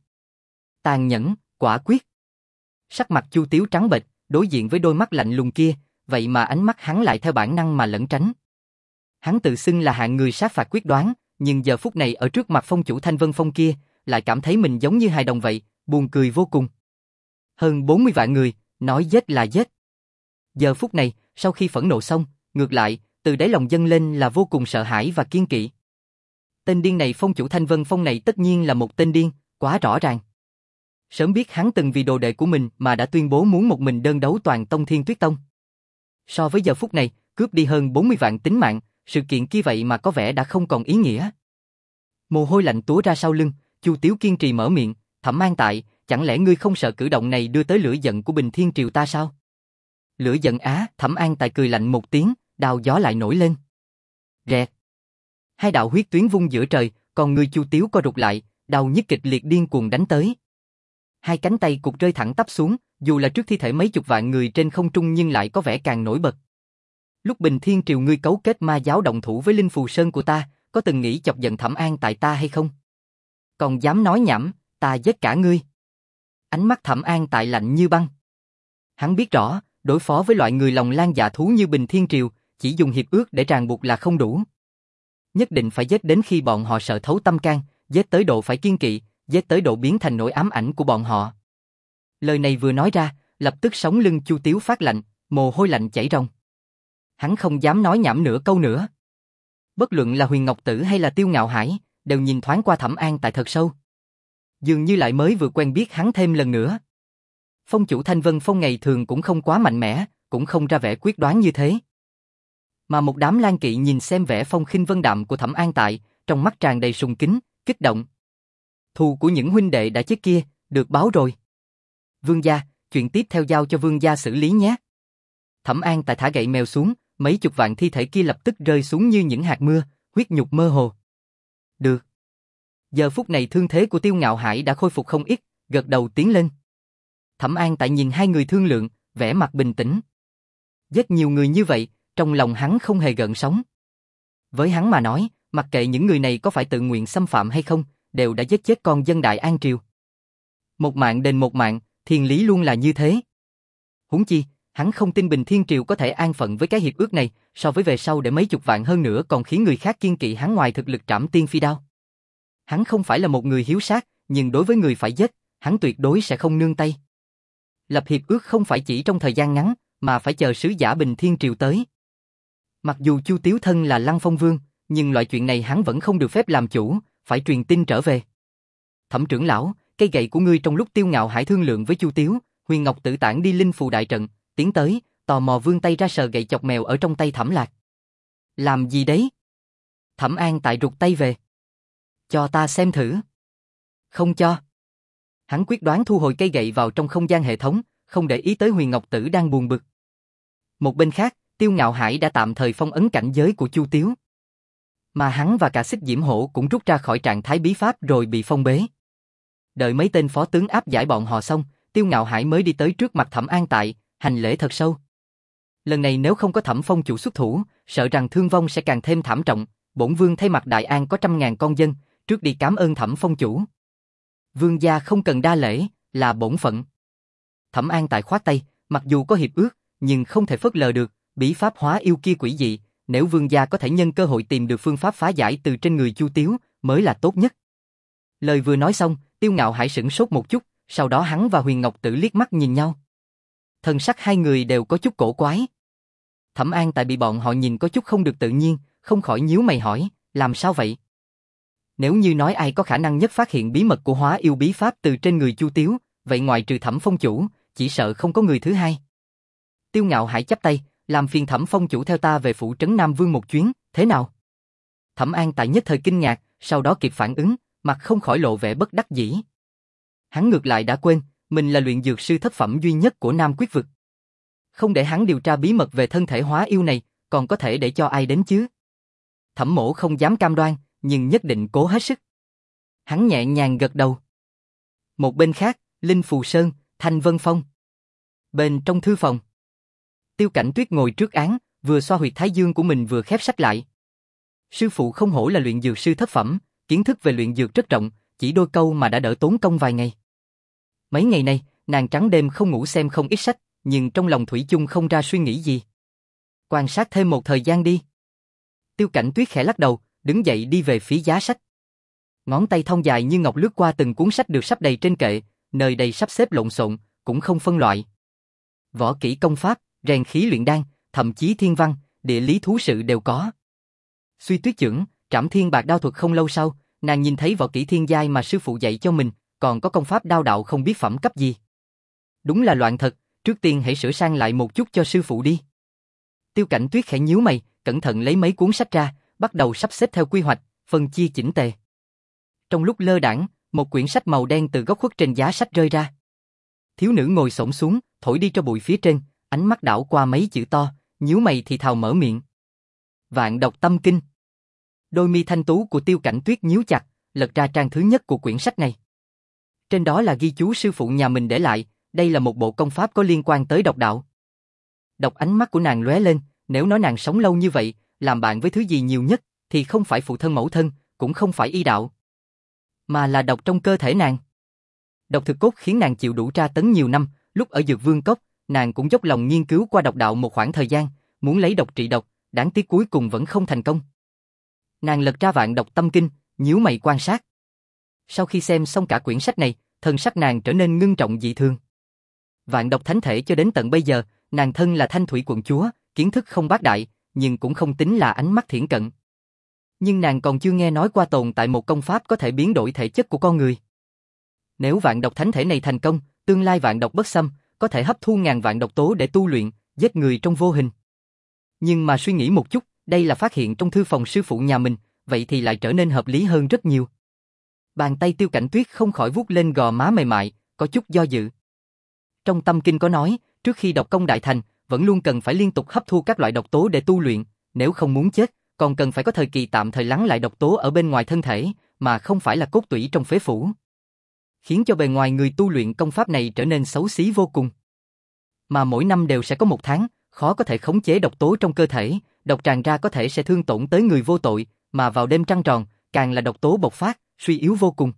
Tàn nhẫn, quả quyết. Sắc mặt Chu Tiếu trắng bệch, đối diện với đôi mắt lạnh lùng kia, vậy mà ánh mắt hắn lại theo bản năng mà lẩn tránh. Hắn tự xưng là hạng người sát phạt quyết đoán, nhưng giờ phút này ở trước mặt phong chủ Thanh Vân Phong kia, lại cảm thấy mình giống như hài đồng vậy, buồn cười vô cùng. Hơn bốn mươi vạn người, nói giết là giết. Giờ phút này, sau khi phẫn nộ xong, ngược lại, từ đáy lòng dâng lên là vô cùng sợ hãi và kiên kỵ. Tên điên này, phong chủ Thanh Vân Phong này tất nhiên là một tên điên, quá rõ ràng. Sớm biết hắn từng vì đồ đệ của mình mà đã tuyên bố muốn một mình đơn đấu toàn tông Thiên Tuyết Tông. So với giờ phút này, cướp đi hơn bốn mươi vạn tính mạng, sự kiện kia vậy mà có vẻ đã không còn ý nghĩa. Mồ hôi lạnh túa ra sau lưng, Chu Tiếu kiên trì mở miệng, Thẩm An Tại, chẳng lẽ ngươi không sợ cử động này đưa tới lửa giận của Bình Thiên Triều ta sao? Lửa giận á, Thẩm An Tại cười lạnh một tiếng, đao gió lại nổi lên. Rẹt. Hai đạo huyết tuyến vung giữa trời, còn người Chu Tiếu co rụt lại, đau nhức kịch liệt điên cuồng đánh tới. Hai cánh tay cụt rơi thẳng tắp xuống, dù là trước thi thể mấy chục vạn người trên không trung nhưng lại có vẻ càng nổi bật. Lúc Bình Thiên Triều ngươi cấu kết ma giáo động thủ với Linh Phù Sơn của ta, có từng nghĩ chọc giận Thẩm An Tại ta hay không? Còn dám nói nhảm, ta giết cả ngươi. Ánh mắt Thẩm An Tại lạnh như băng. Hắn biết rõ, đối phó với loại người lòng lan dạ thú như Bình Thiên Triều, chỉ dùng hiệp ước để ràng buộc là không đủ. Nhất định phải giết đến khi bọn họ sợ thấu tâm can, giết tới độ phải kiên kỵ, giết tới độ biến thành nỗi ám ảnh của bọn họ. Lời này vừa nói ra, lập tức sống lưng Chu Tiếu phát lạnh, mồ hôi lạnh chảy ròng. Hắn không dám nói nhảm nửa câu nữa. Bất luận là Huyền Ngọc Tử hay là Tiêu Ngạo Hải, đều nhìn thoáng qua Thẩm An Tại thật sâu. Dường như lại mới vừa quen biết hắn thêm lần nữa. Phong chủ Thanh Vân Phong ngày thường cũng không quá mạnh mẽ, cũng không ra vẻ quyết đoán như thế. Mà một đám Lan Kỵ nhìn xem vẻ phong khinh vân đạm của Thẩm An Tại, trong mắt tràn đầy sùng kính, kích động. Thù của những huynh đệ đã chết kia, được báo rồi. Vương gia, chuyện tiếp theo giao cho vương gia xử lý nhé. Thẩm An Tại thả gậy mèo xuống, mấy chục vạn thi thể kia lập tức rơi xuống như những hạt mưa, huyết nhục mơ hồ. Được. Giờ phút này thương thế của Tiêu Ngạo Hải đã khôi phục không ít, gật đầu tiến lên. Thẩm An Tại nhìn hai người thương lượng, vẻ mặt bình tĩnh. Giết nhiều người như vậy, trong lòng hắn không hề gợn sóng. Với hắn mà nói, mặc kệ những người này có phải tự nguyện xâm phạm hay không, đều đã giết chết con dân Đại An Triều. Một mạng đền một mạng, thiên lý luôn là như thế. Huống chi, hắn không tin Bình Thiên Triều có thể an phận với cái hiệp ước này, so với về sau để mấy chục vạn hơn nữa còn khiến người khác kiên kỵ hắn ngoài thực lực trảm tiên phi đao. Hắn không phải là một người hiếu sát, nhưng đối với người phải giết, hắn tuyệt đối sẽ không nương tay. Lập hiệp ước không phải chỉ trong thời gian ngắn, mà phải chờ sứ giả Bình Thiên Triều tới. Mặc dù Chu Tiếu thân là Lăng Phong Vương, nhưng loại chuyện này hắn vẫn không được phép làm chủ, phải truyền tin trở về. Thẩm trưởng lão, cây gậy của ngươi trong lúc Tiêu Ngạo Hải thương lượng với Chu Tiếu, Huyền Ngọc Tử tản đi linh phù đại trận, tiến tới, tò mò vươn tay ra sờ gậy chọc mèo ở trong tay Thẩm Lạc. Làm gì đấy? Thẩm An Tại rụt tay về. Cho ta xem thử. Không cho. Hắn quyết đoán thu hồi cây gậy vào trong không gian hệ thống, không để ý tới Huyền Ngọc Tử đang buồn bực. Một bên khác, Tiêu Ngạo Hải đã tạm thời phong ấn cảnh giới của Chu Tiếu. Mà hắn và cả Xích Diễm Hổ cũng rút ra khỏi trạng thái bí pháp rồi bị phong bế. Đợi mấy tên phó tướng áp giải bọn họ xong, Tiêu Ngạo Hải mới đi tới trước mặt Thẩm An Tại, hành lễ thật sâu. Lần này nếu không có Thẩm Phong chủ xuất thủ, sợ rằng thương vong sẽ càng thêm thảm trọng. Bổn vương thay mặt Đại An có trăm ngàn con dân, trước đi cảm ơn Thẩm Phong chủ. Vương gia không cần đa lễ, là bổn phận. Thẩm An Tại khoát tay, mặc dù có hiệp ước, nhưng không thể phớt lờ được, bí pháp hóa yêu kia quỷ dị, nếu vương gia có thể nhân cơ hội tìm được phương pháp phá giải từ trên người Chu Tiếu, mới là tốt nhất. Lời vừa nói xong, Tiêu Ngạo Hải sửng sốt một chút, sau đó hắn và Huyền Ngọc Tử liếc mắt nhìn nhau. Thần sắc hai người đều có chút cổ quái. Thẩm An Tại bị bọn họ nhìn có chút không được tự nhiên, không khỏi nhíu mày hỏi, làm sao vậy? Nếu như nói ai có khả năng nhất phát hiện bí mật của hóa yêu bí pháp từ trên người Chu Tiếu, vậy ngoài trừ Thẩm Phong chủ, chỉ sợ không có người thứ hai. Tiêu Ngạo Hải chắp tay, làm phiền Thẩm Phong chủ theo ta về phủ trấn Nam Vương một chuyến, thế nào? Thẩm An Tại nhất thời kinh ngạc, sau đó kịp phản ứng, mặt không khỏi lộ vẻ bất đắc dĩ. Hắn ngược lại đã quên, mình là luyện dược sư thất phẩm duy nhất của Nam Quyết vực. Không để hắn điều tra bí mật về thân thể hóa yêu này, còn có thể để cho ai đến chứ? Thẩm Mỗ không dám cam đoan, nhưng nhất định cố hết sức. Hắn nhẹ nhàng gật đầu. Một bên khác, Linh Phù Sơn, Thanh Vân Phong. Bên trong thư phòng, Tiêu Cảnh Tuyết ngồi trước án, vừa xoa huyệt thái dương của mình vừa khép sách lại. Sư phụ không hổ là luyện dược sư thất phẩm, kiến thức về luyện dược rất rộng, chỉ đôi câu mà đã đỡ tốn công vài ngày. Mấy ngày nay, nàng trắng đêm không ngủ xem không ít sách, nhưng trong lòng thủy chung không ra suy nghĩ gì. Quan sát thêm một thời gian đi. Tiêu Cảnh Tuyết khẽ lắc đầu, đứng dậy đi về phía giá sách. Ngón tay thon dài như ngọc lướt qua từng cuốn sách được sắp đầy trên kệ, nơi đây sắp xếp lộn xộn, cũng không phân loại. Võ kỹ công pháp, rèn khí luyện đan, thậm chí thiên văn, địa lý thú sự đều có. Suy tuyết chưởng, trảm thiên bạc đao thuật không lâu sau, nàng nhìn thấy võ kỹ thiên giai mà sư phụ dạy cho mình, còn có công pháp đao đạo không biết phẩm cấp gì. Đúng là loạn thật, trước tiên hãy sửa sang lại một chút cho sư phụ đi. Tiêu Cảnh Tuyết khẽ nhíu mày, cẩn thận lấy mấy cuốn sách ra, bắt đầu sắp xếp theo quy hoạch, phân chia chỉnh tề. Trong lúc lơ đãng, một quyển sách màu đen từ góc khuất trên giá sách rơi ra. Thiếu nữ ngồi xổm xuống, thổi đi cho bụi phía trên, ánh mắt đảo qua mấy chữ to, nhíu mày thì thào mở miệng. Vạn độc tâm kinh. Đôi mi thanh tú của Tiêu Cảnh Tuyết nhíu chặt, lật ra trang thứ nhất của quyển sách này. Trên đó là ghi chú sư phụ nhà mình để lại, đây là một bộ công pháp có liên quan tới độc đạo. Độc ánh mắt của nàng lóe lên, nếu nói nàng sống lâu như vậy, làm bạn với thứ gì nhiều nhất, thì không phải phụ thân mẫu thân, cũng không phải y đạo, mà là độc trong cơ thể nàng. Độc thực cốt khiến nàng chịu đủ tra tấn nhiều năm, lúc ở Dược Vương Cốc, nàng cũng dốc lòng nghiên cứu qua độc đạo một khoảng thời gian, muốn lấy độc trị độc, đáng tiếc cuối cùng vẫn không thành công. Nàng lật ra Vạn độc tâm kinh, nhíu mày quan sát. Sau khi xem xong cả quyển sách này, thân sắc nàng trở nên ngưng trọng dị thường. Vạn độc thánh thể cho đến tận bây giờ, nàng thân là Thanh Thủy quận chúa, kiến thức không bác đại, nhưng cũng không tính là ánh mắt thiển cận. Nhưng nàng còn chưa nghe nói qua tồn tại một công pháp có thể biến đổi thể chất của con người. Nếu vạn độc thánh thể này thành công, tương lai vạn độc bất xâm, có thể hấp thu ngàn vạn độc tố để tu luyện, giết người trong vô hình. Nhưng mà suy nghĩ một chút, đây là phát hiện trong thư phòng sư phụ nhà mình, vậy thì lại trở nên hợp lý hơn rất nhiều. Bàn tay Tiêu Cảnh Tuyết không khỏi vuốt lên gò má mềm mại, có chút do dự. Trong tâm kinh có nói, trước khi độc công đại thành, vẫn luôn cần phải liên tục hấp thu các loại độc tố để tu luyện, nếu không muốn chết, còn cần phải có thời kỳ tạm thời lắng lại độc tố ở bên ngoài thân thể, mà không phải là cốt tủy trong phế phủ. Khiến cho bề ngoài người tu luyện công pháp này trở nên xấu xí vô cùng. Mà mỗi năm đều sẽ có một tháng, khó có thể khống chế độc tố trong cơ thể, độc tràn ra có thể sẽ thương tổn tới người vô tội, mà vào đêm trăng tròn, càng là độc tố bộc phát, suy yếu vô cùng.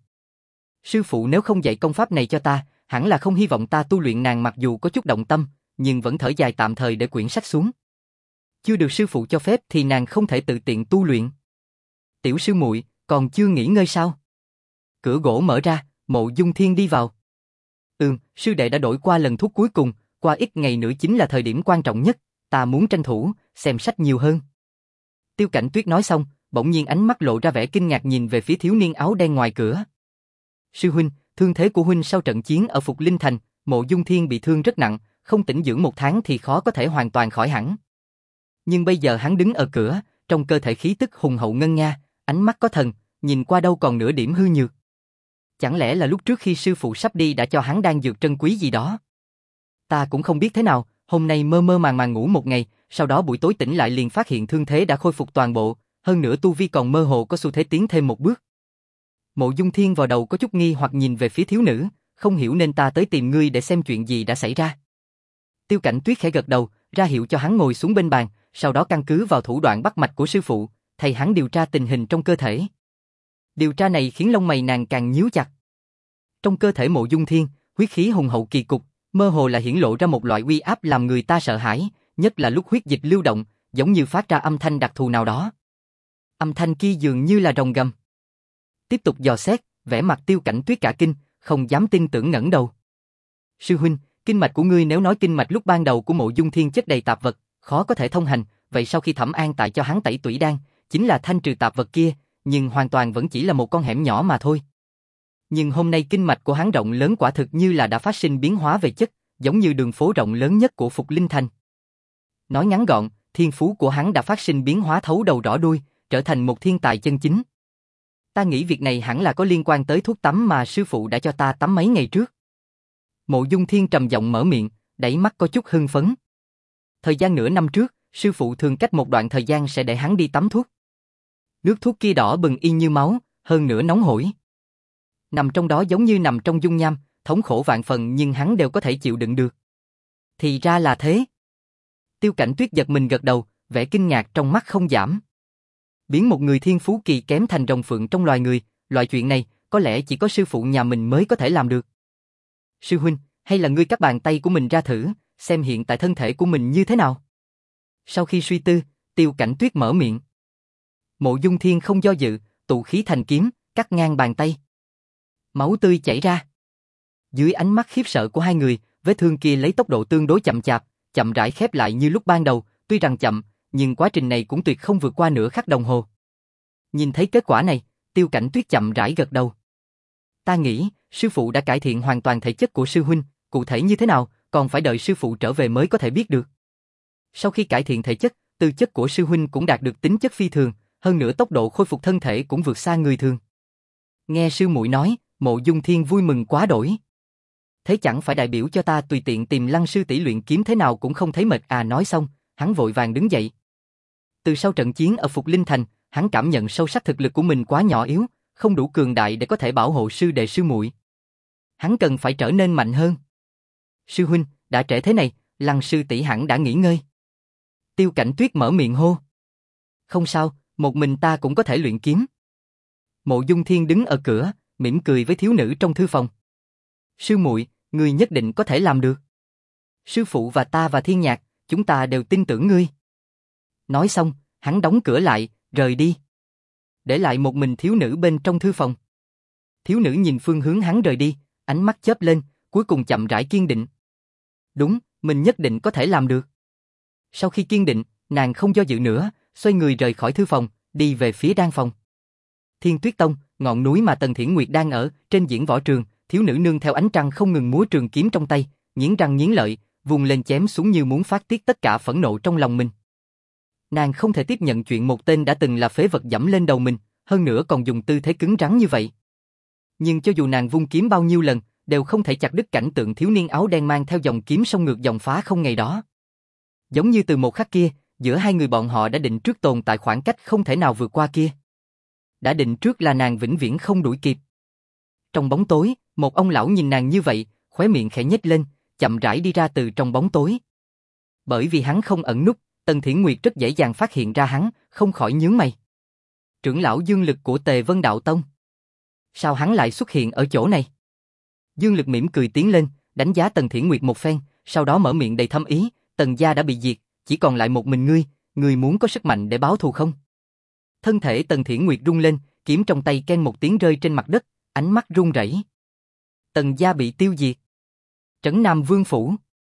Sư phụ nếu không dạy công pháp này cho ta, hẳn là không hy vọng ta tu luyện. Nàng mặc dù có chút động tâm, nhưng vẫn thở dài tạm thời để quyển sách xuống. Chưa được sư phụ cho phép thì nàng không thể tự tiện tu luyện. Tiểu sư muội, còn chưa nghỉ ngơi sao? Cửa gỗ mở ra, Mộ Dung Thiên đi vào. Ừm, sư đệ đã đổi qua lần thuốc cuối cùng, qua ít ngày nữa chính là thời điểm quan trọng nhất, ta muốn tranh thủ, xem sách nhiều hơn. Tiêu Cảnh Tuyết nói xong, bỗng nhiên ánh mắt lộ ra vẻ kinh ngạc nhìn về phía thiếu niên áo đen ngoài cửa. Sư huynh, thương thế của huynh sau trận chiến ở Phục Linh Thành, Mộ Dung Thiên bị thương rất nặng, không tĩnh dưỡng một tháng thì khó có thể hoàn toàn khỏi hẳn. Nhưng bây giờ hắn đứng ở cửa, trong cơ thể khí tức hùng hậu ngân nga, ánh mắt có thần, nhìn qua đâu còn nửa điểm hư nhược. Chẳng lẽ là lúc trước khi sư phụ sắp đi đã cho hắn đan dược trân quý gì đó? Ta cũng không biết thế nào, hôm nay mơ mơ màng màng ngủ một ngày, sau đó buổi tối tỉnh lại liền phát hiện thương thế đã khôi phục toàn bộ, hơn nữa tu vi còn mơ hồ có xu thế tiến thêm một bước. Mộ Dung Thiên vào đầu có chút nghi hoặc nhìn về phía thiếu nữ, không hiểu nên ta tới tìm ngươi để xem chuyện gì đã xảy ra. Tiêu Cảnh Tuyết khẽ gật đầu, ra hiệu cho hắn ngồi xuống bên bàn, sau đó căn cứ vào thủ đoạn bắt mạch của sư phụ, thầy hắn điều tra tình hình trong cơ thể. Điều tra này khiến lông mày nàng càng nhíu chặt. Trong cơ thể Mộ Dung Thiên, huyết khí hùng hậu kỳ cục, mơ hồ là hiển lộ ra một loại uy áp làm người ta sợ hãi, nhất là lúc huyết dịch lưu động, giống như phát ra âm thanh đặc thù nào đó. Âm thanh kia dường như là rồng gầm. Tiếp tục dò xét, vẻ mặt Tiêu Cảnh Tuyết cả kinh, không dám tin tưởng ngẩng đầu. Sư huynh, kinh mạch của ngươi nếu nói kinh mạch lúc ban đầu của Mộ Dung Thiên chất đầy tạp vật, khó có thể thông hành, vậy sau khi Thẩm An tại cho hắn tẩy tủy đan, chính là thanh trừ tạp vật kia, nhưng hoàn toàn vẫn chỉ là một con hẻm nhỏ mà thôi. Nhưng hôm nay kinh mạch của hắn rộng lớn quả thực như là đã phát sinh biến hóa về chất, giống như đường phố rộng lớn nhất của Phục Linh Thành. Nói ngắn gọn, thiên phú của hắn đã phát sinh biến hóa thấu đầu rõ đuôi, trở thành một thiên tài chân chính. Ta nghĩ việc này hẳn là có liên quan tới thuốc tắm mà sư phụ đã cho ta tắm mấy ngày trước. Mộ Dung Thiên trầm giọng mở miệng, đáy mắt có chút hưng phấn. Thời gian nửa năm trước, sư phụ thường cách một đoạn thời gian sẽ để hắn đi tắm thuốc. Nước thuốc kia đỏ bừng y như máu, hơn nữa nóng hổi. Nằm trong đó giống như nằm trong dung nham, thống khổ vạn phần nhưng hắn đều có thể chịu đựng được. Thì ra là thế. Tiêu Cảnh Tuyết giật mình gật đầu, vẻ kinh ngạc trong mắt không giảm. Biến một người thiên phú kỳ kém thành rồng phượng trong loài người, loại chuyện này có lẽ chỉ có sư phụ nhà mình mới có thể làm được. Sư huynh, hay là ngươi cắt bàn tay của mình ra thử, xem hiện tại thân thể của mình như thế nào? Sau khi suy tư, Tiêu Cảnh Tuyết mở miệng. Mộ Dung Thiên không do dự, tụ khí thành kiếm, cắt ngang bàn tay. Máu tươi chảy ra. Dưới ánh mắt khiếp sợ của hai người, vết thương kia lấy tốc độ tương đối chậm chạp, chậm rãi khép lại như lúc ban đầu, tuy rằng chậm, nhưng quá trình này cũng tuyệt không vượt qua nửa khắc đồng hồ. Nhìn thấy kết quả này, Tiêu Cảnh Tuyết chậm rãi gật đầu. Ta nghĩ, sư phụ đã cải thiện hoàn toàn thể chất của sư huynh, cụ thể như thế nào, còn phải đợi sư phụ trở về mới có thể biết được. Sau khi cải thiện thể chất, tư chất của sư huynh cũng đạt được tính chất phi thường, hơn nữa tốc độ khôi phục thân thể cũng vượt xa người thường. Nghe sư muội nói, Mộ Dung Thiên vui mừng quá đổi. Thế chẳng phải đại biểu cho ta tùy tiện tìm Lăng sư tỷ luyện kiếm thế nào cũng không thấy mệt à. Nói xong, hắn vội vàng đứng dậy. Từ sau trận chiến ở Phục Linh Thành, hắn cảm nhận sâu sắc thực lực của mình quá nhỏ yếu, không đủ cường đại để có thể bảo hộ sư đệ sư muội. Hắn cần phải trở nên mạnh hơn. Sư huynh, đã trễ thế này, Lăng sư tỷ hẳn đã nghỉ ngơi. Tiêu Cảnh Tuyết mở miệng hô. Không sao, một mình ta cũng có thể luyện kiếm. Mộ Dung Thiên đứng ở cửa, mỉm cười với thiếu nữ trong thư phòng. Sư muội, ngươi nhất định có thể làm được. Sư phụ và ta và Thiên Nhạc, chúng ta đều tin tưởng ngươi. Nói xong, hắn đóng cửa lại, rời đi. Để lại một mình thiếu nữ bên trong thư phòng. Thiếu nữ nhìn phương hướng hắn rời đi, ánh mắt chớp lên, cuối cùng chậm rãi kiên định. Đúng, mình nhất định có thể làm được. Sau khi kiên định, nàng không do dự nữa, xoay người rời khỏi thư phòng, đi về phía đan phòng. Thiên Tuyết Tông, ngọn núi mà Tần Thiển Nguyệt đang ở, trên diễn võ trường, thiếu nữ nương theo ánh trăng không ngừng múa trường kiếm trong tay, nghiến răng nghiến lợi, vùng lên chém xuống như muốn phát tiết tất cả phẫn nộ trong lòng mình. Nàng không thể tiếp nhận chuyện một tên đã từng là phế vật dẫm lên đầu mình, hơn nữa còn dùng tư thế cứng rắn như vậy. Nhưng cho dù nàng vung kiếm bao nhiêu lần, đều không thể chặt đứt cảnh tượng thiếu niên áo đen mang theo dòng kiếm sông ngược dòng phá không ngày đó. Giống như từ một khắc kia, giữa hai người bọn họ đã định trước tồn tại khoảng cách không thể nào vượt qua kia. Đã định trước là nàng vĩnh viễn không đuổi kịp. Trong bóng tối, một ông lão nhìn nàng như vậy, khóe miệng khẽ nhếch lên, chậm rãi đi ra từ trong bóng tối. Bởi vì hắn không ẩn núp, Tần Thiển Nguyệt rất dễ dàng phát hiện ra hắn, không khỏi nhướng mày. Trưởng lão Dương Lực của Tề Vân Đạo Tông. Sao hắn lại xuất hiện ở chỗ này? Dương Lực mỉm cười tiến lên, đánh giá Tần Thiển Nguyệt một phen, sau đó mở miệng đầy thâm ý, Tần gia đã bị diệt, chỉ còn lại một mình ngươi, ngươi muốn có sức mạnh để báo thù không? Thân thể Tần Thiển Nguyệt rung lên, kiếm trong tay ken một tiếng rơi trên mặt đất, ánh mắt run rẩy. Tần gia bị tiêu diệt. Trấn Nam Vương phủ.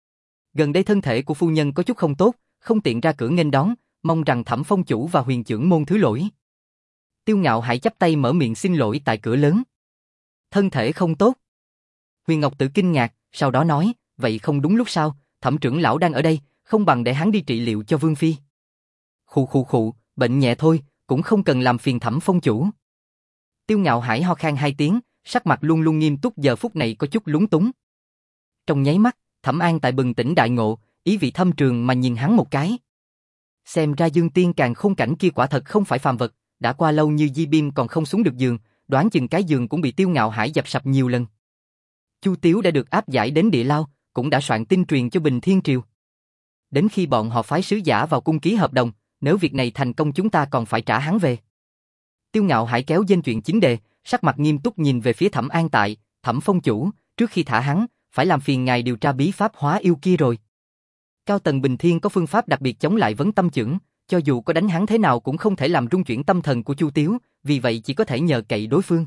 Gần đây thân thể của phu nhân có chút không tốt, không tiện ra cửa nghênh đón, mong rằng Thẩm Phong chủ và Huyền trưởng môn thứ lỗi. Tiêu Ngạo Hải chắp tay mở miệng xin lỗi tại cửa lớn. Thân thể không tốt. Huyền Ngọc Tử kinh ngạc, sau đó nói, vậy không đúng lúc sao, Thẩm trưởng lão đang ở đây, không bằng để hắn đi trị liệu cho Vương phi. Khụ khụ khụ, bệnh nhẹ thôi, cũng không cần làm phiền Thẩm Phong chủ. Tiêu Ngạo Hải ho khan hai tiếng, sắc mặt luôn luôn nghiêm túc giờ phút này có chút lúng túng. Trong nháy mắt, Thẩm An tại bừng tỉnh đại ngộ, ý vị thâm trường mà nhìn hắn một cái. Xem ra Dương Tiên Càn Khôn cảnh kia quả thật không phải phàm vật, đã qua lâu như Di Bim còn không xuống được giường, đoán chừng cái giường cũng bị Tiêu Ngạo Hải dập sập nhiều lần. Chu Tiếu đã được áp giải đến địa lao, cũng đã soạn tin truyền cho Bình Thiên Triều. Đến khi bọn họ phái sứ giả vào cung ký hợp đồng, nếu việc này thành công chúng ta còn phải trả hắn về. Tiêu Ngạo Hải kéo trên chuyện chính đề, sắc mặt nghiêm túc nhìn về phía Thẩm An tại, Thẩm Phong chủ, trước khi thả hắn, phải làm phiền ngài điều tra bí pháp hóa yêu kia rồi. Cao tầng Bình Thiên có phương pháp đặc biệt chống lại vấn tâm chưởng, cho dù có đánh hắn thế nào cũng không thể làm rung chuyển tâm thần của Chu Tiếu, vì vậy chỉ có thể nhờ cậy đối phương.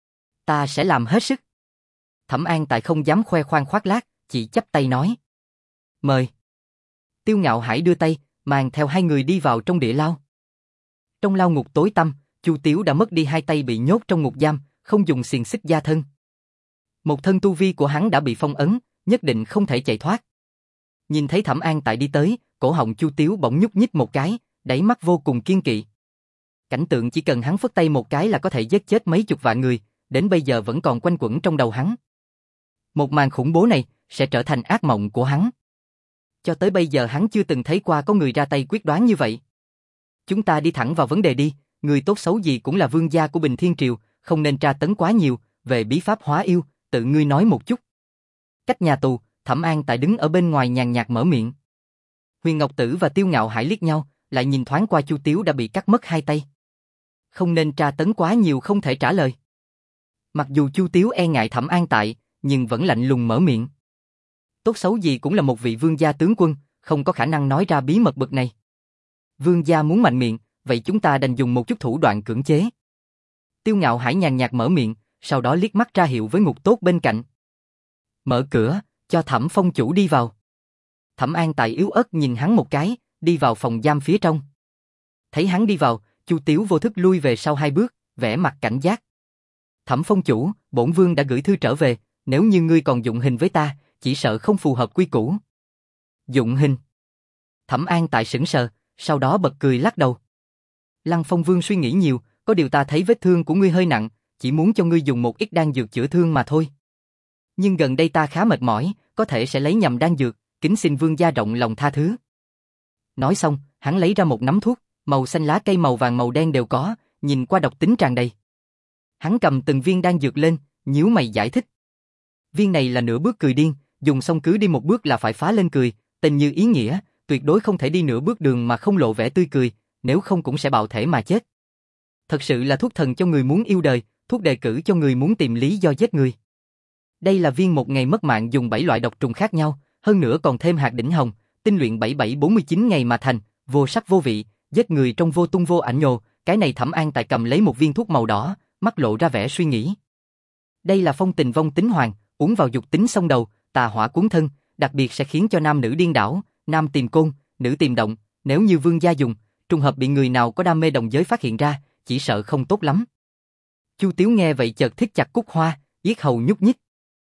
Ta sẽ làm hết sức. Thẩm An tại không dám khoe khoang khoác lác, chỉ chắp tay nói. Mời. Tiêu Ngạo Hải đưa tay, mang theo hai người đi vào trong địa lao. Trong lao ngục tối tăm, Chu Tiếu đã mất đi hai tay bị nhốt trong ngục giam, không dùng xiềng xích gia thân. Một thân tu vi của hắn đã bị phong ấn, nhất định không thể chạy thoát. Nhìn thấy Thẩm An tại đi tới, cổ họng Chu Tiếu bỗng nhúc nhích một cái, đáy mắt vô cùng kiên kỵ. Cảnh tượng chỉ cần hắn phất tay một cái là có thể giết chết mấy chục vạn người, đến bây giờ vẫn còn quanh quẩn trong đầu hắn. Một màn khủng bố này sẽ trở thành ác mộng của hắn. Cho tới bây giờ hắn chưa từng thấy qua có người ra tay quyết đoán như vậy. Chúng ta đi thẳng vào vấn đề đi, người tốt xấu gì cũng là vương gia của Bình Thiên Triều, không nên tra tấn quá nhiều, về bí pháp hóa yêu, tự ngươi nói một chút. Cách nhà tù, Thẩm An tại đứng ở bên ngoài nhàn nhạt mở miệng. Huyền Ngọc Tử và Tiêu Ngạo Hải liếc nhau, lại nhìn thoáng qua Chu Tiếu đã bị cắt mất hai tay. Không nên tra tấn quá nhiều không thể trả lời. Mặc dù Chu Tiếu e ngại Thẩm An tại, nhưng vẫn lạnh lùng mở miệng. Tốt xấu gì cũng là một vị vương gia tướng quân, không có khả năng nói ra bí mật bực này. Vương gia muốn mạnh miệng, vậy chúng ta đành dùng một chút thủ đoạn cưỡng chế. Tiêu Ngạo Hải nhàn nhạt mở miệng, sau đó liếc mắt ra hiệu với ngục tốt bên cạnh. Mở cửa, Cho Thẩm Phong chủ đi vào. Thẩm An Tài yếu ớt nhìn hắn một cái, đi vào phòng giam phía trong. Thấy hắn đi vào, Chu Tiếu vô thức lui về sau hai bước, vẻ mặt cảnh giác. Thẩm Phong chủ, bổn vương đã gửi thư trở về, nếu như ngươi còn dụng hình với ta, chỉ sợ không phù hợp quy củ. Dụng hình. Thẩm An Tại sững sờ, sau đó bật cười lắc đầu. Lăng Phong Vương suy nghĩ nhiều, có điều ta thấy vết thương của ngươi hơi nặng, chỉ muốn cho ngươi dùng một ít đan dược chữa thương mà thôi. Nhưng gần đây ta khá mệt mỏi, có thể sẽ lấy nhầm đan dược, kính xin vương gia rộng lòng tha thứ. Nói xong, hắn lấy ra một nắm thuốc, màu xanh lá cây màu vàng màu đen đều có, nhìn qua độc tính tràn đầy. Hắn cầm từng viên đan dược lên, nhíu mày giải thích. Viên này là nửa bước cười điên, dùng xong cứ đi một bước là phải phá lên cười, tình như ý nghĩa, tuyệt đối không thể đi nửa bước đường mà không lộ vẻ tươi cười, nếu không cũng sẽ bạo thể mà chết. Thật sự là thuốc thần cho người muốn yêu đời, thuốc đề cử cho người muốn tìm lý do giết người. Đây là viên một ngày mất mạng dùng bảy loại độc trùng khác nhau, hơn nữa còn thêm hạt đỉnh hồng, tinh luyện bảy bảy bốn mươi chín ngày mà thành, vô sắc vô vị, giết người trong vô tung vô ảnh nhồ. Cái này Thẩm An Tại cầm lấy một viên thuốc màu đỏ, mắt lộ ra vẻ suy nghĩ. Đây là phong tình vong tính hoàng, uống vào dục tính xông đầu, tà hỏa cuốn thân, đặc biệt sẽ khiến cho nam nữ điên đảo, nam tìm côn, nữ tìm động. Nếu như vương gia dùng, trùng hợp bị người nào có đam mê đồng giới phát hiện ra, chỉ sợ không tốt lắm. Chu Tiếu nghe vậy chợt thích chặt cúc hoa, yết hầu nhúc nhích.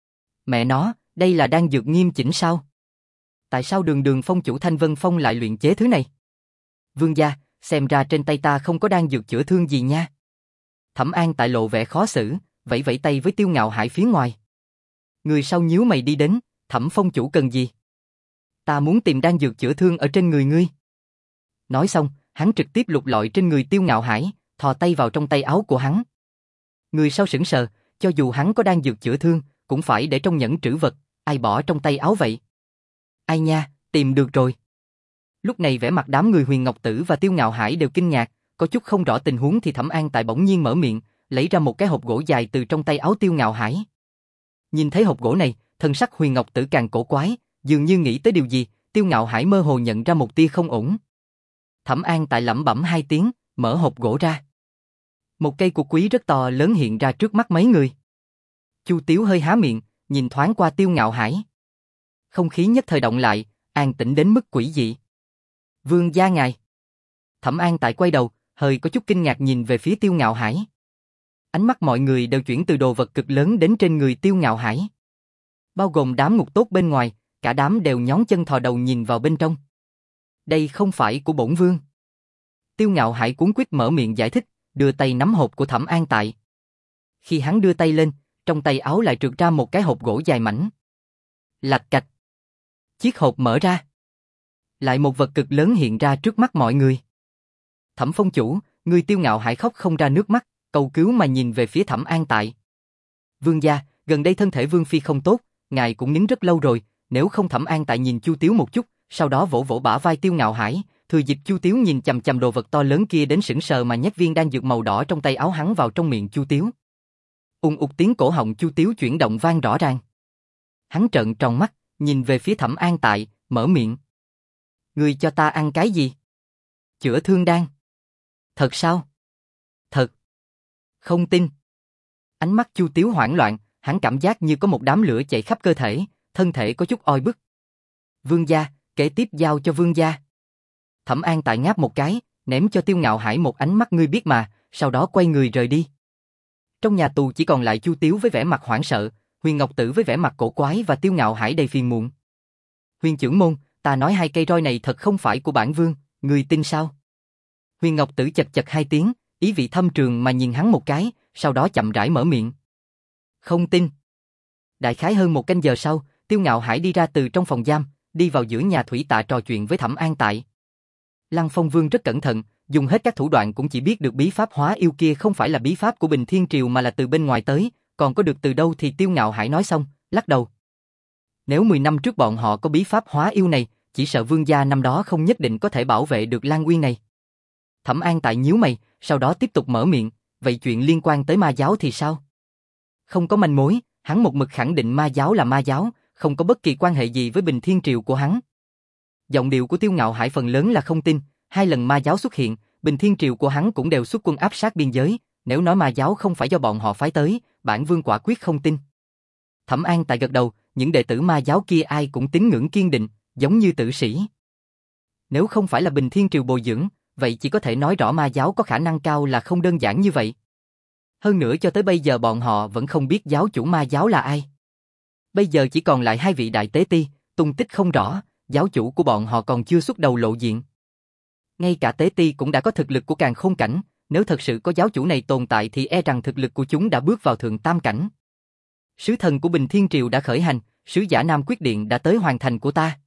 Mẹ nó, đây là đan dược nghiêm chỉnh sao? Tại sao đường đường phong chủ Thanh Vân Phong lại luyện chế thứ này? Vương gia, xem ra trên tay ta không có đan dược chữa thương gì nha. Thẩm An Tại lộ vẻ khó xử, vẫy vẫy tay với Tiêu Ngạo Hải phía ngoài. Người sau nhíu mày đi đến, Thẩm Phong chủ cần gì? Ta muốn tìm đan dược chữa thương ở trên người ngươi. Nói xong, hắn trực tiếp lục lọi trên người Tiêu Ngạo Hải, thò tay vào trong tay áo của hắn. Người sau sững sờ, cho dù hắn có đan dược chữa thương, cũng phải để trong nhẫn trữ vật, ai bỏ trong tay áo vậy? Ai nha, tìm được rồi. Lúc này vẻ mặt đám người Huyền Ngọc Tử và Tiêu Ngạo Hải đều kinh ngạc, có chút không rõ tình huống thì Thẩm An Tại bỗng nhiên mở miệng, lấy ra một cái hộp gỗ dài từ trong tay áo Tiêu Ngạo Hải. Nhìn thấy hộp gỗ này, thân sắc Huyền Ngọc Tử càng cổ quái, dường như nghĩ tới điều gì, Tiêu Ngạo Hải mơ hồ nhận ra một tia không ổn. Thẩm An Tại lẩm bẩm hai tiếng, mở hộp gỗ ra. Một cây cục quý rất to lớn hiện ra trước mắt mấy người. Chu Tiếu hơi há miệng, nhìn thoáng qua Tiêu Ngạo Hải. Không khí nhất thời động lại, an tĩnh đến mức quỷ dị. Vương gia ngài. Thẩm An Tại quay đầu, hơi có chút kinh ngạc nhìn về phía Tiêu Ngạo Hải. Ánh mắt mọi người đều chuyển từ đồ vật cực lớn đến trên người Tiêu Ngạo Hải. Bao gồm đám ngục tốt bên ngoài, cả đám đều nhón chân thò đầu nhìn vào bên trong. Đây không phải của bổn vương. Tiêu Ngạo Hải cuống quýt mở miệng giải thích, đưa tay nắm hộp của Thẩm An Tại. Khi hắn đưa tay lên, trong tay áo lại trượt ra một cái hộp gỗ dài mảnh. Lạch cạch. Chiếc hộp mở ra. Lại một vật cực lớn hiện ra trước mắt mọi người. Thẩm Phong chủ, người Tiêu Ngạo Hải khóc không ra nước mắt, cầu cứu mà nhìn về phía Thẩm An Tại. Vương gia, gần đây thân thể Vương phi không tốt, ngài cũng nín rất lâu rồi, nếu không. Thẩm An Tại nhìn Chu Tiếu một chút, sau đó vỗ vỗ bả vai Tiêu Ngạo Hải, thừa dịp Chu Tiếu nhìn chằm chằm đồ vật to lớn kia đến sững sờ mà nhét viên đan dược màu đỏ trong tay áo hắn vào trong miệng Chu Tiếu. Ung ục tiếng cổ họng Chu Tiếu chuyển động vang rõ ràng. Hắn trợn tròn mắt, nhìn về phía Thẩm An Tại, mở miệng. Ngươi cho ta ăn cái gì? Chữa thương đan. Thật sao? Thật. Không tin. Ánh mắt Chu Tiếu hoảng loạn, hắn cảm giác như có một đám lửa chạy khắp cơ thể, thân thể có chút oi bức. Vương gia, kế tiếp giao cho vương gia. Thẩm An Tại ngáp một cái, ném cho Tiêu Ngạo Hải một ánh mắt ngươi biết mà, sau đó quay người rời đi. Trong nhà tù chỉ còn lại Chu Tiếu với vẻ mặt hoảng sợ, Huyền Ngọc Tử với vẻ mặt cổ quái và Tiêu Ngạo Hải đầy phiền muộn. Huyền trưởng môn, ta nói hai cây roi này thật không phải của bản vương, người tin sao? Huyền Ngọc Tử chật chật hai tiếng, ý vị thâm trường mà nhìn hắn một cái, sau đó chậm rãi mở miệng. Không tin. Đại khái hơn một canh giờ sau, Tiêu Ngạo Hải đi ra từ trong phòng giam, đi vào giữa nhà thủy tạ trò chuyện với Thẩm An Tại. Lăng Phong Vương rất cẩn thận, dùng hết các thủ đoạn cũng chỉ biết được bí pháp hóa yêu kia không phải là bí pháp của Bình Thiên Triều mà là từ bên ngoài tới, còn có được từ đâu thì Tiêu Ngạo Hải nói xong, lắc đầu. Nếu mười năm trước bọn họ có bí pháp hóa yêu này, chỉ sợ vương gia năm đó không nhất định có thể bảo vệ được Lan Uyên này. Thẩm An Tại nhíu mày, sau đó tiếp tục mở miệng, vậy chuyện liên quan tới ma giáo thì sao? Không có manh mối, hắn một mực khẳng định ma giáo là ma giáo, không có bất kỳ quan hệ gì với Bình Thiên Triều của hắn. Giọng điệu của Tiêu Ngạo Hải phần lớn là không tin, hai lần ma giáo xuất hiện, Bình Thiên Triều của hắn cũng đều xuất quân áp sát biên giới, nếu nói ma giáo không phải do bọn họ phái tới, bản vương quả quyết không tin. Thẩm An Tại gật đầu, những đệ tử ma giáo kia ai cũng tín ngưỡng kiên định, giống như tử sĩ. Nếu không phải là Bình Thiên Triều bồi dưỡng, vậy chỉ có thể nói rõ ma giáo có khả năng cao là không đơn giản như vậy. Hơn nữa cho tới bây giờ bọn họ vẫn không biết giáo chủ ma giáo là ai. Bây giờ chỉ còn lại hai vị đại tế ti, tung tích không rõ, giáo chủ của bọn họ còn chưa xuất đầu lộ diện. Ngay cả tế ti cũng đã có thực lực của càn khôn cảnh, nếu thật sự có giáo chủ này tồn tại thì e rằng thực lực của chúng đã bước vào thượng tam cảnh. Sứ thần của Bình Thiên Triều đã khởi hành, sứ giả Nam Quyết Điện đã tới hoàn thành của ta.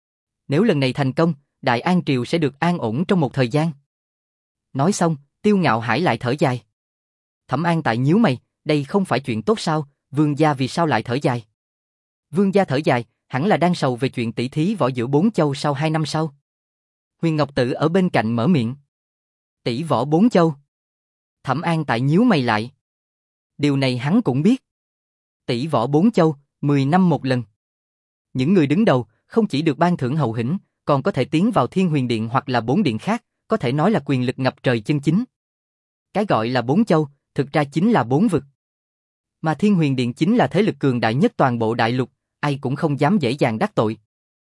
Nếu lần này thành công, Đại An Triều sẽ được an ổn trong một thời gian. Nói xong, Tiêu Ngạo Hải lại thở dài. Thẩm An Tại nhíu mày, đây không phải chuyện tốt sao, vương gia vì sao lại thở dài? Vương gia thở dài, hẳn là đang sầu về chuyện tỷ thí võ giữa bốn châu sau hai năm sau. Huyền Ngọc Tử ở bên cạnh mở miệng. Tỷ võ bốn châu. Thẩm An Tại nhíu mày lại. Điều này hắn cũng biết. Tỷ võ bốn châu, mười năm một lần. Những người đứng đầu không chỉ được ban thưởng hậu hĩnh, còn có thể tiến vào Thiên Huyền Điện hoặc là bốn điện khác, có thể nói là quyền lực ngập trời chân chính. Cái gọi là bốn châu, thực ra chính là bốn vực. Mà Thiên Huyền Điện chính là thế lực cường đại nhất toàn bộ đại lục, ai cũng không dám dễ dàng đắc tội.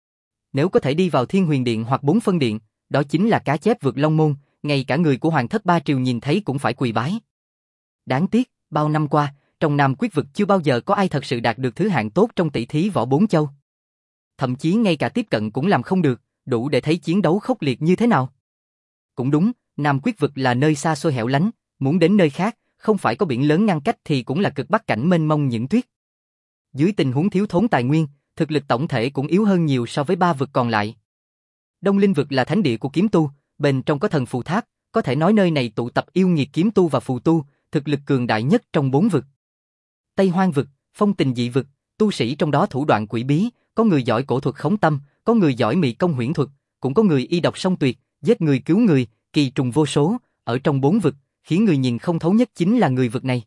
Nếu có thể đi vào Thiên Huyền Điện hoặc bốn phân điện, đó chính là cá chép vượt Long Môn, ngay cả người của Hoàng thất Ba Triều nhìn thấy cũng phải quỳ bái. Đáng tiếc, bao năm qua, trong Nam Quyết vực chưa bao giờ có ai thật sự đạt được thứ hạng tốt trong tỷ thí võ bốn châu. Thậm chí ngay cả tiếp cận cũng làm không được, đủ để thấy chiến đấu khốc liệt như thế nào. Cũng đúng, Nam Quyết vực là nơi xa xôi hẻo lánh, muốn đến nơi khác, không phải có biển lớn ngăn cách thì cũng là cực bắc cảnh mênh mông những tuyết. Dưới tình huống thiếu thốn tài nguyên, thực lực tổng thể cũng yếu hơn nhiều so với ba vực còn lại. Đông Linh vực là thánh địa của kiếm tu, bên trong có thần phù tháp, có thể nói nơi này tụ tập yêu nghiệt kiếm tu và phù tu, thực lực cường đại nhất trong bốn vực. Tây Hoang vực, phong tình dị vực, tu sĩ trong đó thủ đoạn quỷ bí, có người giỏi cổ thuật khống tâm, có người giỏi mị công huyễn thuật, cũng có người y độc song tuyệt, giết người cứu người, kỳ trùng vô số, ở trong bốn vực, khiến người nhìn không thấu nhất chính là người vực này.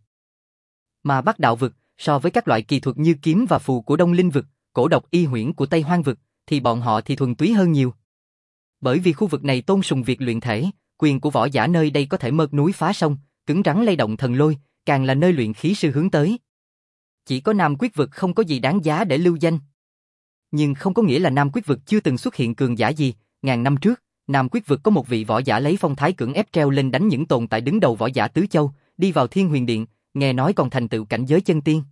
Mà Bắc Đạo vực, so với các loại kỳ thuật như kiếm và phù của Đông Linh vực, cổ độc y huyễn của Tây Hoang vực, thì bọn họ thì thuần túy hơn nhiều. Bởi vì khu vực này tôn sùng việc luyện thể, quyền của võ giả nơi đây có thể mượt núi phá sông, cứng rắn lay động thần lôi, càng là nơi luyện khí sư hướng tới. Chỉ có Nam Quyết vực không có gì đáng giá để lưu danh. Nhưng không có nghĩa là Nam Quyết vực chưa từng xuất hiện cường giả gì, ngàn năm trước, Nam Quyết vực có một vị võ giả lấy phong thái cưỡng ép treo lên đánh những tồn tại đứng đầu võ giả tứ châu, đi vào Thiên Huyền Điện, nghe nói còn thành tựu cảnh giới chân tiên.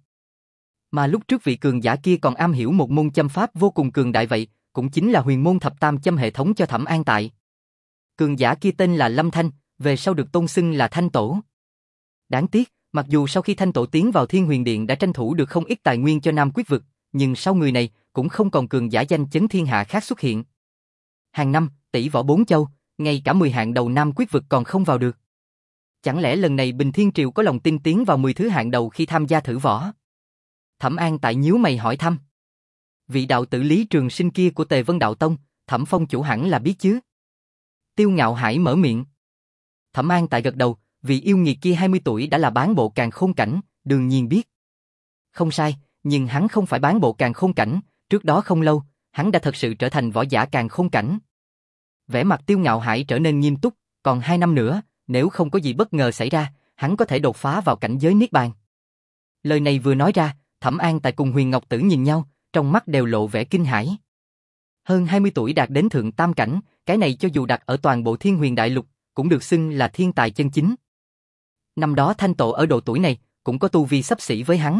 Mà lúc trước vị cường giả kia còn am hiểu một môn châm pháp vô cùng cường đại vậy, cũng chính là huyền môn thập tam châm hệ thống cho Thẩm An Tại. Cường giả kia tên là Lâm Thanh, về sau được tôn xưng là Thanh Tổ. Đáng tiếc, mặc dù sau khi Thanh Tổ tiến vào Thiên Huyền Điện đã tranh thủ được không ít tài nguyên cho Nam Quyết vực, nhưng sau người này cũng không còn cường giả danh chấn thiên hạ khác xuất hiện. Hàng năm, tỷ võ bốn châu, ngay cả mười hạng đầu Nam Quyết vực còn không vào được. Chẳng lẽ lần này Bình Thiên Triều có lòng tin tiến vào mười thứ hạng đầu khi tham gia thử võ? Thẩm An Tại nhíu mày hỏi thăm. Vị đạo tử Lý Trường Sinh kia của Tề Vân Đạo Tông, Thẩm Phong chủ hẳn là biết chứ? Tiêu Ngạo Hải mở miệng. Thẩm An Tại gật đầu, vị yêu nghiệt kia hai mươi tuổi đã là bán bộ càn khôn cảnh, đương nhiên biết. Không sai, nhưng hắn không phải bán bộ càn khôn cảnh, trước đó không lâu, hắn đã thật sự trở thành võ giả càn khôn cảnh. Vẻ mặt Tiêu Ngạo Hải trở nên nghiêm túc, còn hai năm nữa, nếu không có gì bất ngờ xảy ra, hắn có thể đột phá vào cảnh giới Niết Bàn. Lời này vừa nói ra, Thẩm An Tại cùng Huyền Ngọc Tử nhìn nhau, trong mắt đều lộ vẻ kinh hãi. Hơn hai mươi tuổi đạt đến thượng tam cảnh, cái này cho dù đặt ở toàn bộ Thiên Huyền Đại Lục, cũng được xưng là thiên tài chân chính. Năm đó Thanh Tổ ở độ tuổi này, cũng có tu vi xấp xỉ với hắn.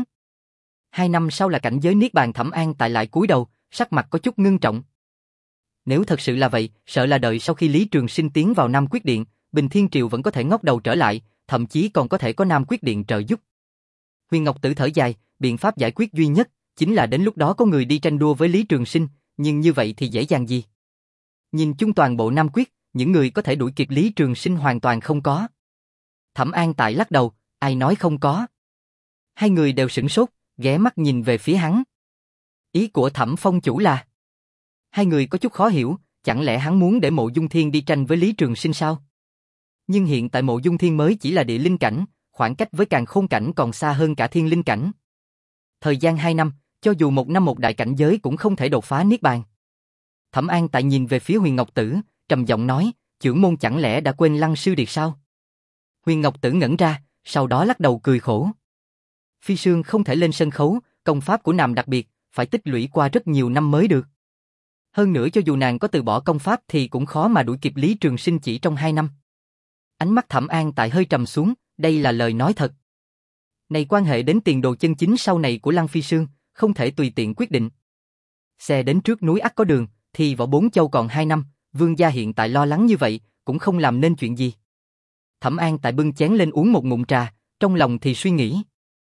Hai năm sau là cảnh giới Niết Bàn. Thẩm An Tại lại cúi đầu, sắc mặt có chút ngưng trọng. Nếu thật sự là vậy, sợ là đợi sau khi Lý Trường Sinh tiến vào Nam Quyết Điện, Bình Thiên Triều vẫn có thể ngóc đầu trở lại, thậm chí còn có thể có Nam Quyết Điện trợ giúp. Huyền Ngọc Tử thở dài, biện pháp giải quyết duy nhất chính là đến lúc đó có người đi tranh đua với Lý Trường Sinh, nhưng như vậy thì dễ dàng gì? Nhìn chung toàn bộ Nam Quyết, những người có thể đuổi kịp Lý Trường Sinh hoàn toàn không có. Thẩm An Tại lắc đầu, ai nói không có? Hai người đều sửng sốt, ghé mắt nhìn về phía hắn. Ý của Thẩm Phong chủ là? Hai người có chút khó hiểu, chẳng lẽ hắn muốn để Mộ Dung Thiên đi tranh với Lý Trường Sinh sao? Nhưng hiện tại Mộ Dung Thiên mới chỉ là địa linh cảnh, khoảng cách với càn khôn cảnh còn xa hơn cả thiên linh cảnh. Thời gian hai năm, cho dù một năm một đại cảnh giới cũng không thể đột phá Niết Bàn. Thẩm An Tại nhìn về phía Huyền Ngọc Tử, trầm giọng nói, trưởng môn chẳng lẽ đã quên Lăng Sư Điệt sao? Huyền Ngọc Tử ngẩn ra, sau đó lắc đầu cười khổ. Phi Sương không thể lên sân khấu, công pháp của nàng đặc biệt, phải tích lũy qua rất nhiều năm mới được. Hơn nữa cho dù nàng có từ bỏ công pháp thì cũng khó mà đuổi kịp Lý Trường Sinh chỉ trong hai năm. Ánh mắt Thẩm An Tại hơi trầm xuống, đây là lời nói thật. Này quan hệ đến tiền đồ chân chính sau này của Lăng Phi Sương, không thể tùy tiện quyết định. Xe đến trước núi ắt có đường, thì vào Bốn Châu còn hai năm, vương gia hiện tại lo lắng như vậy, cũng không làm nên chuyện gì. Thẩm An Tại bưng chén lên uống một ngụm trà, trong lòng thì suy nghĩ.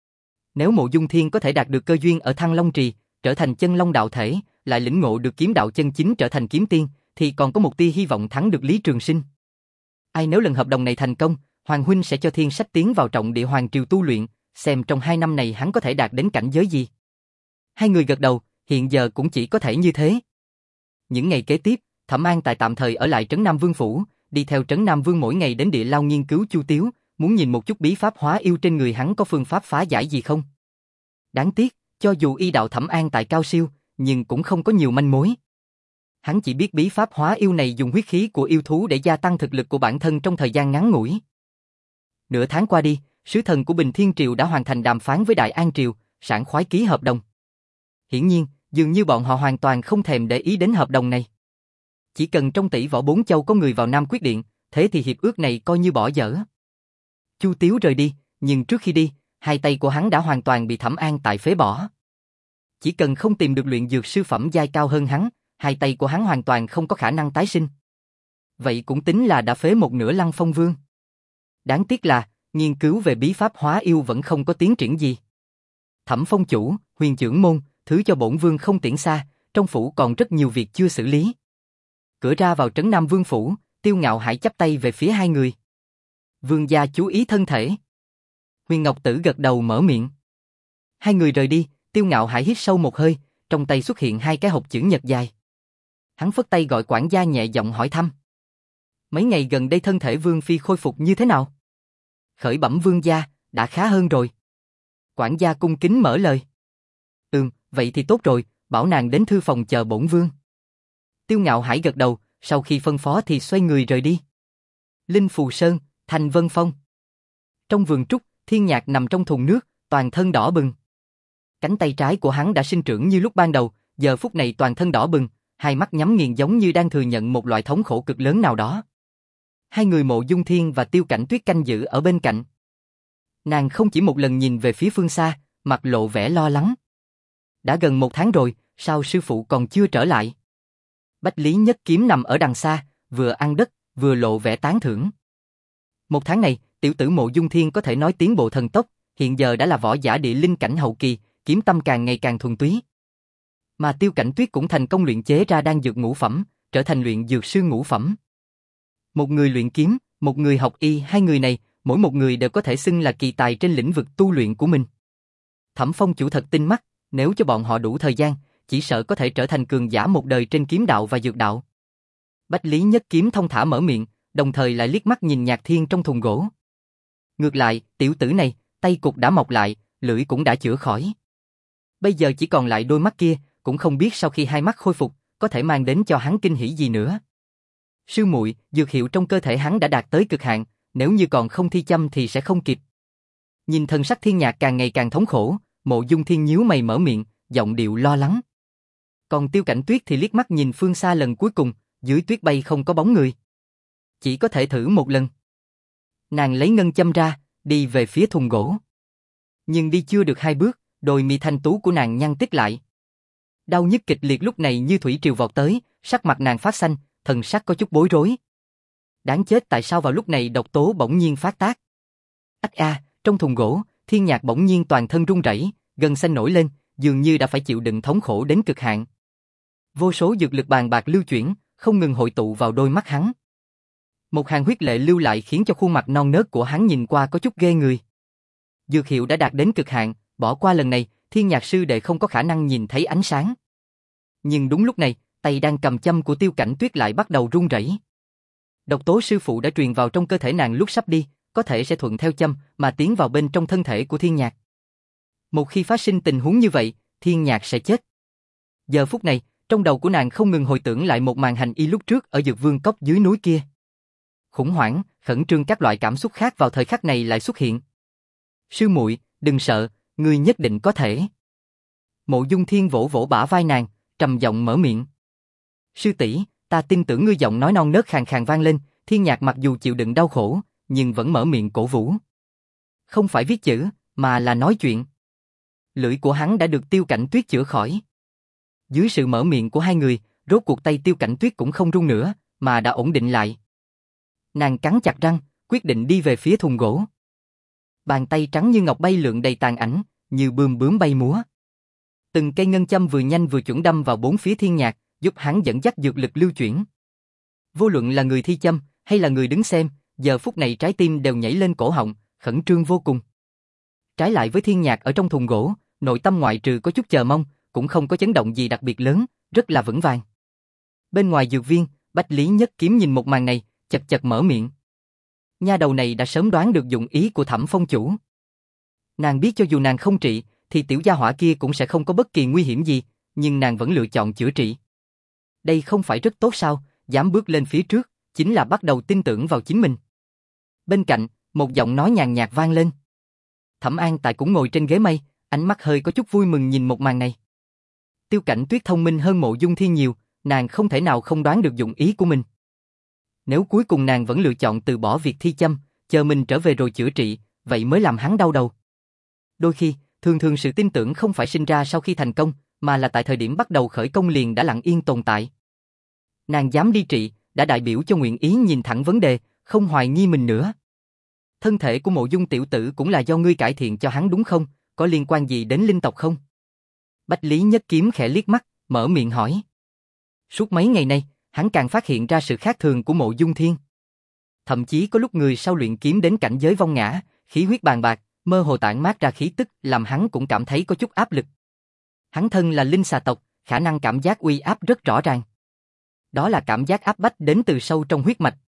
Nếu Mộ Dung Thiên có thể đạt được cơ duyên ở Thăng Long Trì, trở thành chân long đạo thể, lại lĩnh ngộ được kiếm đạo chân chính trở thành kiếm tiên, thì còn có một tia hy vọng thắng được Lý Trường Sinh. Ai nếu lần hợp đồng này thành công, Hoàng huynh sẽ cho Thiên Sách tiến vào trọng địa Hoàng Triều tu luyện, xem trong hai năm này hắn có thể đạt đến cảnh giới gì. Hai người gật đầu, hiện giờ cũng chỉ có thể như thế. Những ngày kế tiếp, Thẩm An Tại tạm thời ở lại Trấn Nam Vương Phủ, đi theo Trấn Nam Vương mỗi ngày đến địa lao nghiên cứu Chu Tiếu, muốn nhìn một chút bí pháp hóa yêu trên người hắn có phương pháp phá giải gì không. Đáng tiếc, cho dù y đạo Thẩm An Tại cao siêu, nhưng cũng không có nhiều manh mối. Hắn chỉ biết bí pháp hóa yêu này dùng huyết khí của yêu thú để gia tăng thực lực của bản thân trong thời gian ngắn ngủi. Nửa tháng qua đi, sứ thần của Bình Thiên Triều đã hoàn thành đàm phán với Đại An Triều, sảng khoái ký hợp đồng. Hiển nhiên, dường như bọn họ hoàn toàn không thèm để ý đến hợp đồng này. Chỉ cần trong tỷ võ Bốn Châu có người vào Nam Quyết Điện, thế thì hiệp ước này coi như bỏ dở. Chu Tiếu rời đi, nhưng trước khi đi, hai tay của hắn đã hoàn toàn bị Thẩm An Tại phế bỏ. Chỉ cần không tìm được luyện dược sư phẩm giai cao hơn hắn, hai tay của hắn hoàn toàn không có khả năng tái sinh. Vậy cũng tính là đã phế một nửa Lăng Phong Vương. Đáng tiếc là, nghiên cứu về bí pháp hóa yêu vẫn không có tiến triển gì. Thẩm Phong chủ, Huyền trưởng môn, thứ cho bổn vương không tiễn xa, trong phủ còn rất nhiều việc chưa xử lý. Cửa ra vào Trấn Nam Vương Phủ, Tiêu Ngạo Hải chắp tay về phía hai người. Vương gia chú ý thân thể. Huyền Ngọc Tử gật đầu mở miệng. Hai người rời đi, Tiêu Ngạo Hải hít sâu một hơi, trong tay xuất hiện hai cái hộp chữ nhật dài. Hắn phất tay gọi quản gia nhẹ giọng hỏi thăm. Mấy ngày gần đây thân thể Vương Phi khôi phục như thế nào? Khởi bẩm vương gia, đã khá hơn rồi. Quản gia cung kính mở lời. Ừm, vậy thì tốt rồi, bảo nàng đến thư phòng chờ bổn vương. Tiêu Ngạo Hải gật đầu, sau khi phân phó thì xoay người rời đi. Linh Phù Sơn, Thành Vân Phong. Trong vườn trúc, Thiên Nhạc nằm trong thùng nước, toàn thân đỏ bừng. Cánh tay trái của hắn đã sinh trưởng như lúc ban đầu, giờ phút này toàn thân đỏ bừng, hai mắt nhắm nghiền giống như đang thừa nhận một loại thống khổ cực lớn nào đó. Hai người Mộ Dung Thiên và Tiêu Cảnh Tuyết canh giữ ở bên cạnh. Nàng không chỉ một lần nhìn về phía phương xa, mặt lộ vẻ lo lắng. Đã gần một tháng rồi, sao sư phụ còn chưa trở lại? Bách Lý Nhất Kiếm nằm ở đằng xa, vừa ăn đất, vừa lộ vẻ tán thưởng. Một tháng này, tiểu tử Mộ Dung Thiên có thể nói tiến bộ thần tốc, hiện giờ đã là võ giả địa linh cảnh hậu kỳ, kiếm tâm càng ngày càng thuần túy. Mà Tiêu Cảnh Tuyết cũng thành công luyện chế ra đan dược ngũ phẩm, trở thành luyện dược sư ngũ phẩm. Một người luyện kiếm, một người học y, hai người này, mỗi một người đều có thể xưng là kỳ tài trên lĩnh vực tu luyện của mình. Thẩm Phong chủ thật tinh mắt, nếu cho bọn họ đủ thời gian, chỉ sợ có thể trở thành cường giả một đời trên kiếm đạo và dược đạo. Bách Lý Nhất Kiếm thông thả mở miệng, đồng thời lại liếc mắt nhìn Nhạc Thiên trong thùng gỗ. Ngược lại, tiểu tử này, tay cụt đã mọc lại, lưỡi cũng đã chữa khỏi. Bây giờ chỉ còn lại đôi mắt kia, cũng không biết sau khi hai mắt khôi phục, có thể mang đến cho hắn kinh hỉ gì nữa. Sư muội, dược hiệu trong cơ thể hắn đã đạt tới cực hạn, nếu như còn không thi châm thì sẽ không kịp. Nhìn thần sắc Thiên Nhạc càng ngày càng thống khổ, Mộ Dung Thiên nhíu mày mở miệng, giọng điệu lo lắng. Còn Tiêu Cảnh Tuyết thì liếc mắt nhìn phương xa lần cuối cùng, dưới tuyết bay không có bóng người. Chỉ có thể thử một lần. Nàng lấy ngân châm ra, đi về phía thùng gỗ. Nhưng đi chưa được hai bước, đôi mi thanh tú của nàng nhăn tít lại. Đau nhức kịch liệt lúc này như thủy triều vọt tới, sắc mặt nàng phát xanh, thần sắc có chút bối rối. Đáng chết, tại sao vào lúc này độc tố bỗng nhiên phát tác? Ách a, trong thùng gỗ, Thiên Nhạc bỗng nhiên toàn thân run rẩy, gân xanh nổi lên, dường như đã phải chịu đựng thống khổ đến cực hạn. Vô số dược lực bàn bạc lưu chuyển, không ngừng hội tụ vào đôi mắt hắn. Một hàng huyết lệ lưu lại khiến cho khuôn mặt non nớt của hắn nhìn qua có chút ghê người. Dược hiệu đã đạt đến cực hạn, bỏ qua lần này, Thiên Nhạc sư đệ không có khả năng nhìn thấy ánh sáng. Nhưng đúng lúc này, tay đang cầm châm của Tiêu Cảnh Tuyết lại bắt đầu run rẩy. Độc tố sư phụ đã truyền vào trong cơ thể nàng lúc sắp đi, có thể sẽ thuận theo châm mà tiến vào bên trong thân thể của Thiên Nhạc. Một khi phát sinh tình huống như vậy, Thiên Nhạc sẽ chết. Giờ phút này, trong đầu của nàng không ngừng hồi tưởng lại một màn hành y lúc trước ở Dược Vương Cốc dưới núi kia. Khủng hoảng, khẩn trương các loại cảm xúc khác vào thời khắc này lại xuất hiện. Sư muội, đừng sợ, ngươi nhất định có thể. Mộ Dung Thiên vỗ vỗ bả vai nàng, trầm giọng mở miệng. Sư tỷ, ta tin tưởng ngươi. Giọng nói non nớt khàn khàn vang lên, Thiên Nhạc mặc dù chịu đựng đau khổ, nhưng vẫn mở miệng cổ vũ. Không phải viết chữ, mà là nói chuyện. Lưỡi của hắn đã được Tiêu Cảnh Tuyết chữa khỏi. Dưới sự mở miệng của hai người, rốt cuộc tay Tiêu Cảnh Tuyết cũng không run nữa, mà đã ổn định lại. Nàng cắn chặt răng, quyết định đi về phía thùng gỗ. Bàn tay trắng như ngọc bay lượn đầy tàn ảnh, như bươm bướm bay múa. Từng cây ngân châm vừa nhanh vừa chuẩn đâm vào bốn phía Thiên Nhạc, giúp hắn dẫn dắt dược lực lưu chuyển. Vô luận là người thi châm hay là người đứng xem, giờ phút này trái tim đều nhảy lên cổ họng, khẩn trương vô cùng. Trái lại với Thiên Nhạc ở trong thùng gỗ, nội tâm ngoại trừ có chút chờ mong, cũng không có chấn động gì đặc biệt lớn, rất là vững vàng. Bên ngoài dược viên, Bách Lý Nhất Kiếm nhìn một màn này, chật chật mở miệng. Nha đầu này đã sớm đoán được dụng ý của Thẩm Phong chủ. Nàng biết cho dù nàng không trị, thì tiểu gia hỏa kia cũng sẽ không có bất kỳ nguy hiểm gì, nhưng nàng vẫn lựa chọn chữa trị. Đây không phải rất tốt sao? Dám bước lên phía trước, chính là bắt đầu tin tưởng vào chính mình. Bên cạnh, một giọng nói nhàn nhạt vang lên. Thẩm An Tại cũng ngồi trên ghế mây, ánh mắt hơi có chút vui mừng nhìn một màn này. Tiêu Cảnh Tuyết thông minh hơn Mộ Dung Thiên nhiều, nàng không thể nào không đoán được dụng ý của mình. Nếu cuối cùng nàng vẫn lựa chọn từ bỏ việc thi châm, chờ mình trở về rồi chữa trị, vậy mới làm hắn đau đầu. Đôi khi, thường thường sự tin tưởng không phải sinh ra sau khi thành công, mà là tại thời điểm bắt đầu khởi công liền đã lặng yên tồn tại. Nàng dám đi trị, đã đại biểu cho nguyện ý nhìn thẳng vấn đề, không hoài nghi mình nữa. Thân thể của Mộ Dung tiểu tử cũng là do ngươi cải thiện cho hắn đúng không? Có liên quan gì đến linh tộc không? Bách Lý Nhất Kiếm khẽ liếc mắt, mở miệng hỏi. Suốt mấy ngày nay, hắn càng phát hiện ra sự khác thường của Mộ Dung Thiên. Thậm chí có lúc người sau luyện kiếm đến cảnh giới vong ngã, khí huyết bàn bạc, mơ hồ tản mát ra khí tức, làm hắn cũng cảm thấy có chút áp lực. Hắn thân là linh xà tộc, khả năng cảm giác uy áp rất rõ ràng. Đó là cảm giác áp bách đến từ sâu trong huyết mạch.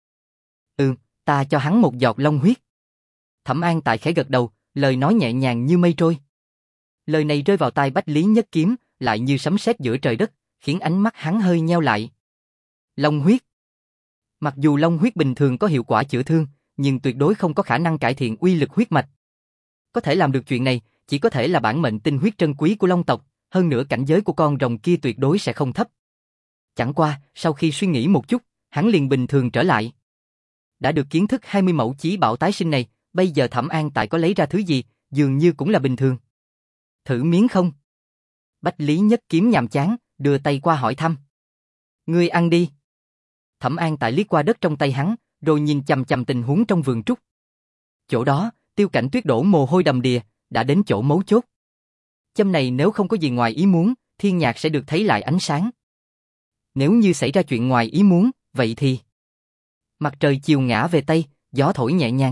Ừ, ta cho hắn một giọt long huyết. Thẩm An Tại khẽ gật đầu, lời nói nhẹ nhàng như mây trôi. Lời này rơi vào tai Bách Lý Nhất Kiếm, lại như sấm sét giữa trời đất, khiến ánh mắt hắn hơi nheo lại. Long huyết. Mặc dù long huyết bình thường có hiệu quả chữa thương, nhưng tuyệt đối không có khả năng cải thiện uy lực huyết mạch. Có thể làm được chuyện này, chỉ có thể là bản mệnh tinh huyết trân quý của long tộc, hơn nữa cảnh giới của con rồng kia tuyệt đối sẽ không thấp. Chẳng qua, sau khi suy nghĩ một chút, hắn liền bình thường trở lại. Đã được kiến thức hai mươi mẫu chí bảo tái sinh này, bây giờ Thẩm An Tại có lấy ra thứ gì, dường như cũng là bình thường. Thử miếng không? Bách Lý Nhất Kiếm nhàm chán, đưa tay qua hỏi thăm. Ngươi ăn đi. Thẩm An Tại liếc qua đất trong tay hắn, rồi nhìn chằm chằm tình huống trong vườn trúc. Chỗ đó, Tiêu Cảnh Tuyết đổ mồ hôi đầm đìa, đã đến chỗ mấu chốt. Châm này nếu không có gì ngoài ý muốn, Thiên Nhạc sẽ được thấy lại ánh sáng. Nếu như xảy ra chuyện ngoài ý muốn, vậy thì... Mặt trời chiều ngã về Tây, gió thổi nhẹ nhàng.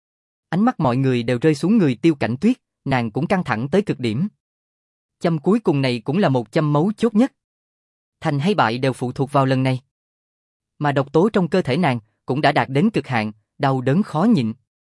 Ánh mắt mọi người đều rơi xuống người Tiêu Cảnh Tuyết, nàng cũng căng thẳng tới cực điểm. Châm cuối cùng này cũng là một châm mấu chốt nhất. Thành hay bại đều phụ thuộc vào lần này. Mà độc tố trong cơ thể nàng cũng đã đạt đến cực hạn, đau đớn khó nhịn.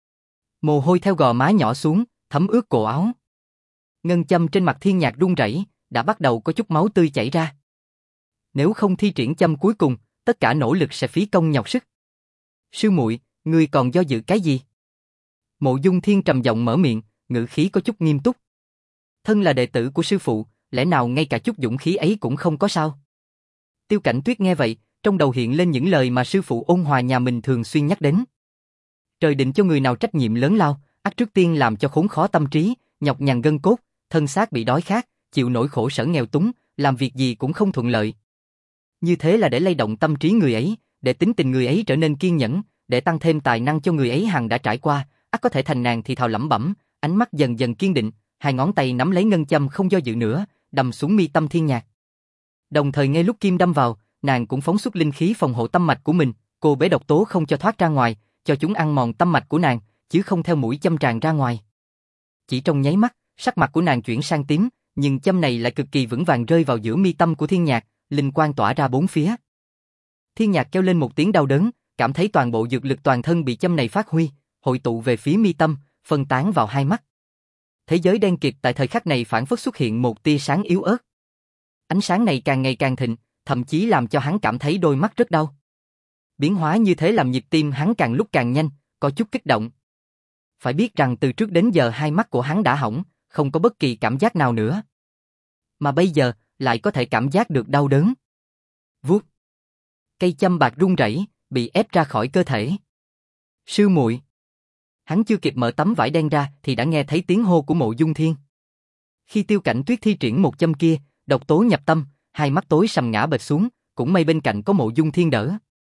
Mồ hôi theo gò má nhỏ xuống, thấm ướt cổ áo. Ngân châm trên mặt Thiên Nhạc run rẩy, đã bắt đầu có chút máu tươi chảy ra. Nếu không thi triển châm cuối cùng, tất cả nỗ lực sẽ phí công nhọc sức. Sư muội, ngươi còn do dự cái gì? Mộ Dung Thiên trầm giọng mở miệng, ngữ khí có chút nghiêm túc. Thân là đệ tử của sư phụ, lẽ nào ngay cả chút dũng khí ấy cũng không có sao? Tiêu Cảnh Tuyết nghe vậy, trong đầu hiện lên những lời mà sư phụ ôn hòa nhà mình thường xuyên nhắc đến. Trời định cho người nào trách nhiệm lớn lao, ắt trước tiên làm cho khốn khó tâm trí, nhọc nhằn gân cốt, thân xác bị đói khát, chịu nỗi khổ sở nghèo túng, làm việc gì cũng không thuận lợi. Như thế là để lay động tâm trí người ấy, để tính tình người ấy trở nên kiên nhẫn, để tăng thêm tài năng cho người ấy hằng đã trải qua, ắt có thể thành. Nàng thì thào lẩm bẩm, ánh mắt dần dần kiên định, hai ngón tay nắm lấy ngân châm không do dự nữa, đâm xuống mi tâm Thiên Nhạc. Đồng thời ngay lúc kim đâm vào, nàng cũng phóng xuất linh khí phòng hộ tâm mạch của mình, cô bé độc tố không cho thoát ra ngoài, cho chúng ăn mòn tâm mạch của nàng, chứ không theo mũi châm tràn ra ngoài. Chỉ trong nháy mắt, sắc mặt của nàng chuyển sang tím, nhưng châm này lại cực kỳ vững vàng rơi vào giữa mi tâm của Thiên Nhạc, linh quang tỏa ra bốn phía. Thiên Nhạc kêu lên một tiếng đau đớn, cảm thấy toàn bộ dược lực toàn thân bị châm này phát huy, hội tụ về phía mi tâm, phân tán vào hai mắt. Thế giới đen kịt tại thời khắc này phản phất xuất hiện một tia sáng yếu ớt. Ánh sáng này càng ngày càng thịnh, thậm chí làm cho hắn cảm thấy đôi mắt rất đau. Biến hóa như thế làm nhịp tim hắn càng lúc càng nhanh, có chút kích động. Phải biết rằng từ trước đến giờ hai mắt của hắn đã hỏng, không có bất kỳ cảm giác nào nữa. mà bây giờ lại có thể cảm giác được đau đớn. Vuốt. Cây châm bạc rung rẩy, bị ép ra khỏi cơ thể. Sư muội. Hắn chưa kịp mở tấm vải đen ra thì đã nghe thấy tiếng hô của Mộ Dung Thiên. Khi Tiêu Cảnh Tuyết thi triển một châm kia, độc tố nhập tâm, hai mắt tối sầm ngã bệt xuống, cũng may bên cạnh có Mộ Dung Thiên đỡ.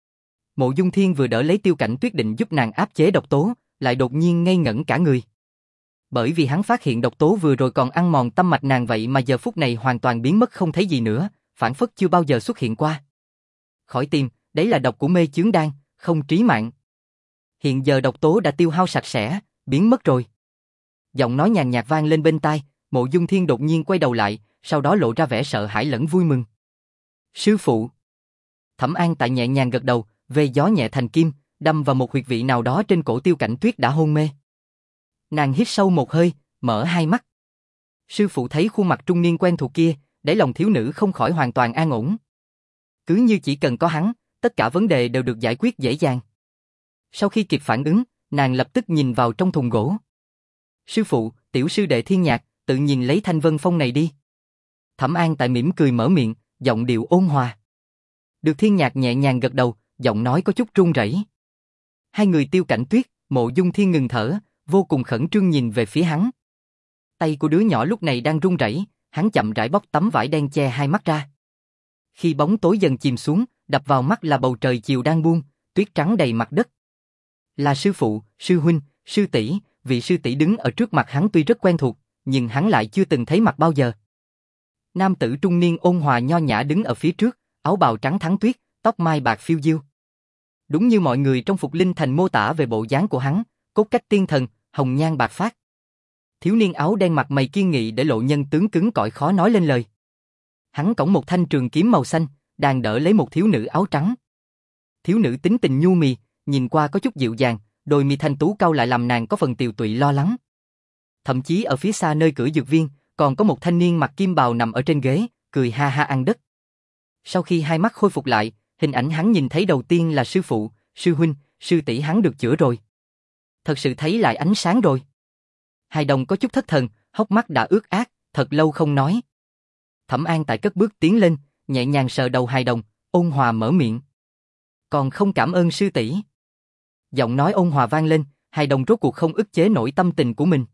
Mộ Dung Thiên vừa đỡ lấy Tiêu Cảnh Tuyết định giúp nàng áp chế độc tố, lại đột nhiên ngây ngẩn cả người. Bởi vì hắn phát hiện độc tố vừa rồi còn ăn mòn tâm mạch nàng vậy mà giờ phút này hoàn toàn biến mất không thấy gì nữa, phản phất chưa bao giờ xuất hiện qua. Khỏi tìm, đấy là độc của mê chướng đan, không trí mạng. Hiện giờ độc tố đã tiêu hao sạch sẽ, biến mất rồi. Giọng nói nhàn nhạt vang lên bên tai, Mộ Dung Thiên đột nhiên quay đầu lại, sau đó lộ ra vẻ sợ hãi lẫn vui mừng. Sư phụ. Thẩm An tại nhẹ nhàng gật đầu, về gió nhẹ thành kim, đâm vào một huyệt vị nào đó trên cổ Tiêu Cảnh Tuyết đã hôn mê. Nàng hít sâu một hơi, mở hai mắt. Sư phụ thấy khuôn mặt trung niên quen thuộc kia, đáy lòng thiếu nữ không khỏi hoàn toàn an ổn. Cứ như chỉ cần có hắn, tất cả vấn đề đều được giải quyết dễ dàng. Sau khi kịp phản ứng, nàng lập tức nhìn vào trong thùng gỗ. Sư phụ, tiểu sư đệ Thiên Nhạc, tự nhìn lấy thanh vân phong này đi. Thẩm An tại mỉm cười mở miệng, giọng điệu ôn hòa. Được Thiên Nhạc nhẹ nhàng gật đầu, giọng nói có chút run rẩy. Hai người Tiêu Cảnh Tuyết, Mộ Dung Thiên ngừng thở, vô cùng khẩn trương nhìn về phía hắn. Tay của đứa nhỏ lúc này đang run rẩy, hắn chậm rãi bóc tấm vải đen che hai mắt ra. Khi bóng tối dần chìm xuống, đập vào mắt là bầu trời chiều đang buông, tuyết trắng đầy mặt đất. Là sư phụ, sư huynh, sư tỷ, vị sư tỷ đứng ở trước mặt hắn tuy rất quen thuộc, nhưng hắn lại chưa từng thấy mặt bao giờ. Nam tử trung niên ôn hòa nho nhã đứng ở phía trước, áo bào trắng thắng tuyết, tóc mai bạc phiêu diêu. Đúng như mọi người trong Phục Linh Thành mô tả về bộ dáng của hắn, cốt cách tiên thần, hồng nhan bạc phát. Thiếu niên áo đen mặt mày kiên nghị để lộ nhân tướng cứng cỏi khó nói lên lời. Hắn cõng một thanh trường kiếm màu xanh, đang đỡ lấy một thiếu nữ áo trắng. Thiếu nữ tính tình nhu mì, nhìn qua có chút dịu dàng, đôi mi thanh tú cau lại làm nàng có phần tiều tụy lo lắng. Thậm chí ở phía xa nơi cửa dược viên, còn có một thanh niên mặc kim bào nằm ở trên ghế, cười ha ha ăn đất. Sau khi hai mắt khôi phục lại, hình ảnh hắn nhìn thấy đầu tiên là sư phụ, sư huynh, sư tỷ hắn được chữa rồi. Thật sự thấy lại ánh sáng rồi. Hài đồng có chút thất thần, hốc mắt đã ướt át, thật lâu không nói. Thẩm An tại cất bước tiến lên, nhẹ nhàng sờ đầu hài đồng, ôn hòa mở miệng. Còn không cảm ơn sư tỷ. Giọng nói ôn hòa vang lên, hài đồng rốt cuộc không ức chế nổi tâm tình của mình.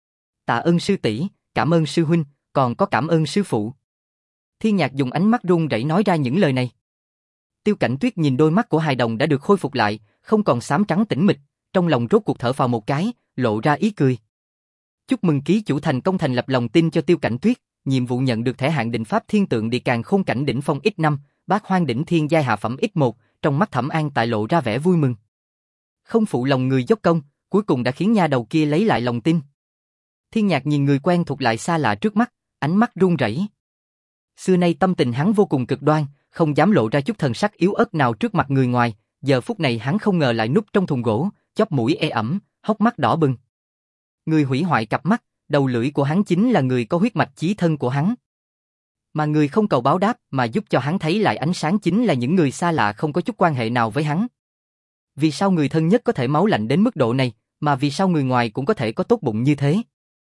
Tạ ơn sư tỷ, cảm ơn sư huynh, còn có cảm ơn sư phụ. Thiên Nhạc dùng ánh mắt run rẩy nói ra những lời này. Tiêu Cảnh Tuyết nhìn đôi mắt của hài đồng đã được khôi phục lại, không còn xám trắng tĩnh mịch, trong lòng rốt cuộc thở phào một cái, lộ ra ý cười. Chúc mừng ký chủ thành công thành lập lòng tin cho Tiêu Cảnh Tuyết, nhiệm vụ nhận được thẻ hạn định pháp thiên tượng địa càn khôn cảnh đỉnh phong x năm, bát hoang đỉnh thiên giai hạ phẩm x một, trong mắt Thẩm An tại lộ ra vẻ vui mừng. Không phụ lòng người dốc công, cuối cùng đã khiến nha đầu kia lấy lại lòng tin. Thiên Nhạc nhìn người quen thuộc lại xa lạ trước mắt, ánh mắt run rẩy. Xưa nay tâm tình hắn vô cùng cực đoan, không dám lộ ra chút thần sắc yếu ớt nào trước mặt người ngoài, giờ phút này hắn không ngờ lại núp trong thùng gỗ, chóp mũi ê ẩm, hốc mắt đỏ bừng. Người hủy hoại cặp mắt, đầu lưỡi của hắn chính là người có huyết mạch chí thân của hắn. Mà người không cầu báo đáp mà giúp cho hắn thấy lại ánh sáng chính là những người xa lạ không có chút quan hệ nào với hắn. Vì sao người thân nhất có thể máu lạnh đến mức độ này, mà vì sao người ngoài cũng có thể có tốt bụng như thế?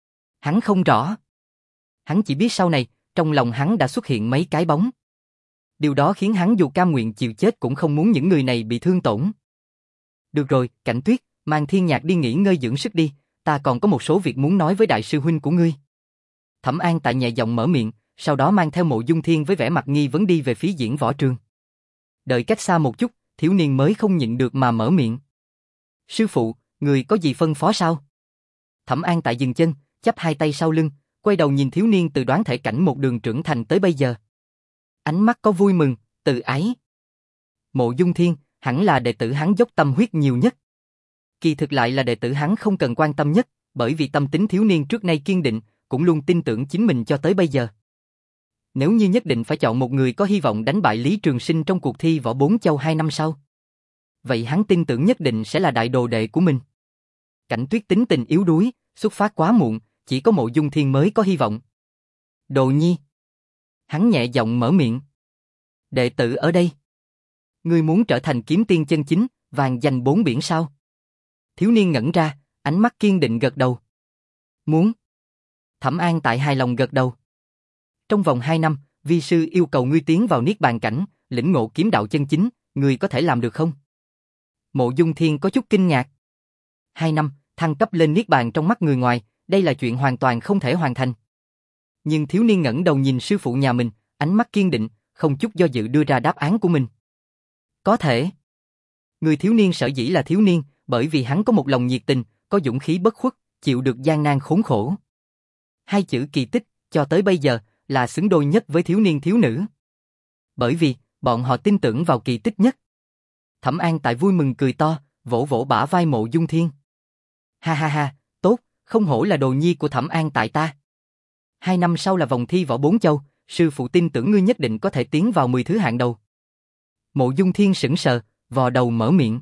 Hắn không rõ. Hắn chỉ biết sau này, trong lòng hắn đã xuất hiện mấy cái bóng. Điều đó khiến hắn dù cam nguyện chịu chết cũng không muốn những người này bị thương tổn. Được rồi, Cảnh Tuyết, mang Thiên Nhạc đi nghỉ ngơi dưỡng sức đi, ta còn có một số việc muốn nói với đại sư huynh của ngươi. Thẩm An tại nhẹ giọng mở miệng, sau đó mang theo Mộ Dung Thiên với vẻ mặt nghi vấn đi về phía diễn võ trường. Đợi cách xa một chút, thiếu niên mới không nhịn được mà mở miệng. Sư phụ, người có gì phân phó sao? Thẩm An tại dừng chân, chắp hai tay sau lưng, quay đầu nhìn thiếu niên từ đoán thể cảnh một đường trưởng thành tới bây giờ. Ánh mắt có vui mừng, từ ái. Mộ Dung Thiên, hẳn là đệ tử hắn dốc tâm huyết nhiều nhất. Kỳ thực lại là đệ tử hắn không cần quan tâm nhất, bởi vì tâm tính thiếu niên trước nay kiên định, cũng luôn tin tưởng chính mình cho tới bây giờ. Nếu như nhất định phải chọn một người có hy vọng đánh bại Lý Trường Sinh trong cuộc thi võ bốn châu hai năm sau, vậy hắn tin tưởng nhất định sẽ là đại đồ đệ của mình. Cảnh Tuyết tính tình yếu đuối, xuất phát quá muộn, chỉ có Mộ Dung Thiên mới có hy vọng. Đồ nhi. Hắn nhẹ giọng mở miệng. Đệ tử ở đây. Ngươi muốn trở thành kiếm tiên chân chính, vàng danh bốn biển sao? Thiếu niên ngẩn ra, ánh mắt kiên định gật đầu. Muốn. Thẩm An tại hài lòng gật đầu. Trong vòng hai năm, vi sư yêu cầu ngươi tiến vào niết bàn cảnh, lĩnh ngộ kiếm đạo chân chính, ngươi có thể làm được không? Mộ Dung Thiên có chút kinh ngạc. Hai năm, thăng cấp lên niết bàn trong mắt người ngoài, đây là chuyện hoàn toàn không thể hoàn thành. Nhưng thiếu niên ngẩng đầu nhìn sư phụ nhà mình, ánh mắt kiên định, không chút do dự đưa ra đáp án của mình. Có thể. Người thiếu niên sở dĩ là thiếu niên, bởi vì hắn có một lòng nhiệt tình, có dũng khí bất khuất, chịu được gian nan khốn khổ. Hai chữ kỳ tích, cho tới bây giờ, là xứng đôi nhất với thiếu niên thiếu nữ. Bởi vì, bọn họ tin tưởng vào kỳ tích nhất. Thẩm An Tại vui mừng cười to, vỗ vỗ bả vai Mộ Dung Thiên. Ha ha ha, tốt, không hổ là đồ nhi của Thẩm An Tại ta. Hai năm sau là vòng thi võ bốn châu, sư phụ tin tưởng ngươi nhất định có thể tiến vào mười thứ hạng đầu. Mộ Dung Thiên sững sờ, vò đầu mở miệng.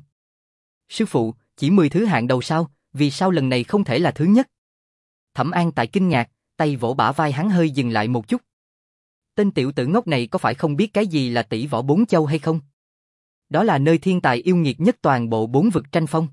Sư phụ, chỉ mười thứ hạng đầu sao, vì sao lần này không thể là thứ nhất? Thẩm An Tại kinh ngạc, tay vỗ bả vai hắn hơi dừng lại một chút. Tên tiểu tử ngốc này có phải không biết cái gì là tỷ võ bốn châu hay không? Đó là nơi thiên tài yêu nghiệt nhất toàn bộ bốn vực tranh phong.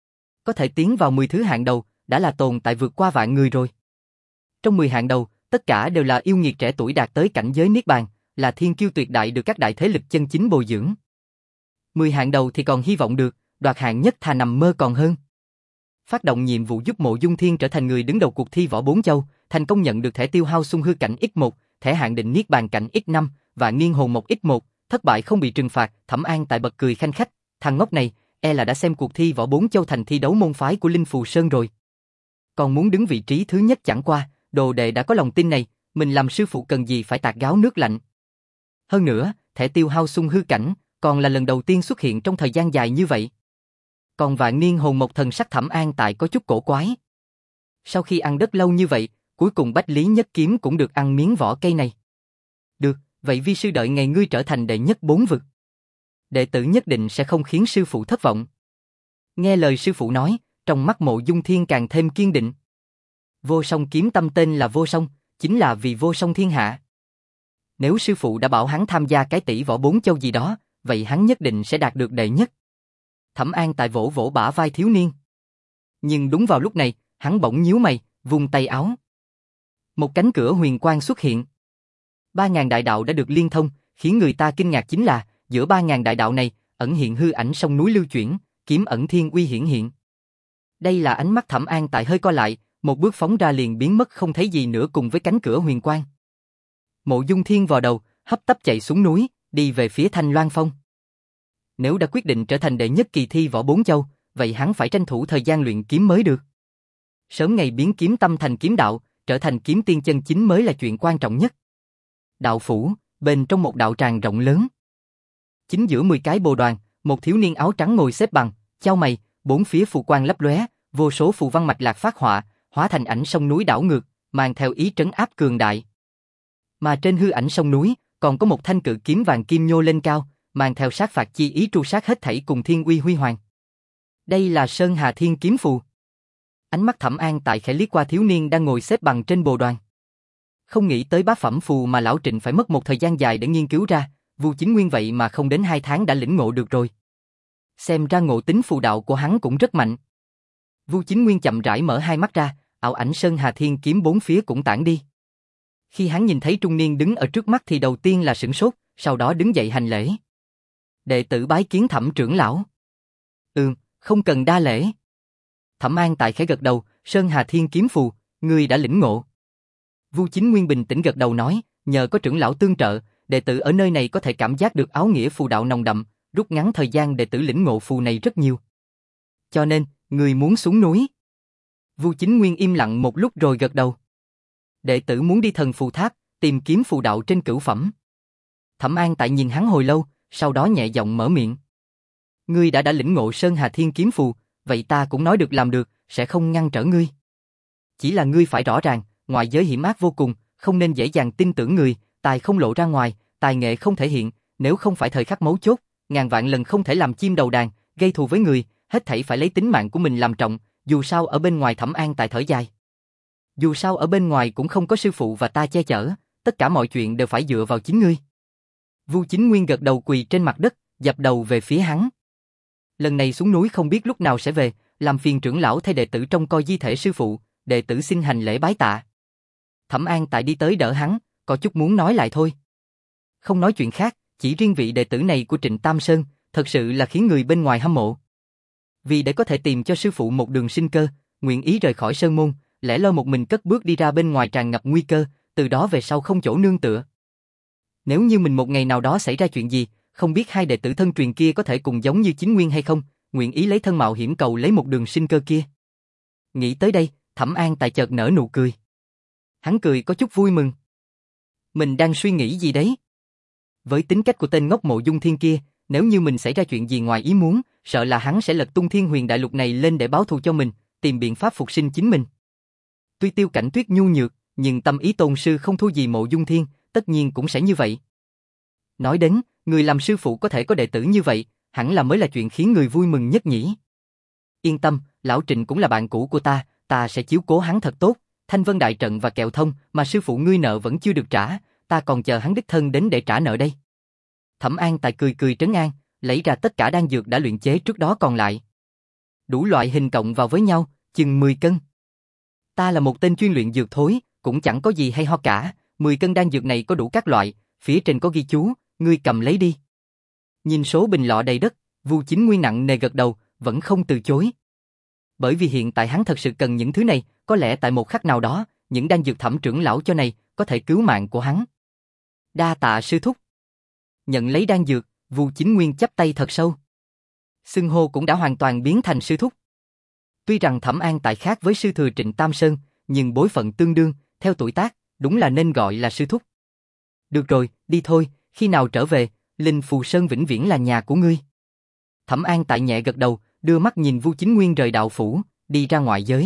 Có thể tiến vào mười thứ hạng đầu, đã là tồn tại vượt qua vạn người rồi. Trong mười hạng đầu, tất cả đều là yêu nghiệt trẻ tuổi đạt tới cảnh giới niết bàn, là thiên kiêu tuyệt đại được các đại thế lực chân chính bồi dưỡng. Mười hạng đầu thì còn hy vọng được, đoạt hạng nhất thà nằm mơ còn hơn. Phát động nhiệm vụ giúp Mộ Dung Thiên trở thành người đứng đầu cuộc thi võ bốn châu, thành công nhận được thẻ tiêu hao xung hư cảnh ích một, thẻ hạn định niết bàn cảnh ích năm và nghiêng hồn một ích một, thất bại không bị trừng phạt. Thẩm An Tại bật cười khanh khách, thằng ngốc này, e là đã xem cuộc thi võ bốn châu thành thi đấu môn phái của Linh Phù Sơn rồi. Còn muốn đứng vị trí thứ nhất chẳng qua, đồ đệ đã có lòng tin này, mình làm sư phụ cần gì phải tạt gáo nước lạnh. Hơn nữa, thẻ tiêu hao xung hư cảnh, còn là lần đầu tiên xuất hiện trong thời gian dài như vậy. Còn vạn niên hồn một thần sắc Thẩm An Tại có chút cổ quái. Sau khi ăn đất lâu như vậy, cuối cùng Bách Lý Nhất Kiếm cũng được ăn miếng vỏ cây này. Được, vậy vi sư đợi ngày ngươi trở thành đệ nhất bốn vực. Đệ tử nhất định sẽ không khiến sư phụ thất vọng. Nghe lời sư phụ nói, trong mắt Mộ Dung Thiên càng thêm kiên định. Vô song kiếm tâm tên là vô song, chính là vì vô song thiên hạ. Nếu sư phụ đã bảo hắn tham gia cái tỷ võ bốn châu gì đó, vậy hắn nhất định sẽ đạt được đệ nhất. Thẩm An Tại vỗ vỗ bả vai thiếu niên. Nhưng đúng vào lúc này, hắn bỗng nhíu mày, vung tay áo. Một cánh cửa huyền quang xuất hiện. Ba ngàn đại đạo đã được liên thông, khiến người ta kinh ngạc chính là, giữa ba ngàn đại đạo này, ẩn hiện hư ảnh sông núi lưu chuyển, kiếm ẩn thiên uy hiển hiện. Đây là ánh mắt Thẩm An Tại hơi co lại, một bước phóng ra liền biến mất không thấy gì nữa cùng với cánh cửa huyền quang. Mộ Dung Thiên vò đầu, hấp tấp chạy xuống núi, đi về phía Thanh Loan Phong. Nếu đã quyết định trở thành đệ nhất kỳ thi võ bốn châu, vậy hắn phải tranh thủ thời gian luyện kiếm mới được. Sớm ngày biến kiếm tâm thành kiếm đạo, trở thành kiếm tiên chân chính mới là chuyện quan trọng nhất. Đạo phủ, bên trong một đạo tràng rộng lớn. Chính giữa mười cái bồ đoàn, một thiếu niên áo trắng ngồi xếp bằng, chau mày, bốn phía phù quang lấp lóe, vô số phù văn mạch lạc phát họa, hóa thành ảnh sông núi đảo ngược, mang theo ý trấn áp cường đại. Mà trên hư ảnh sông núi, còn có một thanh cự kiếm vàng kim nhô lên cao, mang theo sát phạt chi ý tru sát hết thảy cùng thiên uy huy hoàng. Đây là Sơn Hà Thiên Kiếm Phù. Ánh mắt Thẩm An Tại khẽ liếc qua thiếu niên đang ngồi xếp bằng trên bồ đoàn. Không nghĩ tới bá phẩm phù mà lão Trịnh phải mất một thời gian dài để nghiên cứu ra, Vu Chính Nguyên vậy mà không đến hai tháng đã lĩnh ngộ được rồi. Xem ra ngộ tính phù đạo của hắn cũng rất mạnh. Vu Chính Nguyên chậm rãi mở hai mắt ra, ảo ảnh Sơn Hà Thiên Kiếm bốn phía cũng tản đi. Khi hắn nhìn thấy trung niên đứng ở trước mắt thì đầu tiên là sửng sốt, sau đó đứng dậy hành lễ. Đệ tử bái kiến Thẩm trưởng lão. Ừm, không cần đa lễ. Thẩm An Tại khẽ gật đầu, Sơn Hà Thiên Kiếm Phù, ngươi đã lĩnh ngộ. Vu Chính Nguyên bình tĩnh gật đầu nói, nhờ có trưởng lão tương trợ, đệ tử ở nơi này có thể cảm giác được áo nghĩa phù đạo nồng đậm, rút ngắn thời gian đệ tử lĩnh ngộ phù này rất nhiều. Cho nên, ngươi muốn xuống núi. Vu Chính Nguyên im lặng một lúc rồi gật đầu. Đệ tử muốn đi Thần Phù Tháp, tìm kiếm phù đạo trên cửu phẩm. Thẩm An Tại nhìn hắn hồi lâu, sau đó nhẹ giọng mở miệng. Ngươi đã đã lĩnh ngộ Sơn Hà Thiên Kiếm Phù, vậy ta cũng nói được làm được, sẽ không ngăn trở ngươi. Chỉ là ngươi phải rõ ràng, ngoại giới hiểm ác vô cùng, không nên dễ dàng tin tưởng người, tài không lộ ra ngoài, tài nghệ không thể hiện, nếu không phải thời khắc mấu chốt, ngàn vạn lần không thể làm chim đầu đàn, gây thù với người, hết thảy phải lấy tính mạng của mình làm trọng, dù sao ở bên ngoài Thẩm An Tại thở dài. Dù sao ở bên ngoài cũng không có sư phụ và ta che chở, tất cả mọi chuyện đều phải dựa vào chính ngươi. Vu Chính Nguyên gật đầu quỳ trên mặt đất, dập đầu về phía hắn. Lần này xuống núi không biết lúc nào sẽ về, làm phiền trưởng lão thay đệ tử trông coi di thể sư phụ, đệ tử xin hành lễ bái tạ. Thẩm An Tại đi tới đỡ hắn, có chút muốn nói lại thôi. Không nói chuyện khác, chỉ riêng vị đệ tử này của Trịnh Tam Sơn, thật sự là khiến người bên ngoài hâm mộ. Vì để có thể tìm cho sư phụ một đường sinh cơ, nguyện ý rời khỏi sơn môn, lẻ loi một mình cất bước đi ra bên ngoài tràn ngập nguy cơ, từ đó về sau không chỗ nương tựa. Nếu như mình một ngày nào đó xảy ra chuyện gì, không biết hai đệ tử thân truyền kia có thể cùng giống như Chính Nguyên hay không, nguyện ý lấy thân mạo hiểm cầu lấy một đường sinh cơ kia. Nghĩ tới đây, Thẩm An Tài chợt nở nụ cười. Hắn cười có chút vui mừng. Mình đang suy nghĩ gì đấy? Với tính cách của tên ngốc Mộ Dung Thiên kia, nếu như mình xảy ra chuyện gì ngoài ý muốn, sợ là hắn sẽ lật tung Thiên Huyền Đại Lục này lên để báo thù cho mình, tìm biện pháp phục sinh chính mình. Tuy Tiêu Cảnh Tuyết nhu nhược, nhưng tâm ý tôn sư không thua gì Mộ Dung Thiên, tất nhiên cũng sẽ như vậy. Nói đến, người làm sư phụ có thể có đệ tử như vậy, hẳn là mới là chuyện khiến người vui mừng nhất nhỉ. Yên tâm, lão Trịnh cũng là bạn cũ của ta, ta sẽ chiếu cố hắn thật tốt. Thanh Vân Đại Trận và kẹo thông mà sư phụ ngươi nợ vẫn chưa được trả, ta còn chờ hắn đích thân đến để trả nợ đây. Thẩm An Tài cười cười trấn an, lấy ra tất cả đan dược đã luyện chế trước đó còn lại. Đủ loại hình cộng vào với nhau, chừng mười cân. Ta là một tên chuyên luyện dược thối, cũng chẳng có gì hay ho cả, mười cân đan dược này có đủ các loại, phía trên có ghi chú, ngươi cầm lấy đi. Nhìn số bình lọ đầy đất, Vu Chính Nguyên nặng nề gật đầu, vẫn không từ chối. Bởi vì hiện tại hắn thật sự cần những thứ này, có lẽ tại một khắc nào đó, những đan dược Thẩm trưởng lão cho này có thể cứu mạng của hắn. Đa tạ sư thúc. Nhận lấy đan dược, Vu Chính Nguyên chắp tay thật sâu. Xưng hô cũng đã hoàn toàn biến thành sư thúc. Tuy rằng Thẩm An Tài khác với sư thừa Trịnh Tam Sơn, nhưng bối phận tương đương, theo tuổi tác, đúng là nên gọi là sư thúc. Được rồi, đi thôi, khi nào trở về, Linh Phù Sơn vĩnh viễn là nhà của ngươi. Thẩm An Tài nhẹ gật đầu, đưa mắt nhìn Vu Chính Nguyên rời đạo phủ, đi ra ngoại giới.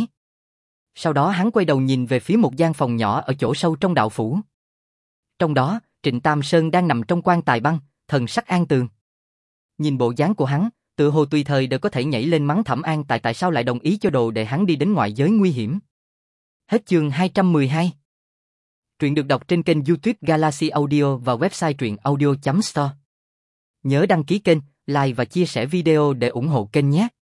Sau đó hắn quay đầu nhìn về phía một gian phòng nhỏ ở chỗ sâu trong đạo phủ. Trong đó, Trịnh Tam Sơn đang nằm trong quan tài băng, thần sắc an tường. Nhìn bộ dáng của hắn, tự hồ tùy thời đều có thể nhảy lên mắng Thẩm An Tài tại sao lại đồng ý cho đồ để hắn đi đến ngoại giới nguy hiểm. Hết chương hai trăm mười hai. Truyện được đọc trên kênh YouTube Galaxy Audio và website truyện audio chấm store. Nhớ đăng ký kênh, like và chia sẻ video để ủng hộ kênh nhé.